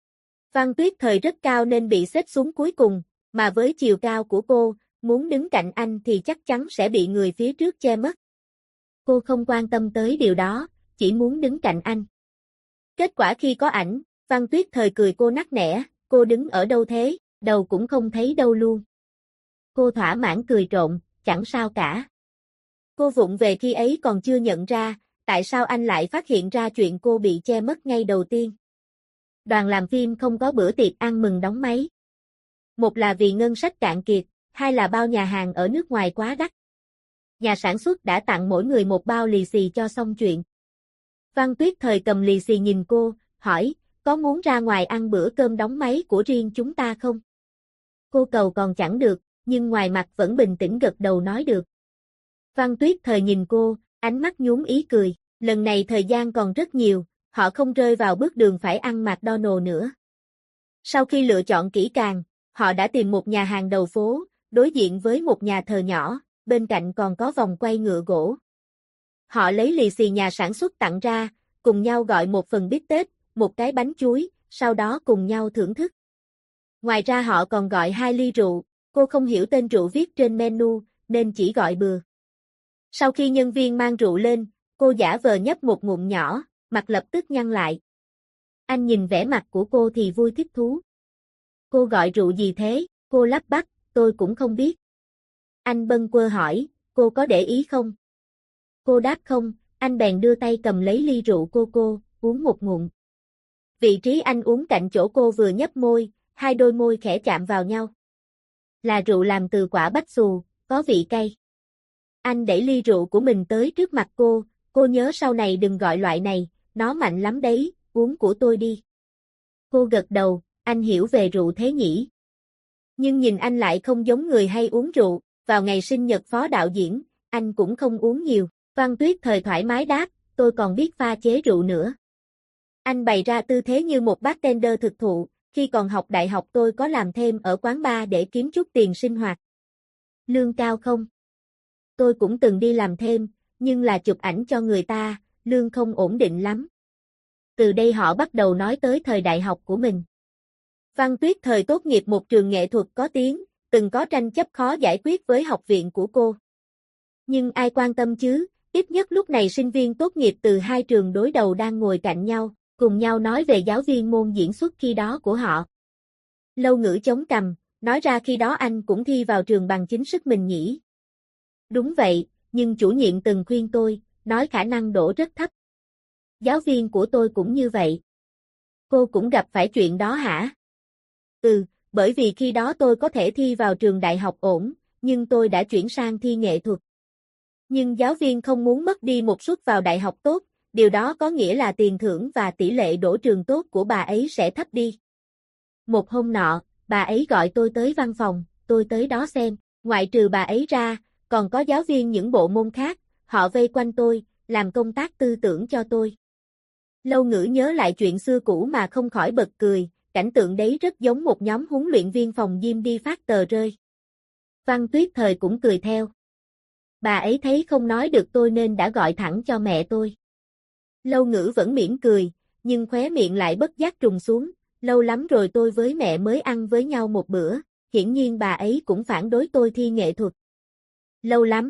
Văn Tuyết Thời rất cao nên bị xếp xuống cuối cùng, mà với chiều cao của cô, muốn đứng cạnh anh thì chắc chắn sẽ bị người phía trước che mất. Cô không quan tâm tới điều đó, chỉ muốn đứng cạnh anh. Kết quả khi có ảnh, Văn Tuyết Thời cười cô nắc nẻ, cô đứng ở đâu thế, đầu cũng không thấy đâu luôn. Cô thỏa mãn cười trộn, chẳng sao cả. Cô vụng về khi ấy còn chưa nhận ra, tại sao anh lại phát hiện ra chuyện cô bị che mất ngay đầu tiên. Đoàn làm phim không có bữa tiệc ăn mừng đóng máy. Một là vì ngân sách cạn kiệt, hai là bao nhà hàng ở nước ngoài quá đắt. Nhà sản xuất đã tặng mỗi người một bao lì xì cho xong chuyện. Văn Tuyết Thời cầm lì xì nhìn cô, hỏi, có muốn ra ngoài ăn bữa cơm đóng máy của riêng chúng ta không? Cô cầu còn chẳng được, nhưng ngoài mặt vẫn bình tĩnh gật đầu nói được. Văn Tuyết Thời nhìn cô, ánh mắt nhuốm ý cười, lần này thời gian còn rất nhiều, họ không rơi vào bước đường phải ăn McDonald's nữa. Sau khi lựa chọn kỹ càng, họ đã tìm một nhà hàng đầu phố, đối diện với một nhà thờ nhỏ, bên cạnh còn có vòng quay ngựa gỗ. Họ lấy lì xì nhà sản xuất tặng ra, cùng nhau gọi một phần bít tết, một cái bánh chuối, sau đó cùng nhau thưởng thức. Ngoài ra họ còn gọi 2 ly rượu, cô không hiểu tên rượu viết trên menu, nên chỉ gọi bừa. Sau khi nhân viên mang rượu lên, cô giả vờ nhấp một ngụm nhỏ, mặt lập tức nhăn lại. Anh nhìn vẻ mặt của cô thì vui thích thú. Cô gọi rượu gì thế? Cô lắp bắp, tôi cũng không biết. Anh bâng quơ hỏi, cô có để ý không? Cô đáp không, anh bèn đưa tay cầm lấy ly rượu cô, uống một ngụm. Vị trí anh uống cạnh chỗ cô vừa nhấp môi, hai đôi môi khẽ chạm vào nhau. Là rượu làm từ quả bách xù, có vị cay. Anh đẩy ly rượu của mình tới trước mặt cô nhớ sau này đừng gọi loại này, nó mạnh lắm đấy, uống của tôi đi. Cô gật đầu, anh hiểu về rượu thế nhỉ? Nhưng nhìn anh lại không giống người hay uống rượu, vào ngày sinh nhật phó đạo diễn, anh cũng không uống nhiều. Văn Tuyết Thời thoải mái đáp, tôi còn biết pha chế rượu nữa. Anh bày ra tư thế như một bartender thực thụ, khi còn học đại học tôi có làm thêm ở quán bar để kiếm chút tiền sinh hoạt. Lương cao không? Tôi cũng từng đi làm thêm, nhưng là chụp ảnh cho người ta, lương không ổn định lắm. Từ đây họ bắt đầu nói tới thời đại học của mình. Văn Tuyết Thời tốt nghiệp một trường nghệ thuật có tiếng, từng có tranh chấp khó giải quyết với học viện của cô. Nhưng ai quan tâm chứ, ít nhất lúc này sinh viên tốt nghiệp từ hai trường đối đầu đang ngồi cạnh nhau, cùng nhau nói về giáo viên môn diễn xuất khi đó của họ. Lâu Ngữ chống cằm, nói ra khi đó anh cũng thi vào trường bằng chính sức mình nhỉ. Đúng vậy, nhưng chủ nhiệm từng khuyên tôi, nói khả năng đỗ rất thấp. Giáo viên của tôi cũng như vậy. Cô cũng gặp phải chuyện đó hả? Ừ, bởi vì khi đó tôi có thể thi vào trường đại học ổn, nhưng tôi đã chuyển sang thi nghệ thuật. Nhưng giáo viên không muốn mất đi một suất vào đại học tốt, điều đó có nghĩa là tiền thưởng và tỷ lệ đỗ trường tốt của bà ấy sẽ thấp đi. Một hôm nọ, bà ấy gọi tôi tới văn phòng, tôi tới đó xem, ngoại trừ bà ấy ra, còn có giáo viên những bộ môn khác, họ vây quanh tôi, làm công tác tư tưởng cho tôi. Lâu Ngữ nhớ lại chuyện xưa cũ mà không khỏi bật cười, cảnh tượng đấy rất giống một nhóm huấn luyện viên phòng gym đi phát tờ rơi. Văn Tuyết Thời cũng cười theo. Bà ấy thấy không nói được tôi nên đã gọi thẳng cho mẹ tôi. Lâu Ngữ vẫn mỉm cười, nhưng khóe miệng lại bất giác trùng xuống, lâu lắm rồi tôi với mẹ mới ăn với nhau một bữa, hiển nhiên bà ấy cũng phản đối tôi thi nghệ thuật. Lâu lắm.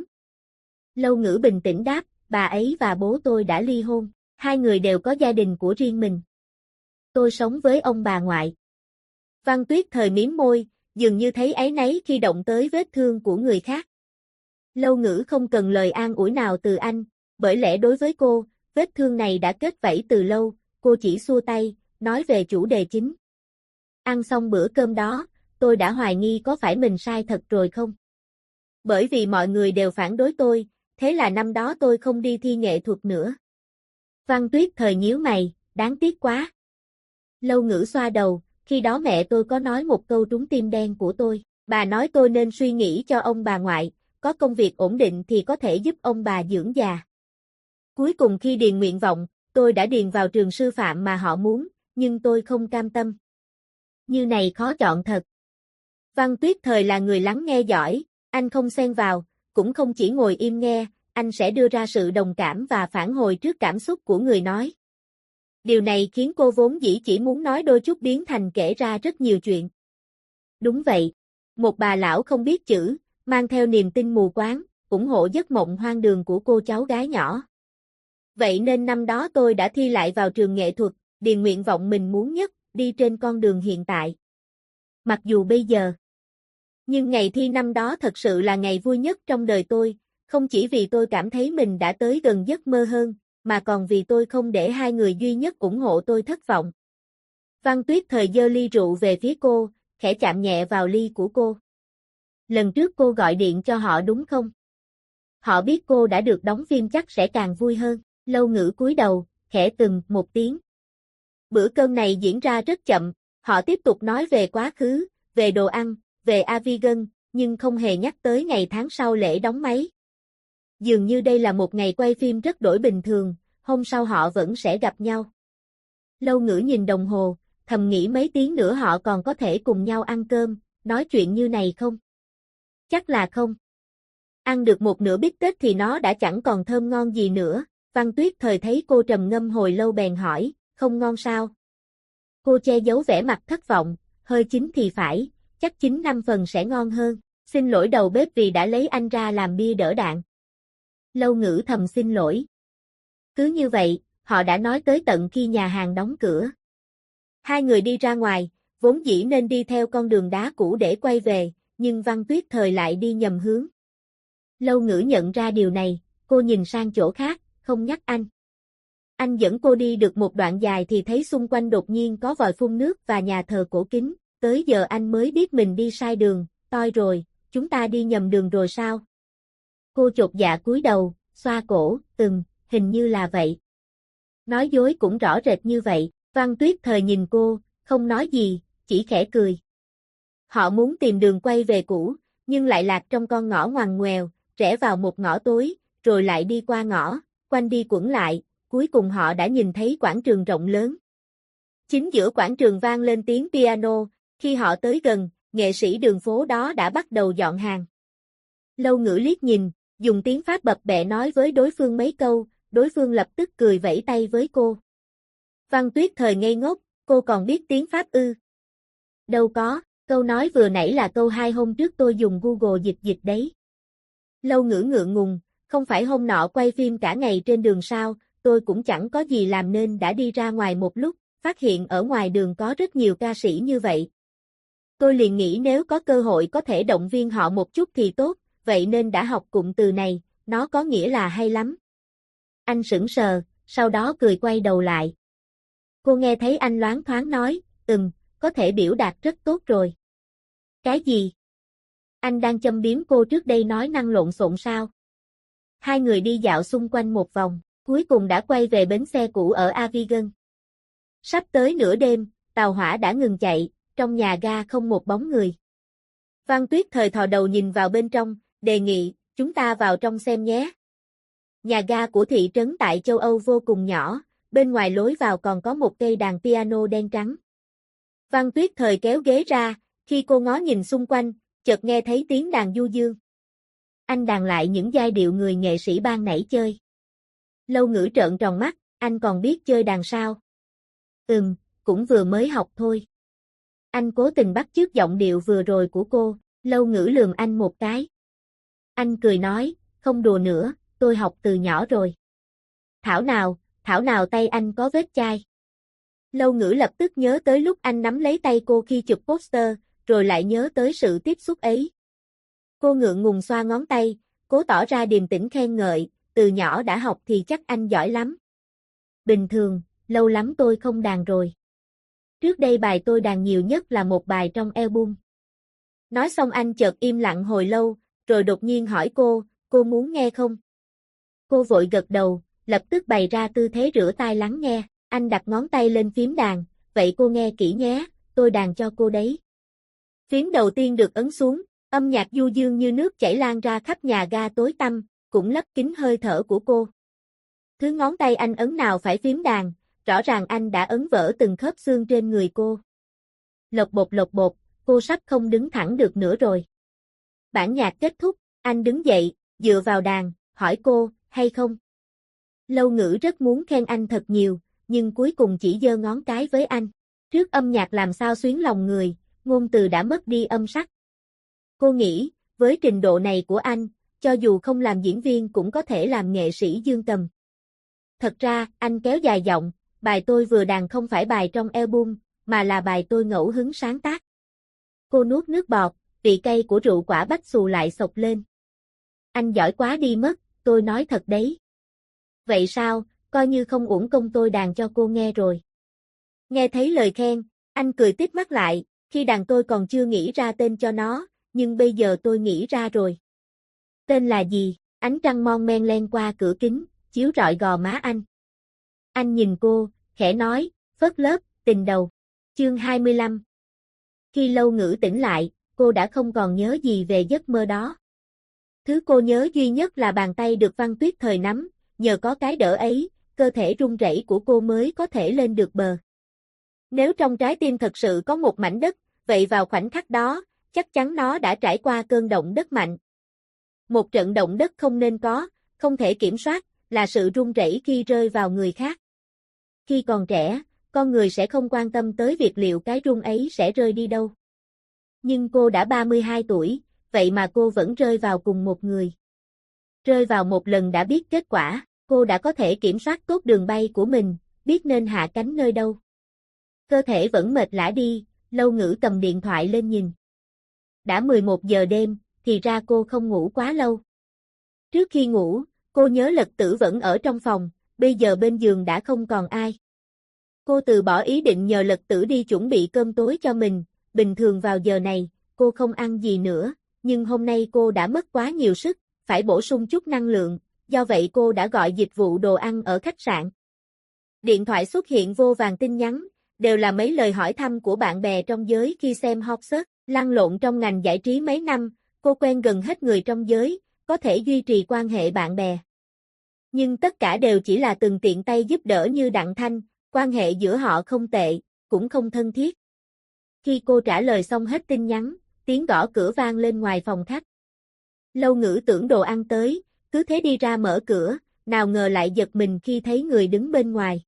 Lâu Ngữ bình tĩnh đáp, bà ấy và bố tôi đã ly hôn, hai người đều có gia đình của riêng mình. Tôi sống với ông bà ngoại. Văn Tuyết Thời mím môi, dường như thấy áy náy khi động tới vết thương của người khác. Lâu Ngữ không cần lời an ủi nào từ anh, bởi lẽ đối với cô, vết thương này đã kết vảy từ lâu, cô chỉ xua tay, nói về chủ đề chính. Ăn xong bữa cơm đó, tôi đã hoài nghi có phải mình sai thật rồi không? Bởi vì mọi người đều phản đối tôi, thế là năm đó tôi không đi thi nghệ thuật nữa. Văn Tuyết Thời nhíu mày, đáng tiếc quá. Lâu Ngữ xoa đầu, khi đó mẹ tôi có nói một câu trúng tim đen của tôi. Bà nói tôi nên suy nghĩ cho ông bà ngoại, có công việc ổn định thì có thể giúp ông bà dưỡng già. Cuối cùng khi điền nguyện vọng, tôi đã điền vào trường sư phạm mà họ muốn, nhưng tôi không cam tâm. Như này khó chọn thật. Văn Tuyết Thời là người lắng nghe giỏi, anh không xen vào, cũng không chỉ ngồi im nghe, anh sẽ đưa ra sự đồng cảm và phản hồi trước cảm xúc của người nói. Điều này khiến cô vốn dĩ chỉ muốn nói đôi chút biến thành kể ra rất nhiều chuyện. Đúng vậy, một bà lão không biết chữ, mang theo niềm tin mù quáng, ủng hộ giấc mộng hoang đường của cô cháu gái nhỏ. Vậy nên năm đó tôi đã thi lại vào trường nghệ thuật, điền nguyện vọng mình muốn nhất, đi trên con đường hiện tại. Mặc dù bây giờ, nhưng ngày thi năm đó thật sự là ngày vui nhất trong đời tôi, không chỉ vì tôi cảm thấy mình đã tới gần giấc mơ hơn, mà còn vì tôi không để hai người duy nhất ủng hộ tôi thất vọng. Văn Tuyết Thời giơ ly rượu về phía cô, khẽ chạm nhẹ vào ly của cô. Lần trước cô gọi điện cho họ đúng không? Họ biết cô đã được đóng phim chắc sẽ càng vui hơn. Lâu Ngữ cúi đầu, khẽ một tiếng. Bữa cơm này diễn ra rất chậm, họ tiếp tục nói về quá khứ, về đồ ăn, về Avigan, nhưng không hề nhắc tới ngày tháng sau lễ đóng máy. Dường như đây là một ngày quay phim rất đổi bình thường, hôm sau họ vẫn sẽ gặp nhau. Lâu Ngữ nhìn đồng hồ, thầm nghĩ mấy tiếng nữa họ còn có thể cùng nhau ăn cơm, nói chuyện như này không? Chắc là không. Ăn được một nửa bít tết thì nó đã chẳng còn thơm ngon gì nữa. Văn Tuyết Thời thấy cô trầm ngâm hồi lâu bèn hỏi, không ngon sao? Cô che giấu vẻ mặt thất vọng, hơi chín thì phải, chắc 9-5 phần sẽ ngon hơn. Xin lỗi đầu bếp vì đã lấy anh ra làm bia đỡ đạn. Lâu Ngữ thầm xin lỗi. Cứ như vậy, họ đã nói tới tận khi nhà hàng đóng cửa. Hai người đi ra ngoài, vốn dĩ nên đi theo con đường đá cũ để quay về, nhưng Văn Tuyết Thời lại đi nhầm hướng. Lâu Ngữ nhận ra điều này, cô nhìn sang chỗ khác, không nhắc anh. Anh dẫn cô đi được một đoạn dài thì thấy xung quanh đột nhiên có vòi phun nước và nhà thờ cổ kính, tới giờ anh mới biết mình đi sai đường, toi rồi, chúng ta đi nhầm đường rồi sao? Cô chột dạ cúi đầu, xoa cổ, hình như là vậy. Nói dối cũng rõ rệt như vậy, Văn Tuyết Thời nhìn cô, không nói gì, chỉ khẽ cười. Họ muốn tìm đường quay về cũ, nhưng lại lạc trong con ngõ ngoằn ngoèo, rẽ vào một ngõ tối, rồi lại đi qua ngõ, quanh đi quẩn lại, cuối cùng họ đã nhìn thấy quảng trường rộng lớn. Chính giữa quảng trường vang lên tiếng piano, khi họ tới gần, nghệ sĩ đường phố đó đã bắt đầu dọn hàng. Lâu Ngữ liếc nhìn, dùng tiếng Pháp bập bẹ nói với đối phương mấy câu, đối phương lập tức cười vẫy tay với cô. Văn Tuyết Thời ngây ngốc, cô còn biết tiếng Pháp ư? Đâu có, câu nói vừa nãy là câu 2 hôm trước tôi dùng Google dịch đấy. Lâu Ngữ ngượng ngùng, không phải hôm nọ quay phim cả ngày trên đường sao, tôi cũng chẳng có gì làm nên đã đi ra ngoài một lúc, phát hiện ở ngoài đường có rất nhiều ca sĩ như vậy. Tôi liền nghĩ nếu có cơ hội có thể động viên họ một chút thì tốt, vậy nên đã học cụm từ này, nó có nghĩa là hay lắm. Anh sững sờ, sau đó cười quay đầu lại. Cô nghe thấy anh loáng thoáng nói, có thể biểu đạt rất tốt rồi. Cái gì? Anh đang châm biếm cô trước đây nói năng lộn xộn sao? Hai người đi dạo xung quanh một vòng, cuối cùng đã quay về bến xe cũ ở Avigan. Sắp tới nửa đêm, tàu hỏa đã ngừng chạy, trong nhà ga không một bóng người. Văn Tuyết Thời thò đầu nhìn vào bên trong, đề nghị, chúng ta vào trong xem nhé. Nhà ga của thị trấn tại châu Âu vô cùng nhỏ, bên ngoài lối vào còn có một cây đàn piano đen trắng. Văn Tuyết Thời kéo ghế ra, khi cô ngó nhìn xung quanh, chợt nghe thấy tiếng đàn du dương. Anh đàn lại những giai điệu người nghệ sĩ ban nãy chơi. Lâu Ngữ trợn tròn mắt, anh còn biết chơi đàn sao? Cũng vừa mới học thôi. Anh cố tình bắt chước giọng điệu vừa rồi của cô, Lâu Ngữ lườm anh một cái. Anh cười nói, không đùa nữa, tôi học từ nhỏ rồi. Thảo nào tay anh có vết chai. Lâu Ngữ lập tức nhớ tới lúc anh nắm lấy tay cô khi chụp poster, rồi lại nhớ tới sự tiếp xúc ấy. Cô ngượng ngùng xoa ngón tay, cố tỏ ra điềm tĩnh khen ngợi, từ nhỏ đã học thì chắc anh giỏi lắm. Bình thường, lâu lắm tôi không đàn rồi. Trước đây bài tôi đàn nhiều nhất là một bài trong album. Nói xong anh chợt im lặng hồi lâu, rồi đột nhiên hỏi cô muốn nghe không? Cô vội gật đầu, lập tức bày ra tư thế rửa tai lắng nghe, anh đặt ngón tay lên phím đàn, vậy cô nghe kỹ nhé, tôi đàn cho cô đấy. Phím đầu tiên được ấn xuống, âm nhạc du dương như nước chảy lan ra khắp nhà ga tối tăm, cũng lấp kín hơi thở của cô. Thứ ngón tay anh ấn nào phải phím đàn, rõ ràng anh đã ấn vỡ từng khớp xương trên người cô. Lộc bột, cô sắp không đứng thẳng được nữa rồi. Bản nhạc kết thúc, anh đứng dậy, dựa vào đàn, hỏi cô, hay không? Lâu Ngữ rất muốn khen anh thật nhiều, nhưng cuối cùng chỉ giơ ngón cái với anh. Trước âm nhạc làm sao xuyến lòng người, ngôn từ đã mất đi âm sắc. Cô nghĩ, với trình độ này của anh, cho dù không làm diễn viên cũng có thể làm nghệ sĩ dương cầm. Thật ra, anh kéo dài giọng, bài tôi vừa đàn không phải bài trong album, mà là bài tôi ngẫu hứng sáng tác. Cô nuốt nước bọt, vị cay của rượu quả bách xù lại xộc lên. Anh giỏi quá đi mất, tôi nói thật đấy. Vậy sao, coi như không uổng công tôi đàn cho cô nghe rồi. Nghe thấy lời khen, anh cười tít mắt lại, khi đàn tôi còn chưa nghĩ ra tên cho nó, nhưng bây giờ tôi nghĩ ra rồi. Tên là gì? Ánh trăng mon men len qua cửa kính, chiếu rọi gò má anh. Anh nhìn cô, khẽ nói, phớt lớp, tình đầu. Chương 25. Khi Lâu Ngữ tỉnh lại, cô đã không còn nhớ gì về giấc mơ đó. Thứ cô nhớ duy nhất là bàn tay được Văn Tuyết Thời nắm, nhờ có cái đỡ ấy, cơ thể run rẩy của cô mới có thể lên được bờ. Nếu trong trái tim thật sự có một mảnh đất, vậy vào khoảnh khắc đó, chắc chắn nó đã trải qua cơn động đất mạnh. Một trận động đất không nên có, không thể kiểm soát, là sự run rẩy khi rơi vào người khác. Khi còn trẻ, con người sẽ không quan tâm tới việc liệu cái run ấy sẽ rơi đi đâu. Nhưng cô đã 32 tuổi, vậy mà cô vẫn rơi vào cùng một người. Rơi vào một lần đã biết kết quả, cô đã có thể kiểm soát tốt đường bay của mình, biết nên hạ cánh nơi đâu. Cơ thể vẫn mệt lả đi, Lâu Ngữ cầm điện thoại lên nhìn. Đã 11 giờ đêm, thì ra cô không ngủ quá lâu. Trước khi ngủ, cô nhớ Lật Tử vẫn ở trong phòng, bây giờ bên giường đã không còn ai. Cô từ bỏ ý định nhờ Lật Tử đi chuẩn bị cơm tối cho mình, bình thường vào giờ này, cô không ăn gì nữa, nhưng hôm nay cô đã mất quá nhiều sức, phải bổ sung chút năng lượng, do vậy cô đã gọi dịch vụ đồ ăn ở khách sạn. Điện thoại xuất hiện vô vàn tin nhắn, đều là mấy lời hỏi thăm của bạn bè trong giới khi xem hot search, lăn lộn trong ngành giải trí mấy năm, cô quen gần hết người trong giới, có thể duy trì quan hệ bạn bè. Nhưng tất cả đều chỉ là từng tiện tay giúp đỡ như Đặng Thanh, quan hệ giữa họ không tệ, cũng không thân thiết. Khi cô trả lời xong hết tin nhắn, tiếng gõ cửa vang lên ngoài phòng khách. Lâu Ngữ tưởng đồ ăn tới, cứ thế đi ra mở cửa, nào ngờ lại giật mình khi thấy người đứng bên ngoài.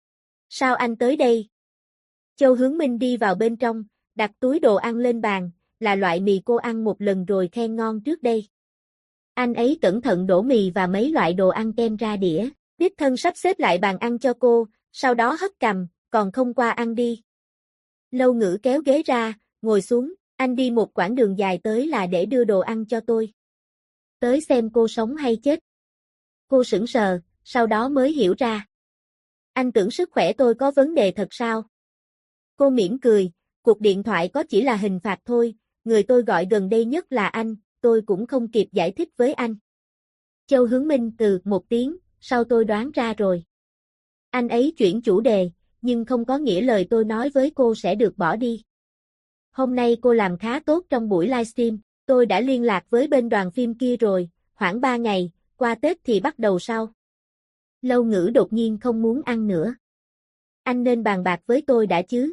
Sao anh tới đây? Châu Hướng Minh đi vào bên trong, đặt túi đồ ăn lên bàn, là loại mì cô ăn một lần rồi khen ngon trước đây. Anh ấy cẩn thận đổ mì và mấy loại đồ ăn kem ra đĩa, đích thân sắp xếp lại bàn ăn cho cô, sau đó hất cằm, còn không qua ăn đi. Lâu Ngữ kéo ghế ra, ngồi xuống, anh đi một quãng đường dài tới là để đưa đồ ăn cho tôi. Tới xem cô sống hay chết. Cô sững sờ, sau đó mới hiểu ra. Anh tưởng sức khỏe tôi có vấn đề thật sao? Cô mỉm cười, cuộc điện thoại có chỉ là hình phạt thôi, người tôi gọi gần đây nhất là anh, tôi cũng không kịp giải thích với anh. Châu Hướng Minh từ một tiếng, sau tôi đoán ra rồi. Anh ấy chuyển chủ đề, nhưng không có nghĩa lời tôi nói với cô sẽ được bỏ đi. Hôm nay cô làm khá tốt trong buổi livestream, tôi đã liên lạc với bên đoàn phim kia rồi, khoảng 3 ngày, qua Tết thì bắt đầu sau. Lâu Ngữ đột nhiên không muốn ăn nữa. Anh nên bàn bạc với tôi đã chứ.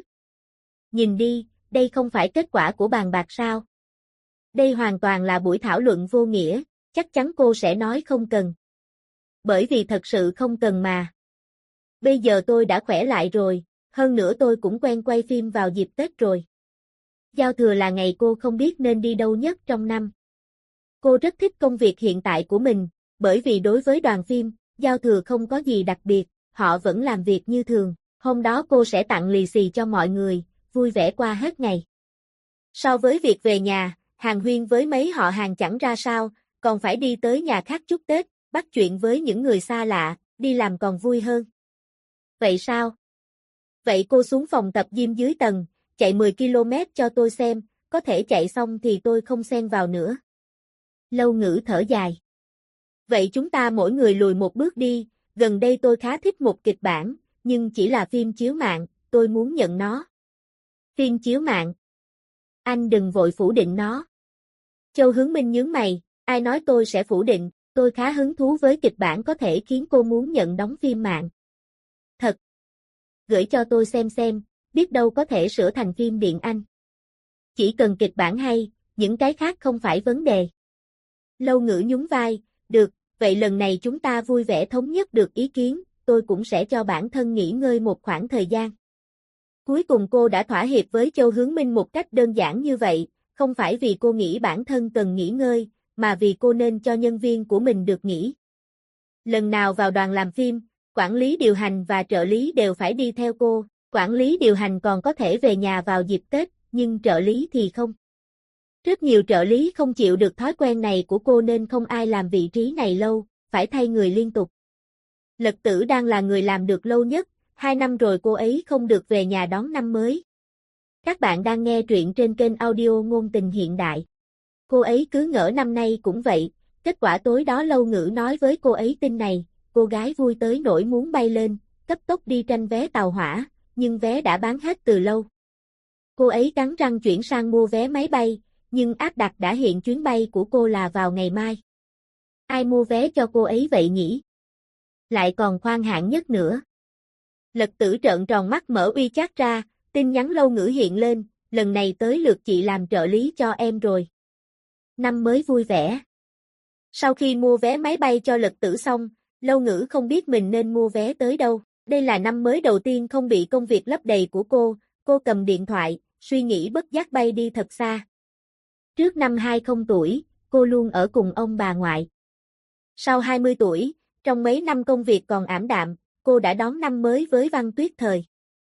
Nhìn đi, đây không phải kết quả của bàn bạc sao? Đây hoàn toàn là buổi thảo luận vô nghĩa, chắc chắn cô sẽ nói không cần. Bởi vì thật sự không cần mà. Bây giờ tôi đã khỏe lại rồi, hơn nữa tôi cũng quen quay phim vào dịp Tết rồi. Giao thừa là ngày cô không biết nên đi đâu nhất trong năm. Cô rất thích công việc hiện tại của mình, bởi vì đối với đoàn phim, giao thừa không có gì đặc biệt, họ vẫn làm việc như thường. Hôm đó cô sẽ tặng lì xì cho mọi người, vui vẻ qua hết ngày. So với việc về nhà, hàng huyên với mấy họ hàng chẳng ra sao, còn phải đi tới nhà khác chúc Tết, bắt chuyện với những người xa lạ, đi làm còn vui hơn. Vậy sao? Vậy cô xuống phòng tập gym dưới tầng, chạy 10 km cho tôi xem, có thể chạy xong thì tôi không xen vào nữa. Lâu Ngữ thở dài. Vậy chúng ta mỗi người lùi một bước đi, gần đây tôi khá thích một kịch bản, nhưng chỉ là phim chiếu mạng, tôi muốn nhận nó. Phim chiếu mạng. Anh đừng vội phủ định nó. Châu Hướng Minh nhướng mày, ai nói tôi sẽ phủ định, tôi khá hứng thú với kịch bản có thể khiến cô muốn nhận đóng phim mạng. Thật. Gửi cho tôi xem, biết đâu có thể sửa thành phim điện Anh. Chỉ cần kịch bản hay, những cái khác không phải vấn đề. Lâu Ngữ nhún vai, được, vậy lần này chúng ta vui vẻ thống nhất được ý kiến, tôi cũng sẽ cho bản thân nghỉ ngơi một khoảng thời gian. Cuối cùng cô đã thỏa hiệp với Châu Hướng Minh một cách đơn giản như vậy, không phải vì cô nghĩ bản thân cần nghỉ ngơi, mà vì cô nên cho nhân viên của mình được nghỉ. Lần nào vào đoàn làm phim, quản lý điều hành và trợ lý đều phải đi theo cô, quản lý điều hành còn có thể về nhà vào dịp Tết, nhưng trợ lý thì không. Rất nhiều trợ lý không chịu được thói quen này của cô nên không ai làm vị trí này lâu, phải thay người liên tục. Lật Tử đang là người làm được lâu nhất, 2 năm rồi cô ấy không được về nhà đón năm mới. Các bạn đang nghe truyện trên kênh audio Ngôn Tình Hiện Đại. Cô ấy cứ ngỡ năm nay cũng vậy, kết quả tối đó Lâu Ngữ nói với cô ấy tin này, cô gái vui tới nỗi muốn bay lên, cấp tốc đi tranh vé tàu hỏa, nhưng vé đã bán hết từ lâu. Cô ấy cắn răng chuyển sang mua vé máy bay, nhưng áp đặt đã hiện chuyến bay của cô là vào ngày mai. Ai mua vé cho cô ấy vậy nhỉ? Lại còn khoan hạng nhất nữa. Lật Tử trợn tròn mắt mở WeChat ra, tin nhắn Lâu Ngữ hiện lên, lần này tới lượt chị làm trợ lý cho em rồi. Năm mới vui vẻ. Sau khi mua vé máy bay cho Lật Tử xong, Lâu Ngữ không biết mình nên mua vé tới đâu. Đây là năm mới đầu tiên không bị công việc lấp đầy của cô cầm điện thoại, suy nghĩ bất giác bay đi thật xa. Trước năm 20 tuổi, cô luôn ở cùng ông bà ngoại. Sau 20 tuổi, trong mấy năm công việc còn ảm đạm, cô đã đón năm mới với Văn Tuyết Thời.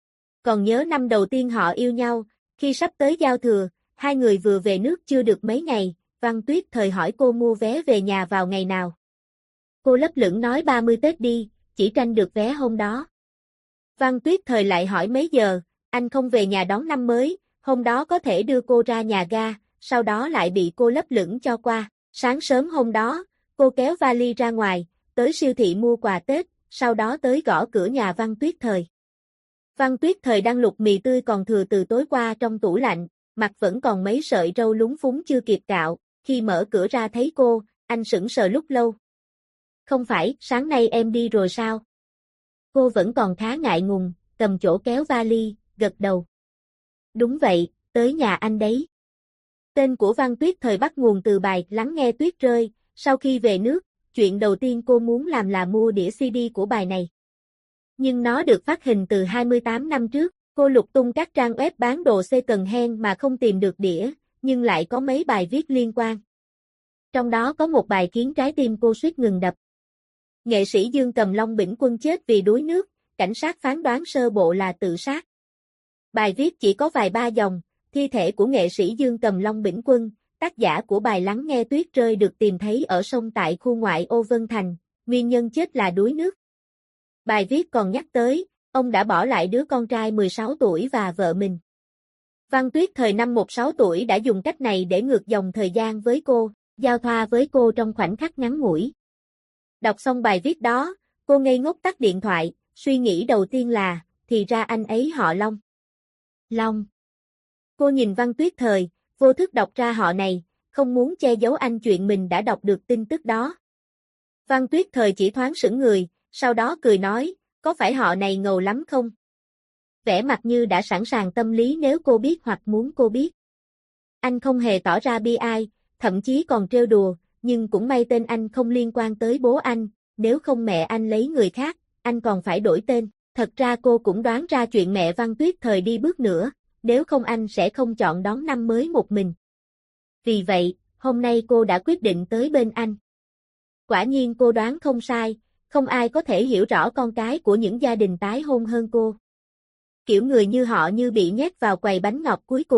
Còn nhớ năm đầu tiên họ yêu nhau, khi sắp tới giao thừa, hai người vừa về nước chưa được mấy ngày, Văn Tuyết Thời hỏi cô mua vé về nhà vào ngày nào. Cô lấp lửng nói 30 Tết đi, chỉ tranh được vé hôm đó. Văn Tuyết Thời lại hỏi mấy giờ, anh không về nhà đón năm mới, hôm đó có thể đưa cô ra nhà ga, sau đó lại bị cô lấp lửng cho qua. Sáng sớm hôm đó, cô kéo vali ra ngoài, tới siêu thị mua quà Tết, sau đó tới gõ cửa nhà Văn Tuyết Thời. Văn Tuyết Thời đang luộc mì tươi còn thừa từ tối qua trong tủ lạnh, mặt vẫn còn mấy sợi râu lúng phúng chưa kịp cạo, khi mở cửa ra thấy cô, anh sững sờ lúc lâu. Không phải, sáng nay em đi rồi sao? Cô vẫn còn khá ngại ngùng, cầm chỗ kéo vali, gật đầu. Đúng vậy, tới nhà anh đấy. Tên của Văn Tuyết Thời bắt nguồn từ bài Lắng nghe tuyết rơi, sau khi về nước, chuyện đầu tiên cô muốn làm là mua đĩa CD của bài này. Nhưng nó được phát hình từ 28 năm trước, cô lục tung các trang web bán đồ second hand mà không tìm được đĩa, nhưng lại có mấy bài viết liên quan. Trong đó có một bài khiến trái tim cô suýt ngừng đập. Nghệ sĩ Dương Cầm Long Bỉnh Quân chết vì đuối nước, cảnh sát phán đoán sơ bộ là tự sát. Bài viết chỉ có vài ba dòng, thi thể của nghệ sĩ Dương Cầm Long Bỉnh Quân, tác giả của bài Lắng nghe tuyết rơi được tìm thấy ở sông tại khu ngoại ô Vân Thành, nguyên nhân chết là đuối nước. Bài viết còn nhắc tới, ông đã bỏ lại đứa con trai 16 tuổi và vợ mình. Văn Tuyết Thời năm 16 tuổi đã dùng cách này để ngược dòng thời gian với cô, giao thoa với cô trong khoảnh khắc ngắn ngủi. Đọc xong bài viết đó, cô ngây ngốc tắt điện thoại, suy nghĩ đầu tiên là, thì ra anh ấy họ Long. Long. Cô nhìn Văn Tuyết Thời, vô thức đọc ra họ này, không muốn che giấu anh chuyện mình đã đọc được tin tức đó. Văn Tuyết Thời chỉ thoáng sững người, sau đó cười nói, có phải họ này ngầu lắm không? Vẻ mặt như đã sẵn sàng tâm lý nếu cô biết hoặc muốn cô biết. Anh không hề tỏ ra bi ai, thậm chí còn trêu đùa, nhưng cũng may tên anh không liên quan tới bố anh, nếu không mẹ anh lấy người khác, anh còn phải đổi tên. Thật ra cô cũng đoán ra chuyện mẹ Văn Tuyết Thời đi bước nữa, nếu không anh sẽ không chọn đón năm mới một mình. Vì vậy, hôm nay cô đã quyết định tới bên anh. Quả nhiên cô đoán không sai, không ai có thể hiểu rõ con cái của những gia đình tái hôn hơn cô. Kiểu người như họ như bị nhét vào quầy bánh ngọt cuối cùng,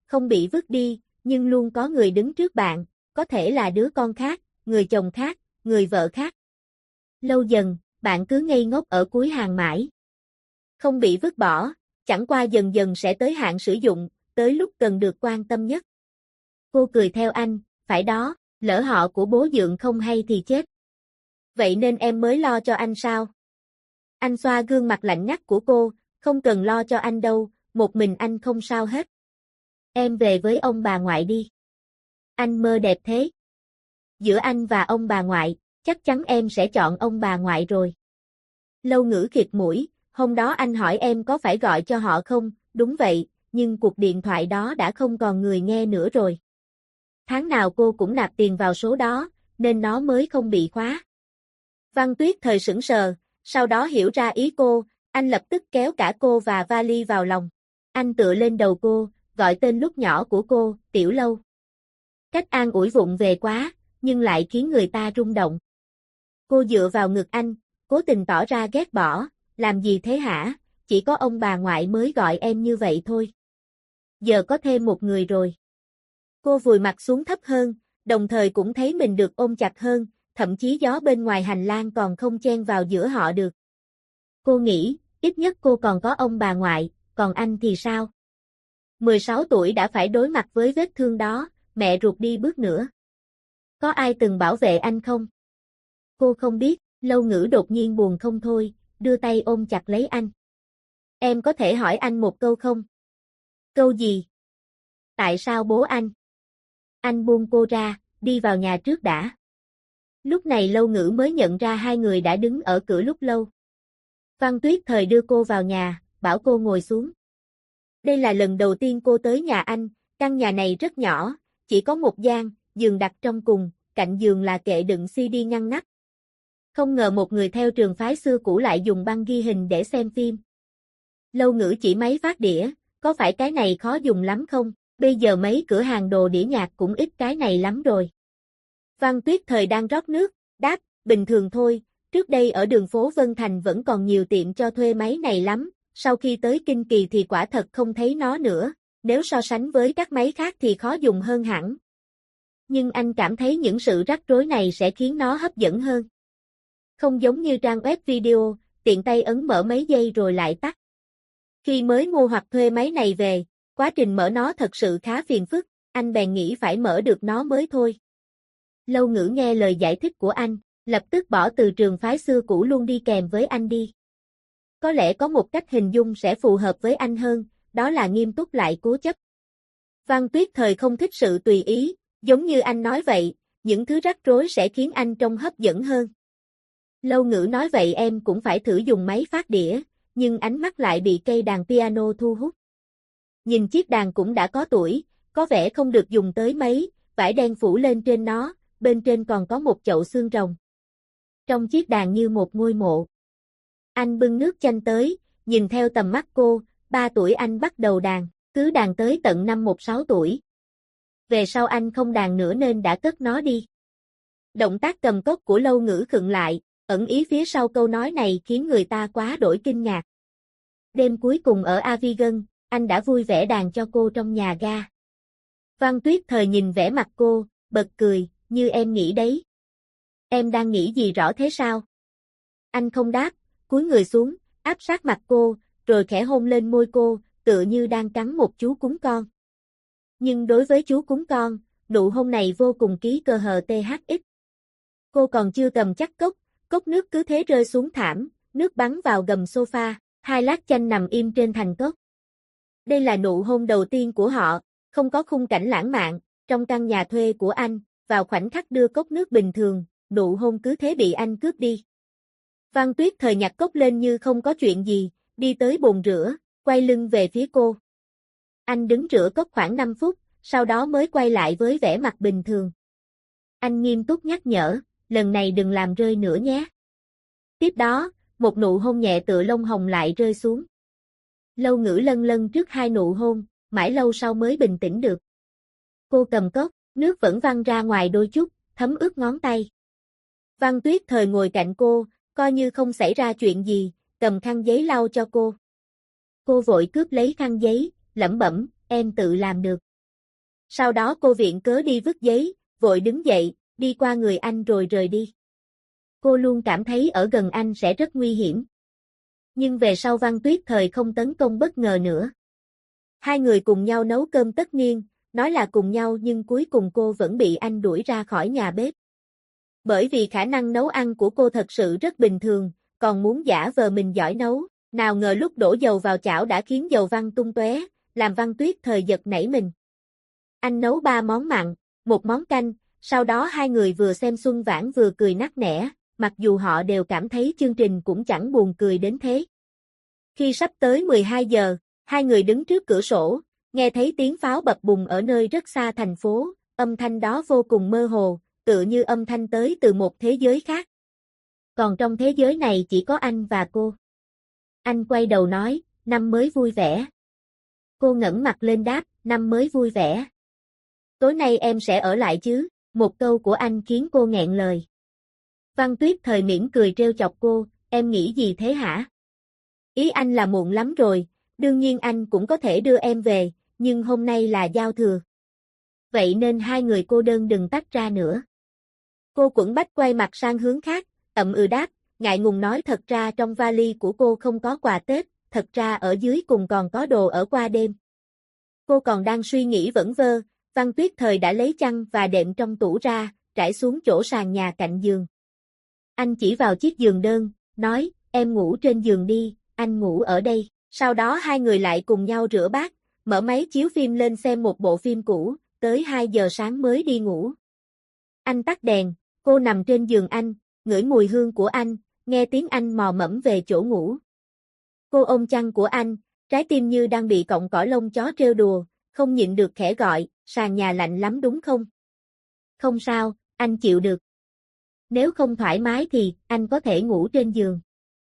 không bị vứt đi, nhưng luôn có người đứng trước bạn, có thể là đứa con khác, người chồng khác, người vợ khác. Lâu dần, bạn cứ ngây ngốc ở cuối hàng mãi. Không bị vứt bỏ, chẳng qua dần dần sẽ tới hạn sử dụng, tới lúc cần được quan tâm nhất. Cô cười theo anh, phải đó, lỡ họ của bố dượng không hay thì chết. Vậy nên em mới lo cho anh sao? Anh xoa gương mặt lạnh ngắt của cô, không cần lo cho anh đâu, một mình anh không sao hết. Em về với ông bà ngoại đi. Anh mơ đẹp thế. Giữa anh và ông bà ngoại, chắc chắn em sẽ chọn ông bà ngoại rồi. Lâu Ngữ khịt mũi, hôm đó anh hỏi em có phải gọi cho họ không, đúng vậy, nhưng cuộc điện thoại đó đã không còn người nghe nữa rồi. Tháng nào cô cũng nạp tiền vào số đó, nên nó mới không bị khóa. Văn Tuyết thời sững sờ, sau đó hiểu ra ý cô, anh lập tức kéo cả cô và vali vào lòng. Anh tựa lên đầu cô, gọi tên lúc nhỏ của cô, Tiểu Lâu. Cách an ủi vụng về quá, nhưng lại khiến người ta rung động. Cô dựa vào ngực anh, cố tình tỏ ra ghét bỏ, làm gì thế hả, chỉ có ông bà ngoại mới gọi em như vậy thôi. Giờ có thêm một người rồi. Cô vùi mặt xuống thấp hơn, đồng thời cũng thấy mình được ôm chặt hơn, thậm chí gió bên ngoài hành lang còn không chen vào giữa họ được. Cô nghĩ, ít nhất cô còn có ông bà ngoại, còn anh thì sao? 16 tuổi đã phải đối mặt với vết thương đó, mẹ ruột đi bước nữa. Có ai từng bảo vệ anh không? Cô không biết, Lâu Ngữ đột nhiên buồn không thôi, đưa tay ôm chặt lấy anh. Em có thể hỏi anh một câu không? Câu gì? Tại sao bố anh? Anh buông cô ra, đi vào nhà trước đã. Lúc này Lâu Ngữ mới nhận ra hai người đã đứng ở cửa lúc lâu. Văn Tuyết thời đưa cô vào nhà, bảo cô ngồi xuống. Đây là lần đầu tiên cô tới nhà anh, căn nhà này rất nhỏ, chỉ có một gian, giường đặt trong cùng, cạnh giường là kệ đựng CD ngăn nắp. Không ngờ một người theo trường phái xưa cũ lại dùng băng ghi hình để xem phim. Lâu Ngữ chỉ máy phát đĩa, có phải cái này khó dùng lắm không? Bây giờ mấy cửa hàng đồ đĩa nhạc cũng ít cái này lắm rồi. Văn Tuyết thời đang rót nước, đáp, bình thường thôi, trước đây ở đường phố Vân Thành vẫn còn nhiều tiệm cho thuê máy này lắm, sau khi tới Kinh Kỳ thì quả thật không thấy nó nữa, nếu so sánh với các máy khác thì khó dùng hơn hẳn. Nhưng anh cảm thấy những sự rắc rối này sẽ khiến nó hấp dẫn hơn. Không giống như trang web video, tiện tay ấn mở mấy giây rồi lại tắt. Khi mới mua hoặc thuê máy này về, quá trình mở nó thật sự khá phiền phức, anh bèn nghĩ phải mở được nó mới thôi. Lâu Ngữ nghe lời giải thích của anh, lập tức bỏ từ trường phái xưa cũ luôn đi kèm với anh đi. Có lẽ có một cách hình dung sẽ phù hợp với anh hơn, đó là nghiêm túc lại cố chấp. Văn Tuyết thời không thích sự tùy ý, giống như anh nói vậy, những thứ rắc rối sẽ khiến anh trông hấp dẫn hơn. Lâu Ngữ nói vậy em cũng phải thử dùng máy phát đĩa, nhưng ánh mắt lại bị cây đàn piano thu hút. Nhìn chiếc đàn cũng đã có tuổi, có vẻ không được dùng tới mấy, vải đen phủ lên trên nó, bên trên còn có một chậu xương rồng. Trong chiếc đàn như một ngôi mộ. Anh bưng nước chanh tới, nhìn theo tầm mắt cô, 3 tuổi anh bắt đầu đàn, cứ đàn tới tận năm 16 tuổi. Về sau anh không đàn nữa nên đã cất nó đi. Động tác cầm cốc của Lâu Ngữ khựng lại, ẩn ý phía sau câu nói này khiến người ta quá đổi kinh ngạc. Đêm cuối cùng ở Avigan, anh đã vui vẻ đàn cho cô trong nhà ga. Văn Tuyết thời nhìn vẻ mặt cô, bật cười, như em nghĩ đấy. Em đang nghĩ gì rõ thế sao? Anh không đáp, cúi người xuống, áp sát mặt cô, rồi khẽ hôn lên môi cô, tựa như đang cắn một chú cún con. Nhưng đối với chú cún con, nụ hôn này vô cùng ký cơ hờ THX. Cô còn chưa cầm chắc cốc nước cứ thế rơi xuống thảm, nước bắn vào gầm sofa, 2 lát chanh nằm im trên thành cốc. Đây là nụ hôn đầu tiên của họ, không có khung cảnh lãng mạn, trong căn nhà thuê của anh, vào khoảnh khắc đưa cốc nước bình thường, nụ hôn cứ thế bị anh cướp đi. Văn Tuyết thời nhặt cốc lên như không có chuyện gì, đi tới bồn rửa, quay lưng về phía cô. Anh đứng rửa cốc khoảng 5 phút, sau đó mới quay lại với vẻ mặt bình thường. Anh nghiêm túc nhắc nhở, lần này đừng làm rơi nữa nhé. Tiếp đó, một nụ hôn nhẹ tựa lông hồng lại rơi xuống. Lâu Ngữ lân lân trước 2 nụ hôn, mãi lâu sau mới bình tĩnh được. Cô cầm cốc, nước vẫn văng ra ngoài đôi chút, thấm ướt ngón tay. Văn Tuyết thời ngồi cạnh cô, coi như không xảy ra chuyện gì, cầm khăn giấy lau cho cô. Cô vội cướp lấy khăn giấy, lẩm bẩm, em tự làm được. Sau đó cô viện cớ đi vứt giấy, vội đứng dậy, đi qua người anh rồi rời đi. Cô luôn cảm thấy ở gần anh sẽ rất nguy hiểm. Nhưng về sau Văn Tuyết Thời không tấn công bất ngờ nữa. Hai người cùng nhau nấu cơm tất niên, nói là cùng nhau nhưng cuối cùng cô vẫn bị anh đuổi ra khỏi nhà bếp. Bởi vì khả năng nấu ăn của cô thật sự rất bình thường, còn muốn giả vờ mình giỏi nấu, nào ngờ lúc đổ dầu vào chảo đã khiến dầu văng tung tóe, làm Văn Tuyết Thời giật nảy mình. Anh nấu 3 món mặn, 1 món canh, sau đó hai người vừa xem xuân vãn vừa cười nắc nẻ, mặc dù họ đều cảm thấy chương trình cũng chẳng buồn cười đến thế. Khi sắp tới 12 giờ, hai người đứng trước cửa sổ, nghe thấy tiếng pháo bập bùng ở nơi rất xa thành phố, âm thanh đó vô cùng mơ hồ, tựa như âm thanh tới từ một thế giới khác. Còn trong thế giới này chỉ có anh và cô. Anh quay đầu nói, năm mới vui vẻ. Cô ngẩng mặt lên đáp, năm mới vui vẻ. Tối nay em sẽ ở lại chứ? Một câu của anh khiến cô nghẹn lời. Văn Tuyết Thời mỉm cười trêu chọc cô, em nghĩ gì thế hả? Ý anh là muộn lắm rồi, đương nhiên anh cũng có thể đưa em về, nhưng hôm nay là giao thừa. Vậy nên hai người cô đơn đừng tách ra nữa. Cô quẫn bách quay mặt sang hướng khác, ậm ừ đáp, ngại ngùng nói thật ra trong vali của cô không có quà Tết, thật ra ở dưới cùng còn có đồ ở qua đêm. Cô còn đang suy nghĩ vẩn vơ, Văn Tuyết Thời đã lấy chăn và đệm trong tủ ra, trải xuống chỗ sàn nhà cạnh giường. Anh chỉ vào chiếc giường đơn, nói, em ngủ trên giường đi, anh ngủ ở đây. Sau đó hai người lại cùng nhau rửa bát, mở máy chiếu phim lên xem một bộ phim cũ, tới 2 giờ sáng mới đi ngủ. Anh tắt đèn, cô nằm trên giường anh, ngửi mùi hương của anh, nghe tiếng anh mò mẫm về chỗ ngủ. Cô ôm chăn của anh, trái tim như đang bị cọng cỏ lông chó trêu đùa, không nhịn được khẽ gọi, sàn nhà lạnh lắm đúng không? Không sao, anh chịu được. Nếu không thoải mái thì, anh có thể ngủ trên giường.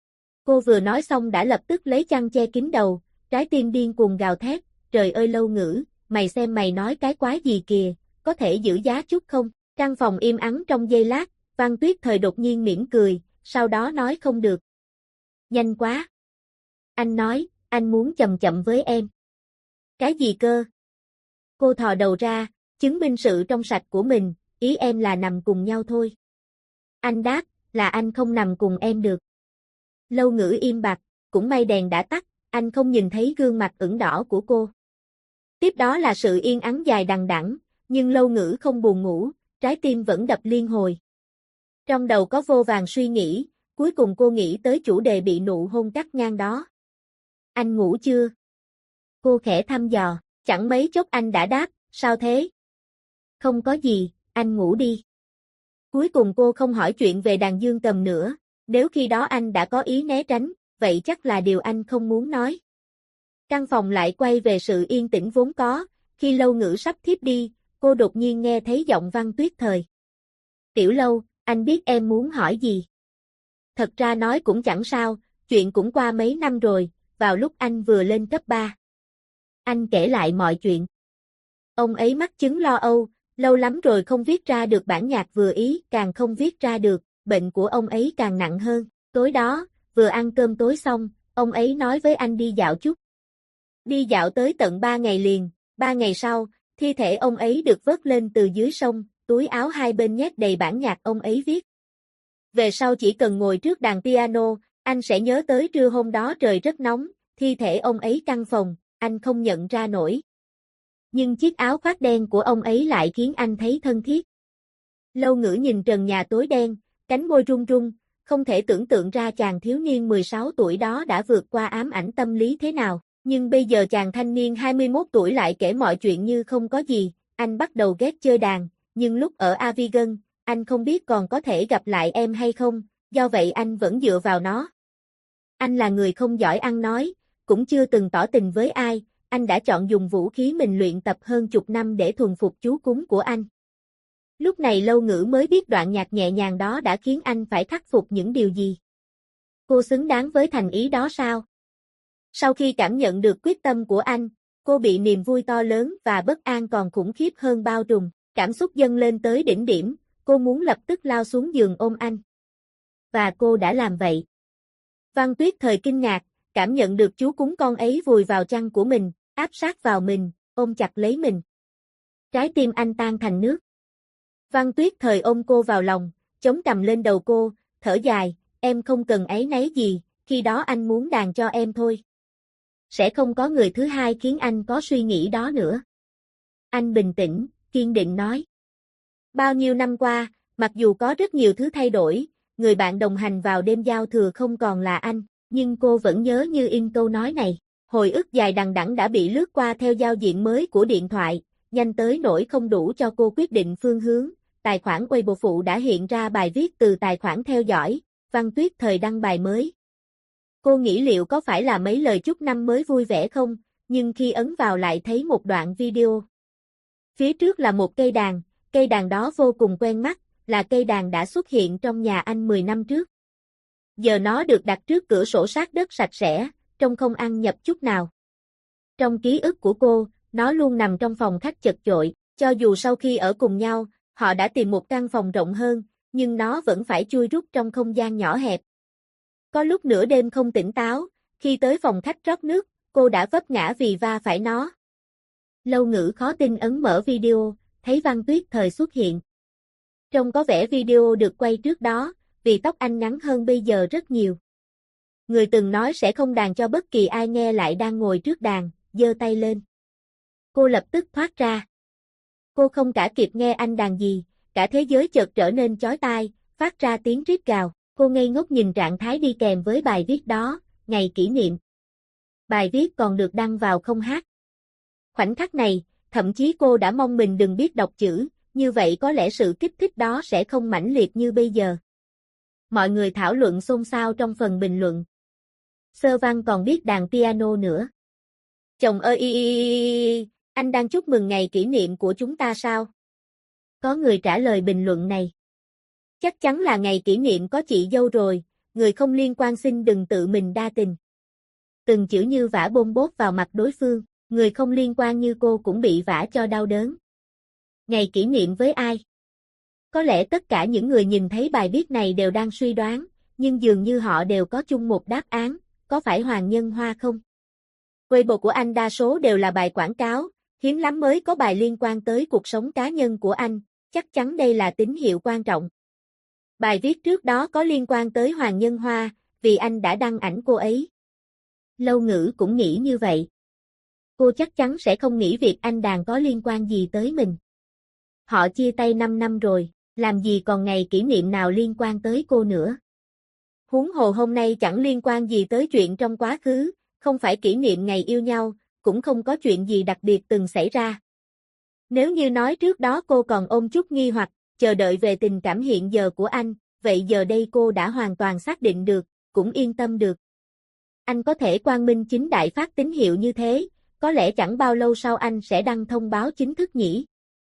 Cô vừa nói xong đã lập tức lấy chăn che kín đầu, trái tim điên cuồng gào thét, trời ơi Lâu Ngữ, mày xem mày nói cái quái gì kìa, có thể giữ giá chút không? Căn phòng im ắng trong giây lát, Văn Tuyết Thời đột nhiên mỉm cười, sau đó nói không được. Nhanh quá. Anh nói, anh muốn chậm chậm với em. Cái gì cơ? Cô thò đầu ra, chứng minh sự trong sạch của mình, ý em là nằm cùng nhau thôi. Anh đáp, là anh không nằm cùng em được. Lâu Ngữ im bặt, cũng may đèn đã tắt, anh không nhìn thấy gương mặt ửng đỏ của cô. Tiếp đó là sự yên ắng dài đằng đẵng, nhưng Lâu Ngữ không buồn ngủ, trái tim vẫn đập liên hồi. Trong đầu có vô vàn suy nghĩ, cuối cùng cô nghĩ tới chủ đề bị nụ hôn cắt ngang đó. Anh ngủ chưa? Cô khẽ thăm dò, chẳng mấy chốc anh đã đáp, sao thế? Không có gì, anh ngủ đi. Cuối cùng cô không hỏi chuyện về đàn dương cầm nữa, nếu khi đó anh đã có ý né tránh, vậy chắc là điều anh không muốn nói. Căn phòng lại quay về sự yên tĩnh vốn có, khi Lâu Ngữ sắp thiếp đi, cô đột nhiên nghe thấy giọng Văn Tuyết Thời. Tiểu Lâu, anh biết em muốn hỏi gì? Thật ra nói cũng chẳng sao, chuyện cũng qua mấy năm rồi, vào lúc anh vừa lên cấp 3. Anh kể lại mọi chuyện. Ông ấy mắc chứng lo âu, lâu lắm rồi không viết ra được bản nhạc vừa ý, càng không viết ra được, bệnh của ông ấy càng nặng hơn. Tối đó, vừa ăn cơm tối xong, ông ấy nói với anh đi dạo chút. Đi dạo tới tận 3 ngày liền, 3 ngày sau, thi thể ông ấy được vớt lên từ dưới sông, túi áo hai bên nhét đầy bản nhạc ông ấy viết. Về sau chỉ cần ngồi trước đàn piano, anh sẽ nhớ tới trưa hôm đó trời rất nóng, thi thể ông ấy căng phòng, anh không nhận ra nổi. Nhưng chiếc áo khoác đen của ông ấy lại khiến anh thấy thân thiết. Lâu Ngữ nhìn trần nhà tối đen, cánh môi run run, không thể tưởng tượng ra chàng thiếu niên 16 tuổi đó đã vượt qua ám ảnh tâm lý thế nào. Nhưng bây giờ chàng thanh niên 21 tuổi lại kể mọi chuyện như không có gì, anh bắt đầu ghét chơi đàn, nhưng lúc ở Avigan, anh không biết còn có thể gặp lại em hay không, do vậy anh vẫn dựa vào nó. Anh là người không giỏi ăn nói, cũng chưa từng tỏ tình với ai, anh đã chọn dùng vũ khí mình luyện tập hơn chục năm để thuần phục chú cún của anh. Lúc này Lâu Ngữ mới biết đoạn nhạc nhẹ nhàng đó đã khiến anh phải khắc phục những điều gì. Cô xứng đáng với thành ý đó sao? Sau khi cảm nhận được quyết tâm của anh, cô bị niềm vui to lớn và bất an còn khủng khiếp hơn bao trùm, cảm xúc dâng lên tới đỉnh điểm, cô muốn lập tức lao xuống giường ôm anh. Và cô đã làm vậy. Văn Tuyết Thời kinh ngạc, cảm nhận được chú cún con ấy vùi vào chăn của mình, áp sát vào mình, ôm chặt lấy mình. Trái tim anh tan thành nước. Văn Tuyết Thời ôm cô vào lòng, chống cằm lên đầu cô, thở dài, em không cần áy náy gì, khi đó anh muốn đàn cho em thôi. Sẽ không có người thứ hai khiến anh có suy nghĩ đó nữa. Anh bình tĩnh, kiên định nói. Bao nhiêu năm qua, mặc dù có rất nhiều thứ thay đổi, người bạn đồng hành vào đêm giao thừa không còn là anh, nhưng cô vẫn nhớ như in câu nói này. Hồi ức dài đằng đẵng đã bị lướt qua theo giao diện mới của điện thoại, nhanh tới nỗi không đủ cho cô quyết định phương hướng. Tài khoản Weibo phụ đã hiện ra bài viết từ tài khoản theo dõi, Văn Tuyết Thời đăng bài mới. Cô nghĩ liệu có phải là mấy lời chúc năm mới vui vẻ không, nhưng khi ấn vào lại thấy một đoạn video. Phía trước là một cây đàn đó vô cùng quen mắt, là cây đàn đã xuất hiện trong nhà anh 10 năm trước. Giờ nó được đặt trước cửa sổ sát đất sạch sẽ, trông không ăn nhập chút nào. Trong ký ức của cô, nó luôn nằm trong phòng khách chật chội, cho dù sau khi ở cùng nhau, họ đã tìm một căn phòng rộng hơn, nhưng nó vẫn phải chui rút trong không gian nhỏ hẹp. Có lúc nửa đêm không tỉnh táo, khi tới phòng khách rót nước, cô đã vấp ngã vì va phải nó. Lâu Ngữ khó tin ấn mở video, thấy Văn Tuyết Thời xuất hiện. Trông có vẻ video được quay trước đó, vì tóc anh ngắn hơn bây giờ rất nhiều. Người từng nói sẽ không đàn cho bất kỳ ai nghe lại đang ngồi trước đàn, giơ tay lên. Cô lập tức thoát ra. Cô không cả kịp nghe anh đàn gì, cả thế giới chợt trở nên chói tai, phát ra tiếng rít gào. Cô ngây ngốc nhìn trạng thái đi kèm với bài viết đó, ngày kỷ niệm. Bài viết còn được đăng vào không hát. Khoảnh khắc này, thậm chí cô đã mong mình đừng biết đọc chữ, như vậy có lẽ sự kích thích đó sẽ không mãnh liệt như bây giờ. Mọi người thảo luận xôn xao trong phần bình luận. Sơ Văn còn biết đàn piano nữa. Chồng ơi, anh đang chúc mừng ngày kỷ niệm của chúng ta sao? Có người trả lời bình luận này. Chắc chắn là ngày kỷ niệm có chị dâu rồi, người không liên quan xin đừng tự mình đa tình. Từng chữ như vả bôm bốt vào mặt đối phương, người không liên quan như cô cũng bị vả cho đau đớn. Ngày kỷ niệm với ai? Có lẽ tất cả những người nhìn thấy bài viết này đều đang suy đoán, nhưng dường như họ đều có chung một đáp án, có phải Hoàng Nhân Hoa không? Weibo của anh đa số đều là bài quảng cáo, hiếm lắm mới có bài liên quan tới cuộc sống cá nhân của anh, chắc chắn đây là tín hiệu quan trọng. Bài viết trước đó có liên quan tới Hoàng Nhân Hoa, vì anh đã đăng ảnh cô ấy. Lâu Ngữ cũng nghĩ như vậy. Cô chắc chắn sẽ không nghĩ việc anh đàn có liên quan gì tới mình. Họ chia tay 5 năm rồi, làm gì còn ngày kỷ niệm nào liên quan tới cô nữa. Huống hồ hôm nay chẳng liên quan gì tới chuyện trong quá khứ, không phải kỷ niệm ngày yêu nhau, cũng không có chuyện gì đặc biệt từng xảy ra. Nếu như nói trước đó cô còn ôm chút nghi hoặc, chờ đợi về tình cảm hiện giờ của anh, vậy giờ đây cô đã hoàn toàn xác định được, cũng yên tâm được. Anh có thể quang minh chính đại phát tín hiệu như thế, có lẽ chẳng bao lâu sau anh sẽ đăng thông báo chính thức nhỉ.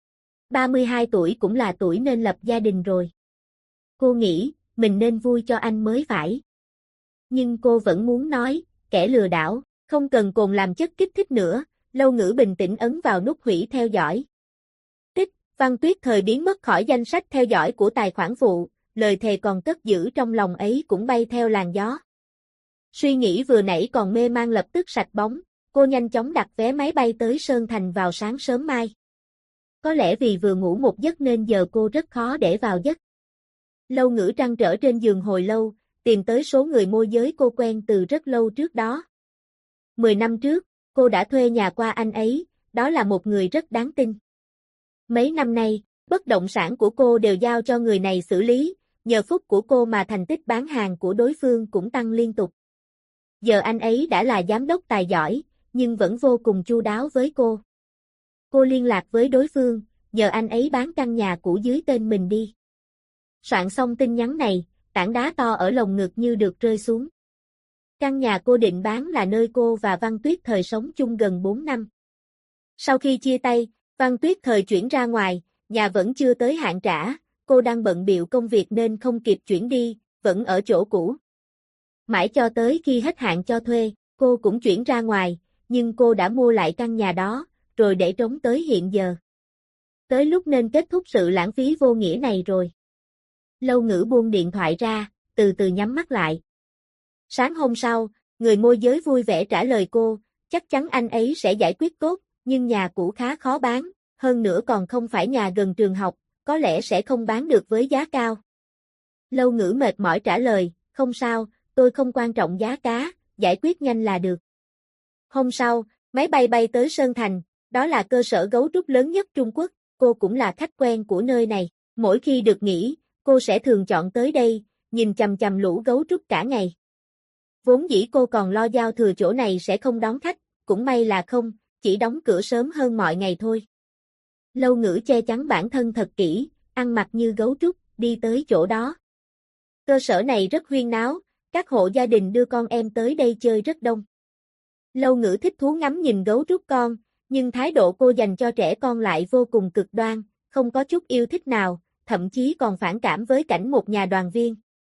32 tuổi cũng là tuổi nên lập gia đình rồi. Cô nghĩ, mình nên vui cho anh mới phải. Nhưng cô vẫn muốn nói, kẻ lừa đảo, không cần cồn làm chất kích thích nữa, Lâu Ngữ bình tĩnh ấn vào nút hủy theo dõi. Tích, Văn Tuyết Thời biến mất khỏi danh sách theo dõi của tài khoản phụ, lời thề còn cất giữ trong lòng ấy cũng bay theo làn gió. Suy nghĩ vừa nãy còn mê man lập tức sạch bóng, cô nhanh chóng đặt vé máy bay tới Sơn Thành vào sáng sớm mai. Có lẽ vì vừa ngủ một giấc nên giờ cô rất khó để vào giấc. Lâu Ngữ trăn trở trên giường hồi lâu, tìm tới số người môi giới cô quen từ rất lâu trước đó. 10 năm trước, cô đã thuê nhà qua anh ấy, đó là một người rất đáng tin. Mấy năm nay, bất động sản của cô đều giao cho người này xử lý, nhờ phúc của cô mà thành tích bán hàng của đối phương cũng tăng liên tục. Giờ anh ấy đã là giám đốc tài giỏi, nhưng vẫn vô cùng chu đáo với cô. Cô liên lạc với đối phương, nhờ anh ấy bán căn nhà cũ dưới tên mình đi. Soạn xong tin nhắn này, tảng đá to ở lồng ngực như được rơi xuống. Căn nhà cô định bán là nơi cô và Văn Tuyết Thời sống chung gần 4 năm. Sau khi chia tay, Văn Tuyết Thời chuyển ra ngoài, nhà vẫn chưa tới hạn trả, cô đang bận bịu công việc nên không kịp chuyển đi, vẫn ở chỗ cũ. Mãi cho tới khi hết hạn cho thuê, cô cũng chuyển ra ngoài, nhưng cô đã mua lại căn nhà đó, rồi để trống tới hiện giờ. Tới lúc nên kết thúc sự lãng phí vô nghĩa này rồi. Lâu Ngữ buông điện thoại ra, từ từ nhắm mắt lại. Sáng hôm sau, người môi giới vui vẻ trả lời cô, chắc chắn anh ấy sẽ giải quyết tốt, nhưng nhà cũ khá khó bán, hơn nữa còn không phải nhà gần trường học, có lẽ sẽ không bán được với giá cao. Lâu Ngữ mệt mỏi trả lời, không sao, tôi không quan trọng giá cá, giải quyết nhanh là được. Hôm sau, máy bay bay tới Sơn Thành, đó là cơ sở gấu trúc lớn nhất Trung Quốc, cô cũng là khách quen của nơi này. Mỗi khi được nghỉ, cô sẽ thường chọn tới đây, nhìn chằm chằm lũ gấu trúc cả ngày. Vốn dĩ cô còn lo giao thừa chỗ này sẽ không đón khách, cũng may là không, chỉ đóng cửa sớm hơn mọi ngày thôi. Lâu Ngữ che chắn bản thân thật kỹ, ăn mặc như gấu trúc, đi tới chỗ đó. Cơ sở này rất huyên náo, các hộ gia đình đưa con em tới đây chơi rất đông. Lâu Ngữ thích thú ngắm nhìn gấu trúc con, nhưng thái độ cô dành cho trẻ con lại vô cùng cực đoan, không có chút yêu thích nào, thậm chí còn phản cảm với cảnh một nhà đoàn viên.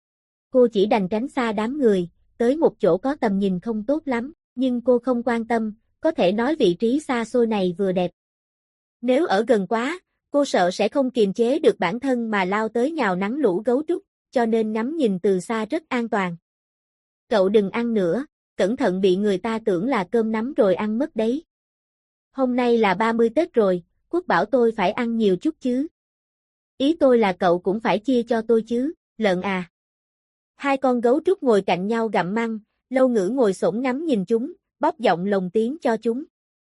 Cô chỉ đành tránh xa đám người, tới một chỗ có tầm nhìn không tốt lắm, nhưng cô không quan tâm, có thể nói vị trí xa xôi này vừa đẹp. Nếu ở gần quá, cô sợ sẽ không kiềm chế được bản thân mà lao tới nhào nắn lũ gấu trúc, cho nên ngắm nhìn từ xa rất an toàn. Cậu đừng ăn nữa, cẩn thận bị người ta tưởng là cơm nắm rồi ăn mất đấy. Hôm nay là 30 Tết rồi, Quốc bảo tôi phải ăn nhiều chút chứ. Ý tôi là cậu cũng phải chia cho tôi chứ, lợn à. Hai con gấu trúc ngồi cạnh nhau gặm măng, Lâu Ngữ ngồi xổm ngắm nhìn chúng, bóp giọng lồng tiếng cho chúng.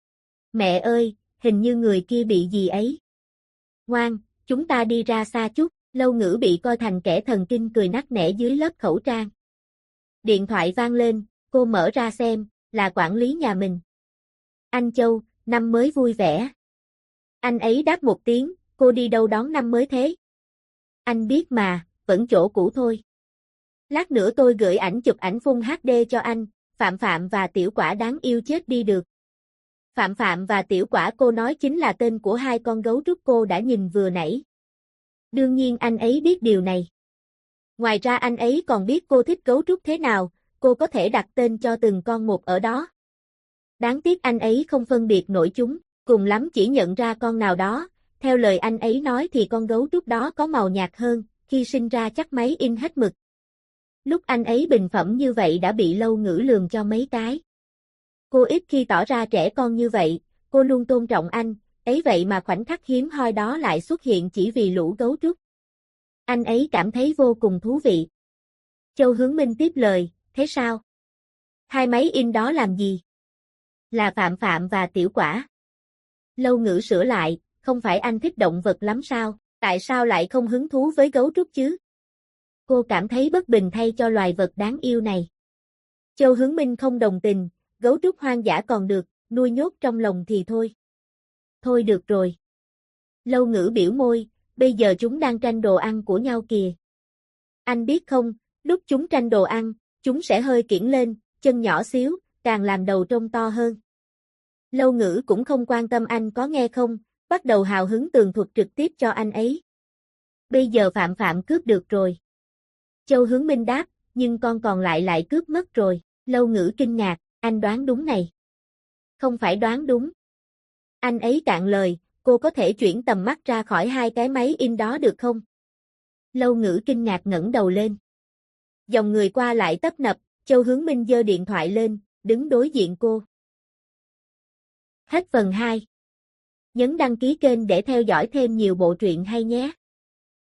Mẹ ơi, hình như người kia bị gì ấy. Ngoan, chúng ta đi ra xa chút, Lâu Ngữ bị coi thành kẻ thần kinh cười nắc nẻ dưới lớp khẩu trang. Điện thoại vang lên, cô mở ra xem, là quản lý nhà mình. Anh Châu, năm mới vui vẻ. Anh ấy đáp một tiếng, cô đi đâu đón năm mới thế? Anh biết mà, vẫn chỗ cũ thôi. Lát nữa tôi gửi ảnh chụp ảnh Full HD cho anh, Phạm Phạm và Tiểu Quả đáng yêu chết đi được. Phạm Phạm và Tiểu Quả cô nói chính là tên của hai con gấu trúc cô đã nhìn vừa nãy. Đương nhiên anh ấy biết điều này. Ngoài ra anh ấy còn biết cô thích gấu trúc thế nào, cô có thể đặt tên cho từng con một ở đó. Đáng tiếc anh ấy không phân biệt nổi chúng, cùng lắm chỉ nhận ra con nào đó, theo lời anh ấy nói thì con gấu trúc đó có màu nhạt hơn, khi sinh ra chắc máy in hết mực. Lúc anh ấy bình phẩm như vậy đã bị Lâu Ngữ lườm cho mấy cái. Cô ít khi tỏ ra trẻ con như vậy, cô luôn tôn trọng anh, ấy vậy mà khoảnh khắc hiếm hoi đó lại xuất hiện chỉ vì lũ gấu trúc. Anh ấy cảm thấy vô cùng thú vị. Châu Hướng Minh tiếp lời, thế sao? Hai máy in đó làm gì? Là Phạm Phạm và Tiểu Quả. Lâu Ngữ sửa lại, không phải anh thích động vật lắm sao, tại sao lại không hứng thú với gấu trúc chứ? Cô cảm thấy bất bình thay cho loài vật đáng yêu này. Châu Hướng Minh không đồng tình, gấu trúc hoang dã còn được, nuôi nhốt trong lồng thì thôi. Thôi được rồi. Lâu Ngữ biểu môi, bây giờ chúng đang tranh đồ ăn của nhau kìa. Anh biết không, lúc chúng tranh đồ ăn, chúng sẽ hơi kiễng lên, chân nhỏ xíu, càng làm đầu trông to hơn. Lâu Ngữ cũng không quan tâm anh có nghe không, bắt đầu hào hứng tường thuật trực tiếp cho anh ấy. Bây giờ Phạm Phạm cướp được rồi. Châu Hướng Minh đáp, nhưng con còn lại cướp mất rồi. Lâu Ngữ kinh ngạc, anh đoán đúng này. Không phải đoán đúng. Anh ấy cạn lời, cô có thể chuyển tầm mắt ra khỏi hai cái máy in đó được không? Lâu Ngữ kinh ngạc ngẩng đầu lên. Dòng người qua lại tấp nập, Châu Hướng Minh giơ điện thoại lên, đứng đối diện cô. Hết phần 2. Nhấn đăng ký kênh để theo dõi thêm nhiều bộ truyện hay nhé.